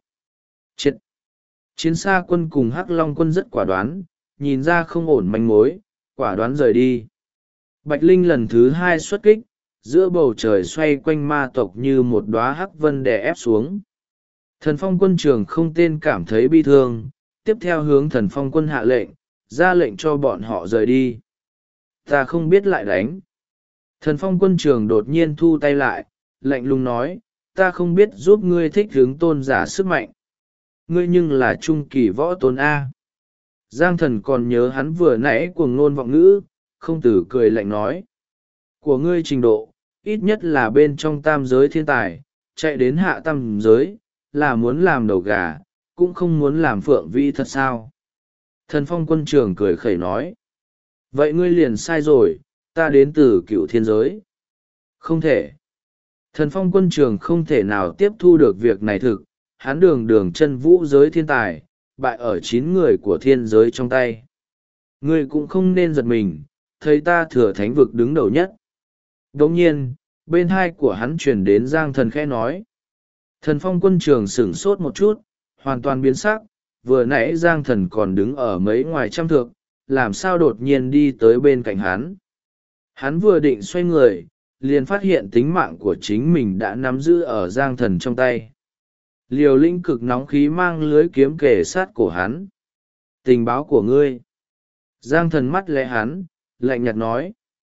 Chiến xa quân cùng Hắc Long quân rất quả đoán, nhìn ra không ổn manh mối, quả đoán rời đi. Bạch Linh lần thứ 2 xuất kích, giữa bầu trời xoay quanh ma tộc như một đóa hắc vân đè ép xuống. Thần Phong Quân Trường không tên cảm thấy bi thương, tiếp theo hướng Thần Phong Quân hạ lệnh, ra lệnh cho bọn họ rời đi. Ta không biết lại đánh. Thần Phong Quân Trường đột nhiên thu tay lại, lạnh lùng nói, ta không biết giúp ngươi thích hướng tôn giả sức mạnh. Ngươi nhưng là trung kỳ võ tôn A. Giang Thần còn nhớ hắn vừa nãy cuồng ngôn vọng ngữ, không từ cười lạnh nói. Của ngươi trình độ, ít nhất là bên trong tam giới thiên tài, chạy đến hạ tam giới, là muốn làm đầu gà, cũng không muốn làm phượng vĩ thật sao. Thần Phong Quân Trường cười khẩy nói. Vậy ngươi liền sai rồi, ta đến từ cựu thiên giới. Không thể. Thần Phong Quân Trường không thể nào tiếp thu được việc này thực, hắn đường chân vũ giới thiên tài, bại ở 9 người của thiên giới trong tay. Ngươi cũng không nên giật mình, thấy ta thừa thánh vực đứng đầu nhất. Đồng nhiên, bên hai của hắn truyền đến Giang Thần khẽ nói. Thần Phong Quân Trường sửng sốt một chút, hoàn toàn biến sắc, vừa nãy Giang Thần còn đứng ở mấy ngoài trăm thước, làm sao đột nhiên đi tới bên cạnh hắn. Hắn vừa định xoay người, liền phát hiện tính mạng của chính mình đã nắm giữ ở Giang Thần trong tay. Liều lĩnh cực nóng khí mang lưới kiếm kề sát cổ hắn. Tình báo của ngươi. Giang Thần mắt lẽ hắn, lạnh nhạt nói.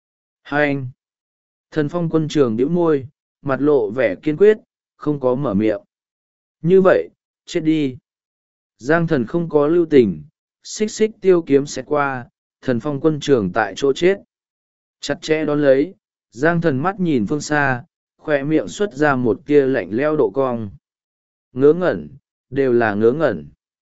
Hai anh. Thần Phong Quân Trường bĩu môi, mặt lộ vẻ kiên quyết, không có mở miệng. Như vậy, chết đi. Giang Thần không có lưu tình, xích xích tiêu kiếm sẽ qua, Thần Phong Quân Trường tại chỗ chết. Chặt chẽ đón lấy, Giang Thần mắt nhìn phương xa, khoe miệng xuất ra một tia lạnh leo độ cong. Ngớ ngẩn, đều là ngớ ngẩn.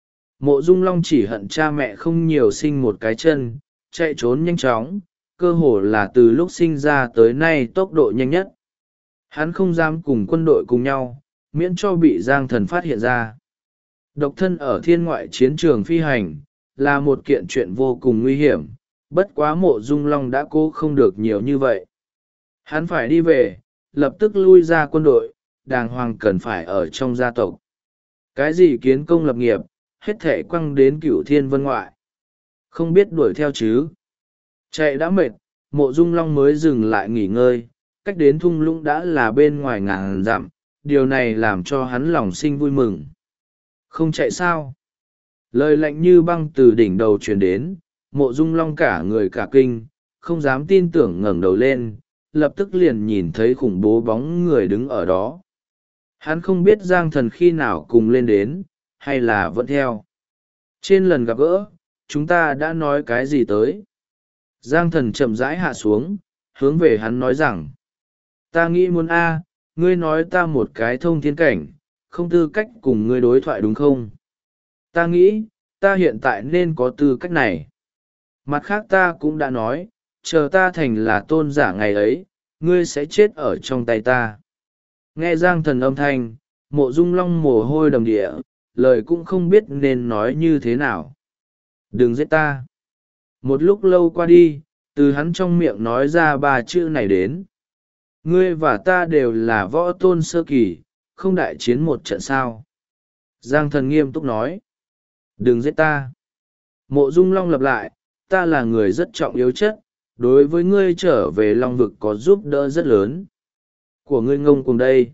Mộ Dung Long chỉ hận cha mẹ không nhiều sinh một cái chân, chạy trốn nhanh chóng, cơ hồ là từ lúc sinh ra tới nay tốc độ nhanh nhất. Hắn không dám cùng quân đội cùng nhau, miễn cho bị Giang Thần phát hiện ra. Độc thân ở thiên ngoại chiến trường phi hành, là một kiện chuyện vô cùng nguy hiểm, bất quá Mộ Dung Long đã cố không được nhiều như vậy. Hắn phải đi về, lập tức lui ra quân đội, đàng hoàng cần phải ở trong gia tộc. Cái gì kiến công lập nghiệp, hết thể quăng đến Cửu Thiên Vân ngoại. Không biết đuổi theo chứ. Chạy đã mệt, Mộ Dung Long mới dừng lại nghỉ ngơi, cách đến thung lũng đã là bên ngoài ngàn dặm, điều này làm cho hắn lòng sinh vui mừng. Không chạy sao? Lời lạnh như băng từ đỉnh đầu truyền đến, Mộ Dung Long cả người cả kinh, không dám tin tưởng ngẩng đầu lên, lập tức liền nhìn thấy khủng bố bóng người đứng ở đó. Hắn không biết Giang Thần khi nào cùng lên đến, hay là vẫn theo. Trên lần gặp gỡ, chúng ta đã nói cái gì tới? Giang Thần chậm rãi hạ xuống, hướng về hắn nói rằng, ta nghĩ muốn ngươi nói ta một cái thông thiên cảnh, không tư cách cùng ngươi đối thoại đúng không? Ta nghĩ, ta hiện tại nên có tư cách này. Mặt khác ta cũng đã nói, chờ ta thành là tôn giả ngày ấy, ngươi sẽ chết ở trong tay ta. Nghe Giang Thần âm thanh, Mộ Dung Long mồ hôi đầm địa, lời cũng không biết nên nói như thế nào. Đừng giết ta. Một lúc lâu qua đi, từ hắn trong miệng nói ra ba chữ này đến. Ngươi và ta đều là võ tôn sơ kỳ, không đại chiến một trận sao. Giang Thần nghiêm túc nói. Đừng giết ta. Mộ Dung Long lặp lại, ta là người rất trọng yếu chất, đối với ngươi trở về Long Vực có giúp đỡ rất lớn. Của ngươi ngông cùng đây.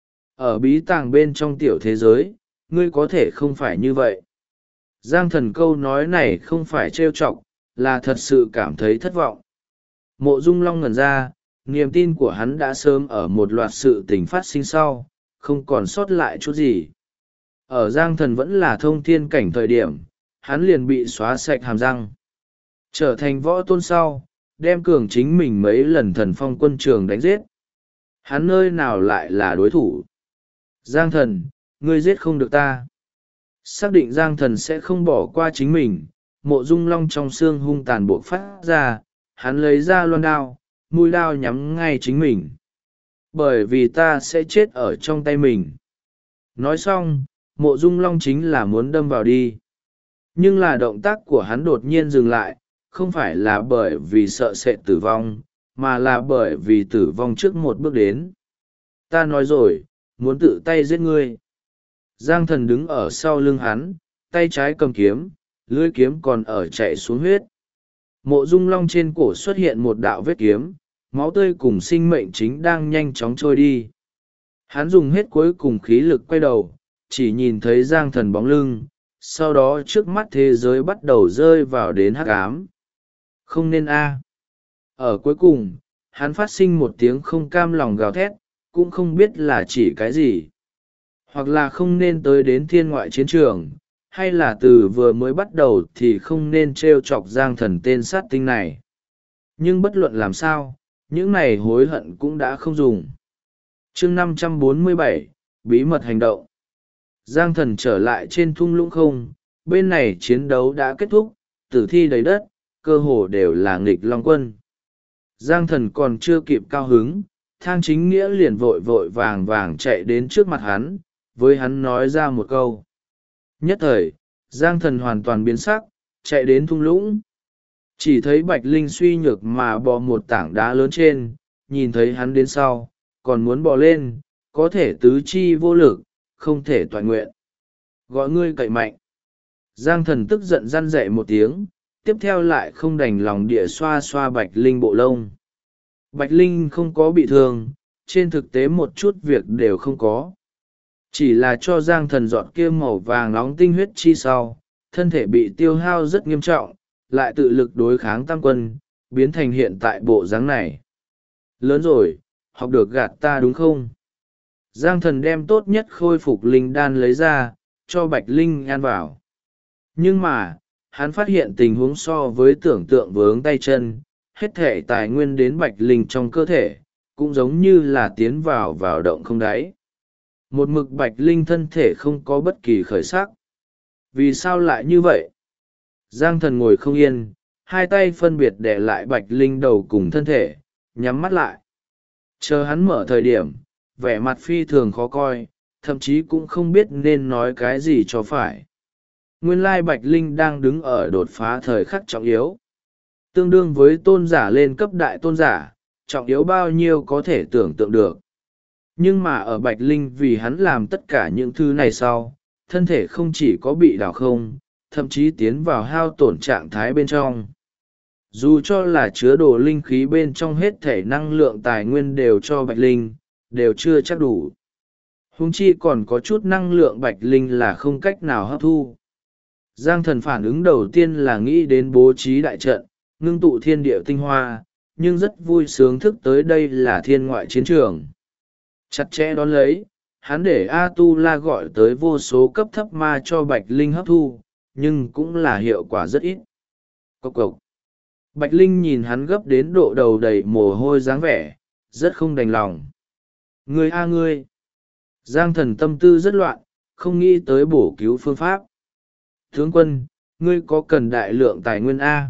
Ở bí tàng bên trong tiểu thế giới, ngươi có thể không phải như vậy. Giang Thần câu nói này không phải trêu chọc, là thật sự cảm thấy thất vọng. Mộ Dung Long ngẩn ra, niềm tin của hắn đã sớm ở một loạt sự tình phát sinh sau, không còn sót lại chút gì. Ở Giang Thần vẫn là thông thiên cảnh thời điểm, hắn liền bị xóa sạch hàm răng. Trở thành võ tôn sau, đem cường chính mình mấy lần Thần Phong Quân Trường đánh giết. Hắn nơi nào lại là đối thủ? Giang Thần, ngươi giết không được ta. Xác định Giang Thần sẽ không bỏ qua chính mình, Mộ Dung Long trong xương hung tàn buộc phát ra, hắn lấy ra loan đao, mũi đao nhắm ngay chính mình. Bởi vì ta sẽ chết ở trong tay mình. Nói xong, Mộ Dung Long chính là muốn đâm vào đi. Nhưng là động tác của hắn đột nhiên dừng lại, không phải là bởi vì sợ sệt tử vong, mà là bởi vì tử vong trước một bước đến. Ta nói rồi, muốn tự tay giết ngươi. Giang Thần đứng ở sau lưng hắn, tay trái cầm kiếm, lưỡi kiếm còn ở chạy xuống huyết. Mộ Dung Long trên cổ xuất hiện một đạo vết kiếm, máu tươi cùng sinh mệnh chính đang nhanh chóng trôi đi. Hắn dùng hết cuối cùng khí lực quay đầu, chỉ nhìn thấy Giang Thần bóng lưng, sau đó trước mắt thế giới bắt đầu rơi vào đến hắc ám. Không nên Ở cuối cùng, hắn phát sinh một tiếng không cam lòng gào thét, cũng không biết là chỉ cái gì. Hoặc là không nên tới đến thiên ngoại chiến trường, hay là từ vừa mới bắt đầu thì không nên trêu chọc Giang Thần tên sát tinh này. Nhưng bất luận làm sao, những này hối hận cũng đã không dùng. Chương 547, bí mật hành động. Giang Thần trở lại trên thung lũng không, bên này chiến đấu đã kết thúc, tử thi đầy đất, cơ hồ đều là nghịch long quân. Giang Thần còn chưa kịp cao hứng, Thang Chính Nghĩa liền vội vội vàng vàng chạy đến trước mặt hắn, với hắn nói ra một câu. Nhất thời, Giang Thần hoàn toàn biến sắc, chạy đến thung lũng. Chỉ thấy Bạch Linh suy nhược mà bò một tảng đá lớn trên, nhìn thấy hắn đến sau, còn muốn bò lên, có thể tứ chi vô lực, không thể toàn nguyện. Gọi ngươi cậy mạnh. Giang Thần tức giận răn dậy một tiếng, tiếp theo lại không đành lòng địa xoa xoa Bạch Linh bộ lông. Bạch Linh không có bị thương, trên thực tế một chút việc đều không có. Chỉ là cho Giang Thần giọt kia màu vàng nóng tinh huyết chi sau, thân thể bị tiêu hao rất nghiêm trọng, lại tự lực đối kháng tam quân, biến thành hiện tại bộ dáng này. Lớn rồi, học được gạt ta đúng không? Giang Thần đem tốt nhất khôi phục linh đan lấy ra, cho Bạch Linh ăn vào. Nhưng mà, hắn phát hiện tình huống so với tưởng tượng vướng tay chân, hết thể tài nguyên đến Bạch Linh trong cơ thể, cũng giống như là tiến vào động không đáy. Một mực Bạch Linh thân thể không có bất kỳ khởi sắc. Vì sao lại như vậy? Giang Thần ngồi không yên, hai tay phân biệt đè lại Bạch Linh đầu cùng thân thể, nhắm mắt lại. Chờ hắn mở thời điểm, vẻ mặt phi thường khó coi, thậm chí cũng không biết nên nói cái gì cho phải. Nguyên lai Bạch Linh đang đứng ở đột phá thời khắc trọng yếu. Tương đương với tôn giả lên cấp đại tôn giả, trọng yếu bao nhiêu có thể tưởng tượng được. Nhưng mà ở Bạch Linh vì hắn làm tất cả những thứ này sau, thân thể không chỉ có bị đảo không, thậm chí tiến vào hao tổn trạng thái bên trong. Dù cho là chứa đồ linh khí bên trong hết thể năng lượng tài nguyên đều cho Bạch Linh, đều chưa chắc đủ. Huống chi còn có chút năng lượng Bạch Linh là không cách nào hấp thu. Giang Thần phản ứng đầu tiên là nghĩ đến bố trí đại trận, ngưng tụ thiên địa tinh hoa, nhưng rất vui sướng thức tới đây là thiên ngoại chiến trường. Chặt chẽ đón lấy, hắn để A-tu-la gọi tới vô số cấp thấp ma cho Bạch Linh hấp thu, nhưng cũng là hiệu quả rất ít. Cộc cộc. Bạch Linh nhìn hắn gấp đến độ đầu đầy mồ hôi dáng vẻ, rất không đành lòng. Ngươi a ngươi! Giang Thần tâm tư rất loạn, không nghĩ tới bổ cứu phương pháp. Tướng quân, ngươi có cần đại lượng tài nguyên A?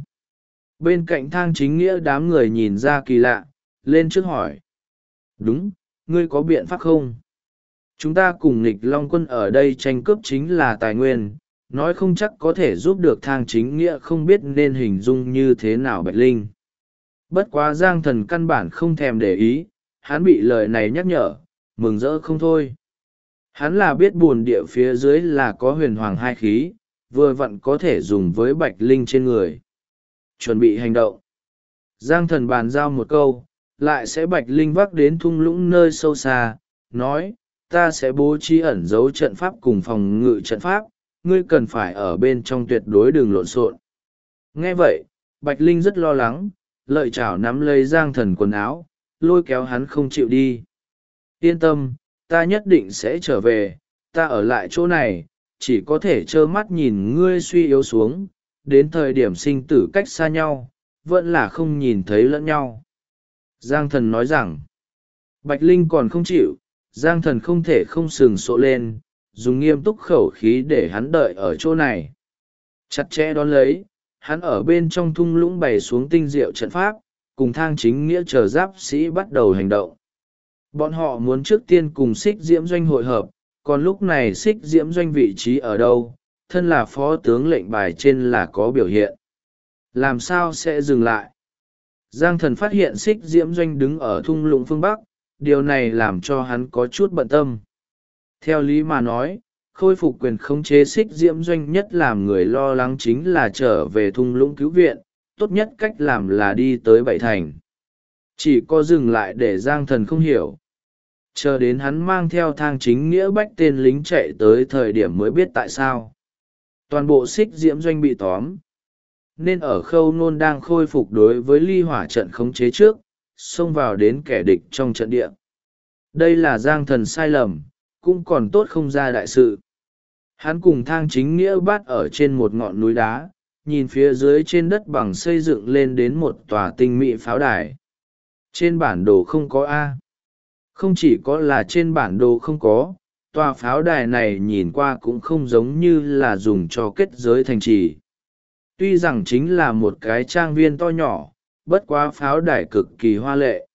Bên cạnh Thang Chính Nghĩa đám người nhìn ra kỳ lạ, lên trước hỏi. Đúng, ngươi có biện pháp không? Chúng ta cùng nghịch Long quân ở đây tranh cướp chính là tài nguyên, nói không chắc có thể giúp được Thang Chính Nghĩa không biết nên hình dung như thế nào Bạch Linh. Bất quá Giang Thần căn bản không thèm để ý, hắn bị lời này nhắc nhở, mừng rỡ không thôi. Hắn là biết buồn địa phía dưới là có huyền hoàng hai khí, vừa vặn có thể dùng với Bạch Linh trên người. Chuẩn bị hành động. Giang Thần bàn giao một câu, lại sẽ Bạch Linh vác đến thung lũng nơi sâu xa, nói, ta sẽ bố trí ẩn giấu trận pháp cùng phòng ngự trận pháp, ngươi cần phải ở bên trong tuyệt đối đừng lộn xộn. Nghe vậy, Bạch Linh rất lo lắng, lợi chảo nắm lấy Giang Thần quần áo, lôi kéo hắn không chịu đi. Yên tâm, ta nhất định sẽ trở về, ta ở lại chỗ này, chỉ có thể trơ mắt nhìn ngươi suy yếu xuống, đến thời điểm sinh tử cách xa nhau, vẫn là không nhìn thấy lẫn nhau. Giang Thần nói rằng, Bạch Linh còn không chịu, Giang Thần không thể không sừng sộ lên, dùng nghiêm túc khẩu khí để hắn đợi ở chỗ này. Chặt chẽ đón lấy, hắn ở bên trong thung lũng bày xuống tinh diệu trận pháp, cùng Thang Chính Nghĩa chờ giáp sĩ bắt đầu hành động. Bọn họ muốn trước tiên cùng Xích Diễm Doanh hội hợp, còn lúc này Xích Diễm Doanh vị trí ở đâu, thân là phó tướng lệnh bài trên là có biểu hiện. Làm sao sẽ dừng lại? Giang Thần phát hiện Xích Diễm Doanh đứng ở thung lũng phương Bắc, điều này làm cho hắn có chút bận tâm. Theo lý mà nói, khôi phục quyền khống chế Xích Diễm Doanh nhất làm người lo lắng chính là trở về thung lũng cứu viện, tốt nhất cách làm là đi tới Bảy Thành. Chỉ có dừng lại để Giang Thần không hiểu. Chờ đến hắn mang theo Thang Chính Nghĩa bách tên lính chạy tới thời điểm mới biết tại sao. Toàn bộ Xích Diễm Doanh bị tóm. Nên ở Khâu Nôn đang khôi phục đối với ly hỏa trận khống chế trước, xông vào đến kẻ địch trong trận địa. Đây là Giang Thần sai lầm, cũng còn tốt không ra đại sự. Hắn cùng Thang Chính Nghĩa bắt ở trên một ngọn núi đá, nhìn phía dưới trên đất bằng xây dựng lên đến một tòa tinh mỹ pháo đài. Trên bản đồ không có A. Không chỉ có là trên bản đồ không có, tòa pháo đài này nhìn qua cũng không giống như là dùng cho kết giới thành trì. Tuy rằng chính là một cái trang viên to nhỏ, bất quá pháo đài cực kỳ hoa lệ.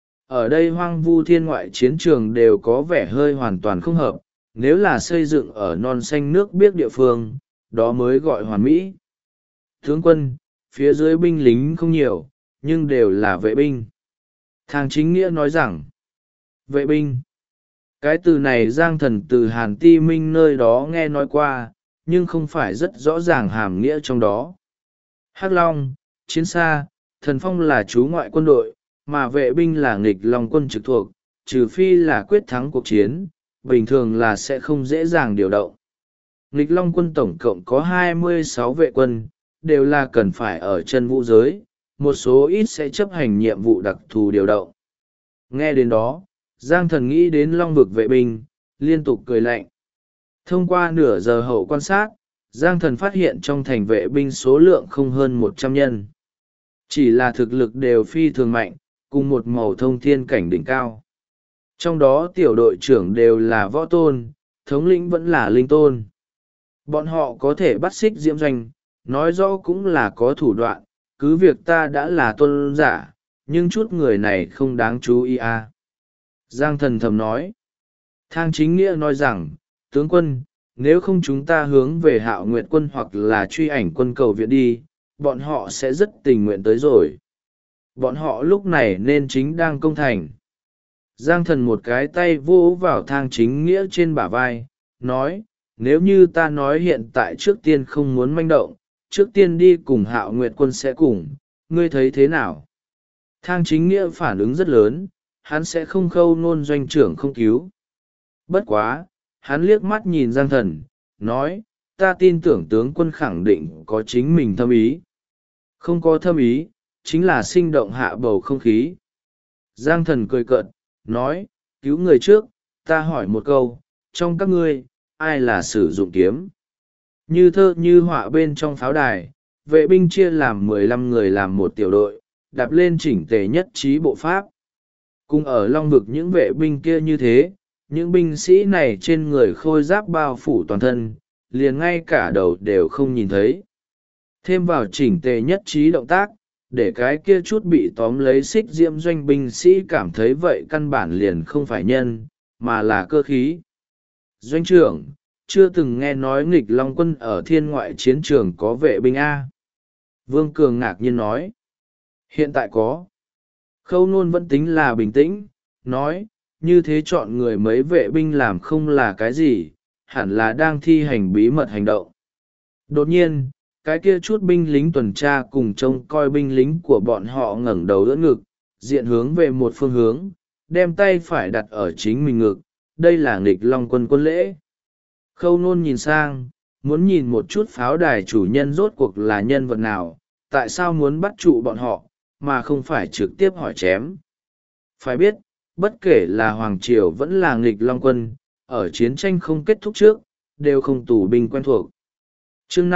Ở đây hoang vu thiên ngoại chiến trường đều có vẻ hơi hoàn toàn không hợp, nếu là xây dựng ở non xanh nước biếc địa phương, đó mới gọi hoàn mỹ. Tướng quân, phía dưới binh lính không nhiều, nhưng đều là vệ binh. Thang Chính Nghĩa nói rằng, vệ binh. Cái từ này Giang Thần từ Hàn Ti Minh nơi đó nghe nói qua, nhưng không phải rất rõ ràng hàm nghĩa trong đó. Hắc Long, Chiến Sa, Thần Phong là chú ngoại quân đội, mà vệ binh là nghịch long quân trực thuộc, trừ phi là quyết thắng cuộc chiến, bình thường là sẽ không dễ dàng điều động. Nghịch long quân tổng cộng có 26 vệ quân, đều là cần phải ở chân vũ giới, một số ít sẽ chấp hành nhiệm vụ đặc thù điều động. Nghe đến đó, Giang Thần nghĩ đến long vực vệ binh, liên tục cười lạnh. Thông qua nửa giờ hậu quan sát, Giang Thần phát hiện trong thành vệ binh số lượng không hơn 100 nhân. Chỉ là thực lực đều phi thường mạnh, cùng một màu thông thiên cảnh đỉnh cao. Trong đó tiểu đội trưởng đều là võ tôn, thống lĩnh vẫn là linh tôn. Bọn họ có thể bắt xích diễm doanh, nói rõ cũng là có thủ đoạn, cứ việc ta đã là tôn giả, nhưng chút người này không đáng chú ý à. Giang Thần thầm nói. Thang Chính Nghĩa nói rằng, tướng quân, nếu không chúng ta hướng về Hạo Nguyệt quân hoặc là Truy Ảnh quân cầu viện đi, bọn họ sẽ rất tình nguyện tới rồi. Bọn họ lúc này nên chính đang công thành. Giang Thần một cái tay vỗ vào Thang Chính Nghĩa trên bả vai, nói, nếu như ta nói hiện tại trước tiên không muốn manh động, trước tiên đi cùng Hạo Nguyệt quân sẽ cùng, ngươi thấy thế nào? Thang Chính Nghĩa phản ứng rất lớn, hắn sẽ không khâu nôn doanh trưởng không cứu. Bất quá, hắn liếc mắt nhìn Giang Thần, nói, ta tin tưởng tướng quân khẳng định có chính mình thâm ý. Không có thâm ý, chính là sinh động hạ bầu không khí. Giang Thần cười cợt, nói, cứu người trước, ta hỏi một câu, trong các ngươi, ai là sử dụng kiếm? Như thơ như họa bên trong pháo đài, vệ binh chia làm 15 người làm một tiểu đội, đạp lên chỉnh tề nhất trí bộ pháp. Cùng ở long vực những vệ binh kia như thế, những binh sĩ này trên người khôi giáp bao phủ toàn thân, liền ngay cả đầu đều không nhìn thấy. Thêm vào chỉnh tề nhất trí động tác, để cái kia chút bị tóm lấy xích diễm doanh binh sĩ cảm thấy vậy căn bản liền không phải nhân, mà là cơ khí. Doanh trưởng, chưa từng nghe nói nghịch long quân ở thiên ngoại chiến trường có vệ binh A. Vương Cường ngạc nhiên nói. Hiện tại có. Khâu Nôn vẫn tính là bình tĩnh, nói, như thế chọn người mấy vệ binh làm không là cái gì, hẳn là đang thi hành bí mật hành động. Đột nhiên, cái kia chút binh lính tuần tra cùng trông coi binh lính của bọn họ ngẩng đầu đỡ ngực, diện hướng về một phương hướng, đem tay phải đặt ở chính mình ngực, đây là nghịch long quân quân lễ. Khâu Nôn nhìn sang, muốn nhìn một chút pháo đài chủ nhân rốt cuộc là nhân vật nào, tại sao muốn bắt trụ bọn họ, mà không phải trực tiếp hỏi chém. Phải biết, bất kể là Hoàng Triều vẫn là nghịch long quân, ở chiến tranh không kết thúc trước, đều không tù binh quen thuộc. chương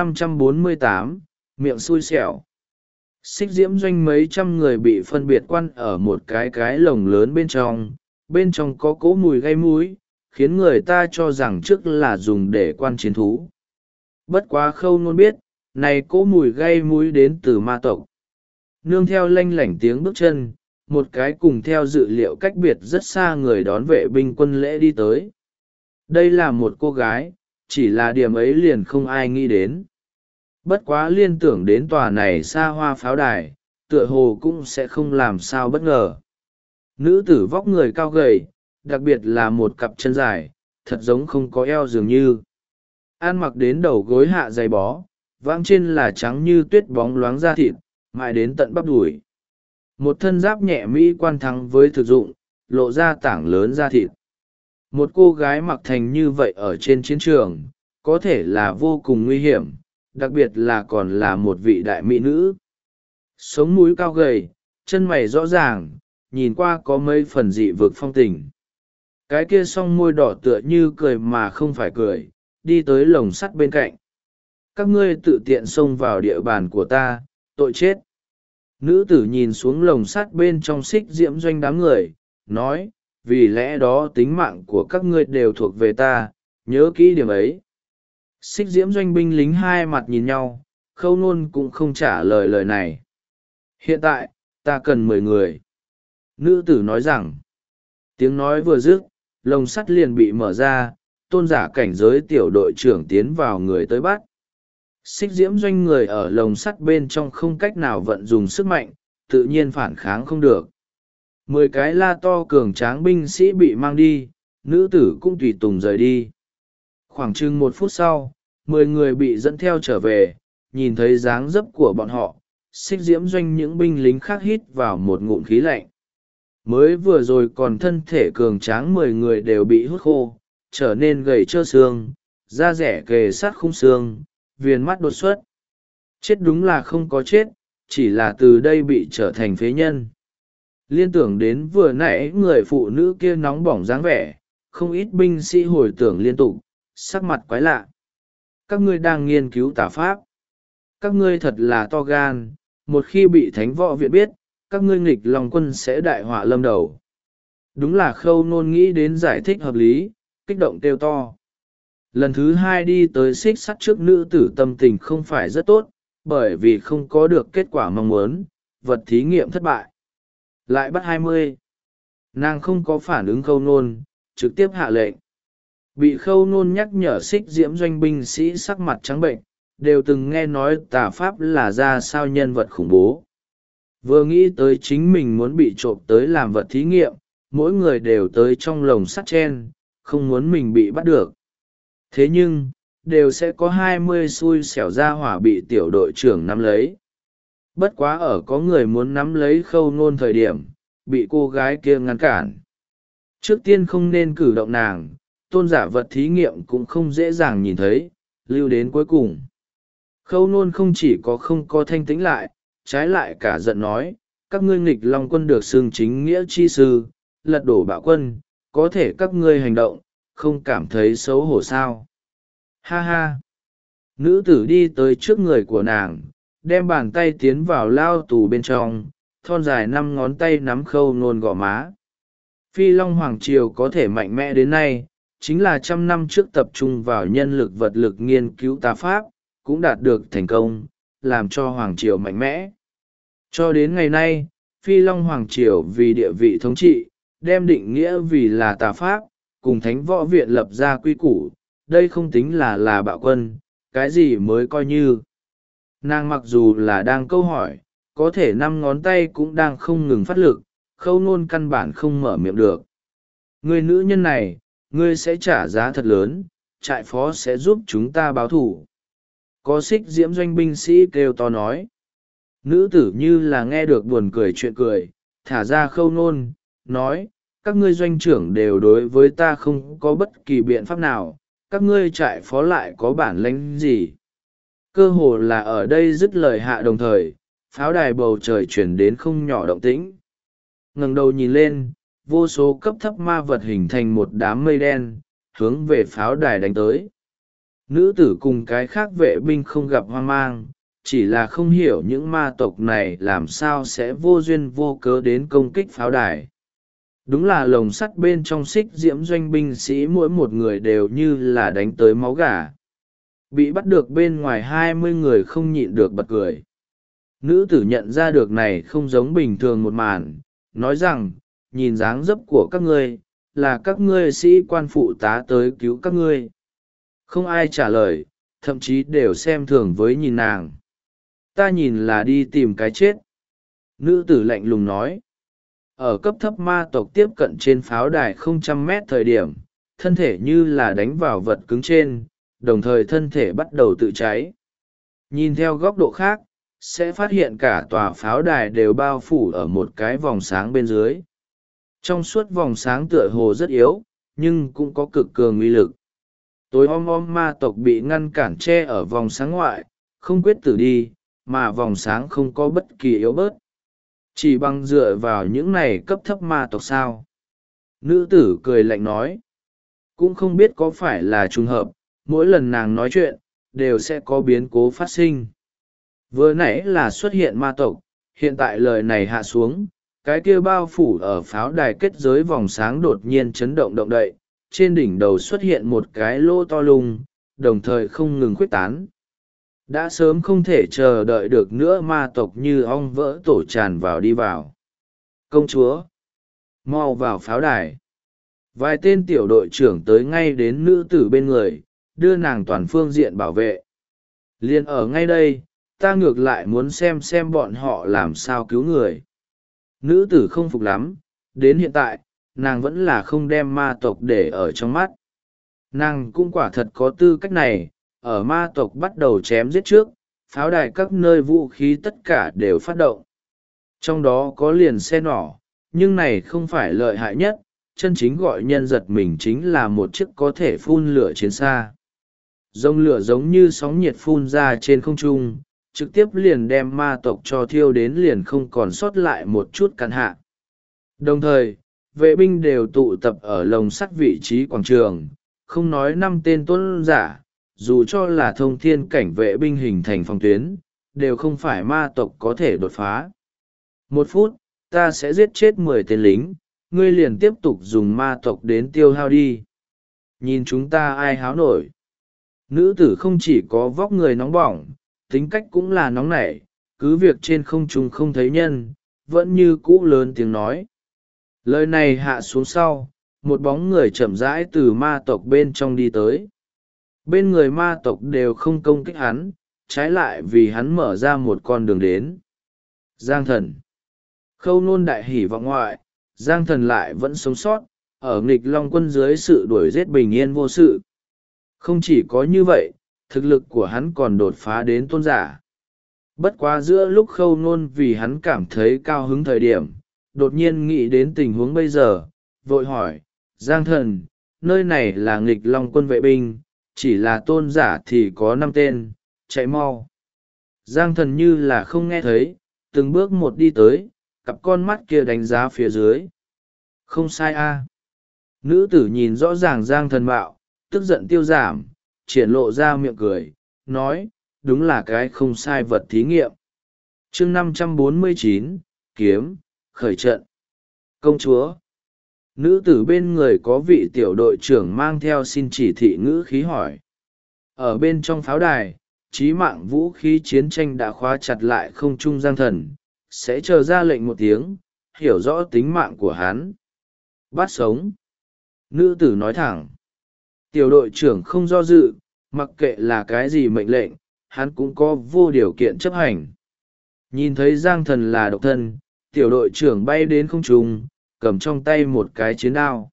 548, miệng xui xẻo. Xích diễm doanh mấy trăm người bị phân biệt quan ở một cái lồng lớn bên trong có cỗ mùi gây múi, khiến người ta cho rằng trước là dùng để quan chiến thú. Bất quá Khâu Nôn biết, này cỗ mùi gây múi đến từ ma tộc. Nương theo lanh lảnh tiếng bước chân, một cái cùng theo dự liệu cách biệt rất xa người đón vệ binh quân lễ đi tới. Đây là một cô gái, chỉ là điểm ấy liền không ai nghĩ đến. Bất quá liên tưởng đến tòa này xa hoa pháo đài, tựa hồ cũng sẽ không làm sao bất ngờ. Nữ tử vóc người cao gầy, đặc biệt là một cặp chân dài, thật giống không có eo dường như. Ăn mặc đến đầu gối hạ giày bó, vãng trên là trắng như tuyết bóng loáng da thịt, mãi đến tận bắp đùi. Một thân giáp nhẹ mỹ quan thắng với thực dụng, lộ ra tảng lớn da thịt. Một cô gái mặc thành như vậy ở trên chiến trường, có thể là vô cùng nguy hiểm, đặc biệt là còn là một vị đại mỹ nữ. Sống mũi cao gầy, chân mày rõ ràng, nhìn qua có mấy phần dị vực phong tình. Cái kia song môi đỏ tựa như cười mà không phải cười, đi tới lồng sắt bên cạnh. Các ngươi tự tiện xông vào địa bàn của ta, tội chết. Nữ tử nhìn xuống lồng sắt bên trong xích diễm doanh đám người, nói, vì lẽ đó tính mạng của các ngươi đều thuộc về ta, nhớ kỹ điểm ấy. Xích diễm doanh binh lính hai mặt nhìn nhau, Khâu Nôn cũng không trả lời lời này. Hiện tại, ta cần 10 người. Nữ tử nói rằng, tiếng nói vừa dứt, lồng sắt liền bị mở ra, tôn giả cảnh giới tiểu đội trưởng tiến vào người tới bắt. Xích diễm doanh người ở lồng sắt bên trong không cách nào vận dùng sức mạnh, tự nhiên phản kháng không được. 10 cái la to cường tráng binh sĩ bị mang đi, nữ tử cũng tùy tùng rời đi. Khoảng chừng 1 phút sau, 10 người bị dẫn theo trở về, nhìn thấy dáng dấp của bọn họ, xích diễm doanh những binh lính khác hít vào một ngụm khí lạnh. Mới vừa rồi còn thân thể cường tráng 10 người đều bị hút khô, trở nên gầy trơ xương, da rẻ kề sát khung xương, viền mắt đột xuất. Chết đúng là không có chết, chỉ là từ đây bị trở thành phế nhân. Liên tưởng đến vừa nãy người phụ nữ kia nóng bỏng dáng vẻ, không ít binh sĩ hồi tưởng liên tục, sắc mặt quái lạ. Các ngươi đang nghiên cứu tà pháp. Các ngươi thật là to gan, một khi bị thánh võ viện biết, các ngươi nghịch lòng quân sẽ đại họa lâm đầu. Đúng là Khâu Nôn nghĩ đến giải thích hợp lý, kích động kêu to. Lần thứ hai đi tới xích sắt trước nữ tử tâm tình không phải rất tốt, bởi vì không có được kết quả mong muốn, vật thí nghiệm thất bại. Lại bắt 20. Nàng không có phản ứng Khâu Nôn, trực tiếp hạ lệnh. Bị Khâu Nôn nhắc nhở xích diễm doanh binh sĩ sắc mặt trắng bệnh, đều từng nghe nói tà pháp là ra sao nhân vật khủng bố. Vừa nghĩ tới chính mình muốn bị trộm tới làm vật thí nghiệm, mỗi người đều tới trong lồng sắt chen, không muốn mình bị bắt được. Thế nhưng, đều sẽ có 20 xui xẻo ra hỏa bị tiểu đội trưởng nắm lấy. Bất quá ở có người muốn nắm lấy Khâu Nôn thời điểm, bị cô gái kia ngăn cản. Trước tiên không nên cử động nàng, tôn giả vật thí nghiệm cũng không dễ dàng nhìn thấy, lưu đến cuối cùng. Khâu Nôn không chỉ có không có thanh tĩnh lại, trái lại cả giận nói, các ngươi nghịch long quân được xưng chính nghĩa chi sư, lật đổ bạo quân, có thể các ngươi hành động, không cảm thấy xấu hổ sao. Ha ha! Nữ tử đi tới trước người của nàng, đem bàn tay tiến vào lao tù bên trong, thon dài 5 ngón tay nắm Khâu Nôn gò má. Phi Long Hoàng Triều có thể mạnh mẽ đến nay, chính là 100 năm trước tập trung vào nhân lực vật lực nghiên cứu tà pháp, cũng đạt được thành công, làm cho Hoàng Triều mạnh mẽ. Cho đến ngày nay, Phi Long Hoàng Triều vì địa vị thống trị, đem định nghĩa vì là tà pháp, cùng Thánh Võ Viện lập ra quy củ, đây không tính là bạo quân, cái gì mới coi như. Nàng mặc dù là đang câu hỏi, có thể 5 ngón tay cũng đang không ngừng phát lực, Khâu Nôn căn bản không mở miệng được. Người nữ nhân này, ngươi sẽ trả giá thật lớn, trại phó sẽ giúp chúng ta báo thù. Có xích diễm doanh binh sĩ kêu to nói. Nữ tử như là nghe được buồn cười chuyện cười, thả ra Khâu Nôn, nói, các ngươi doanh trưởng đều đối với ta không có bất kỳ biện pháp nào, các ngươi trại phó lại có bản lĩnh gì. Cơ hồ là ở đây dứt lời hạ đồng thời, pháo đài bầu trời chuyển đến không nhỏ động tĩnh. Ngẩng đầu nhìn lên, vô số cấp thấp ma vật hình thành một đám mây đen, hướng về pháo đài đánh tới. Nữ tử cùng cái khác vệ binh không gặp hoang mang, chỉ là không hiểu những ma tộc này làm sao sẽ vô duyên vô cớ đến công kích pháo đài. Đúng là lồng sắt bên trong xích diễm doanh binh sĩ mỗi một người đều như là đánh tới máu gà. Bị bắt được bên ngoài 20 người không nhịn được bật cười. Nữ tử nhận ra được này không giống bình thường một màn, nói rằng, nhìn dáng dấp của các ngươi, là các ngươi sĩ quan phụ tá tới cứu các ngươi. Không ai trả lời, thậm chí đều xem thường với nhìn nàng. Ta nhìn là đi tìm cái chết. Nữ tử lạnh lùng nói. Ở cấp thấp ma tộc tiếp cận trên pháo đài 000 mét thời điểm, thân thể như là đánh vào vật cứng trên, đồng thời thân thể bắt đầu tự cháy. Nhìn theo góc độ khác, sẽ phát hiện cả tòa pháo đài đều bao phủ ở một cái vòng sáng bên dưới. Trong suốt vòng sáng tựa hồ rất yếu, nhưng cũng có cực cường uy lực. Tối om ma tộc bị ngăn cản che ở vòng sáng ngoại, không quyết tử đi, mà vòng sáng không có bất kỳ yếu bớt. Chỉ bằng dựa vào những này cấp thấp ma tộc sao. Nữ tử cười lạnh nói. Cũng không biết có phải là trùng hợp, mỗi lần nàng nói chuyện, đều sẽ có biến cố phát sinh. Vừa nãy là xuất hiện ma tộc, hiện tại lời này hạ xuống, cái kia bao phủ ở pháo đài kết giới vòng sáng đột nhiên chấn động động đậy, trên đỉnh đầu xuất hiện một cái lỗ to lung, đồng thời không ngừng khuếch tán. Đã sớm không thể chờ đợi được nữa ma tộc như ong vỡ tổ tràn vào đi vào. Công chúa! Mau vào pháo đài! Vài tên tiểu đội trưởng tới ngay đến nữ tử bên người, đưa nàng toàn phương diện bảo vệ. Liên ở ngay đây, ta ngược lại muốn xem bọn họ làm sao cứu người. Nữ tử không phục lắm, đến hiện tại, nàng vẫn là không đem ma tộc để ở trong mắt. Nàng cũng quả thật có tư cách này, ở ma tộc bắt đầu chém giết trước, pháo đài các nơi vũ khí tất cả đều phát động. Trong đó có liền xe nỏ, Nhưng này không phải lợi hại nhất, chân chính gọi nhân giật mình chính là một chiếc có thể phun lửa chiến xa. Dòng lửa giống như sóng nhiệt phun ra trên không trung, trực tiếp liền đem ma tộc cho thiêu đến liền không còn sót lại một chút cắn hạ. Đồng thời, vệ binh đều tụ tập ở lồng sắt vị trí quảng trường, không nói 5 tên tôn giả, dù cho là thông thiên cảnh vệ binh hình thành phòng tuyến, đều không phải ma tộc có thể đột phá. 1 phút, ta sẽ giết chết 10 tên lính, ngươi liền tiếp tục dùng ma tộc đến tiêu hao đi. Nhìn chúng ta ai háo nổi. Nữ tử không chỉ có vóc người nóng bỏng, tính cách cũng là nóng nảy, cứ việc trên không trung không thấy nhân, vẫn như cũ lớn tiếng nói. Lời này hạ xuống sau, một bóng người chậm rãi từ ma tộc bên trong đi tới. Bên người ma tộc đều không công kích hắn, trái lại vì hắn mở ra một con đường đến. Giang thần. Khâu nôn đại hỉ vọng ngoại, Giang thần lại vẫn sống sót, ở nghịch long quân dưới sự đuổi giết bình yên vô sự. Không chỉ có như vậy, thực lực của hắn còn đột phá đến tôn giả. Bất quá giữa lúc khâu nôn vì hắn cảm thấy cao hứng thời điểm, đột nhiên nghĩ đến tình huống bây giờ, vội hỏi, Giang thần, nơi này là nghịch long quân vệ binh, chỉ là tôn giả thì có 5 tên, chạy mau. Giang thần như là không nghe thấy, từng bước một đi tới, cặp con mắt kia đánh giá phía dưới. Không sai a. Nữ tử nhìn rõ ràng Giang thần mạo, tức giận tiêu giảm, triển lộ ra miệng cười, nói, đúng là cái không sai vật thí nghiệm. chương 549, kiếm, khởi trận. Công chúa. Nữ tử bên người có vị tiểu đội trưởng mang theo xin chỉ thị ngữ khí hỏi. Ở bên trong pháo đài, chí mạng vũ khí chiến tranh đã khóa chặt lại không trung Giang thần, sẽ chờ ra lệnh một tiếng, hiểu rõ tính mạng của hắn. Bắt sống. Nữ tử nói thẳng. Tiểu đội trưởng không do dự, mặc kệ là cái gì mệnh lệnh, hắn cũng có vô điều kiện chấp hành. Nhìn thấy Giang thần là độc thân, tiểu đội trưởng bay đến không trung, cầm trong tay một cái chiến đao.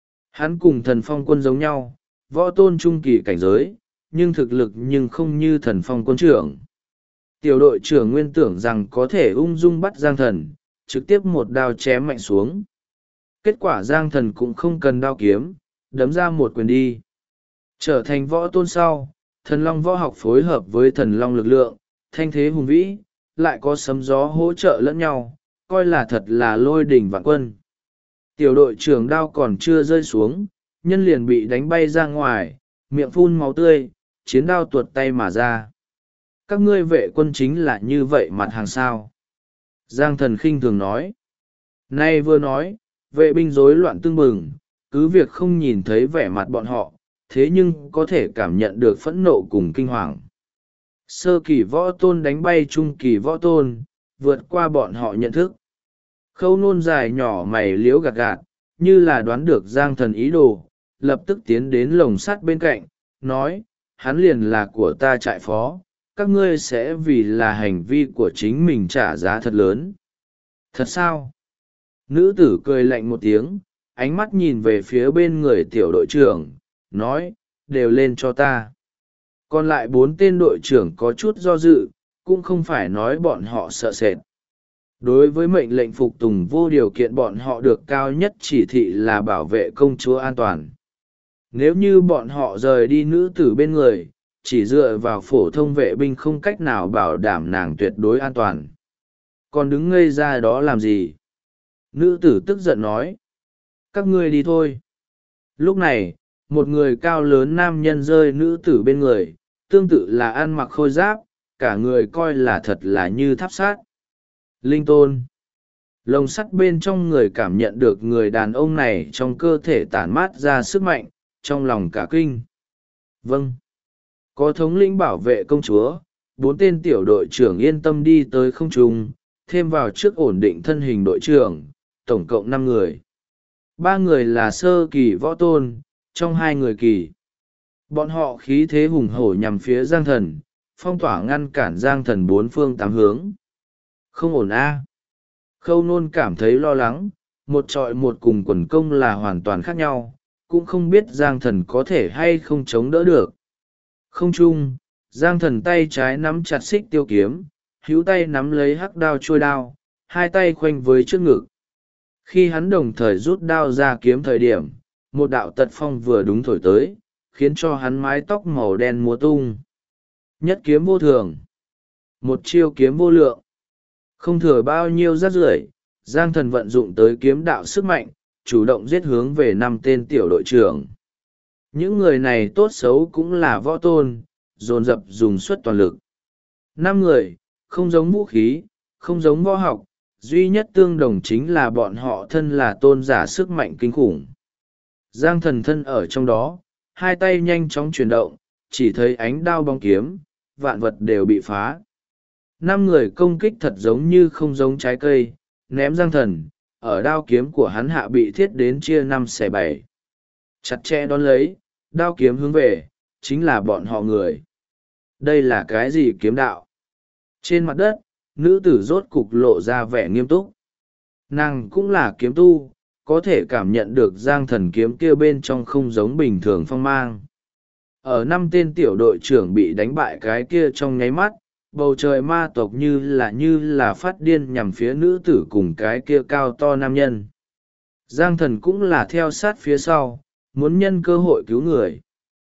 Hắn cùng thần phong quân giống nhau, võ tôn trung kỳ cảnh giới, nhưng thực lực nhưng không như thần phong quân trưởng. Tiểu đội trưởng nguyên tưởng rằng có thể ung dung bắt Giang thần, trực tiếp một đao chém mạnh xuống. Kết quả Giang thần cũng không cần đao kiếm, đấm ra một quyền đi. Trở thành võ tôn sau, thần long võ học phối hợp với thần long lực lượng, thanh thế hùng vĩ, lại có sấm gió hỗ trợ lẫn nhau, coi là thật là lôi đỉnh vạn quân. Tiểu đội trưởng đao còn chưa rơi xuống, nhân liền bị đánh bay ra ngoài, miệng phun máu tươi, chiến đao tuột tay mà ra. Các ngươi vệ quân chính là như vậy mặt hàng sao. Giang thần khinh thường nói. Nay vừa nói, vệ binh rối loạn tưng bừng, cứ việc không nhìn thấy vẻ mặt bọn họ, thế nhưng có thể cảm nhận được phẫn nộ cùng kinh hoàng. Sơ kỳ võ tôn đánh bay trung kỳ võ tôn, vượt qua bọn họ nhận thức. Khâu nôn dài nhỏ mày liếu gạt gạt, như là đoán được Giang thần ý đồ, lập tức tiến đến lồng sắt bên cạnh, nói, hắn liền là của ta trại phó, các ngươi sẽ vì là hành vi của chính mình trả giá thật lớn. Thật sao? Nữ tử cười lạnh một tiếng, ánh mắt nhìn về phía bên người tiểu đội trưởng, nói, đều lên cho ta. Còn lại 4 tên đội trưởng có chút do dự, cũng không phải nói bọn họ sợ sệt. Đối với mệnh lệnh phục tùng vô điều kiện bọn họ được cao nhất chỉ thị là bảo vệ công chúa an toàn. Nếu như bọn họ rời đi nữ tử bên người, chỉ dựa vào phổ thông vệ binh không cách nào bảo đảm nàng tuyệt đối an toàn. Còn đứng ngây ra đó làm gì? Nữ tử tức giận nói. Các ngươi đi thôi. Lúc này, một người cao lớn nam nhân rơi nữ tử bên người, tương tự là ăn mặc khôi giáp, cả người coi là thật là như tháp sát. Linh tôn. Lồng sắt bên trong người cảm nhận được người đàn ông này trong cơ thể tản mát ra sức mạnh, trong lòng cả kinh. Vâng. Có thống lĩnh bảo vệ công chúa, 4 tên tiểu đội trưởng yên tâm đi tới không trung, thêm vào trước ổn định thân hình đội trưởng, tổng cộng 5 người. 3 người là sơ kỳ võ tôn, trong 2 người kỳ. Bọn họ khí thế hùng hổ nhằm phía Giang thần, phong tỏa ngăn cản Giang thần 4 phương 8 hướng. Không ổn a. Khâu nôn cảm thấy lo lắng, một trọi một cùng quần công là hoàn toàn khác nhau, cũng không biết Giang thần có thể hay không chống đỡ được. Không chung, Giang thần tay trái nắm chặt xích tiêu kiếm, hữu tay nắm lấy hắc đao trôi đao, hai tay khoanh với trước ngực. Khi hắn đồng thời rút đao ra kiếm thời điểm, một đạo tật phong vừa đúng thổi tới, khiến cho hắn mái tóc màu đen múa tung. Nhất kiếm vô thường, một chiêu kiếm vô lượng. Không thừa bao nhiêu rác rưởi, Giang Thần vận dụng tới kiếm đạo sức mạnh, chủ động giết hướng về 5 tên tiểu đội trưởng. Những người này tốt xấu cũng là võ tôn, dồn dập dùng suất toàn lực. 5 người, không giống vũ khí, không giống võ học, duy nhất tương đồng chính là bọn họ thân là tôn giả sức mạnh kinh khủng. Giang Thần thân ở trong đó, hai tay nhanh chóng chuyển động, chỉ thấy ánh đao bóng kiếm, vạn vật đều bị phá. 5 người công kích thật giống như không giống trái cây, ném Giang Thần, ở đao kiếm của hắn hạ bị thiết đến chia 5 xẻ 7. Chặt chẽ đón lấy, đao kiếm hướng về, chính là bọn họ người. Đây là cái gì kiếm đạo? Trên mặt đất, nữ tử rốt cục lộ ra vẻ nghiêm túc. Nàng cũng là kiếm tu, có thể cảm nhận được Giang Thần kiếm kia bên trong không giống bình thường phong mang. Ở 5 tên tiểu đội trưởng bị đánh bại cái kia trong nháy mắt, bầu trời ma tộc như là phát điên nhằm phía nữ tử cùng cái kia cao to nam nhân. Giang Thần cũng là theo sát phía sau, muốn nhân cơ hội cứu người.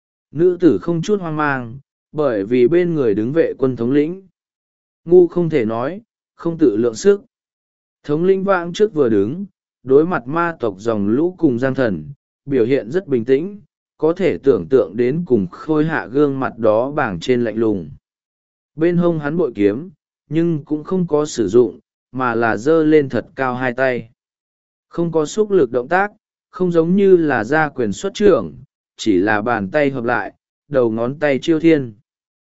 Nữ tử không chút hoang mang, bởi vì bên người đứng vệ quân thống lĩnh. Ngu không thể nói, không tự lượng sức. Thống lĩnh vãng trước vừa đứng, đối mặt ma tộc dòng lũ cùng Giang Thần, biểu hiện rất bình tĩnh, có thể tưởng tượng đến cùng khôi hạ gương mặt đó bảng trên lạnh lùng. Bên hông hắn bội kiếm, nhưng cũng không có sử dụng, mà là giơ lên thật cao hai tay. Không có xúc lực động tác, không giống như là ra quyền xuất trưởng, chỉ là bàn tay hợp lại, đầu ngón tay chiêu thiên.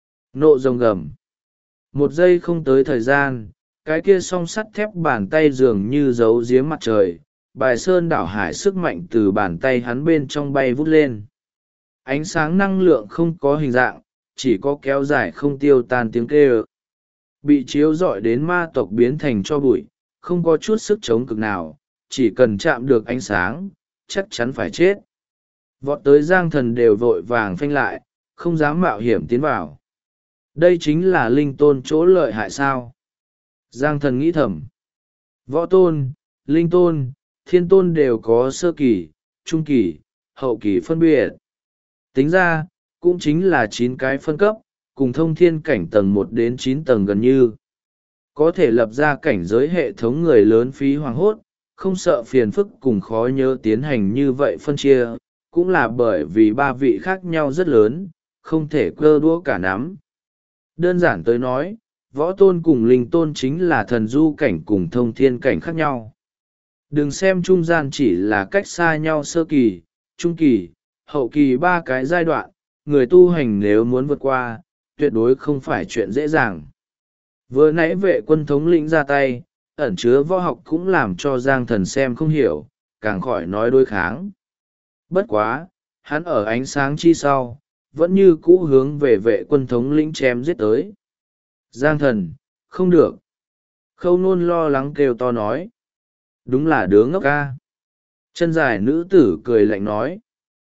Nộ rồng gầm. Một giây không tới thời gian, cái kia song sắt thép bàn tay dường như giấu giếm mặt trời, bài sơn đảo hải sức mạnh từ bàn tay hắn bên trong bay vút lên. Ánh sáng năng lượng không có hình dạng, chỉ có kéo dài không tiêu tan tiếng kêu. Bị chiếu rọi đến ma tộc biến thành cho bụi, không có chút sức chống cực nào, chỉ cần chạm được ánh sáng, chắc chắn phải chết. Vọt tới Giang Thần đều vội vàng phanh lại, không dám mạo hiểm tiến vào. Đây chính là linh tôn chỗ lợi hại sao? Giang Thần nghĩ thầm. Võ tôn, linh tôn, thiên tôn đều có sơ kỳ, trung kỳ, hậu kỳ phân biệt. Tính ra, cũng chính là 9 cái phân cấp, cùng thông thiên cảnh tầng 1 đến 9 tầng gần như. Có thể lập ra cảnh giới hệ thống người lớn phí hoàng hốt, không sợ phiền phức cùng khó nhớ tiến hành như vậy phân chia, cũng là bởi vì 3 vị khác nhau rất lớn, không thể cơ đũa cả nắm. Đơn giản tới nói, võ tôn cùng linh tôn chính là thần du cảnh cùng thông thiên cảnh khác nhau. Đừng xem trung gian chỉ là cách xa nhau sơ kỳ, trung kỳ, hậu kỳ 3 cái giai đoạn, người tu hành nếu muốn vượt qua, tuyệt đối không phải chuyện dễ dàng. Vừa nãy vệ quân thống lĩnh ra tay, ẩn chứa võ học cũng làm cho Giang Thần xem không hiểu, càng khỏi nói đối kháng. Bất quá, hắn ở ánh sáng chi sau, vẫn như cũ hướng về vệ quân thống lĩnh chém giết tới. Giang Thần, không được. Khâu Nôn lo lắng kêu to nói. Đúng là đứa ngốc ca. Chân dài nữ tử cười lạnh nói.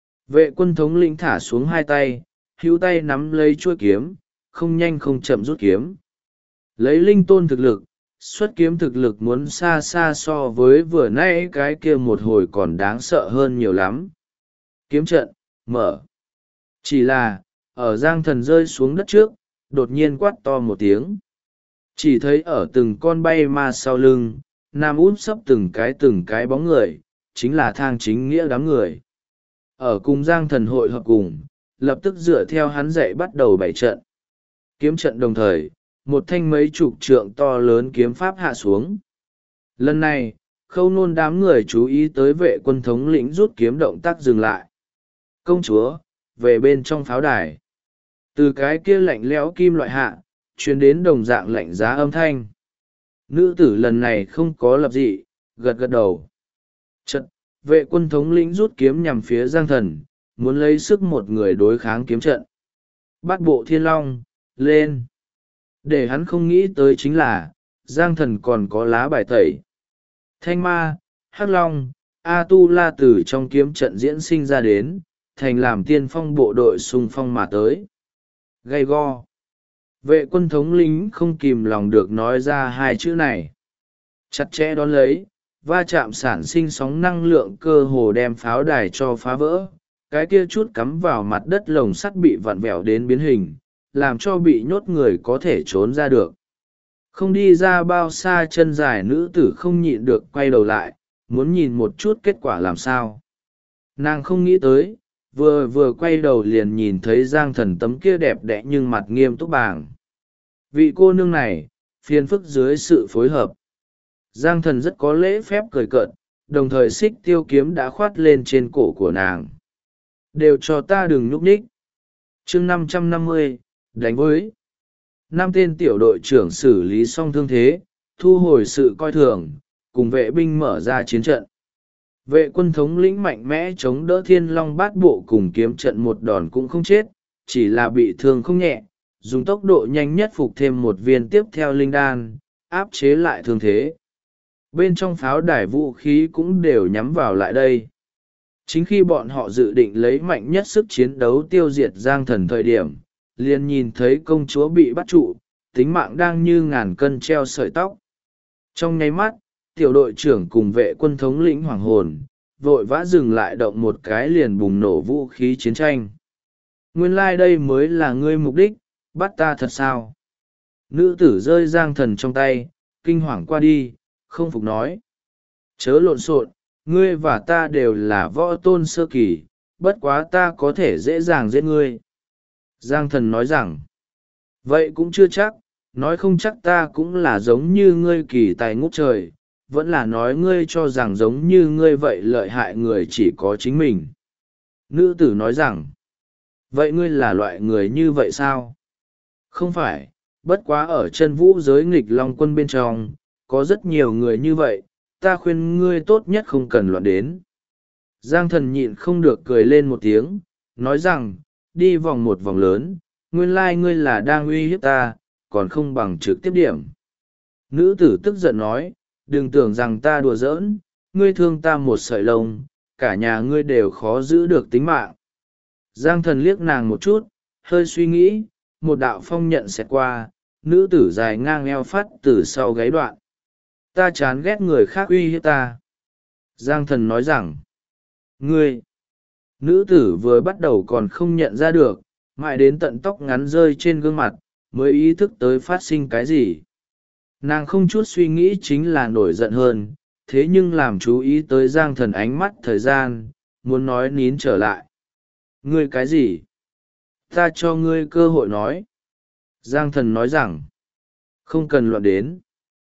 Vệ quân thống lĩnh thả xuống hai tay, hữu tay nắm lấy chuôi kiếm, không nhanh không chậm rút kiếm. Lấy linh tôn thực lực, xuất kiếm thực lực muốn xa xa so với vừa nãy cái kia một hồi còn đáng sợ hơn nhiều lắm. Kiếm trận, mở. Chỉ là, ở Giang Thần rơi xuống đất trước, đột nhiên quát to một tiếng. Chỉ thấy ở từng con bay ma sau lưng, nam út sấp từng cái bóng người, chính là Thang Chính Nghĩa đám người. Ở cùng Giang Thần hội hợp cùng, lập tức dựa theo hắn dạy bắt đầu bày trận. Kiếm trận đồng thời, một thanh mấy chục trượng to lớn kiếm pháp hạ xuống. Lần này, Khâu Nôn đám người chú ý tới vệ quân thống lĩnh rút kiếm động tác dừng lại. Công chúa, về bên trong pháo đài. Từ cái kia lạnh lẽo kim loại hạ, truyền đến đồng dạng lạnh giá âm thanh. Nữ tử lần này không có lập dị, gật gật đầu. Trận, vệ quân thống lĩnh rút kiếm nhằm phía Giang Thần, muốn lấy sức một người đối kháng kiếm trận. Bát bộ thiên long, lên. Để hắn không nghĩ tới chính là, Giang Thần còn có lá bài tẩy. Thanh ma, hắc long, A-tu-la từ trong kiếm trận diễn sinh ra đến, thành làm tiên phong bộ đội xung phong mà tới. Gay go. Vệ quân thống lĩnh không kìm lòng được nói ra hai chữ này. Chặt chẽ đón lấy, va chạm sản sinh sóng năng lượng cơ hồ đem pháo đài cho phá vỡ. Cái kia chút cắm vào mặt đất lồng sắt bị vặn vẹo đến biến hình, làm cho bị nhốt người có thể trốn ra được. Không đi ra bao xa, chân dài nữ tử không nhịn được quay đầu lại, muốn nhìn một chút kết quả làm sao. Nàng không nghĩ tới, vừa quay đầu liền nhìn thấy Giang Thần tấm kia đẹp đẽ nhưng mặt nghiêm túc bàng. Vị cô nương này, phiền phức dưới sự phối hợp. Giang Thần rất có lễ phép cười cợt, đồng thời xích tiêu kiếm đã khoát lên trên cổ của nàng. Đều cho ta đừng nhúc nhích. chương 550, đánh với. 5 tên tiểu đội trưởng xử lý xong thương thế, thu hồi sự coi thường, cùng vệ binh mở ra chiến trận. Vệ quân thống lĩnh mạnh mẽ chống đỡ Thiên Long Bát Bộ cùng kiếm trận một đòn cũng không chết, chỉ là bị thương không nhẹ, dùng tốc độ nhanh nhất phục thêm một viên tiếp theo linh đan, áp chế lại thương thế. Bên trong pháo đài vũ khí cũng đều nhắm vào lại đây. Chính khi bọn họ dự định lấy mạnh nhất sức chiến đấu tiêu diệt Giang Thần thời điểm, liền nhìn thấy công chúa bị bắt trụ, tính mạng đang như ngàn cân treo sợi tóc. Trong nháy mắt, tiểu đội trưởng cùng vệ quân thống lĩnh hoảng hồn, vội vã dừng lại động một cái liền bùng nổ vũ khí chiến tranh. Nguyên lai đây mới là ngươi mục đích, bắt ta thật sao? Nữ tử rơi Giang Thần trong tay, kinh hoàng qua đi, không phục nói. Chớ lộn xộn, ngươi và ta đều là võ tôn sơ kỳ, bất quá ta có thể dễ dàng giết ngươi. Giang Thần nói rằng, vậy cũng chưa chắc, nói không chắc ta cũng là giống như ngươi kỳ tài ngút trời, vẫn là nói ngươi cho rằng giống như ngươi vậy lợi hại người chỉ có chính mình. Nữ tử nói rằng, vậy ngươi là loại người như vậy sao? Không phải, bất quá ở chân vũ giới nghịch long quân bên trong, có rất nhiều người như vậy, ta khuyên ngươi tốt nhất không cần loạn đến. Giang Thần nhịn không được cười lên một tiếng, nói rằng, đi vòng một vòng lớn, nguyên lai ngươi là đang uy hiếp ta, còn không bằng trực tiếp điểm. Nữ tử tức giận nói, đừng tưởng rằng ta đùa giỡn, ngươi thương ta một sợi lông, cả nhà ngươi đều khó giữ được tính mạng. Giang Thần liếc nàng một chút, hơi suy nghĩ, một đạo phong nhận xẹt qua, nữ tử dài ngang eo phát từ sau gáy đoạn. Ta chán ghét người khác uy hiếp ta. Giang Thần nói rằng, ngươi, nữ tử vừa bắt đầu còn không nhận ra được, mãi đến tận tóc ngắn rơi trên gương mặt, mới ý thức tới phát sinh cái gì. Nàng không chút suy nghĩ chính là nổi giận hơn, thế nhưng làm chú ý tới Giang Thần ánh mắt thời gian, muốn nói nín trở lại. Ngươi cái gì? Ta cho ngươi cơ hội nói. Giang Thần nói rằng, không cần loạn đến.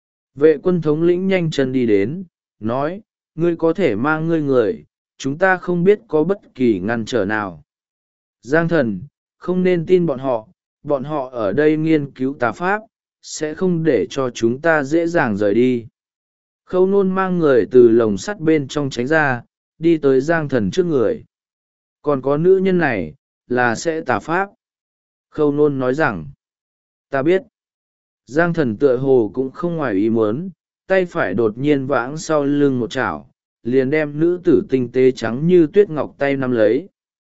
Vệ quân thống lĩnh nhanh chân đi đến, nói, ngươi có thể mang ngươi người, chúng ta không biết có bất kỳ ngăn trở nào. Giang Thần, không nên tin bọn họ ở đây nghiên cứu tà pháp, sẽ không để cho chúng ta dễ dàng rời đi. Khâu Nôn mang người từ lồng sắt bên trong tránh ra, đi tới Giang Thần trước người. Còn có nữ nhân này, là sẽ tà pháp. Khâu Nôn nói rằng, ta biết. Giang Thần tựa hồ cũng không ngoài ý muốn, tay phải đột nhiên vãng sau lưng một chảo, liền đem nữ tử tinh tế trắng như tuyết ngọc tay nắm lấy.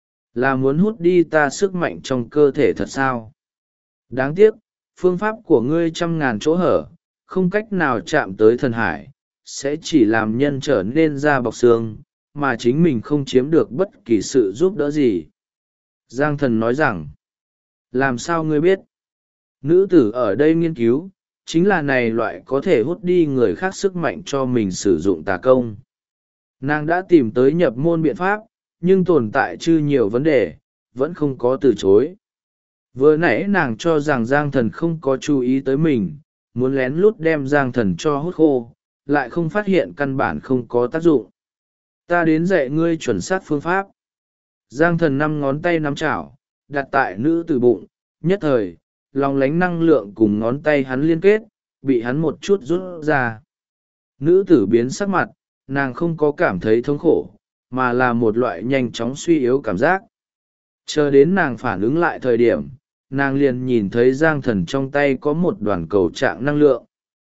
Là muốn hút đi ta sức mạnh trong cơ thể thật sao? Đáng tiếc, phương pháp của ngươi trăm ngàn chỗ hở, không cách nào chạm tới thần hải, sẽ chỉ làm nhân trở nên da bọc xương, mà chính mình không chiếm được bất kỳ sự giúp đỡ gì. Giang Thần nói rằng, làm sao ngươi biết? Nữ tử ở đây nghiên cứu, chính là này loại có thể hút đi người khác sức mạnh cho mình sử dụng tà công. Nàng đã tìm tới nhập môn biện pháp, nhưng tồn tại chư nhiều vấn đề, vẫn không có từ chối. Vừa nãy nàng cho rằng Giang Thần không có chú ý tới mình, muốn lén lút đem Giang Thần cho hút khô, lại không phát hiện căn bản không có tác dụng. Ta đến dạy ngươi chuẩn xác phương pháp. Giang Thần 5 ngón tay nắm chảo, đặt tại nữ tử bụng, nhất thời, lòng lánh năng lượng cùng ngón tay hắn liên kết, bị hắn một chút rút ra. Nữ tử biến sắc mặt, nàng không có cảm thấy thống khổ, mà là một loại nhanh chóng suy yếu cảm giác. Chờ đến nàng phản ứng lại thời điểm, nàng liền nhìn thấy Giang Thần trong tay có một đoàn cầu trạng năng lượng.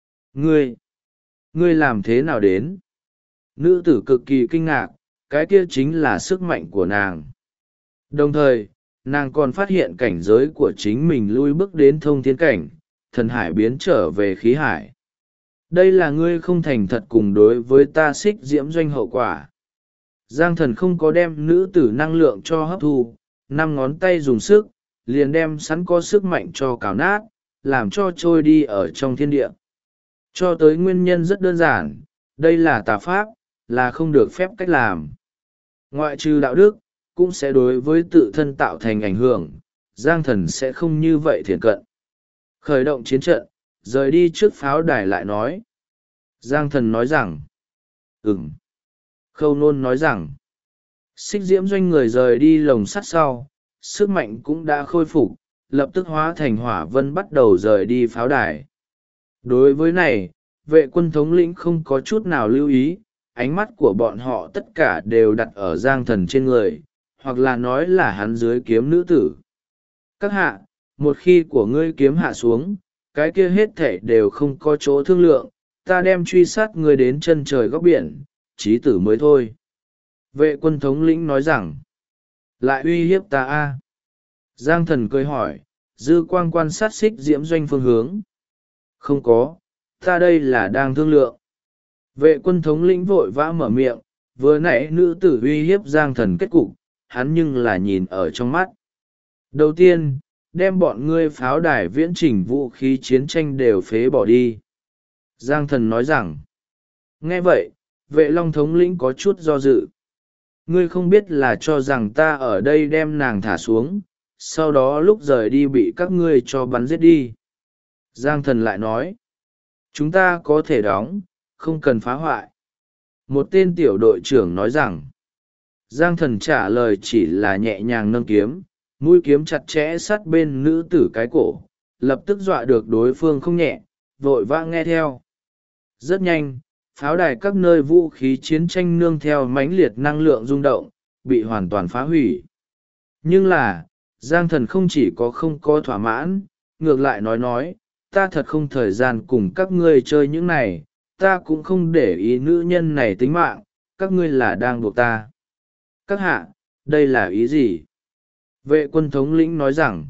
Ngươi làm thế nào đến? Nữ tử cực kỳ kinh ngạc, cái kia chính là sức mạnh của nàng. Đồng thời, nàng còn phát hiện cảnh giới của chính mình lui bước đến thông thiên cảnh, thần hải biến trở về khí hải. đây là ngươi không thành thật cùng đối với ta xích diễm doanh hậu quả. Giang thần không có đem nữ tử năng lượng cho hấp thu, 5 ngón tay dùng sức, liền đem sẵn có sức mạnh cho cào nát, làm cho trôi đi ở trong thiên địa. Cho tới nguyên nhân rất đơn giản, đây là tà pháp, là không được phép cách làm. Ngoại trừ đạo đức, cũng sẽ đối với tự thân tạo thành ảnh hưởng, Giang thần sẽ không như vậy thiện cận. Khởi động chiến trận, rời đi trước pháo đài lại nói. Giang thần nói rằng, Khâu Nôn nói rằng, xích diễm doanh người rời đi lồng sắt sau, sức mạnh cũng đã khôi phục, lập tức hóa thành hỏa vân bắt đầu rời đi pháo đài. Đối với này, vệ quân thống lĩnh không có chút nào lưu ý, ánh mắt của bọn họ tất cả đều đặt ở Giang thần trên người, hoặc là nói là hắn dưới kiếm nữ tử. Các hạ, một khi của ngươi kiếm hạ xuống, cái kia hết thể đều không có chỗ thương lượng, ta đem truy sát ngươi đến chân trời góc biển, chí tử mới thôi. Vệ quân thống lĩnh nói rằng, lại uy hiếp ta a? Giang thần cười hỏi, dư quang quan sát xích diễm doanh phương hướng. Không có, ta đây là đang thương lượng. Vệ quân thống lĩnh vội vã mở miệng, vừa nãy nữ tử uy hiếp Giang thần kết cục, hắn nhưng là nhìn ở trong mắt. Đầu tiên, đem bọn ngươi pháo đài viễn chỉnh vũ khí chiến tranh đều phế bỏ đi. Giang thần nói rằng, nghe vậy, vệ long thống lĩnh có chút do dự. Ngươi không biết là cho rằng ta ở đây đem nàng thả xuống, sau đó lúc rời đi bị các ngươi cho bắn giết đi. Giang thần lại nói, chúng ta có thể đóng, không cần phá hoại. Một tên tiểu đội trưởng nói rằng, Giang thần trả lời chỉ là nhẹ nhàng nâng kiếm, mũi kiếm chặt chẽ sát bên nữ tử cái cổ, lập tức dọa được đối phương không nhẹ, vội vã nghe theo. Rất nhanh, pháo đài các nơi vũ khí chiến tranh nương theo mãnh liệt năng lượng rung động, bị hoàn toàn phá hủy. Nhưng là, Giang thần không chỉ có không có thỏa mãn, ngược lại nói, ta thật không thời gian cùng các ngươi chơi những này, ta cũng không để ý nữ nhân này tính mạng, các ngươi là đang buộc ta. Các hạ, đây là ý gì? Vệ quân thống lĩnh nói rằng,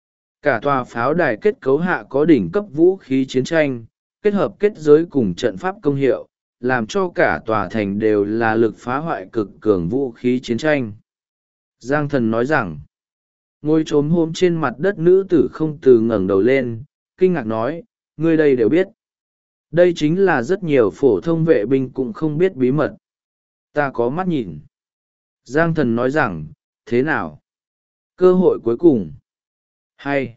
cả tòa pháo đài kết cấu hạ có đỉnh cấp vũ khí chiến tranh, kết hợp kết giới cùng trận pháp công hiệu, làm cho cả tòa thành đều là lực phá hoại cực cường vũ khí chiến tranh. Giang thần nói rằng, ngồi trồm hôm trên mặt đất nữ tử không từ ngẩng đầu lên, kinh ngạc nói, ngươi đây đều biết. Đây chính là rất nhiều phổ thông vệ binh cũng không biết bí mật. Ta có mắt nhìn. Giang thần nói rằng, thế nào? Cơ hội cuối cùng. Hay.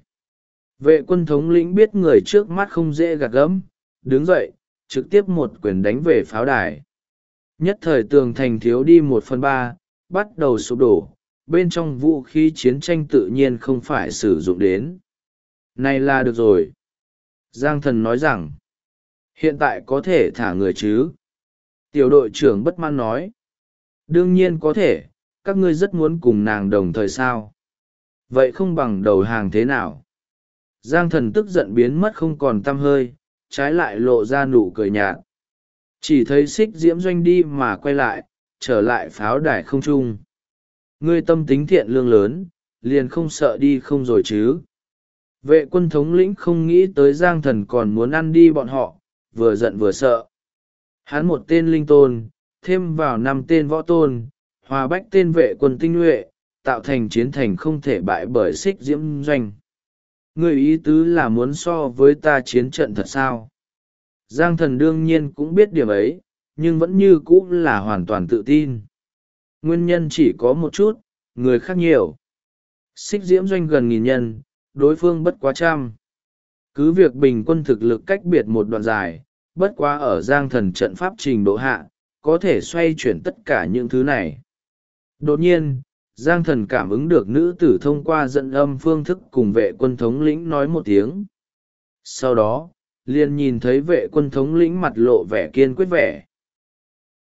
Vệ quân thống lĩnh biết người trước mắt không dễ gạt gẫm, đứng dậy, trực tiếp một quyền đánh về pháo đài. Nhất thời tường thành thiếu đi 1/3, bắt đầu sụp đổ, bên trong vũ khí chiến tranh tự nhiên không phải sử dụng đến. Này là được rồi. Giang thần nói rằng, hiện tại có thể thả người chứ? Tiểu đội trưởng bất mãn nói, đương nhiên có thể, các ngươi rất muốn cùng nàng đồng thời sao? Vậy không bằng đầu hàng thế nào? Giang thần tức giận biến mất không còn tăm hơi, trái lại lộ ra nụ cười nhạt. Chỉ thấy xích diễm doanh đi mà quay lại, trở lại pháo đài không trung. Ngươi tâm tính thiện lương lớn, liền không sợ đi không rồi chứ? Vệ quân thống lĩnh không nghĩ tới Giang thần còn muốn ăn đi bọn họ, vừa giận vừa sợ. Hắn một tên linh tôn, thêm vào 5 tên võ tôn, hòa bách tên vệ quân tinh nhuệ, tạo thành chiến thành không thể bại bởi xích diễm doanh. Người ý tứ là muốn so với ta chiến trận thật sao? Giang thần đương nhiên cũng biết điểm ấy, nhưng vẫn như cũ là hoàn toàn tự tin. Nguyên nhân chỉ có một chút, người khác nhiều. Xích diễm doanh gần 1000 nhân, đối phương bất quá 100. Cứ việc bình quân thực lực cách biệt một đoạn dài, bất quá ở Giang thần trận pháp trình độ hạ, có thể xoay chuyển tất cả những thứ này. Đột nhiên, Giang thần cảm ứng được nữ tử thông qua dẫn âm phương thức cùng vệ quân thống lĩnh nói một tiếng. Sau đó, liền nhìn thấy vệ quân thống lĩnh mặt lộ vẻ kiên quyết vẻ.